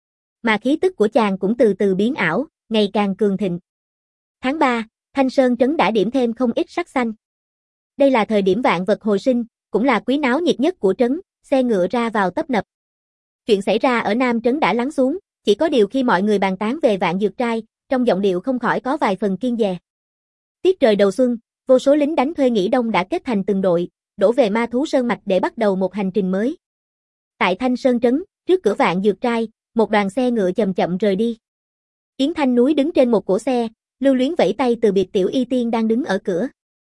Mà khí tức của chàng cũng từ từ biến ảo, ngày càng cường thịnh. Tháng ba, Thanh Sơn trấn đã điểm thêm không ít sắc xanh. Đây là thời điểm vạn vật hồi sinh, cũng là quý náo nhiệt nhất của trấn, xe ngựa ra vào tấp nập. Chuyện xảy ra ở Nam trấn đã lắng xuống, chỉ có điều khi mọi người bàn tán về Vạn Dược Trai, trong giọng điệu không khỏi có vài phần kiêng dè. Tiết trời đầu xuân, vô số lính đánh thuê nghỉ đông đã kết thành từng đội, đổ về Ma Thú Sơn Mạch để bắt đầu một hành trình mới. Tại Thanh Sơn trấn, trước cửa Vạn Dược Trai, một đoàn xe ngựa chậm chậm rời đi. Yến Thanh núi đứng trên một cỗ xe, lưu luyến vẫy tay từ biệt Tiểu y tiên đang đứng ở cửa.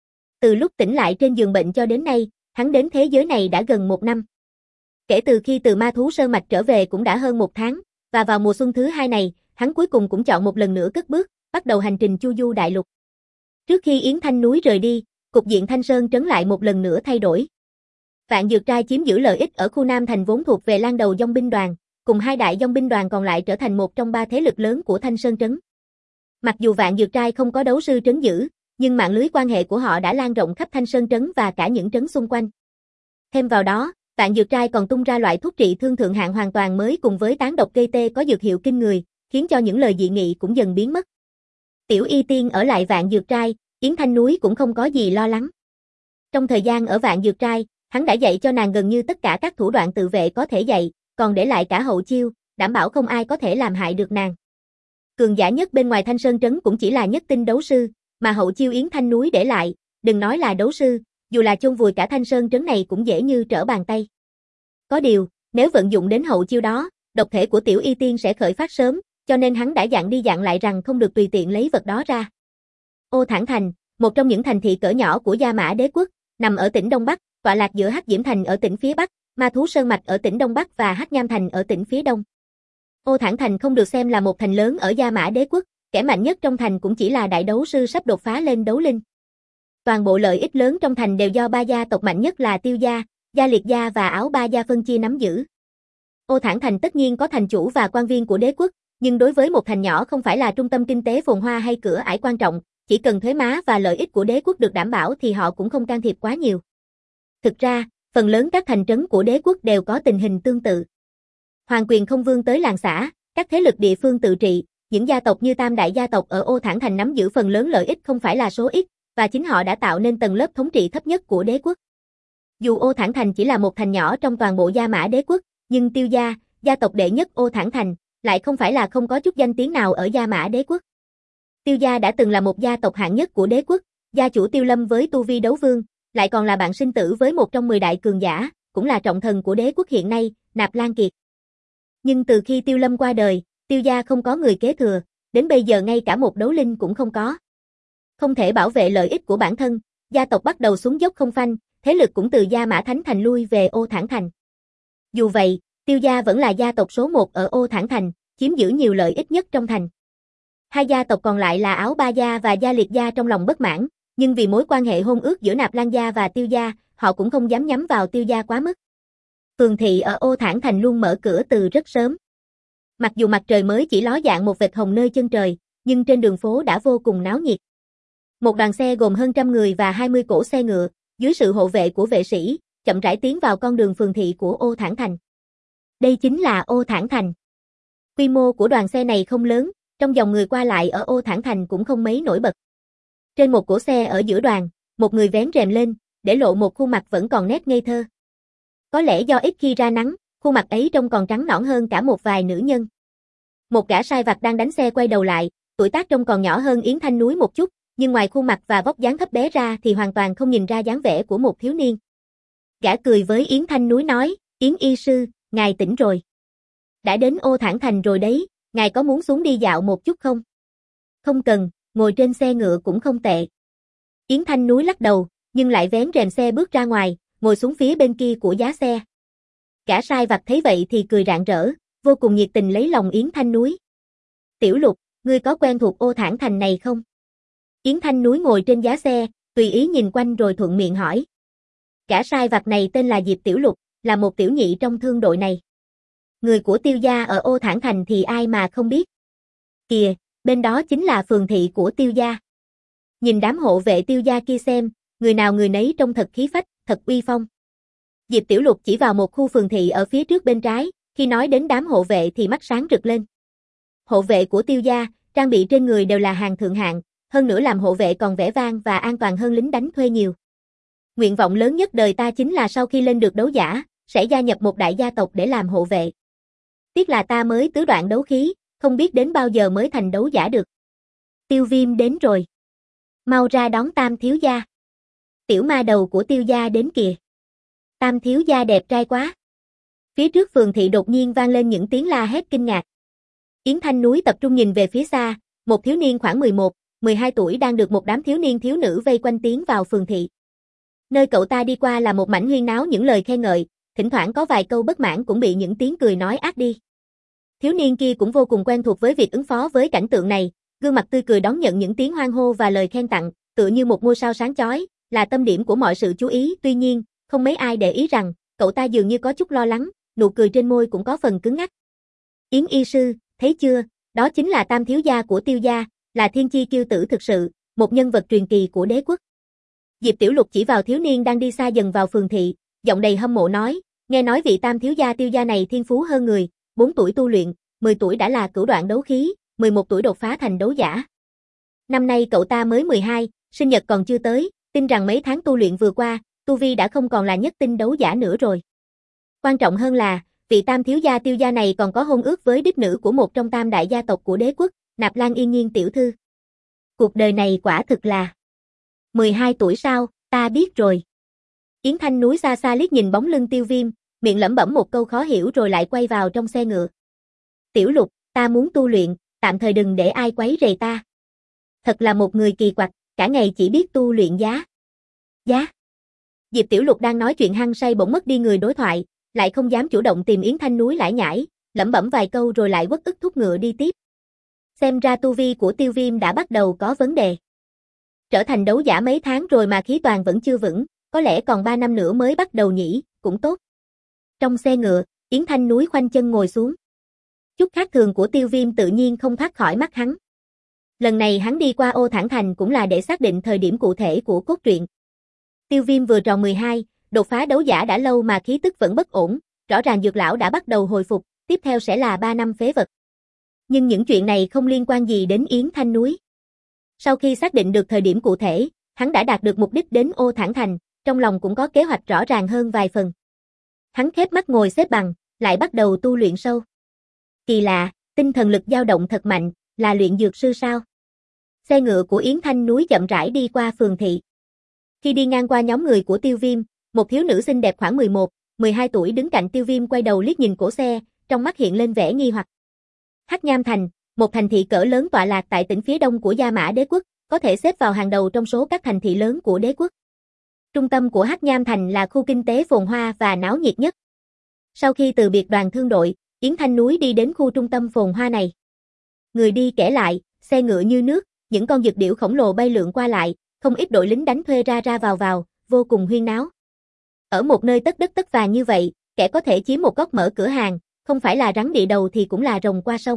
Từ lúc tỉnh lại trên giường bệnh cho đến nay, hắn đến thế giới này đã gần một năm. Kể từ khi từ Ma Thú Sơn Mạch trở về cũng đã hơn một tháng, và vào mùa xuân thứ hai này, hắn cuối cùng cũng chọn một lần nữa cất bước, bắt đầu hành trình chu du đại lục. Trước khi Yến Thanh núi rời đi, cục diện Thanh Sơn trấn lại một lần nữa thay đổi. Vạn Dược Trai chiếm giữ lợi ích ở khu Nam thành vốn thuộc về Lan Đầu Dòng binh đoàn, cùng hai đại dòng binh đoàn còn lại trở thành một trong ba thế lực lớn của Thanh Sơn trấn. Mặc dù Vạn Dược Trai không có đấu sư trấn giữ, nhưng mạng lưới quan hệ của họ đã lan rộng khắp Thanh Sơn trấn và cả những trấn xung quanh. Thêm vào đó, Vạn Dược Trai còn tung ra loại thuốc trị thương thượng hạng hoàn toàn mới cùng với tán độc gây tê có dược hiệu kinh người, khiến cho những lời dị nghị cũng dần biến mất. Tiểu y tiên ở lại Vạn Dược Trai, Yến Thanh núi cũng không có gì lo lắng. Trong thời gian ở Vạn Dược Trai, hắn đã dạy cho nàng gần như tất cả các thủ đoạn tự vệ có thể dạy, còn để lại cả hậu chiêu, đảm bảo không ai có thể làm hại được nàng. Cường giả nhất bên ngoài Thanh Sơn trấn cũng chỉ là nhất tinh đấu sư, mà hậu chiêu Yến Thanh núi để lại, đừng nói là đấu sư, dù là chôn vùi cả Thanh Sơn trấn này cũng dễ như trở bàn tay. Có điều, nếu vận dụng đến hậu chiêu đó, độc thể của Tiểu y tiên sẽ khởi phát sớm, cho nên hắn đã dặn đi dặn lại rằng không được tùy tiện lấy vật đó ra. Ô Thản Thành, một trong những thành thị cỡ nhỏ của Gia Mã Đế quốc, nằm ở tỉnh Đông Bắc, tọa lạc giữa Hắc Diễm Thành ở tỉnh phía Bắc, Ma Thú Sơn Mạch ở tỉnh Đông Bắc và Hắc Nham Thành ở tỉnh phía Đông. Ô Thản Thành không được xem là một thành lớn ở Gia Mã Đế quốc, kẻ mạnh nhất trong thành cũng chỉ là đại đấu sư sắp đột phá lên đấu linh. Toàn bộ lợi ích lớn trong thành đều do ba gia tộc mạnh nhất là Tiêu gia, Gia Liệt gia và Áo Ba gia phân chia nắm giữ. Ô Thản Thành tất nhiên có thành chủ và quan viên của đế quốc, nhưng đối với một thành nhỏ không phải là trung tâm kinh tế phồn hoa hay cửa ải quan trọng, chỉ cần thuế má và lợi ích của đế quốc được đảm bảo thì họ cũng không can thiệp quá nhiều. Thực ra, phần lớn các thành trấn của đế quốc đều có tình hình tương tự. Hoàng quyền không vươn tới làng xã, các thế lực địa phương tự trị, những gia tộc như Tam đại gia tộc ở Ô Thản Thành nắm giữ phần lớn lợi ích không phải là số ít, và chính họ đã tạo nên tầng lớp thống trị thấp nhất của đế quốc. Dù Ô Thản Thành chỉ là một thành nhỏ trong toàn bộ Gia Mã đế quốc, nhưng Tiêu gia, gia tộc đệ nhất Ô Thản Thành, lại không phải là không có chút danh tiếng nào ở Gia Mã đế quốc. Tiêu gia đã từng là một gia tộc hạng nhất của đế quốc, gia chủ Tiêu Lâm với tu vi đấu vương, lại còn là bạn sinh tử với một trong mười đại cường giả, cũng là trọng thần của đế quốc hiện nay, Nạp Lan Kiệt. Nhưng từ khi Tiêu Lâm qua đời, Tiêu gia không có người kế thừa, đến bây giờ ngay cả một đấu linh cũng không có. Không thể bảo vệ lợi ích của bản thân, gia tộc bắt đầu xuống dốc không phanh, thế lực cũng từ Gia Mã Thánh Thành lui về Ô Thản Thành. Dù vậy, Tiêu gia vẫn là gia tộc số một ở Ô Thản Thành, chiếm giữ nhiều lợi ích nhất trong thành. Hai gia tộc còn lại là Áo Ba gia và Gia Liệt gia trong lòng bất mãn, nhưng vì mối quan hệ hôn ước giữa Nạp Lan gia và Tiêu gia, họ cũng không dám nhắm vào Tiêu gia quá mức. Phường thị ở Ô Thản Thành luôn mở cửa từ rất sớm. Mặc dù mặt trời mới chỉ ló dạng một vệt hồng nơi chân trời, nhưng trên đường phố đã vô cùng náo nhiệt. Một đoàn xe gồm hơn trăm người và hai mươi cỗ xe ngựa, dưới sự hộ vệ của vệ sĩ, chậm rãi tiến vào con đường phường thị của Ô Thản Thành. Đây chính là Ô Thản Thành. Quy mô của đoàn xe này không lớn, trong dòng người qua lại ở Ô Thản Thành cũng không mấy nổi bật. Trên một cỗ xe ở giữa đoàn, một người vén rèm lên, để lộ một khuôn mặt vẫn còn nét ngây thơ. Có lẽ do ít khi ra nắng, khuôn mặt ấy trông còn trắng nõn hơn cả một vài nữ nhân. Một gã sai vặt đang đánh xe quay đầu lại, tuổi tác trông còn nhỏ hơn Yến Thanh Núi một chút, nhưng ngoài khuôn mặt và vóc dáng thấp bé ra thì hoàn toàn không nhìn ra dáng vẻ của một thiếu niên. Gã cười với Yến Thanh Núi nói, Yến y sư, ngài tỉnh rồi. Đã đến Ô Thản Thành rồi đấy, ngài có muốn xuống đi dạo một chút không? Không cần, ngồi trên xe ngựa cũng không tệ. Yến Thanh Núi lắc đầu, nhưng lại vén rèm xe bước ra ngoài, ngồi xuống phía bên kia của giá xe. Gã sai vặt thấy vậy thì cười rạng rỡ, vô cùng nhiệt tình lấy lòng Yến Thanh Núi. Tiểu Lục, ngươi có quen thuộc Ô Thản Thành này không? Yến Thanh Núi ngồi trên giá xe, tùy ý nhìn quanh rồi thuận miệng hỏi. Gã sai vặt này tên là Diệp Tiểu Lục, là một tiểu nhị trong thương đội này. Người của Tiêu gia ở Ô Thản Thành thì ai mà không biết. Kìa, bên đó chính là phường thị của Tiêu gia. Nhìn đám hộ vệ Tiêu gia kia xem, người nào người nấy trông thật khí phách, thật uy phong. Diệp Tiểu Lục chỉ vào một khu phường thị ở phía trước bên trái, khi nói đến đám hộ vệ thì mắt sáng rực lên. Hộ vệ của Tiêu gia, trang bị trên người đều là hàng thượng hạng, hơn nữa làm hộ vệ còn vẻ vang và an toàn hơn lính đánh thuê nhiều. Nguyện vọng lớn nhất đời ta chính là sau khi lên được đấu giả, sẽ gia nhập một đại gia tộc để làm hộ vệ. Tiếc là ta mới tứ đoạn đấu khí, không biết đến bao giờ mới thành đấu giả được. Tiêu Viêm đến rồi. Mau ra đón Tam thiếu gia. Tiểu ma đầu của Tiêu gia đến kìa. Tam thiếu gia đẹp trai quá. Phía trước phường thị đột nhiên vang lên những tiếng la hét kinh ngạc. Yến Thanh Núi tập trung nhìn về phía xa, một thiếu niên khoảng mười một, mười hai tuổi đang được một đám thiếu niên thiếu nữ vây quanh tiến vào phường thị. Nơi cậu ta đi qua là một mảnh huyên náo những lời khen ngợi, thỉnh thoảng có vài câu bất mãn cũng bị những tiếng cười nói át đi. Thiếu niên kia cũng vô cùng quen thuộc với việc ứng phó với cảnh tượng này, gương mặt tươi cười đón nhận những tiếng hoan hô và lời khen tặng, tựa như một ngôi sao sáng chói, là tâm điểm của mọi sự chú ý. Tuy nhiên, không mấy ai để ý rằng, cậu ta dường như có chút lo lắng, nụ cười trên môi cũng có phần cứng ngắc. Yến y sư, thấy chưa, đó chính là Tam thiếu gia của Tiêu gia, là thiên chi kiêu tử thực sự, một nhân vật truyền kỳ của đế quốc. Diệp Tiểu Lục chỉ vào thiếu niên đang đi xa dần vào phường thị, giọng đầy hâm mộ nói, nghe nói vị Tam thiếu gia Tiêu gia này thiên phú hơn người, bốn tuổi tu luyện, mười tuổi đã là cửu đoạn đấu khí, mười một tuổi đột phá thành đấu giả. Năm nay cậu ta mới mười hai, sinh nhật còn chưa tới, tin rằng mấy tháng tu luyện vừa qua, tu vi đã không còn là nhất tinh đấu giả nữa rồi. Quan trọng hơn là, vị Tam thiếu gia Tiêu gia này còn có hôn ước với đích nữ của một trong tam đại gia tộc của đế quốc, Nạp Lan Yên Nhiên tiểu thư. Cuộc đời này quả thực là... mười hai tuổi sao, ta biết rồi. Yến Thanh Núi xa xa liếc nhìn bóng lưng Tiêu Viêm, miệng lẩm bẩm một câu khó hiểu rồi lại quay vào trong xe ngựa. Tiểu Lục, ta muốn tu luyện, tạm thời đừng để ai quấy rầy ta. Thật là một người kỳ quặc, cả ngày chỉ biết tu luyện giá. Giá. Diệp Tiểu Lục đang nói chuyện hăng say bỗng mất đi người đối thoại, lại không dám chủ động tìm Yến Thanh Núi lải nhải, lẩm bẩm vài câu rồi lại uất ức thúc ngựa đi tiếp. Xem ra tu vi của Tiêu Viêm đã bắt đầu có vấn đề. Trở thành đấu giả mấy tháng rồi mà khí toàn vẫn chưa vững, có lẽ còn ba năm nữa mới bắt đầu nhỉ, cũng tốt. Trong xe ngựa, Yến Thanh Núi khoanh chân ngồi xuống. Chút khác thường của Tiêu Viêm tự nhiên không thoát khỏi mắt hắn. Lần này hắn đi qua Ô Thản Thành cũng là để xác định thời điểm cụ thể của cốt truyện. Tiêu Viêm vừa tròn mười hai, đột phá đấu giả đã lâu mà khí tức vẫn bất ổn, rõ ràng dược lão đã bắt đầu hồi phục, tiếp theo sẽ là ba năm phế vật. Nhưng những chuyện này không liên quan gì đến Yến Thanh núi. Sau khi xác định được thời điểm cụ thể, hắn đã đạt được mục đích đến Ô Thản Thành, trong lòng cũng có kế hoạch rõ ràng hơn vài phần. Hắn khép mắt ngồi xếp bằng, lại bắt đầu tu luyện sâu. Kỳ lạ, tinh thần lực dao động thật mạnh, là luyện dược sư sao? Xe ngựa của Yến Thanh núi chậm rãi đi qua phường thị. Khi đi ngang qua nhóm người của Tiêu Viêm, một thiếu nữ xinh đẹp khoảng mười một, mười hai tuổi đứng cạnh Tiêu Viêm quay đầu liếc nhìn cổ xe, trong mắt hiện lên vẻ nghi hoặc. Hắc Nham Thành, một thành thị cỡ lớn tọa lạc tại tỉnh phía đông của Gia Mã Đế quốc, có thể xếp vào hàng đầu trong số các thành thị lớn của đế quốc. Trung tâm của Hắc Nham Thành là khu kinh tế phồn hoa và náo nhiệt nhất. Sau khi từ biệt đoàn thương đội, Yến Thanh núi đi đến khu trung tâm phồn hoa này. Người đi kẻ lại, xe ngựa như nước, những con dực điểu khổng lồ bay lượn qua lại, không ít đội lính đánh thuê ra ra vào vào, vô cùng huyên náo. Ở một nơi tất đất tất vàng như vậy, kẻ có thể chiếm một góc mở cửa hàng, không phải là rắn địa đầu thì cũng là rồng qua sông.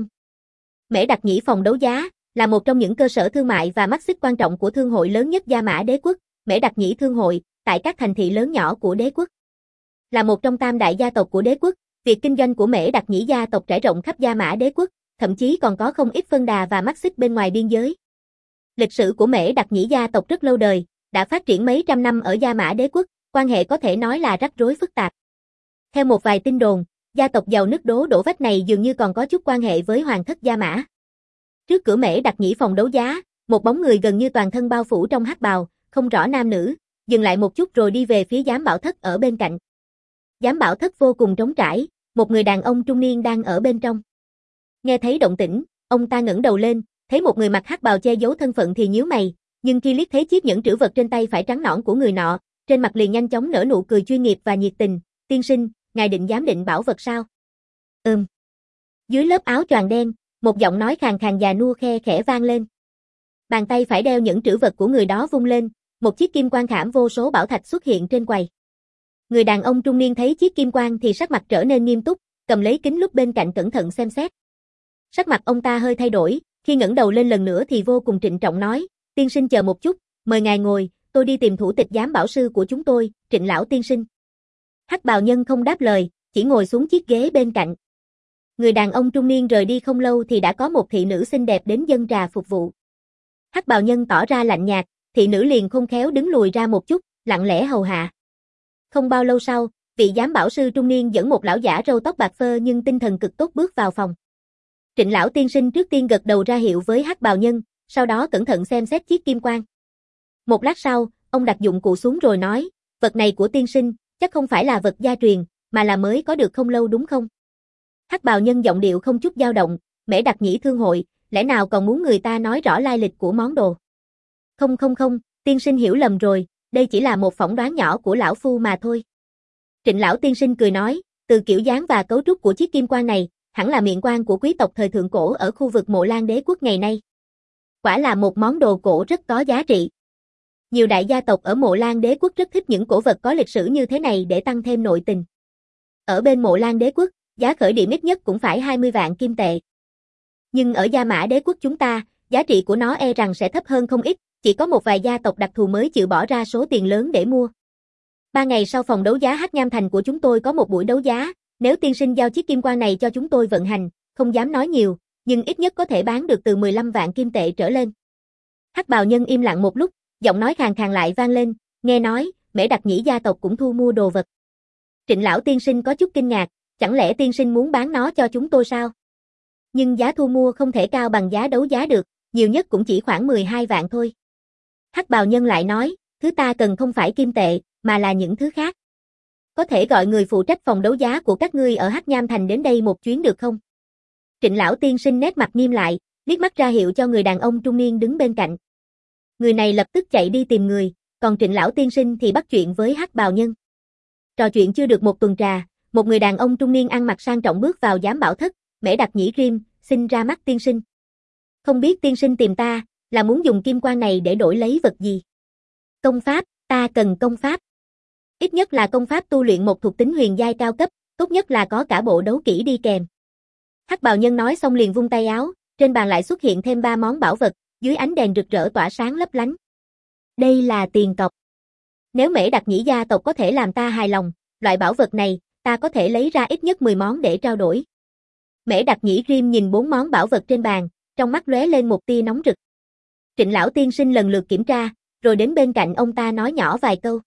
Mễ Đặc Nhĩ phòng đấu giá là một trong những cơ sở thương mại và mắt xích quan trọng của thương hội lớn nhất Gia Mã Đế quốc, Mễ Đặc Nhĩ thương hội, tại các thành thị lớn nhỏ của đế quốc. Là một trong tam đại gia tộc của đế quốc, việc kinh doanh của Mễ Đặc Nhĩ gia tộc trải rộng khắp Gia Mã Đế quốc, thậm chí còn có không ít phân đà và mắt xích bên ngoài biên giới. Lịch sử của Mễ Đặc Nhĩ gia tộc rất lâu đời, đã phát triển mấy trăm năm ở Gia Mã Đế quốc, quan hệ có thể nói là rắc rối phức tạp. Theo một vài tin đồn, gia tộc giàu nứt đố đổ vách này dường như còn có chút quan hệ với hoàng thất Gia Mã. Trước cửa Mễ Đặc Nhĩ phòng đấu giá, một bóng người gần như toàn thân bao phủ trong hắc bào, không rõ nam nữ, dừng lại một chút rồi đi về phía giám bảo thất ở bên cạnh. Giám bảo thất vô cùng trống trải, một người đàn ông trung niên đang ở bên trong. Nghe thấy động tĩnh, ông ta ngẩng đầu lên, thấy một người mặc hắc bào che giấu thân phận thì nhíu mày, nhưng khi liếc thấy chiếc nhẫn trữ vật trên tay phải trắng nõn của người nọ, trên mặt liền nhanh chóng nở nụ cười chuyên nghiệp và nhiệt tình, "Tiên sinh, ngài định giám định bảo vật sao?" "Ừm." Dưới lớp áo choàng đen, một giọng nói khàn khàn già nua khe khẽ vang lên. Bàn tay phải đeo nhẫn trữ vật của người đó vung lên, một chiếc kim quan khảm vô số bảo thạch xuất hiện trên quầy. Người đàn ông trung niên thấy chiếc kim quan thì sắc mặt trở nên nghiêm túc, cầm lấy kính lúp bên cạnh cẩn thận xem xét. Sắc mặt ông ta hơi thay đổi, khi ngẩng đầu lên lần nữa thì vô cùng trịnh trọng nói, "Tiên sinh chờ một chút, mời ngài ngồi, tôi đi tìm thủ tịch giám bảo sư của chúng tôi, Trịnh lão tiên sinh." Hắc bào nhân không đáp lời, chỉ ngồi xuống chiếc ghế bên cạnh. Người đàn ông trung niên rời đi không lâu thì đã có một thị nữ xinh đẹp đến dâng trà phục vụ. Hắc bào nhân tỏ ra lạnh nhạt, thị nữ liền khôn khéo đứng lùi ra một chút, lặng lẽ hầu hạ. Không bao lâu sau, vị giám bảo sư trung niên dẫn một lão giả râu tóc bạc phơ nhưng tinh thần cực tốt bước vào phòng. Trịnh lão tiên sinh trước tiên gật đầu ra hiệu với hắc bào nhân, sau đó cẩn thận xem xét chiếc kim quan. Một lát sau, ông đặt dụng cụ xuống rồi nói, "Vật này của tiên sinh, chắc không phải là vật gia truyền, mà là mới có được không lâu đúng không?" Hắc bào nhân giọng điệu không chút dao động, "Mễ Đặc Nhĩ thương hội, lẽ nào còn muốn người ta nói rõ lai lịch của món đồ?" "Không không không, tiên sinh hiểu lầm rồi, đây chỉ là một phỏng đoán nhỏ của lão phu mà thôi." Trịnh lão tiên sinh cười nói, "Từ kiểu dáng và cấu trúc của chiếc kim quan này, hẳn là miện quan của quý tộc thời thượng cổ ở khu vực Mộ Lan Đế quốc ngày nay. Quả là một món đồ cổ rất có giá trị. Nhiều đại gia tộc ở Mộ Lan Đế quốc rất thích những cổ vật có lịch sử như thế này để tăng thêm nội tình. Ở bên Mộ Lan Đế quốc, giá khởi điểm ít nhất cũng phải hai mươi vạn kim tệ. Nhưng ở Gia Mã Đế quốc chúng ta, giá trị của nó e rằng sẽ thấp hơn không ít, chỉ có một vài gia tộc đặc thù mới chịu bỏ ra số tiền lớn để mua. Ba ngày sau phòng đấu giá Hắc Nham Thành của chúng tôi có một buổi đấu giá, nếu tiên sinh giao chiếc kim quan này cho chúng tôi vận hành, không dám nói nhiều, nhưng ít nhất có thể bán được từ mười lăm vạn kim tệ trở lên." Hắc bào nhân im lặng một lúc, giọng nói khàn khàn lại vang lên, "Nghe nói, Mễ Đặc Nhĩ gia tộc cũng thu mua đồ vật." Trịnh lão tiên sinh có chút kinh ngạc, "Chẳng lẽ tiên sinh muốn bán nó cho chúng tôi sao?" "Nhưng giá thu mua không thể cao bằng giá đấu giá được, nhiều nhất cũng chỉ khoảng mười hai vạn thôi." Hắc bào nhân lại nói, "Thứ ta cần không phải kim tệ, mà là những thứ khác. Có thể gọi người phụ trách phòng đấu giá của các ngươi ở Hắc Nham Thành đến đây một chuyến được không?" Trịnh lão tiên sinh nét mặt nghiêm lại, liếc mắt ra hiệu cho người đàn ông trung niên đứng bên cạnh. Người này lập tức chạy đi tìm người, còn Trịnh lão tiên sinh thì bắt chuyện với Hắc bào nhân. Trò chuyện chưa được một tuần trà, một người đàn ông trung niên ăn mặc sang trọng bước vào giám bảo thất, "Mễ Đặc Nhĩ Rim, xin ra mắt tiên sinh. Không biết tiên sinh tìm ta, là muốn dùng kim quan này để đổi lấy vật gì?" "Công pháp, ta cần công pháp. Ít nhất là công pháp tu luyện một thuộc tính huyền giai cao cấp, tốt nhất là có cả bộ đấu kỹ đi kèm." Hắc bào nhân nói xong liền vung tay áo, trên bàn lại xuất hiện thêm ba món bảo vật, dưới ánh đèn rực rỡ tỏa sáng lấp lánh. Đây là tiền cọc. Nếu Mễ Đặc Nhĩ gia tộc có thể làm ta hài lòng, loại bảo vật này, ta có thể lấy ra ít nhất mười món để trao đổi. Mễ Đặc Nhĩ Rim nhìn bốn món bảo vật trên bàn, trong mắt lóe lên một tia nóng rực. Trịnh lão tiên sinh lần lượt kiểm tra, rồi đến bên cạnh ông ta nói nhỏ vài câu.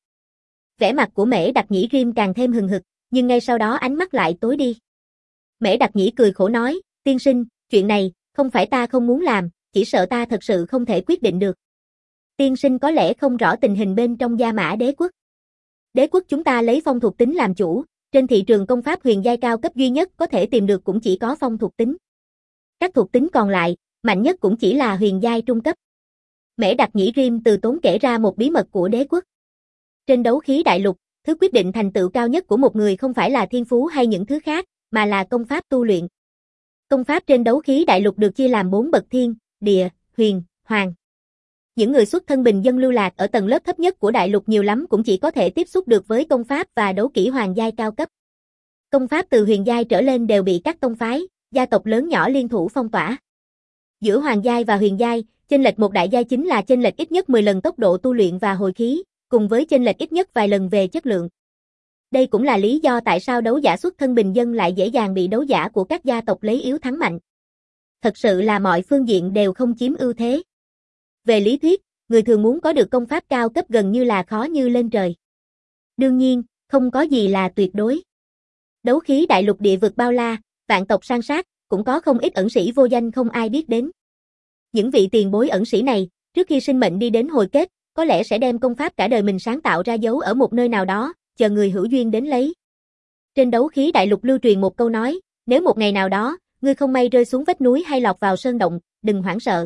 Vẻ mặt của Mễ Đặc Nhĩ Rim càng thêm hừng hực, nhưng ngay sau đó ánh mắt lại tối đi. Mễ Đặc Nhĩ cười khổ nói, tiên sinh, chuyện này, không phải ta không muốn làm, chỉ sợ ta thật sự không thể quyết định được. Tiên sinh có lẽ không rõ tình hình bên trong Gia Mã Đế quốc. Đế quốc chúng ta lấy phong thuộc tính làm chủ, trên thị trường công pháp huyền giai cao cấp duy nhất có thể tìm được cũng chỉ có phong thuộc tính. Các thuộc tính còn lại, mạnh nhất cũng chỉ là huyền giai trung cấp. Mễ Đặc Nhĩ Rim từ tốn kể ra một bí mật của đế quốc. Trên đấu khí đại lục, thứ quyết định thành tựu cao nhất của một người không phải là thiên phú hay những thứ khác, mà là công pháp tu luyện. Công pháp trên đấu khí đại lục được chia làm bốn bậc thiên, địa, huyền, hoàng. Những người xuất thân bình dân lưu lạc ở tầng lớp thấp nhất của đại lục nhiều lắm cũng chỉ có thể tiếp xúc được với công pháp và đấu kỹ hoàng giai cao cấp. Công pháp từ huyền giai trở lên đều bị các tông phái, gia tộc lớn nhỏ liên thủ phong tỏa. Giữa hoàng giai và huyền giai, chênh lệch một đại giai chính là chênh lệch ít nhất mười lần tốc độ tu luyện và hồi khí, cùng với chênh lệch ít nhất vài lần về chất lượng. Đây cũng là lý do tại sao đấu giả xuất thân bình dân lại dễ dàng bị đấu giả của các gia tộc lấy yếu thắng mạnh. Thật sự là mọi phương diện đều không chiếm ưu thế. Về lý thuyết, người thường muốn có được công pháp cao cấp gần như là khó như lên trời. Đương nhiên, không có gì là tuyệt đối. Đấu khí đại lục địa vực bao la, vạn tộc san sát, cũng có không ít ẩn sĩ vô danh không ai biết đến. Những vị tiền bối ẩn sĩ này, trước khi sinh mệnh đi đến hồi kết, có lẽ sẽ đem công pháp cả đời mình sáng tạo ra giấu ở một nơi nào đó, chờ người hữu duyên đến lấy. Trên đấu khí đại lục lưu truyền một câu nói, nếu một ngày nào đó, ngươi không may rơi xuống vách núi hay lọt vào sơn động, đừng hoảng sợ.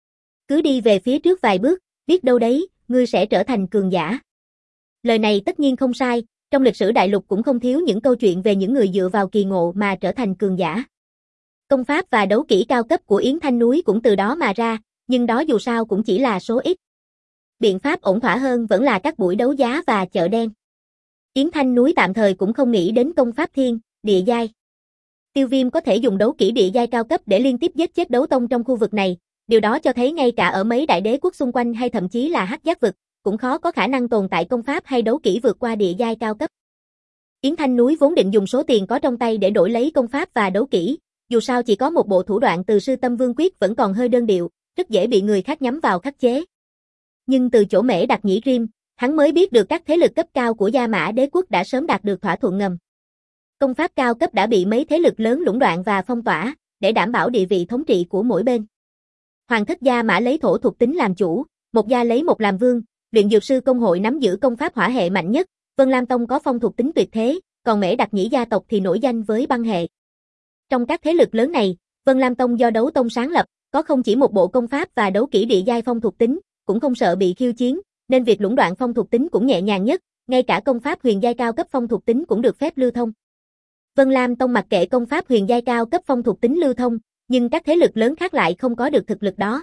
Cứ đi về phía trước vài bước, biết đâu đấy, ngươi sẽ trở thành cường giả. Lời này tất nhiên không sai, trong lịch sử đại lục cũng không thiếu những câu chuyện về những người dựa vào kỳ ngộ mà trở thành cường giả. Công pháp và đấu kỹ cao cấp của Yến Thanh Núi cũng từ đó mà ra, nhưng đó dù sao cũng chỉ là số ít. Biện pháp ổn thỏa hơn vẫn là các buổi đấu giá và chợ đen. Yến Thanh Núi tạm thời cũng không nghĩ đến công pháp thiên, địa giai. Tiêu Viêm có thể dùng đấu kỹ địa giai cao cấp để liên tiếp giết chết đấu tông trong khu vực này, điều đó cho thấy ngay cả ở mấy đại đế quốc xung quanh hay thậm chí là Hắc Giác vực, cũng khó có khả năng tồn tại công pháp hay đấu kỹ vượt qua địa giai cao cấp. Yến Thanh Núi vốn định dùng số tiền có trong tay để đổi lấy công pháp và đấu kỹ, dù sao chỉ có một bộ thủ đoạn từ Sư Tâm Vương Quyết vẫn còn hơi đơn điệu, rất dễ bị người khác nhắm vào khắc chế. Nhưng từ chỗ Mễ Đặc Nhĩ Rim, hắn mới biết được các thế lực cấp cao của Gia Mã Đế quốc đã sớm đạt được thỏa thuận ngầm. Công pháp cao cấp đã bị mấy thế lực lớn lũng đoạn và phong tỏa, để đảm bảo địa vị thống trị của mỗi bên. Hoàng thất Gia Mã lấy thổ thuộc tính làm chủ, một gia lấy một làm vương, luyện dược sư công hội nắm giữ công pháp hỏa hệ mạnh nhất, Vân Lam Tông có phong thuộc tính tuyệt thế, còn Mễ Đặc Nhĩ gia tộc thì nổi danh với băng hệ. Trong các thế lực lớn này, Vân Lam Tông do Đấu Tông sáng lập, có không chỉ một bộ công pháp và đấu kỹ địa giai phong thuộc tính, cũng không sợ bị khiêu chiến, nên việc lũng đoạn phong thuộc tính cũng nhẹ nhàng nhất, ngay cả công pháp huyền giai cao cấp phong thuộc tính cũng được phép lưu thông. Vân Lam Tông mặc kệ công pháp huyền giai cao cấp phong thuộc tính lưu thông, nhưng các thế lực lớn khác lại không có được thực lực đó.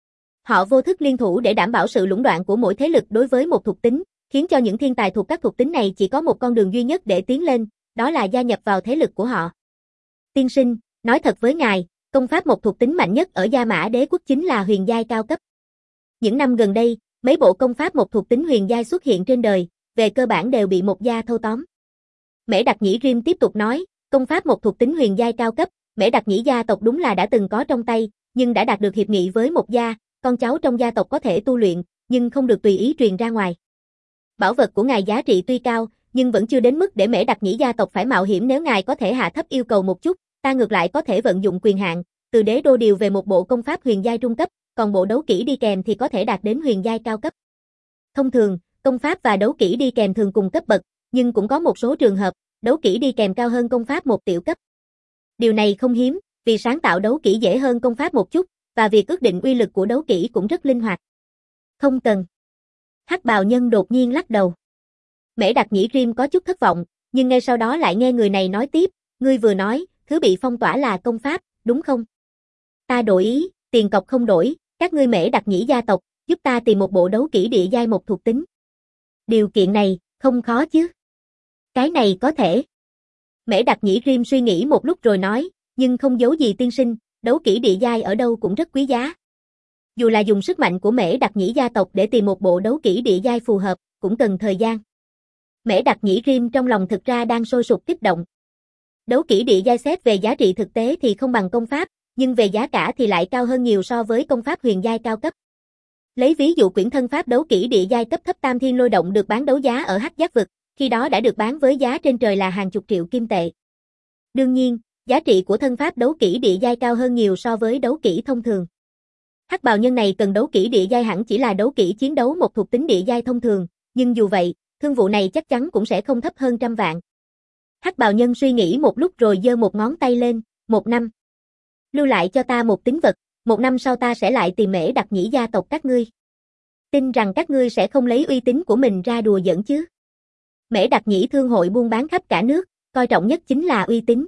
Họ vô thức liên thủ để đảm bảo sự lũng đoạn của mỗi thế lực đối với một thuộc tính, khiến cho những thiên tài thuộc các thuộc tính này chỉ có một con đường duy nhất để tiến lên, đó là gia nhập vào thế lực của họ. Tiên sinh, nói thật với ngài, công pháp một thuộc tính mạnh nhất ở Gia Mã Đế quốc chính là huyền giai cao cấp. Những năm gần đây, mấy bộ công pháp một thuộc tính huyền giai xuất hiện trên đời, về cơ bản đều bị một gia thâu tóm. Mễ Đặc Nhĩ Rim tiếp tục nói, công pháp một thuộc tính huyền giai cao cấp, Mễ Đặc Nhĩ gia tộc đúng là đã từng có trong tay, nhưng đã đạt được hiệp nghị với một gia, con cháu trong gia tộc có thể tu luyện, nhưng không được tùy ý truyền ra ngoài. Bảo vật của ngài giá trị tuy cao, nhưng vẫn chưa đến mức để Mễ Đặc Nhĩ gia tộc phải mạo hiểm. Nếu ngài có thể hạ thấp yêu cầu một chút, ta ngược lại có thể vận dụng quyền hạn, từ đế đô điều về một bộ công pháp huyền giai trung cấp, còn bộ đấu kỹ đi kèm thì có thể đạt đến huyền giai cao cấp. Thông thường, công pháp và đấu kỹ đi kèm thường cùng cấp bậc, nhưng cũng có một số trường hợp, đấu kỹ đi kèm cao hơn công pháp một tiểu cấp. Điều này không hiếm, vì sáng tạo đấu kỹ dễ hơn công pháp một chút, và việc ước định uy lực của đấu kỹ cũng rất linh hoạt. Không cần. Hắc bào nhân đột nhiên lắc đầu. Mễ Đặc Nhĩ Rim có chút thất vọng, nhưng ngay sau đó lại nghe người này nói tiếp, ngươi vừa nói, thứ bị phong tỏa là công pháp, đúng không? Ta đổi ý, tiền cọc không đổi, các ngươi Mễ Đặc Nhĩ gia tộc, giúp ta tìm một bộ đấu kỹ địa giai một thuộc tính. Điều kiện này, không khó chứ? Cái này có thể. Mễ Đặc Nhĩ Rim suy nghĩ một lúc rồi nói, nhưng không giấu gì tiên sinh, đấu kỹ địa giai ở đâu cũng rất quý giá. Dù là dùng sức mạnh của Mễ Đặc Nhĩ gia tộc để tìm một bộ đấu kỹ địa giai phù hợp, cũng cần thời gian. Mễ Đặc Nhĩ Rim trong lòng thực ra đang sôi sục kích động. Đấu kỹ địa giai xét về giá trị thực tế thì không bằng công pháp, nhưng về giá cả thì lại cao hơn nhiều so với công pháp huyền giai cao cấp. Lấy ví dụ quyển thân pháp đấu kỹ địa giai cấp thấp Tam Thiên Lôi Động được bán đấu giá ở Hắc Giác vực, khi đó đã được bán với giá trên trời là hàng chục triệu kim tệ. Đương nhiên, giá trị của thân pháp đấu kỹ địa giai cao hơn nhiều so với đấu kỹ thông thường. Hắc bào nhân này cần đấu kỹ địa giai hẳn chỉ là đấu kỹ chiến đấu một thuộc tính địa giai thông thường, nhưng dù vậy, thương vụ này chắc chắn cũng sẽ không thấp hơn trăm vạn. Hắc bào nhân suy nghĩ một lúc rồi giơ một ngón tay lên, một năm. Lưu lại cho ta một tín vật, một năm sau ta sẽ lại tìm Mễ Đặc Nhĩ gia tộc các ngươi. Tin rằng các ngươi sẽ không lấy uy tín của mình ra đùa giỡn chứ. Mễ Đặc Nhĩ thương hội buôn bán khắp cả nước, coi trọng nhất chính là uy tín.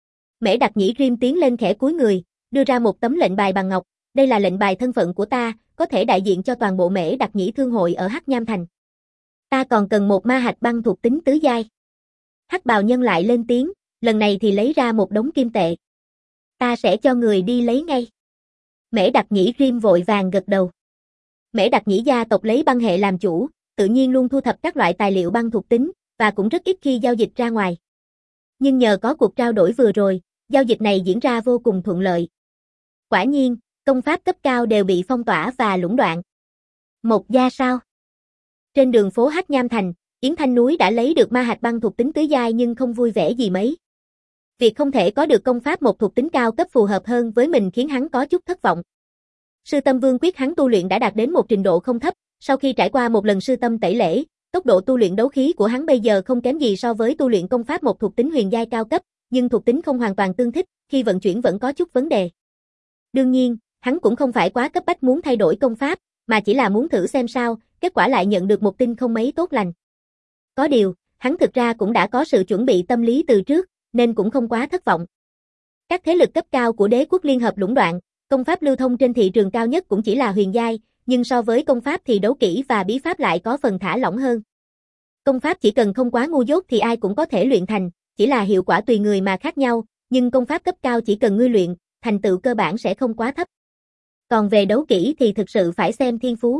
Mễ Đặc Nhĩ Rim tiến lên khẽ cúi người, đưa ra một tấm lệnh bài bằng ngọc, đây là lệnh bài thân phận của ta, có thể đại diện cho toàn bộ Mễ Đặc Nhĩ thương hội ở Hắc Nham Thành. Ta còn cần một ma hạch băng thuộc tính tứ giai. Hắc bào nhân lại lên tiếng, lần này thì lấy ra một đống kim tệ. Ta sẽ cho người đi lấy ngay. Mễ Đặc Nhĩ Rim vội vàng gật đầu. Mễ Đặc Nhĩ gia tộc lấy băng hệ làm chủ, tự nhiên luôn thu thập các loại tài liệu băng thuộc tính, và cũng rất ít khi giao dịch ra ngoài. Nhưng nhờ có cuộc trao đổi vừa rồi, giao dịch này diễn ra vô cùng thuận lợi. Quả nhiên, công pháp cấp cao đều bị phong tỏa và lũng đoạn. Một gia sao? Trên đường phố Hắc Nham Thành, Yến Thanh Núi đã lấy được ma hạch băng thuộc tính tứ giai nhưng không vui vẻ gì mấy. Việc không thể có được công pháp một thuộc tính cao cấp phù hợp hơn với mình khiến hắn có chút thất vọng. Sư Tâm Vương quyết hắn tu luyện đã đạt đến một trình độ không thấp, sau khi trải qua một lần sư tâm tẩy lễ, tốc độ tu luyện đấu khí của hắn bây giờ không kém gì so với tu luyện công pháp một thuộc tính huyền giai cao cấp, nhưng thuộc tính không hoàn toàn tương thích, khi vận chuyển vẫn có chút vấn đề. Đương nhiên, hắn cũng không phải quá cấp bách muốn thay đổi công pháp, mà chỉ là muốn thử xem sao, kết quả lại nhận được một tin không mấy tốt lành. Có điều, hắn thực ra cũng đã có sự chuẩn bị tâm lý từ trước, nên cũng không quá thất vọng. Các thế lực cấp cao của đế quốc liên hợp lũng đoạn, công pháp lưu thông trên thị trường cao nhất cũng chỉ là huyền giai, nhưng so với công pháp thì đấu kỹ và bí pháp lại có phần thả lỏng hơn. Công pháp chỉ cần không quá ngu dốt thì ai cũng có thể luyện thành, chỉ là hiệu quả tùy người mà khác nhau, nhưng công pháp cấp cao chỉ cần ngươi luyện, thành tựu cơ bản sẽ không quá thấp. Còn về đấu kỹ thì thực sự phải xem thiên phú.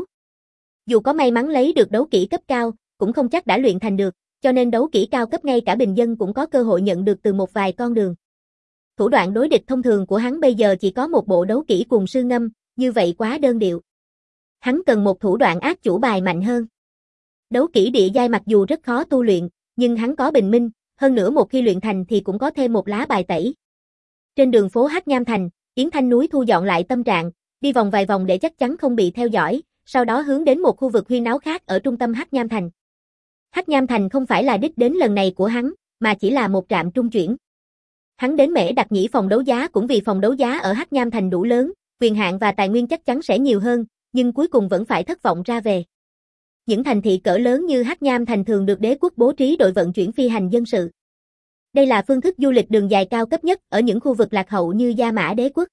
Dù có may mắn lấy được đấu kỹ cấp cao, cũng không chắc đã luyện thành được, cho nên đấu kỹ cao cấp ngay cả bình dân cũng có cơ hội nhận được từ một vài con đường. Thủ đoạn đối địch thông thường của hắn bây giờ chỉ có một bộ đấu kỹ cùng sư ngâm, như vậy quá đơn điệu. Hắn cần một thủ đoạn ác chủ bài mạnh hơn. Đấu kỹ địa giai mặc dù rất khó tu luyện, nhưng hắn có bình minh, hơn nữa một khi luyện thành thì cũng có thêm một lá bài tẩy. Trên đường phố Hắc Nham Thành, Yến Thanh Núi thu dọn lại tâm trạng, đi vòng vài vòng để chắc chắn không bị theo dõi, sau đó hướng đến một khu vực huyên náo khác ở trung tâm Hắc Nham Thành. Hắc Nham Thành không phải là đích đến lần này của hắn, mà chỉ là một trạm trung chuyển. Hắn đến Mễ Đặc Nhĩ phòng đấu giá cũng vì phòng đấu giá ở Hắc Nham Thành đủ lớn, quyền hạn và tài nguyên chắc chắn sẽ nhiều hơn, nhưng cuối cùng vẫn phải thất vọng ra về. Những thành thị cỡ lớn như Hắc Nham Thành thường được đế quốc bố trí đội vận chuyển phi hành dân sự. Đây là phương thức du lịch đường dài cao cấp nhất ở những khu vực lạc hậu như Gia Mã đế quốc.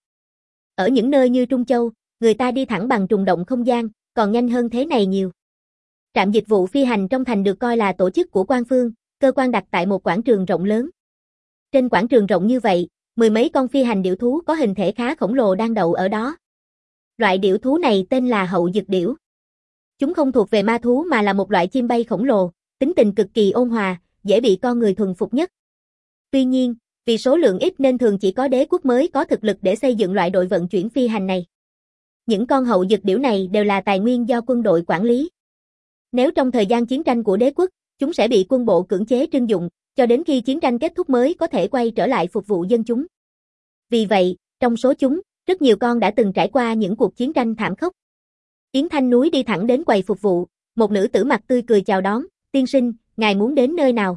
Ở những nơi như Trung Châu, người ta đi thẳng bằng trùng động không gian, còn nhanh hơn thế này nhiều. Trạm dịch vụ phi hành trong thành được coi là tổ chức của quan phương, cơ quan đặt tại một quảng trường rộng lớn. Trên quảng trường rộng như vậy, mười mấy con phi hành điểu thú có hình thể khá khổng lồ đang đậu ở đó. Loại điểu thú này tên là hậu dực điểu. Chúng không thuộc về ma thú mà là một loại chim bay khổng lồ, tính tình cực kỳ ôn hòa, dễ bị con người thuần phục nhất. Tuy nhiên, vì số lượng ít nên thường chỉ có đế quốc mới có thực lực để xây dựng loại đội vận chuyển phi hành này. Những con hậu dực điểu này đều là tài nguyên do quân đội quản lý. Nếu trong thời gian chiến tranh của đế quốc, chúng sẽ bị quân bộ cưỡng chế trưng dụng, cho đến khi chiến tranh kết thúc mới có thể quay trở lại phục vụ dân chúng. Vì vậy, trong số chúng, rất nhiều con đã từng trải qua những cuộc chiến tranh thảm khốc. Yến Thanh Núi đi thẳng đến quầy phục vụ, một nữ tử mặt tươi cười chào đón, tiên sinh, ngài muốn đến nơi nào?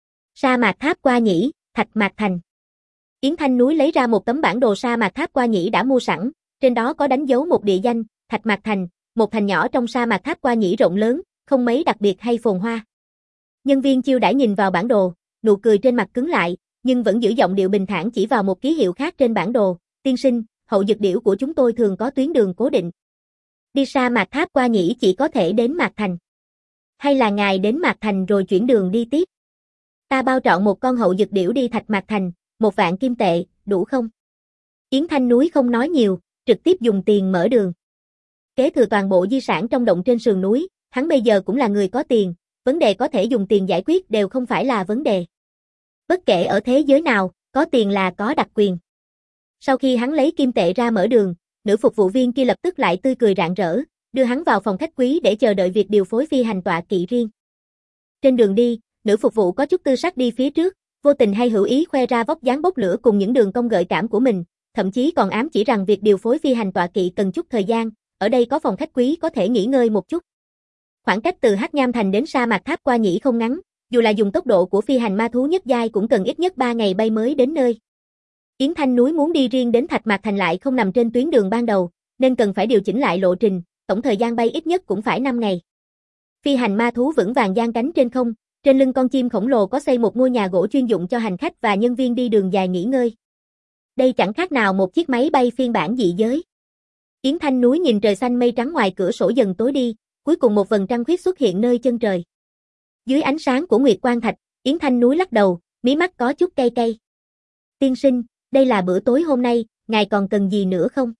Sa mạc Tháp Qua Nhĩ, Thạch Mạc Thành. Yến Thanh Núi lấy ra một tấm bản đồ sa mạc Tháp Qua Nhĩ đã mua sẵn, trên đó có đánh dấu một địa danh, Thạch Mạc Thành, một thành nhỏ trong sa mạc Tháp Qua Nhĩ rộng lớn, không mấy đặc biệt hay phồn hoa. Nhân viên chiêu đãi nhìn vào bản đồ, nụ cười trên mặt cứng lại, nhưng vẫn giữ giọng điệu bình thản chỉ vào một ký hiệu khác trên bản đồ, tiên sinh, hậu dực điểu của chúng tôi thường có tuyến đường cố định. Đi sa mạc Tháp Qua Nhĩ chỉ có thể đến Mạc Thành. Hay là ngài đến Mạc Thành rồi chuyển đường đi tiếp? Ta bao trọn một con hậu dực điểu đi Thạch Mạc Thành, một vạn kim tệ, đủ không? Yến Thanh Núi không nói nhiều, trực tiếp dùng tiền mở đường. kế thừa toàn bộ di sản trong động trên sườn núi, hắn bây giờ cũng là người có tiền, vấn đề có thể dùng tiền giải quyết đều không phải là vấn đề. Bất kể ở thế giới nào, có tiền là có đặc quyền. Sau khi hắn lấy kim tệ ra mở đường, nữ phục vụ viên kia lập tức lại tươi cười rạng rỡ, đưa hắn vào phòng khách quý để chờ đợi việc điều phối phi hành tọa kỵ riêng. Trên đường đi, nữ phục vụ có chút tư sắc đi phía trước, vô tình hay hữu ý khoe ra vóc dáng bốc lửa cùng những đường cong gợi cảm của mình, thậm chí còn ám chỉ rằng việc điều phối phi hành tọa kỵ cần chút thời gian, ở đây có phòng khách quý có thể nghỉ ngơi một chút. Khoảng cách từ Hắc Nham Thành đến sa mạc Tháp Qua Nhĩ không ngắn, dù là dùng tốc độ của phi hành ma thú nhất giai cũng cần ít nhất ba ngày bay mới đến nơi. Yến Thanh Núi muốn đi riêng đến Thạch Mạc Thành lại không nằm trên tuyến đường ban đầu, nên cần phải điều chỉnh lại lộ trình, tổng thời gian bay ít nhất cũng phải năm ngày. Phi hành ma thú vững vàng giang cánh trên không, trên lưng con chim khổng lồ có xây một ngôi nhà gỗ chuyên dụng cho hành khách và nhân viên đi đường dài nghỉ ngơi. Đây chẳng khác nào một chiếc máy bay phiên bản dị giới. Yến Thanh Núi nhìn trời xanh mây trắng ngoài cửa sổ dần tối đi, cuối cùng một vầng trăng khuyết xuất hiện nơi chân trời. Dưới ánh sáng của Nguyệt Quang Thạch, Yến Thanh Núi lắc đầu, mí mắt có chút cay cay. Tiên sinh, đây là bữa tối hôm nay, ngài còn cần gì nữa không?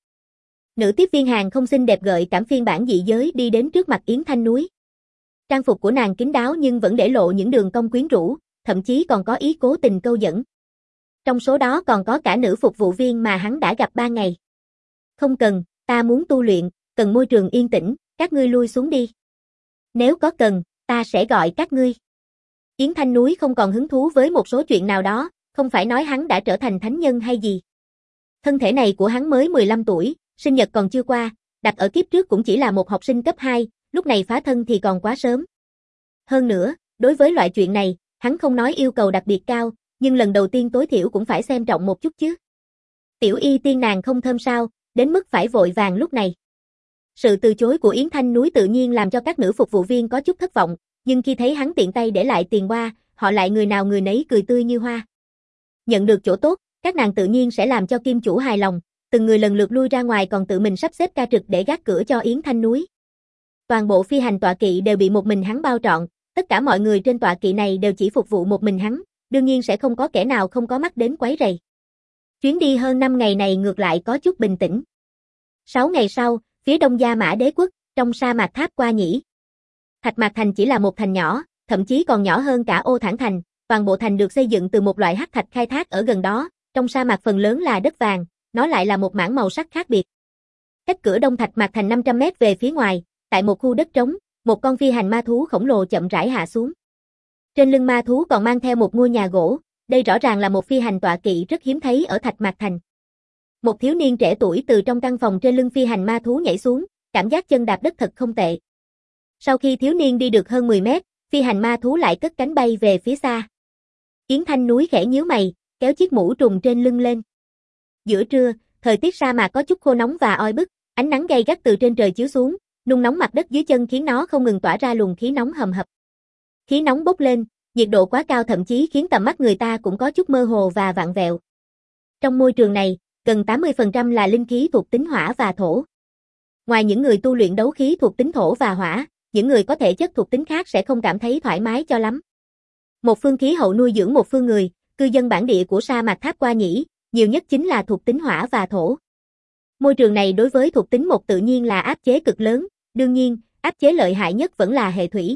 Nữ tiếp viên hàng không xinh đẹp gợi cảm phiên bản dị giới đi đến trước mặt Yến Thanh Núi. Trang phục của nàng kín đáo nhưng vẫn để lộ những đường cong quyến rũ, thậm chí còn có ý cố tình câu dẫn. Trong số đó còn có cả nữ phục vụ viên mà hắn đã gặp ba ngày. Không cần, ta muốn tu luyện, cần môi trường yên tĩnh, các ngươi lui xuống đi. Nếu có cần, ta sẽ gọi các ngươi. Yến Thanh Núi không còn hứng thú với một số chuyện nào đó, không phải nói hắn đã trở thành thánh nhân hay gì. Thân thể này của hắn mới mười lăm tuổi, sinh nhật còn chưa qua, đặt ở kiếp trước cũng chỉ là một học sinh cấp hai, lúc này phá thân thì còn quá sớm. Hơn nữa, đối với loại chuyện này, hắn không nói yêu cầu đặc biệt cao, nhưng lần đầu tiên tối thiểu cũng phải xem trọng một chút chứ. Tiểu y tiên nàng không thơm sao, đến mức phải vội vàng lúc này. Sự từ chối của Yến Thanh Núi tự nhiên làm cho các nữ phục vụ viên có chút thất vọng, nhưng khi thấy hắn tiện tay để lại tiền hoa, họ lại người nào người nấy cười tươi như hoa. Nhận được chỗ tốt, các nàng tự nhiên sẽ làm cho kim chủ hài lòng, từng người lần lượt lui ra ngoài còn tự mình sắp xếp ca trực để gác cửa cho Yến Thanh Núi. Toàn bộ phi hành tọa kỵ đều bị một mình hắn bao trọn, tất cả mọi người trên tọa kỵ này đều chỉ phục vụ một mình hắn, đương nhiên sẽ không có kẻ nào không có mắt đến quấy rầy. Chuyến đi hơn năm ngày này ngược lại có chút bình tĩnh. Sáu ngày sau, phía đông Gia Mã Đế quốc, trong sa mạc Tháp Qua Nhĩ. Thạch Mạc Thành chỉ là một thành nhỏ, thậm chí còn nhỏ hơn cả Ô Thản Thành, toàn bộ thành được xây dựng từ một loại hắc thạch khai thác ở gần đó, trong sa mạc phần lớn là đất vàng, nó lại là một mảng màu sắc khác biệt. Cách cửa đông Thạch Mạc Thành năm trăm mét về phía ngoài, tại một khu đất trống, một con phi hành ma thú khổng lồ chậm rãi hạ xuống. Trên lưng ma thú còn mang theo một ngôi nhà gỗ, đây rõ ràng là một phi hành tọa kỵ rất hiếm thấy ở Thạch Mạc Thành. Một thiếu niên trẻ tuổi từ trong căn phòng trên lưng phi hành ma thú nhảy xuống, cảm giác chân đạp đất thật không tệ. Sau khi thiếu niên đi được hơn mười mét, phi hành ma thú lại cất cánh bay về phía xa. Yến Thanh Núi khẽ nhíu mày, kéo chiếc mũ trùng trên lưng lên. Giữa trưa, thời tiết sa mạc có chút khô nóng và oi bức, ánh nắng gay gắt từ trên trời chiếu xuống, nung nóng mặt đất dưới chân khiến nó không ngừng tỏa ra luồng khí nóng hầm hập. Khí nóng bốc lên, nhiệt độ quá cao thậm chí khiến tầm mắt người ta cũng có chút mơ hồ và vặn vẹo. Trong môi trường này, gần tám mươi phần trăm là linh khí thuộc tính hỏa và thổ. Ngoài những người tu luyện đấu khí thuộc tính thổ và hỏa, những người có thể chất thuộc tính khác sẽ không cảm thấy thoải mái cho lắm. Một phương khí hậu nuôi dưỡng một phương người, cư dân bản địa của sa mạc Tháp Qua Nhĩ, nhiều nhất chính là thuộc tính hỏa và thổ. Môi trường này đối với thuộc tính một tự nhiên là áp chế cực lớn, đương nhiên, áp chế lợi hại nhất vẫn là hệ thủy.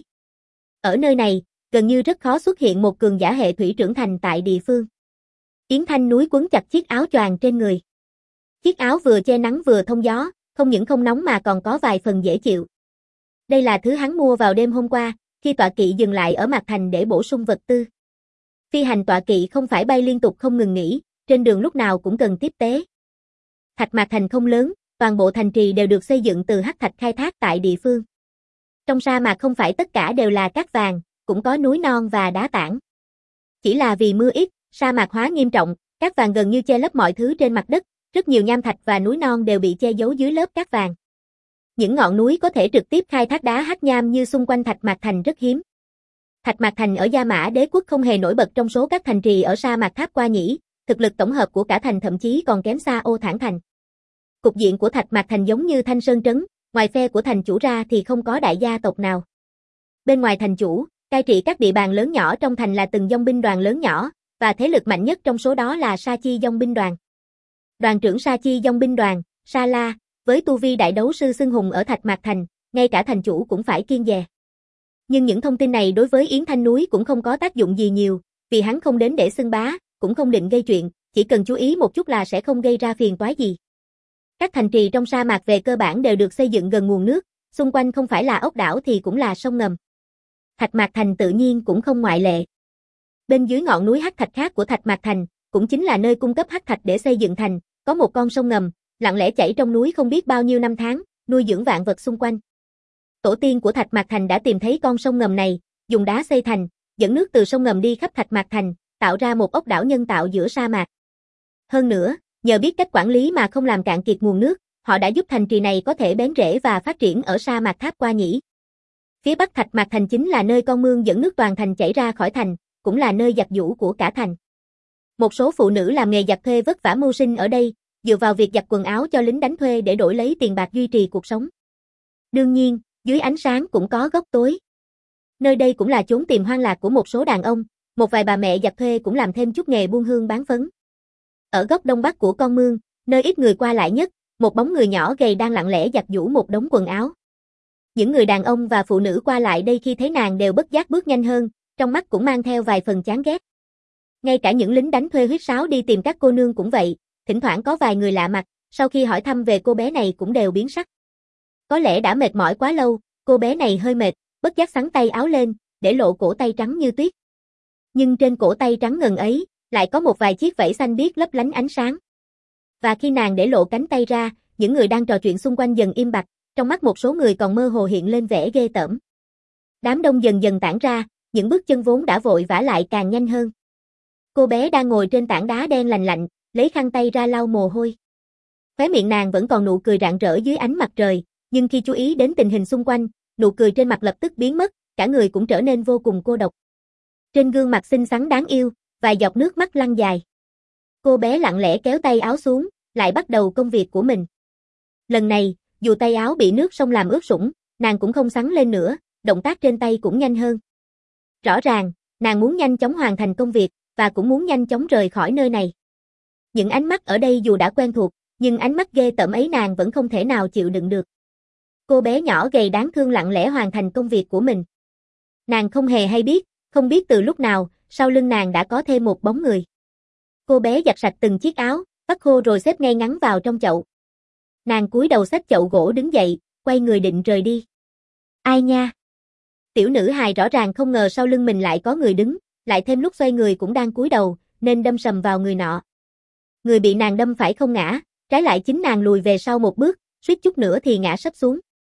Ở nơi này, gần như rất khó xuất hiện một cường giả hệ thủy trưởng thành tại địa phương. Yến Thanh Núi quấn chặt chiếc áo choàng trên người. Chiếc áo vừa che nắng vừa thông gió, không những không nóng mà còn có vài phần dễ chịu. Đây là thứ hắn mua vào đêm hôm qua, khi tọa kỵ dừng lại ở Mạc Thành để bổ sung vật tư. Phi hành tọa kỵ không phải bay liên tục không ngừng nghỉ, trên đường lúc nào cũng cần tiếp tế. Thạch Mạc Thành không lớn, toàn bộ thành trì đều được xây dựng từ hắc thạch khai thác tại địa phương. Trong sa mạc không phải tất cả đều là cát vàng, cũng có núi non và đá tảng. Chỉ là vì mưa ít, sa mạc hóa nghiêm trọng, cát vàng gần như che lấp mọi thứ trên mặt đất, rất nhiều nham thạch và núi non đều bị che giấu dưới lớp cát vàng. Những ngọn núi có thể trực tiếp khai thác đá hắc nham như xung quanh Thạch Mạc Thành rất hiếm. Thạch Mạc Thành ở Gia Mã Đế quốc không hề nổi bật trong số các thành trì ở sa mạc Tháp Qua Nhĩ, thực lực tổng hợp của cả thành thậm chí còn kém xa Ô Thản Thành. Cục diện của Thạch Mạc Thành giống như Thanh Sơn Trấn, ngoài phe của thành chủ ra thì không có đại gia tộc nào. Bên ngoài thành chủ, cai trị các địa bàn lớn nhỏ trong thành là từng dòng binh đoàn lớn nhỏ, và thế lực mạnh nhất trong số đó là Sa Chi dòng binh đoàn. Đoàn trưởng Sa Chi dòng binh đoàn, Sa La, Với tu vi đại đấu sư xưng hùng ở Thạch Mạc Thành, ngay cả thành chủ cũng phải kiêng dè. Nhưng những thông tin này đối với Yến Thanh Núi cũng không có tác dụng gì nhiều, vì hắn không đến để xưng bá, cũng không định gây chuyện, chỉ cần chú ý một chút là sẽ không gây ra phiền toái gì. Các thành trì trong sa mạc về cơ bản đều được xây dựng gần nguồn nước, xung quanh không phải là ốc đảo thì cũng là sông ngầm. Thạch Mạc Thành tự nhiên cũng không ngoại lệ. Bên dưới ngọn núi hắc thạch khác của Thạch Mạc Thành, cũng chính là nơi cung cấp hắc thạch để xây dựng thành, có một con sông ngầm, lặng lẽ chảy trong núi không biết bao nhiêu năm tháng, nuôi dưỡng vạn vật xung quanh. Tổ tiên của Thạch Mạc Thành đã tìm thấy con sông ngầm này, dùng đá xây thành, dẫn nước từ sông ngầm đi khắp Thạch Mạc Thành, tạo ra một ốc đảo nhân tạo giữa sa mạc. Hơn nữa, nhờ biết cách quản lý mà không làm cạn kiệt nguồn nước, họ đã giúp thành trì này có thể bén rễ và phát triển ở sa mạc Tháp Qua Nhĩ. Phía bắc Thạch Mạc Thành chính là nơi con mương dẫn nước toàn thành chảy ra khỏi thành, cũng là nơi giặt giũ của cả thành. Một số phụ nữ làm nghề giặt thuê vất vả mưu sinh ở đây, dựa vào việc giặt quần áo cho lính đánh thuê để đổi lấy tiền bạc duy trì cuộc sống. Đương nhiên, dưới ánh sáng cũng có góc tối. Nơi đây cũng là chốn tìm hoang lạc của một số đàn ông, một vài bà mẹ giặt thuê cũng làm thêm chút nghề buôn hương bán phấn. Ở góc đông bắc của con mương, nơi ít người qua lại nhất, một bóng người nhỏ gầy đang lặng lẽ giặt giũ một đống quần áo. Những người đàn ông và phụ nữ qua lại đây khi thấy nàng đều bất giác bước nhanh hơn, trong mắt cũng mang theo vài phần chán ghét. Ngay cả những lính đánh thuê huyết sáo đi tìm các cô nương cũng vậy, thỉnh thoảng có vài người lạ mặt, sau khi hỏi thăm về cô bé này cũng đều biến sắc. Có lẽ đã mệt mỏi quá lâu, cô bé này hơi mệt, bất giác xắn tay áo lên, để lộ cổ tay trắng như tuyết. Nhưng trên cổ tay trắng ngần ấy, lại có một vài chiếc vảy xanh biếc lấp lánh ánh sáng. Và khi nàng để lộ cánh tay ra, những người đang trò chuyện xung quanh dần im bặt, trong mắt một số người còn mơ hồ hiện lên vẻ ghê tởm. Đám đông dần dần tản ra, những bước chân vốn đã vội vã lại càng nhanh hơn. Cô bé đang ngồi trên tảng đá đen lành lạnh, lấy khăn tay ra lau mồ hôi. Khóe miệng nàng vẫn còn nụ cười rạng rỡ dưới ánh mặt trời, nhưng khi chú ý đến tình hình xung quanh, nụ cười trên mặt lập tức biến mất, cả người cũng trở nên vô cùng cô độc. Trên gương mặt xinh xắn đáng yêu, vài giọt nước mắt lăn dài. Cô bé lặng lẽ kéo tay áo xuống, lại bắt đầu công việc của mình. Lần này, dù tay áo bị nước sông làm ướt sũng, nàng cũng không sắn lên nữa, động tác trên tay cũng nhanh hơn. Rõ ràng, nàng muốn nhanh chóng hoàn thành công việc, và cũng muốn nhanh chóng rời khỏi nơi này. Những ánh mắt ở đây dù đã quen thuộc, nhưng ánh mắt ghê tởm ấy nàng vẫn không thể nào chịu đựng được. Cô bé nhỏ gầy đáng thương lặng lẽ hoàn thành công việc của mình. Nàng không hề hay biết, không biết từ lúc nào, sau lưng nàng đã có thêm một bóng người. Cô bé giặt sạch từng chiếc áo, vắt khô rồi xếp ngay ngắn vào trong chậu. Nàng cúi đầu xách chậu gỗ đứng dậy, quay người định rời đi. Ai nha? Tiểu nữ hài rõ ràng không ngờ sau lưng mình lại có người đứng, lại thêm lúc xoay người cũng đang cúi đầu, nên đâm sầm vào người nọ. Người bị nàng đâm phải không ngã, trái lại chính nàng lùi về sau một bước, suýt chút nữa thì ngã sấp xuống.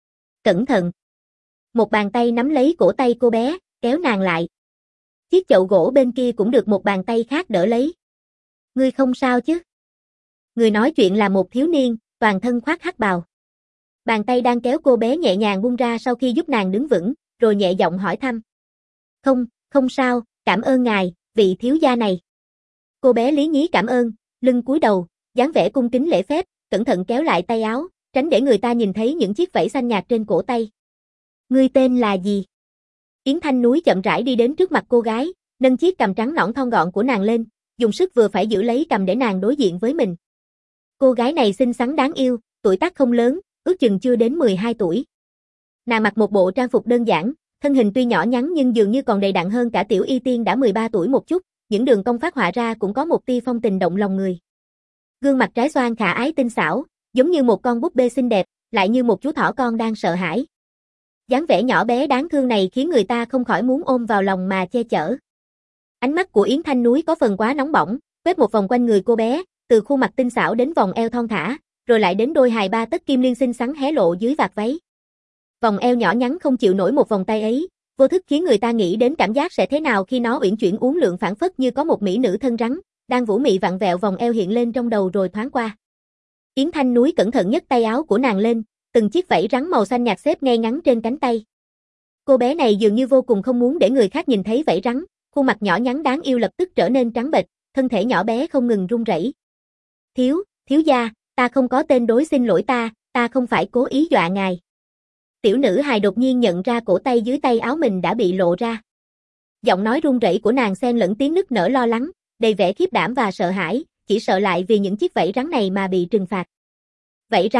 Cẩn thận! Một bàn tay nắm lấy cổ tay cô bé, kéo nàng lại. Chiếc chậu gỗ bên kia cũng được một bàn tay khác đỡ lấy. Ngươi không sao chứ? Người nói chuyện là một thiếu niên, toàn thân khoác hắc bào. Bàn tay đang kéo cô bé nhẹ nhàng buông ra sau khi giúp nàng đứng vững, rồi nhẹ giọng hỏi thăm. Không, không sao, cảm ơn ngài, vị thiếu gia này. Cô bé lý nhí cảm ơn, lưng cúi đầu, dáng vẻ cung kính lễ phép, cẩn thận kéo lại tay áo, tránh để người ta nhìn thấy những chiếc vảy xanh nhạt trên cổ tay. Ngươi tên là gì? Yến Thanh Núi chậm rãi đi đến trước mặt cô gái, nâng chiếc cằm trắng nõn thon gọn của nàng lên, dùng sức vừa phải giữ lấy cằm để nàng đối diện với mình. Cô gái này xinh xắn đáng yêu, tuổi tác không lớn, ước chừng chưa đến mười hai tuổi. Nàng mặc một bộ trang phục đơn giản, thân hình tuy nhỏ nhắn nhưng dường như còn đầy đặn hơn cả tiểu y tiên đã mười ba tuổi một chút, những đường cong phát họa ra cũng có một tia phong tình động lòng người. Gương mặt trái xoan khả ái tinh xảo, giống như một con búp bê xinh đẹp, lại như một chú thỏ con đang sợ hãi. Dáng vẻ nhỏ bé đáng thương này khiến người ta không khỏi muốn ôm vào lòng mà che chở. Ánh mắt của Yến Thanh Núi có phần quá nóng bỏng, quét một vòng quanh người cô bé, từ khuôn mặt tinh xảo đến vòng eo thon thả, rồi lại đến đôi hài ba tấc kim liên xinh xắn hé lộ dưới vạt váy. Vòng eo nhỏ nhắn không chịu nổi một vòng tay ấy, vô thức khiến người ta nghĩ đến cảm giác sẽ thế nào khi nó uyển chuyển uốn lượn phảng phất như có một mỹ nữ thân rắn, đang vũ mị vặn vẹo vòng eo hiện lên trong đầu rồi thoáng qua. Yến Thanh Núi cẩn thận nhấc tay áo của nàng lên, từng chiếc vảy rắn màu xanh nhạt xếp ngay ngắn trên cánh tay. Cô bé này dường như vô cùng không muốn để người khác nhìn thấy vảy rắn, khuôn mặt nhỏ nhắn đáng yêu lập tức trở nên trắng bệch, thân thể nhỏ bé không ngừng run rẩy. Thiếu, thiếu gia, ta không có tên đối xin lỗi ta, ta không phải cố ý dọa ngài. Tiểu nữ hài đột nhiên nhận ra cổ tay dưới tay áo mình đã bị lộ ra. Giọng nói run rẩy của nàng xen lẫn tiếng nức nở lo lắng, đầy vẻ khiếp đảm và sợ hãi, chỉ sợ lại vì những chiếc vảy rắn này mà bị trừng phạt. Vảy rắn,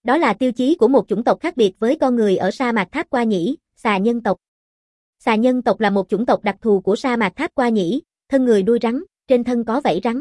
Đó là tiêu chí của một chủng tộc khác biệt với con người ở sa mạc Tháp Qua Nhĩ, xà nhân tộc. Xà nhân tộc là một chủng tộc đặc thù của sa mạc Tháp Qua Nhĩ, thân người đuôi rắn, trên thân có vảy rắn.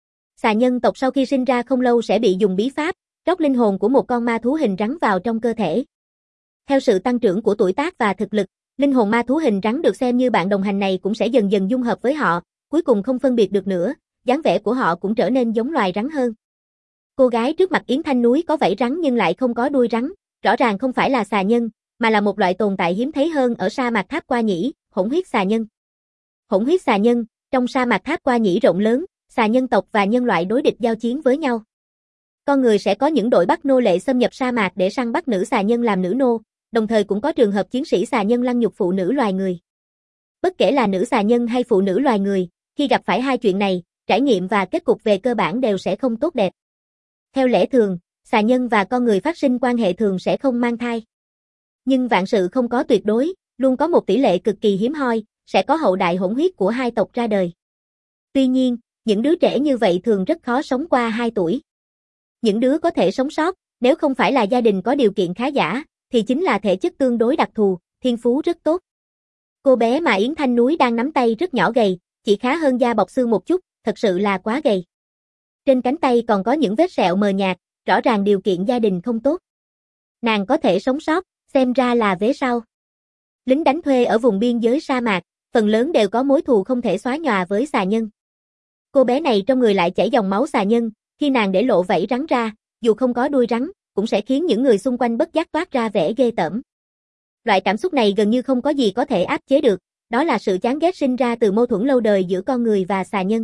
Xà nhân tộc sau khi sinh ra không lâu sẽ bị dùng bí pháp, trót linh hồn của một con ma thú hình rắn vào trong cơ thể. Theo sự tăng trưởng của tuổi tác và thực lực, linh hồn ma thú hình rắn được xem như bạn đồng hành này cũng sẽ dần dần dung hợp với họ, cuối cùng không phân biệt được nữa, dáng vẻ của họ cũng trở nên giống loài rắn hơn. Cô gái trước mặt Yến Thanh Núi có vảy rắn nhưng lại không có đuôi rắn, rõ ràng không phải là xà nhân, mà là một loại tồn tại hiếm thấy hơn ở sa mạc Tháp Qua Nhĩ, hỗn huyết xà nhân. Hỗn huyết xà nhân, trong sa mạc Tháp Qua Nhĩ rộng lớn, xà nhân tộc và nhân loại đối địch giao chiến với nhau. Con người sẽ có những đội bắt nô lệ xâm nhập sa mạc để săn bắt nữ xà nhân làm nữ nô, đồng thời cũng có trường hợp chiến sĩ xà nhân lăng nhục phụ nữ loài người. Bất kể là nữ xà nhân hay phụ nữ loài người, khi gặp phải hai chuyện này, trải nghiệm và kết cục về cơ bản đều sẽ không tốt đẹp. Theo lẽ thường, xà nhân và con người phát sinh quan hệ thường sẽ không mang thai. Nhưng vạn sự không có tuyệt đối, luôn có một tỷ lệ cực kỳ hiếm hoi, sẽ có hậu đại hỗn huyết của hai tộc ra đời. Tuy nhiên, những đứa trẻ như vậy thường rất khó sống qua hai tuổi. Những đứa có thể sống sót, nếu không phải là gia đình có điều kiện khá giả, thì chính là thể chất tương đối đặc thù, thiên phú rất tốt. Cô bé mà Yến Thanh Núi đang nắm tay rất nhỏ gầy, chỉ khá hơn da bọc xương một chút, thật sự là quá gầy. Trên cánh tay còn có những vết sẹo mờ nhạt, rõ ràng điều kiện gia đình không tốt. Nàng có thể sống sót, xem ra là vế sau. Lính đánh thuê ở vùng biên giới sa mạc, phần lớn đều có mối thù không thể xóa nhòa với xà nhân. Cô bé này trong người lại chảy dòng máu xà nhân, khi nàng để lộ vảy rắn ra, dù không có đuôi rắn, cũng sẽ khiến những người xung quanh bất giác toát ra vẻ ghê tởm. Loại cảm xúc này gần như không có gì có thể áp chế được, đó là sự chán ghét sinh ra từ mâu thuẫn lâu đời giữa con người và xà nhân.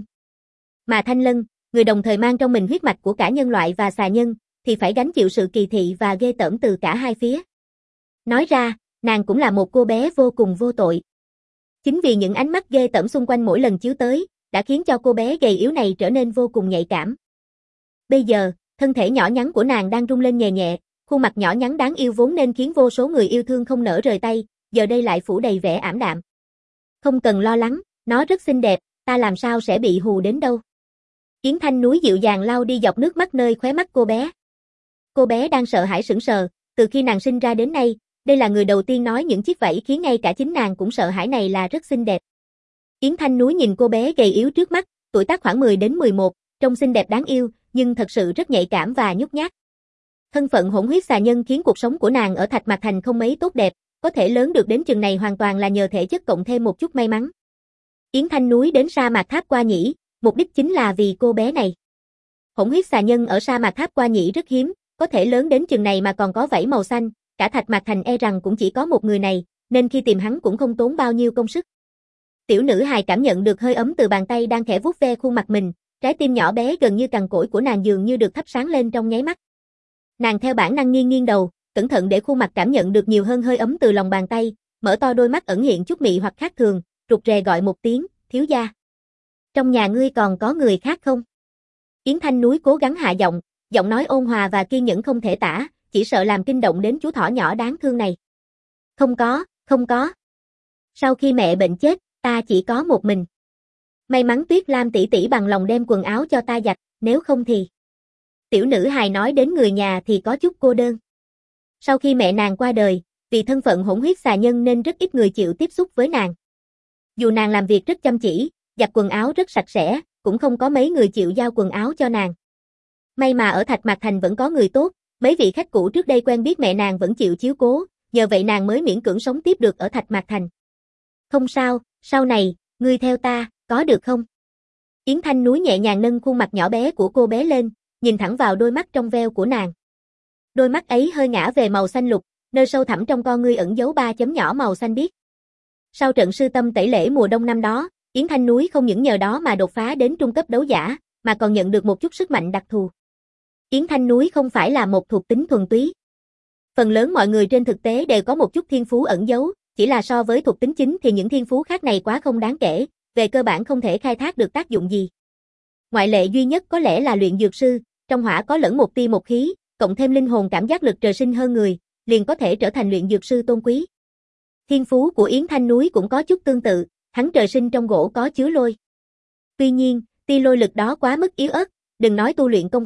Mà Thanh Lân, người đồng thời mang trong mình huyết mạch của cả nhân loại và xà nhân, thì phải gánh chịu sự kỳ thị và ghê tởm từ cả hai phía. Nói ra, nàng cũng là một cô bé vô cùng vô tội. Chính vì những ánh mắt ghê tởm xung quanh mỗi lần chiếu tới, đã khiến cho cô bé gầy yếu này trở nên vô cùng nhạy cảm. Bây giờ, thân thể nhỏ nhắn của nàng đang rung lên nhẹ nhẹ, khuôn mặt nhỏ nhắn đáng yêu vốn nên khiến vô số người yêu thương không nỡ rời tay, giờ đây lại phủ đầy vẻ ảm đạm. Không cần lo lắng, nó rất xinh đẹp, ta làm sao sẽ bị hù đến đâu. Yến Thanh Núi dịu dàng lau đi giọt nước mắt nơi khóe mắt cô bé. Cô bé đang sợ hãi sững sờ, từ khi nàng sinh ra đến nay, đây là người đầu tiên nói những chiếc vảy khiến ngay cả chính nàng cũng sợ hãi này là rất xinh đẹp. Yến Thanh Núi nhìn cô bé gầy yếu trước mắt, tuổi tác khoảng mười đến mười một, trông xinh đẹp đáng yêu, nhưng thật sự rất nhạy cảm và nhút nhát. Thân phận hỗn huyết xà nhân khiến cuộc sống của nàng ở Thạch Mạc Thành không mấy tốt đẹp, có thể lớn được đến chừng này hoàn toàn là nhờ thể chất cộng thêm một chút may mắn. Yến Thanh Núi đến sa mạc Tháp Qua Nhĩ, mục đích chính là vì cô bé này. Hỗn huyết xà nhân ở sa mạc Tháp Qua Nhĩ rất hiếm, có thể lớn đến chừng này mà còn có vảy màu xanh, cả Thạch Mạc Thành e rằng cũng chỉ có một người này, nên khi tìm hắn cũng không tốn bao nhiêu công sức. Tiểu nữ hài cảm nhận được hơi ấm từ bàn tay đang khẽ vuốt ve khuôn mặt mình, trái tim nhỏ bé gần như cằn cỗi của nàng dường như được thắp sáng lên trong nháy mắt. Nàng theo bản năng nghiêng nghiêng đầu, cẩn thận để khuôn mặt cảm nhận được nhiều hơn hơi ấm từ lòng bàn tay, mở to đôi mắt ẩn hiện chút mị hoặc khác thường, rụt rè gọi một tiếng, thiếu gia. Trong nhà ngươi còn có người khác không? Yến Thanh Núi cố gắng hạ giọng, giọng nói ôn hòa và kiên nhẫn không thể tả, chỉ sợ làm kinh động đến chú thỏ nhỏ đáng thương này. Không có, không có. Sau khi mẹ bệnh chết, ta chỉ có một mình. May mắn Tuyết Lam tỷ tỷ bằng lòng đem quần áo cho ta giặt, nếu không thì... Tiểu nữ hài nói đến người nhà thì có chút cô đơn. Sau khi mẹ nàng qua đời, vì thân phận hỗn huyết xà nhân nên rất ít người chịu tiếp xúc với nàng. Dù nàng làm việc rất chăm chỉ, giặt quần áo rất sạch sẽ, cũng không có mấy người chịu giao quần áo cho nàng. May mà ở Thạch Mạc Thành vẫn có người tốt, mấy vị khách cũ trước đây quen biết mẹ nàng vẫn chịu chiếu cố, nhờ vậy nàng mới miễn cưỡng sống tiếp được ở Thạch Mạc Thành. Không sao, sau này, ngươi theo ta, có được không? Yến Thanh Núi nhẹ nhàng nâng khuôn mặt nhỏ bé của cô bé lên, nhìn thẳng vào đôi mắt trong veo của nàng. Đôi mắt ấy hơi ngả về màu xanh lục, nơi sâu thẳm trong con ngươi ẩn giấu ba chấm nhỏ màu xanh biếc. Sau trận sư tâm tẩy lễ mùa đông năm đó, Yến Thanh Núi không những nhờ đó mà đột phá đến trung cấp đấu giả, mà còn nhận được một chút sức mạnh đặc thù. Yến Thanh Núi không phải là một thuộc tính thuần túy. Phần lớn mọi người trên thực tế đều có một chút thiên phú ẩn giấu, chỉ là so với thuộc tính chính thì những thiên phú khác này quá không đáng kể, về cơ bản không thể khai thác được tác dụng gì. Ngoại lệ duy nhất có lẽ là luyện dược sư, trong hỏa có lẫn một tia một khí, cộng thêm linh hồn cảm giác lực trời sinh hơn người, liền có thể trở thành luyện dược sư tôn quý. Thiên phú của Yến Thanh Núi cũng có chút tương tự, hắn trời sinh trong gỗ có chứa lôi. Tuy nhiên, tia lôi lực đó quá mức yếu ớt, đừng nói tu luyện công pháp,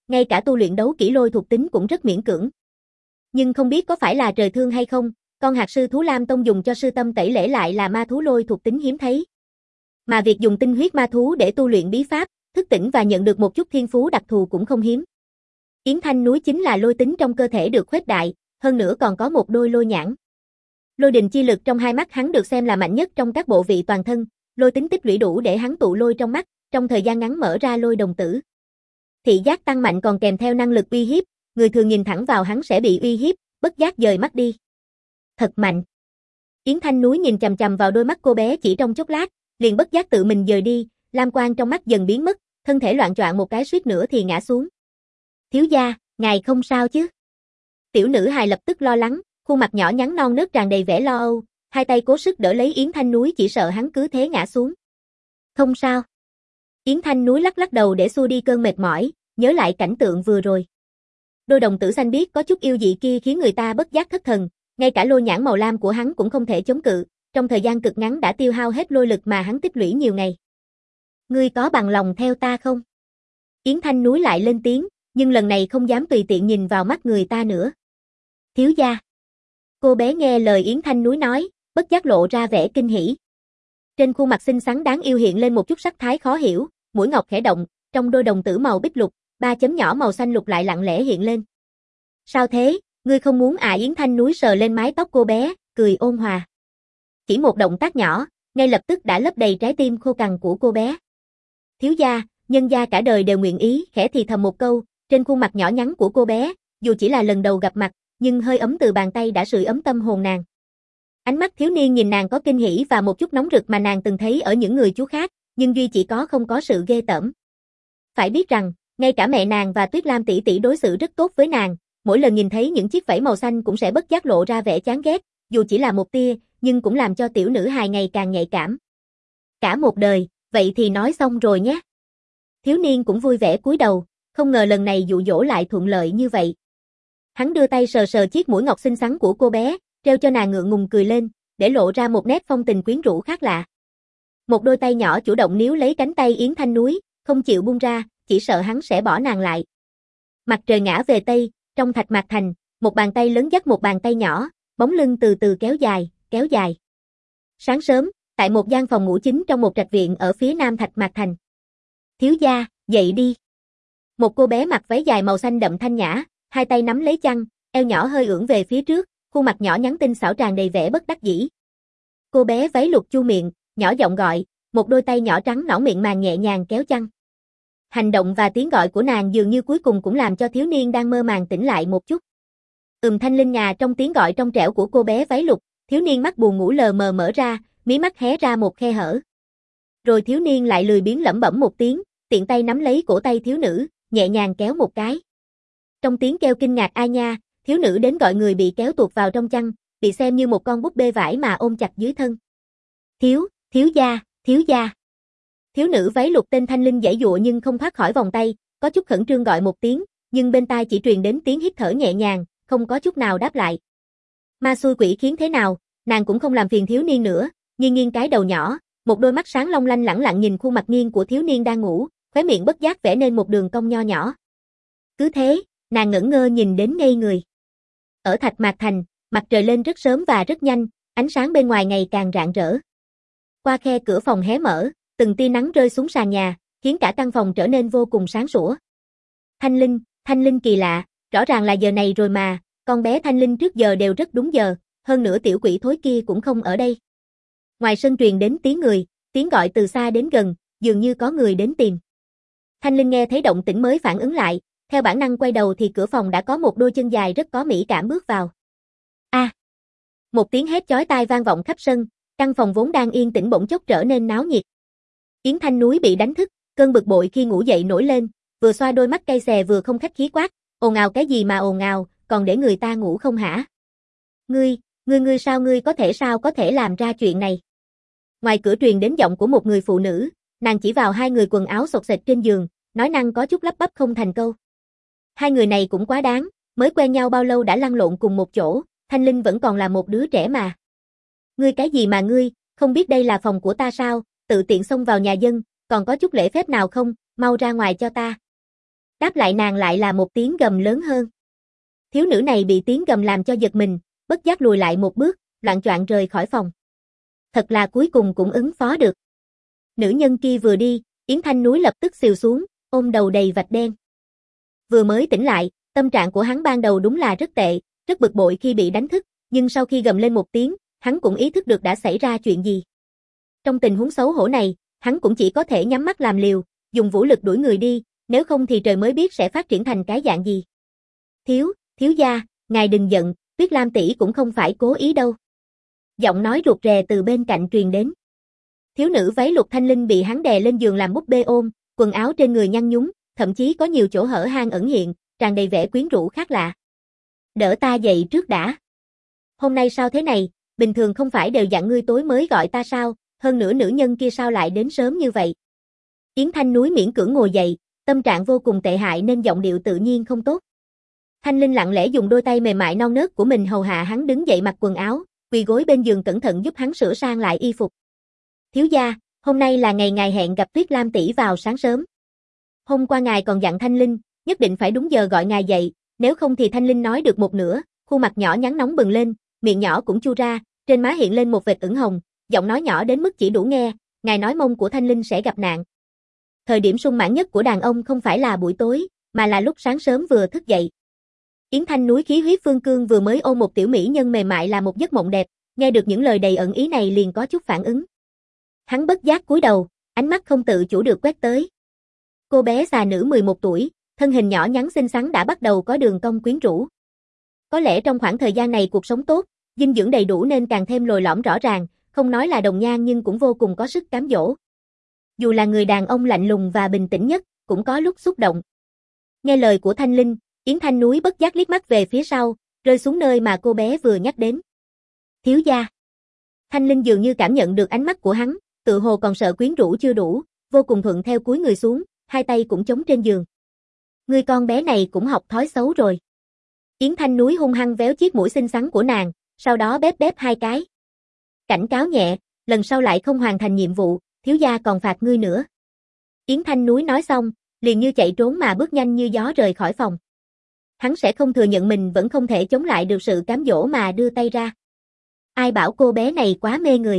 ngay cả tu luyện đấu kỹ lôi thuộc tính cũng rất miễn cưỡng. Nhưng không biết có phải là trời thương hay không, con hạt sư thú Lam Tông dùng cho sư tâm tẩy lễ lại là ma thú lôi thuộc tính hiếm thấy. Mà việc dùng tinh huyết ma thú để tu luyện bí pháp, thức tỉnh và nhận được một chút thiên phú đặc thù cũng không hiếm. Yến Thanh Núi chính là lôi tính trong cơ thể được khuếch đại, hơn nữa còn có một đôi lôi nhãn. Lôi đình chi lực trong hai mắt hắn được xem là mạnh nhất trong các bộ vị toàn thân, lôi tính tích lũy đủ để hắn tụ lôi trong mắt, trong thời gian ngắn mở ra lôi đồng tử. Thị giác tăng mạnh còn kèm theo năng lực uy hiếp, người thường nhìn thẳng vào hắn sẽ bị uy hiếp, bất giác dời mắt đi. Thật mạnh. Yến Thanh Núi nhìn chằm chằm vào đôi mắt cô bé chỉ trong chốc lát, liền bất giác tự mình dời đi, lam quang trong mắt dần biến mất, thân thể loạng choạng một cái suýt nữa thì ngã xuống. Thiếu gia, ngài không sao chứ? Tiểu nữ hài lập tức lo lắng, khuôn mặt nhỏ nhắn non nớt tràn đầy vẻ lo âu, hai tay cố sức đỡ lấy Yến Thanh Núi chỉ sợ hắn cứ thế ngã xuống. Không sao. Yến Thanh Núi lắc lắc đầu để xua đi cơn mệt mỏi, nhớ lại cảnh tượng vừa rồi. Đôi đồng tử xanh biếc có chút yêu dị kia khiến người ta bất giác thất thần, ngay cả lôi nhãn màu lam của hắn cũng không thể chống cự, trong thời gian cực ngắn đã tiêu hao hết lôi lực mà hắn tích lũy nhiều ngày. Ngươi có bằng lòng theo ta không? Yến Thanh Núi lại lên tiếng, nhưng lần này không dám tùy tiện nhìn vào mắt người ta nữa. Thiếu gia. Cô bé nghe lời Yến Thanh Núi nói, bất giác lộ ra vẻ kinh hỉ. Trên khuôn mặt xinh xắn đáng yêu hiện lên một chút sắc thái khó hiểu, mũi ngọc khẽ động, trong đôi đồng tử màu bích lục, ba chấm nhỏ màu xanh lục lại lặng lẽ hiện lên. Sao thế, ngươi không muốn à? Yến Thanh Núi sờ lên mái tóc cô bé, cười ôn hòa. Chỉ một động tác nhỏ, ngay lập tức đã lấp đầy trái tim khô cằn của cô bé. Thiếu gia, nhân gia cả đời đều nguyện ý, khẽ thì thầm một câu, trên khuôn mặt nhỏ nhắn của cô bé, dù chỉ là lần đầu gặp mặt, nhưng hơi ấm từ bàn tay đã sưởi ấm tâm hồn nàng. Ánh mắt thiếu niên nhìn nàng có kinh hỉ và một chút nóng rực mà nàng từng thấy ở những người chú khác, nhưng duy chỉ có không có sự ghê tởm. Phải biết rằng, ngay cả mẹ nàng và Tuyết Lam tỷ tỷ đối xử rất tốt với nàng, mỗi lần nhìn thấy những chiếc vảy màu xanh cũng sẽ bất giác lộ ra vẻ chán ghét, dù chỉ là một tia, nhưng cũng làm cho tiểu nữ hài ngày càng nhạy cảm. Cả một đời, vậy thì nói xong rồi nhé. Thiếu niên cũng vui vẻ cúi đầu, không ngờ lần này dụ dỗ lại thuận lợi như vậy. Hắn đưa tay sờ sờ chiếc mũi ngọc xinh xắn của cô bé, treo cho nàng ngượng ngùng cười lên, để lộ ra một nét phong tình quyến rũ khác lạ. Một đôi tay nhỏ chủ động níu lấy cánh tay Yến Thanh Núi, không chịu buông ra, chỉ sợ hắn sẽ bỏ nàng lại. Mặt trời ngã về tây, trong Thạch Mạc Thành, một bàn tay lớn dắt một bàn tay nhỏ, bóng lưng từ từ kéo dài, kéo dài. Sáng sớm, tại một gian phòng ngủ chính trong một trạch viện ở phía nam Thạch Mạc Thành. Thiếu gia, dậy đi. Một cô bé mặc váy dài màu xanh đậm thanh nhã, hai tay nắm lấy chăn, eo nhỏ hơi ưỡn về phía trước, khuôn mặt nhỏ nhắn tinh xảo tràn đầy vẻ bất đắc dĩ. Cô bé váy lục chu miệng, nhỏ giọng gọi, một đôi tay nhỏ trắng nõn miệng màng nhẹ nhàng kéo chăn. Hành động và tiếng gọi của nàng dường như cuối cùng cũng làm cho thiếu niên đang mơ màng tỉnh lại một chút. Ừm thanh linh ngà trong tiếng gọi trong trẻo của cô bé váy lục, thiếu niên mắt buồn ngủ lờ mờ mở ra, mí mắt hé ra một khe hở. Rồi thiếu niên lại lười biếng lẩm bẩm một tiếng, tiện tay nắm lấy cổ tay thiếu nữ, nhẹ nhàng kéo một cái. Trong tiếng kêu kinh ngạc ai nha, thiếu nữ đến gọi người bị kéo tuột vào trong chăn, bị xem như một con búp bê vải mà ôm chặt dưới thân. Thiếu, thiếu gia, thiếu gia. Thiếu nữ váy lục tên Thanh Linh giãy giụa nhưng không thoát khỏi vòng tay, có chút khẩn trương gọi một tiếng, nhưng bên tai chỉ truyền đến tiếng hít thở nhẹ nhàng, không có chút nào đáp lại. Ma xui quỷ khiến thế nào, nàng cũng không làm phiền thiếu niên nữa, nghiêng nghiêng cái đầu nhỏ, một đôi mắt sáng long lanh lẳng lặng nhìn khuôn mặt nghiêng của thiếu niên đang ngủ, khóe miệng bất giác vẽ nên một đường cong nho nhỏ. Cứ thế, nàng ngẩn ngơ nhìn đến ngây người. Ở Thạch Mạc Thành, mặt trời lên rất sớm và rất nhanh, ánh sáng bên ngoài ngày càng rạng rỡ. Qua khe cửa phòng hé mở, từng tia nắng rơi xuống sàn nhà, khiến cả căn phòng trở nên vô cùng sáng sủa. Thanh Linh, Thanh Linh kỳ lạ, rõ ràng là giờ này rồi mà, con bé Thanh Linh trước giờ đều rất đúng giờ, hơn nữa tiểu quỷ thối kia cũng không ở đây. Ngoài sân truyền đến tiếng người, tiếng gọi từ xa đến gần, dường như có người đến tìm. Thanh Linh nghe thấy động tĩnh mới phản ứng lại, theo bản năng quay đầu thì cửa phòng đã có một đôi chân dài rất có mỹ cảm bước vào. A! À, một tiếng hét chói tai vang vọng khắp sân, căn phòng vốn đang yên tĩnh bỗng chốc trở nên náo nhiệt. Yến Thanh Núi bị đánh thức, cơn bực bội khi ngủ dậy nổi lên, vừa xoa đôi mắt cay xè vừa không khách khí quát, ồn ào cái gì mà ồn ào, còn để người ta ngủ không hả? Ngươi, ngươi ngươi sao ngươi có thể sao có thể làm ra chuyện này? Ngoài cửa truyền đến giọng của một người phụ nữ, nàng chỉ vào hai người quần áo xộc xệch trên giường, nói năng có chút lắp bắp không thành câu. Hai người này cũng quá đáng, mới quen nhau bao lâu đã lăn lộn cùng một chỗ, Thanh Linh vẫn còn là một đứa trẻ mà. Ngươi cái gì mà ngươi, không biết đây là phòng của ta sao, tự tiện xông vào nhà dân, còn có chút lễ phép nào không, mau ra ngoài cho ta. Đáp lại nàng lại là một tiếng gầm lớn hơn. Thiếu nữ này bị tiếng gầm làm cho giật mình, bất giác lùi lại một bước, loạng choạng rời khỏi phòng. Thật là cuối cùng cũng ứng phó được. Nữ nhân kia vừa đi, Yến Thanh Núi lập tức xìu xuống, ôm đầu đầy vạch đen. Vừa mới tỉnh lại, tâm trạng của hắn ban đầu đúng là rất tệ, rất bực bội khi bị đánh thức, nhưng sau khi gầm lên một tiếng, hắn cũng ý thức được đã xảy ra chuyện gì. Trong tình huống xấu hổ này, hắn cũng chỉ có thể nhắm mắt làm liều, dùng vũ lực đuổi người đi, nếu không thì trời mới biết sẽ phát triển thành cái dạng gì. Thiếu, thiếu gia, ngài đừng giận, Tuyết Lam tỷ cũng không phải cố ý đâu. Giọng nói ruột rè từ bên cạnh truyền đến. Thiếu nữ váy lục thanh linh bị hắn đè lên giường làm búp bê ôm, quần áo trên người nhăn nhúm, thậm chí có nhiều chỗ hở hang ẩn hiện, tràn đầy vẻ quyến rũ khác lạ. Đỡ ta dậy trước đã. Hôm nay sao thế này, bình thường không phải đều dặn ngươi tối mới gọi ta sao, hơn nữa nữ nhân kia sao lại đến sớm như vậy. Yến Thanh Núi miễn cưỡng ngồi dậy, tâm trạng vô cùng tệ hại nên giọng điệu tự nhiên không tốt. Thanh Linh lặng lẽ dùng đôi tay mềm mại non nớt của mình hầu hạ hắn đứng dậy mặc quần áo, quỳ gối bên giường cẩn thận giúp hắn sửa sang lại y phục. Thiếu gia, hôm nay là ngày ngài hẹn gặp Tuyết Lam tỷ vào sáng sớm. Hôm qua ngài còn dặn Thanh Linh, nhất định phải đúng giờ gọi ngài dậy, nếu không thì Thanh Linh nói được một nửa, khuôn mặt nhỏ nhắn nóng bừng lên, miệng nhỏ cũng chu ra, trên má hiện lên một vệt ửng hồng, giọng nói nhỏ đến mức chỉ đủ nghe, ngài nói mông của Thanh Linh sẽ gặp nạn. Thời điểm sung mãn nhất của đàn ông không phải là buổi tối, mà là lúc sáng sớm vừa thức dậy. Yến Thanh Núi khí huyết phương cương vừa mới ôm một tiểu mỹ nhân mềm mại là một giấc mộng đẹp, nghe được những lời đầy ẩn ý này liền có chút phản ứng. Hắn bất giác cúi đầu, ánh mắt không tự chủ được quét tới. Cô bé già nữ mười một tuổi, thân hình nhỏ nhắn xinh xắn đã bắt đầu có đường cong quyến rũ. Có lẽ trong khoảng thời gian này cuộc sống tốt, dinh dưỡng đầy đủ nên càng thêm lồi lõm rõ ràng, không nói là đồng nhan nhưng cũng vô cùng có sức cám dỗ. Dù là người đàn ông lạnh lùng và bình tĩnh nhất, cũng có lúc xúc động. Nghe lời của Thanh Linh, Yến Thanh Núi bất giác liếc mắt về phía sau, rơi xuống nơi mà cô bé vừa nhắc đến. Thiếu gia. Thanh Linh dường như cảm nhận được ánh mắt của hắn, tự hồ còn sợ quyến rũ chưa đủ, vô cùng thuận theo cúi người xuống, hai tay cũng chống trên giường. Người con bé này cũng học thói xấu rồi. Yến Thanh Núi hung hăng véo chiếc mũi xinh xắn của nàng, sau đó bép bép hai cái. Cảnh cáo nhẹ, lần sau lại không hoàn thành nhiệm vụ, thiếu gia còn phạt ngươi nữa. Yến Thanh Núi nói xong, liền như chạy trốn mà bước nhanh như gió rời khỏi phòng. Hắn sẽ không thừa nhận mình vẫn không thể chống lại được sự cám dỗ mà đưa tay ra. Ai bảo cô bé này quá mê người.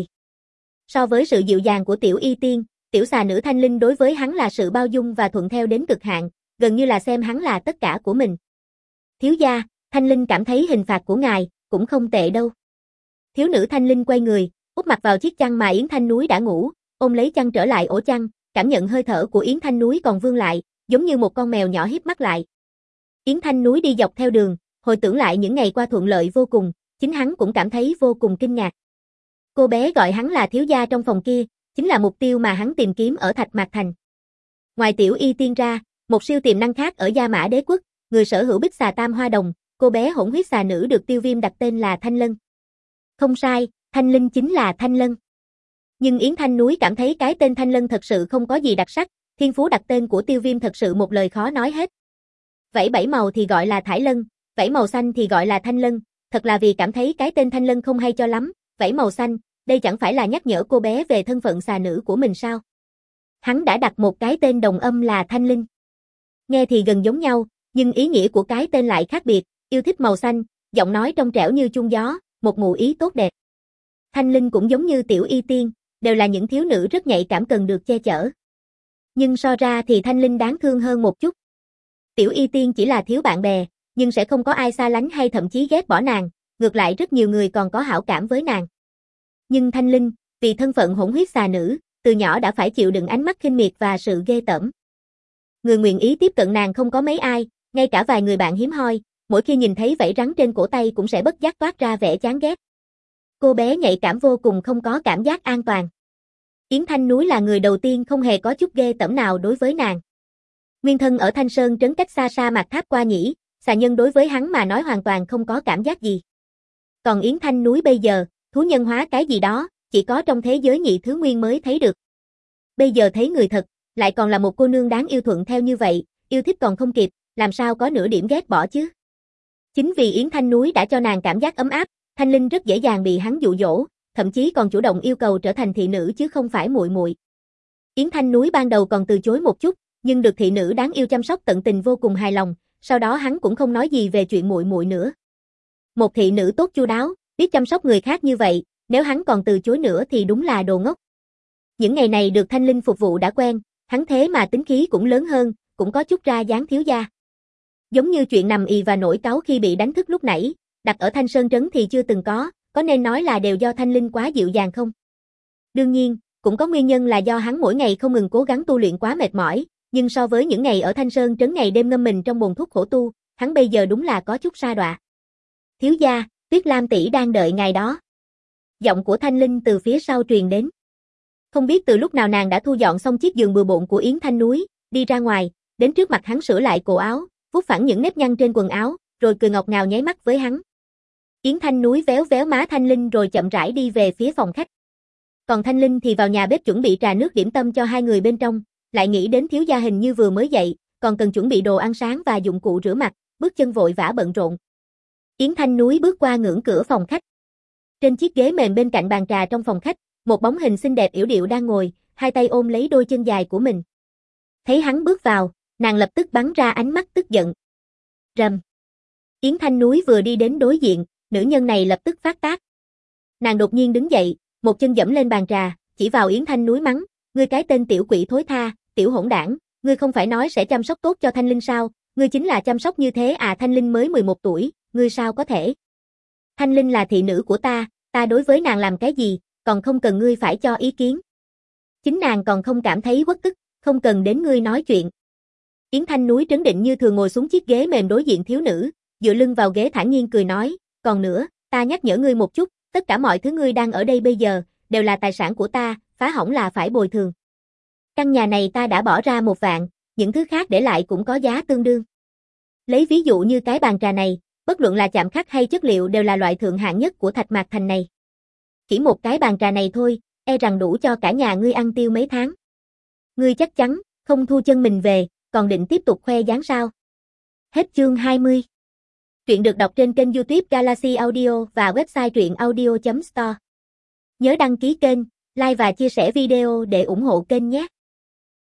So với sự dịu dàng của tiểu y tiên, tiểu xà nữ Thanh Linh đối với hắn là sự bao dung và thuận theo đến cực hạn, gần như là xem hắn là tất cả của mình. Thiếu gia, Thanh Linh cảm thấy hình phạt của ngài cũng không tệ đâu. Thiếu nữ Thanh Linh quay người, úp mặt vào chiếc chăn mà Yến Thanh Núi đã ngủ, ôm lấy chăn trở lại ổ chăn, cảm nhận hơi thở của Yến Thanh Núi còn vương lại, giống như một con mèo nhỏ híp mắt lại. Yến Thanh Núi đi dọc theo đường, hồi tưởng lại những ngày qua thuận lợi vô cùng, chính hắn cũng cảm thấy vô cùng kinh ngạc. Cô bé gọi hắn là thiếu gia trong phòng kia, chính là mục tiêu mà hắn tìm kiếm ở Thạch Mạc Thành. Ngoài tiểu y tiên ra, một siêu tiềm năng khác ở Gia Mã Đế Quốc, người sở hữu bích xà tam hoa đồng, cô bé hỗn huyết xà nữ được Tiêu Viêm đặt tên là Thanh Lân. Không sai, Thanh Linh chính là Thanh Lân. Nhưng Yến Thanh Núi cảm thấy cái tên Thanh Lân thật sự không có gì đặc sắc, thiên phú đặt tên của Tiêu Viêm thật sự một lời khó nói hết. Vảy bảy màu thì gọi là Thải Lân, vảy màu xanh thì gọi là Thanh Lân, thật là vì cảm thấy cái tên Thanh Lân không hay cho lắm, vảy màu xanh, đây chẳng phải là nhắc nhở cô bé về thân phận xà nữ của mình sao? Hắn đã đặt một cái tên đồng âm là Thanh Linh. Nghe thì gần giống nhau, nhưng ý nghĩa của cái tên lại khác biệt, yêu thích màu xanh, giọng nói trong trẻo như chuông gió, một ngụ ý tốt đẹp. Thanh Linh cũng giống như tiểu y tiên, đều là những thiếu nữ rất nhạy cảm cần được che chở. Nhưng so ra thì Thanh Linh đáng thương hơn một chút. Tiểu y tiên chỉ là thiếu bạn bè, nhưng sẽ không có ai xa lánh hay thậm chí ghét bỏ nàng, ngược lại rất nhiều người còn có hảo cảm với nàng. Nhưng Thanh Linh, vì thân phận hỗn huyết xà nữ, từ nhỏ đã phải chịu đựng ánh mắt khinh miệt và sự ghê tởm. Người nguyện ý tiếp cận nàng không có mấy ai, ngay cả vài người bạn hiếm hoi, mỗi khi nhìn thấy vảy rắn trên cổ tay cũng sẽ bất giác toát ra vẻ chán ghét. Cô bé nhạy cảm vô cùng không có cảm giác an toàn. Yến Thanh Núi là người đầu tiên không hề có chút ghê tởm nào đối với nàng. Nguyên thân ở Thanh Sơn trấn cách xa xa Mạc Tháp qua nhỉ, xà nhân đối với hắn mà nói hoàn toàn không có cảm giác gì. Còn Yến Thanh Núi bây giờ, thú nhân hóa cái gì đó, chỉ có trong thế giới nhị thứ nguyên mới thấy được. Bây giờ thấy người thật, lại còn là một cô nương đáng yêu thuận theo như vậy, yêu thích còn không kịp, làm sao có nửa điểm ghét bỏ chứ. Chính vì Yến Thanh Núi đã cho nàng cảm giác ấm áp, Thanh Linh rất dễ dàng bị hắn dụ dỗ, thậm chí còn chủ động yêu cầu trở thành thị nữ chứ không phải muội muội. Yến Thanh Núi ban đầu còn từ chối một chút, nhưng được thị nữ đáng yêu chăm sóc tận tình vô cùng hài lòng, sau đó hắn cũng không nói gì về chuyện muội muội nữa. Một thị nữ tốt chu đáo, biết chăm sóc người khác như vậy, nếu hắn còn từ chối nữa thì đúng là đồ ngốc. Những ngày này được Thanh Linh phục vụ đã quen, hắn thế mà tính khí cũng lớn hơn, cũng có chút ra dáng thiếu gia. Giống như chuyện nằm ì và nổi cáu khi bị đánh thức lúc nãy, đặt ở Thanh Sơn Trấn thì chưa từng có, có nên nói là đều do Thanh Linh quá dịu dàng không? Đương nhiên, cũng có nguyên nhân là do hắn mỗi ngày không ngừng cố gắng tu luyện quá mệt mỏi, nhưng so với những ngày ở Thanh Sơn Trấn ngày đêm ngâm mình trong bồn thuốc khổ tu, hắn bây giờ đúng là có chút sa đọa. Thiếu gia, Tuyết Lam tỷ đang đợi ngài đó. Giọng của Thanh Linh từ phía sau truyền đến. Không biết từ lúc nào nàng đã thu dọn xong chiếc giường bừa bộn của Yến Thanh Núi, đi ra ngoài, đến trước mặt hắn sửa lại cổ áo, vuốt phẳng những nếp nhăn trên quần áo, rồi cười ngọt ngào nháy mắt với hắn. Yến Thanh Núi véo véo má Thanh Linh rồi chậm rãi đi về phía phòng khách. Còn Thanh Linh thì vào nhà bếp chuẩn bị trà nước điểm tâm cho hai người bên trong, lại nghĩ đến thiếu gia hình như vừa mới dậy, còn cần chuẩn bị đồ ăn sáng và dụng cụ rửa mặt, bước chân vội vã bận rộn. Yến Thanh Núi bước qua ngưỡng cửa phòng khách. Trên chiếc ghế mềm bên cạnh bàn trà trong phòng khách, một bóng hình xinh đẹp yểu điệu đang ngồi, hai tay ôm lấy đôi chân dài của mình. Thấy hắn bước vào, nàng lập tức bắn ra ánh mắt tức giận. Rầm. Yến Thanh Núi vừa đi đến đối diện, nữ nhân này lập tức phát tác. Nàng đột nhiên đứng dậy, một chân dẫm lên bàn trà, chỉ vào Yến Thanh Núi mắng, ngươi cái tên tiểu quỷ thối tha, tiểu hỗn đảng, ngươi không phải nói sẽ chăm sóc tốt cho Thanh Linh sao, ngươi chính là chăm sóc như thế à? Thanh Linh mới mười một tuổi, ngươi sao có thể? Thanh Linh là thị nữ của ta, ta đối với nàng làm cái gì, còn không cần ngươi phải cho ý kiến. Chính nàng còn không cảm thấy uất ức, không cần đến ngươi nói chuyện. Yến Thanh Núi trấn định như thường ngồi xuống chiếc ghế mềm đối diện thiếu nữ, dựa lưng vào ghế thản nhiên cười nói, còn nữa, ta nhắc nhở ngươi một chút, tất cả mọi thứ ngươi đang ở đây bây giờ, đều là tài sản của ta, phá hỏng là phải bồi thường. Căn nhà này ta đã bỏ ra một vạn, những thứ khác để lại cũng có giá tương đương. Lấy ví dụ như cái bàn trà này, bất luận là chạm khắc hay chất liệu đều là loại thượng hạng nhất của Thạch Mạc Thành này. Chỉ một cái bàn trà này thôi, e rằng đủ cho cả nhà ngươi ăn tiêu mấy tháng. Ngươi chắc chắn, không thu chân mình về, còn định tiếp tục khoe dáng sao? Hết chương hai mươi. Truyện được đọc trên kênh YouTube Galaxy Audio và website truyện audio chấm store. Nhớ đăng ký kênh, like và chia sẻ video để ủng hộ kênh nhé.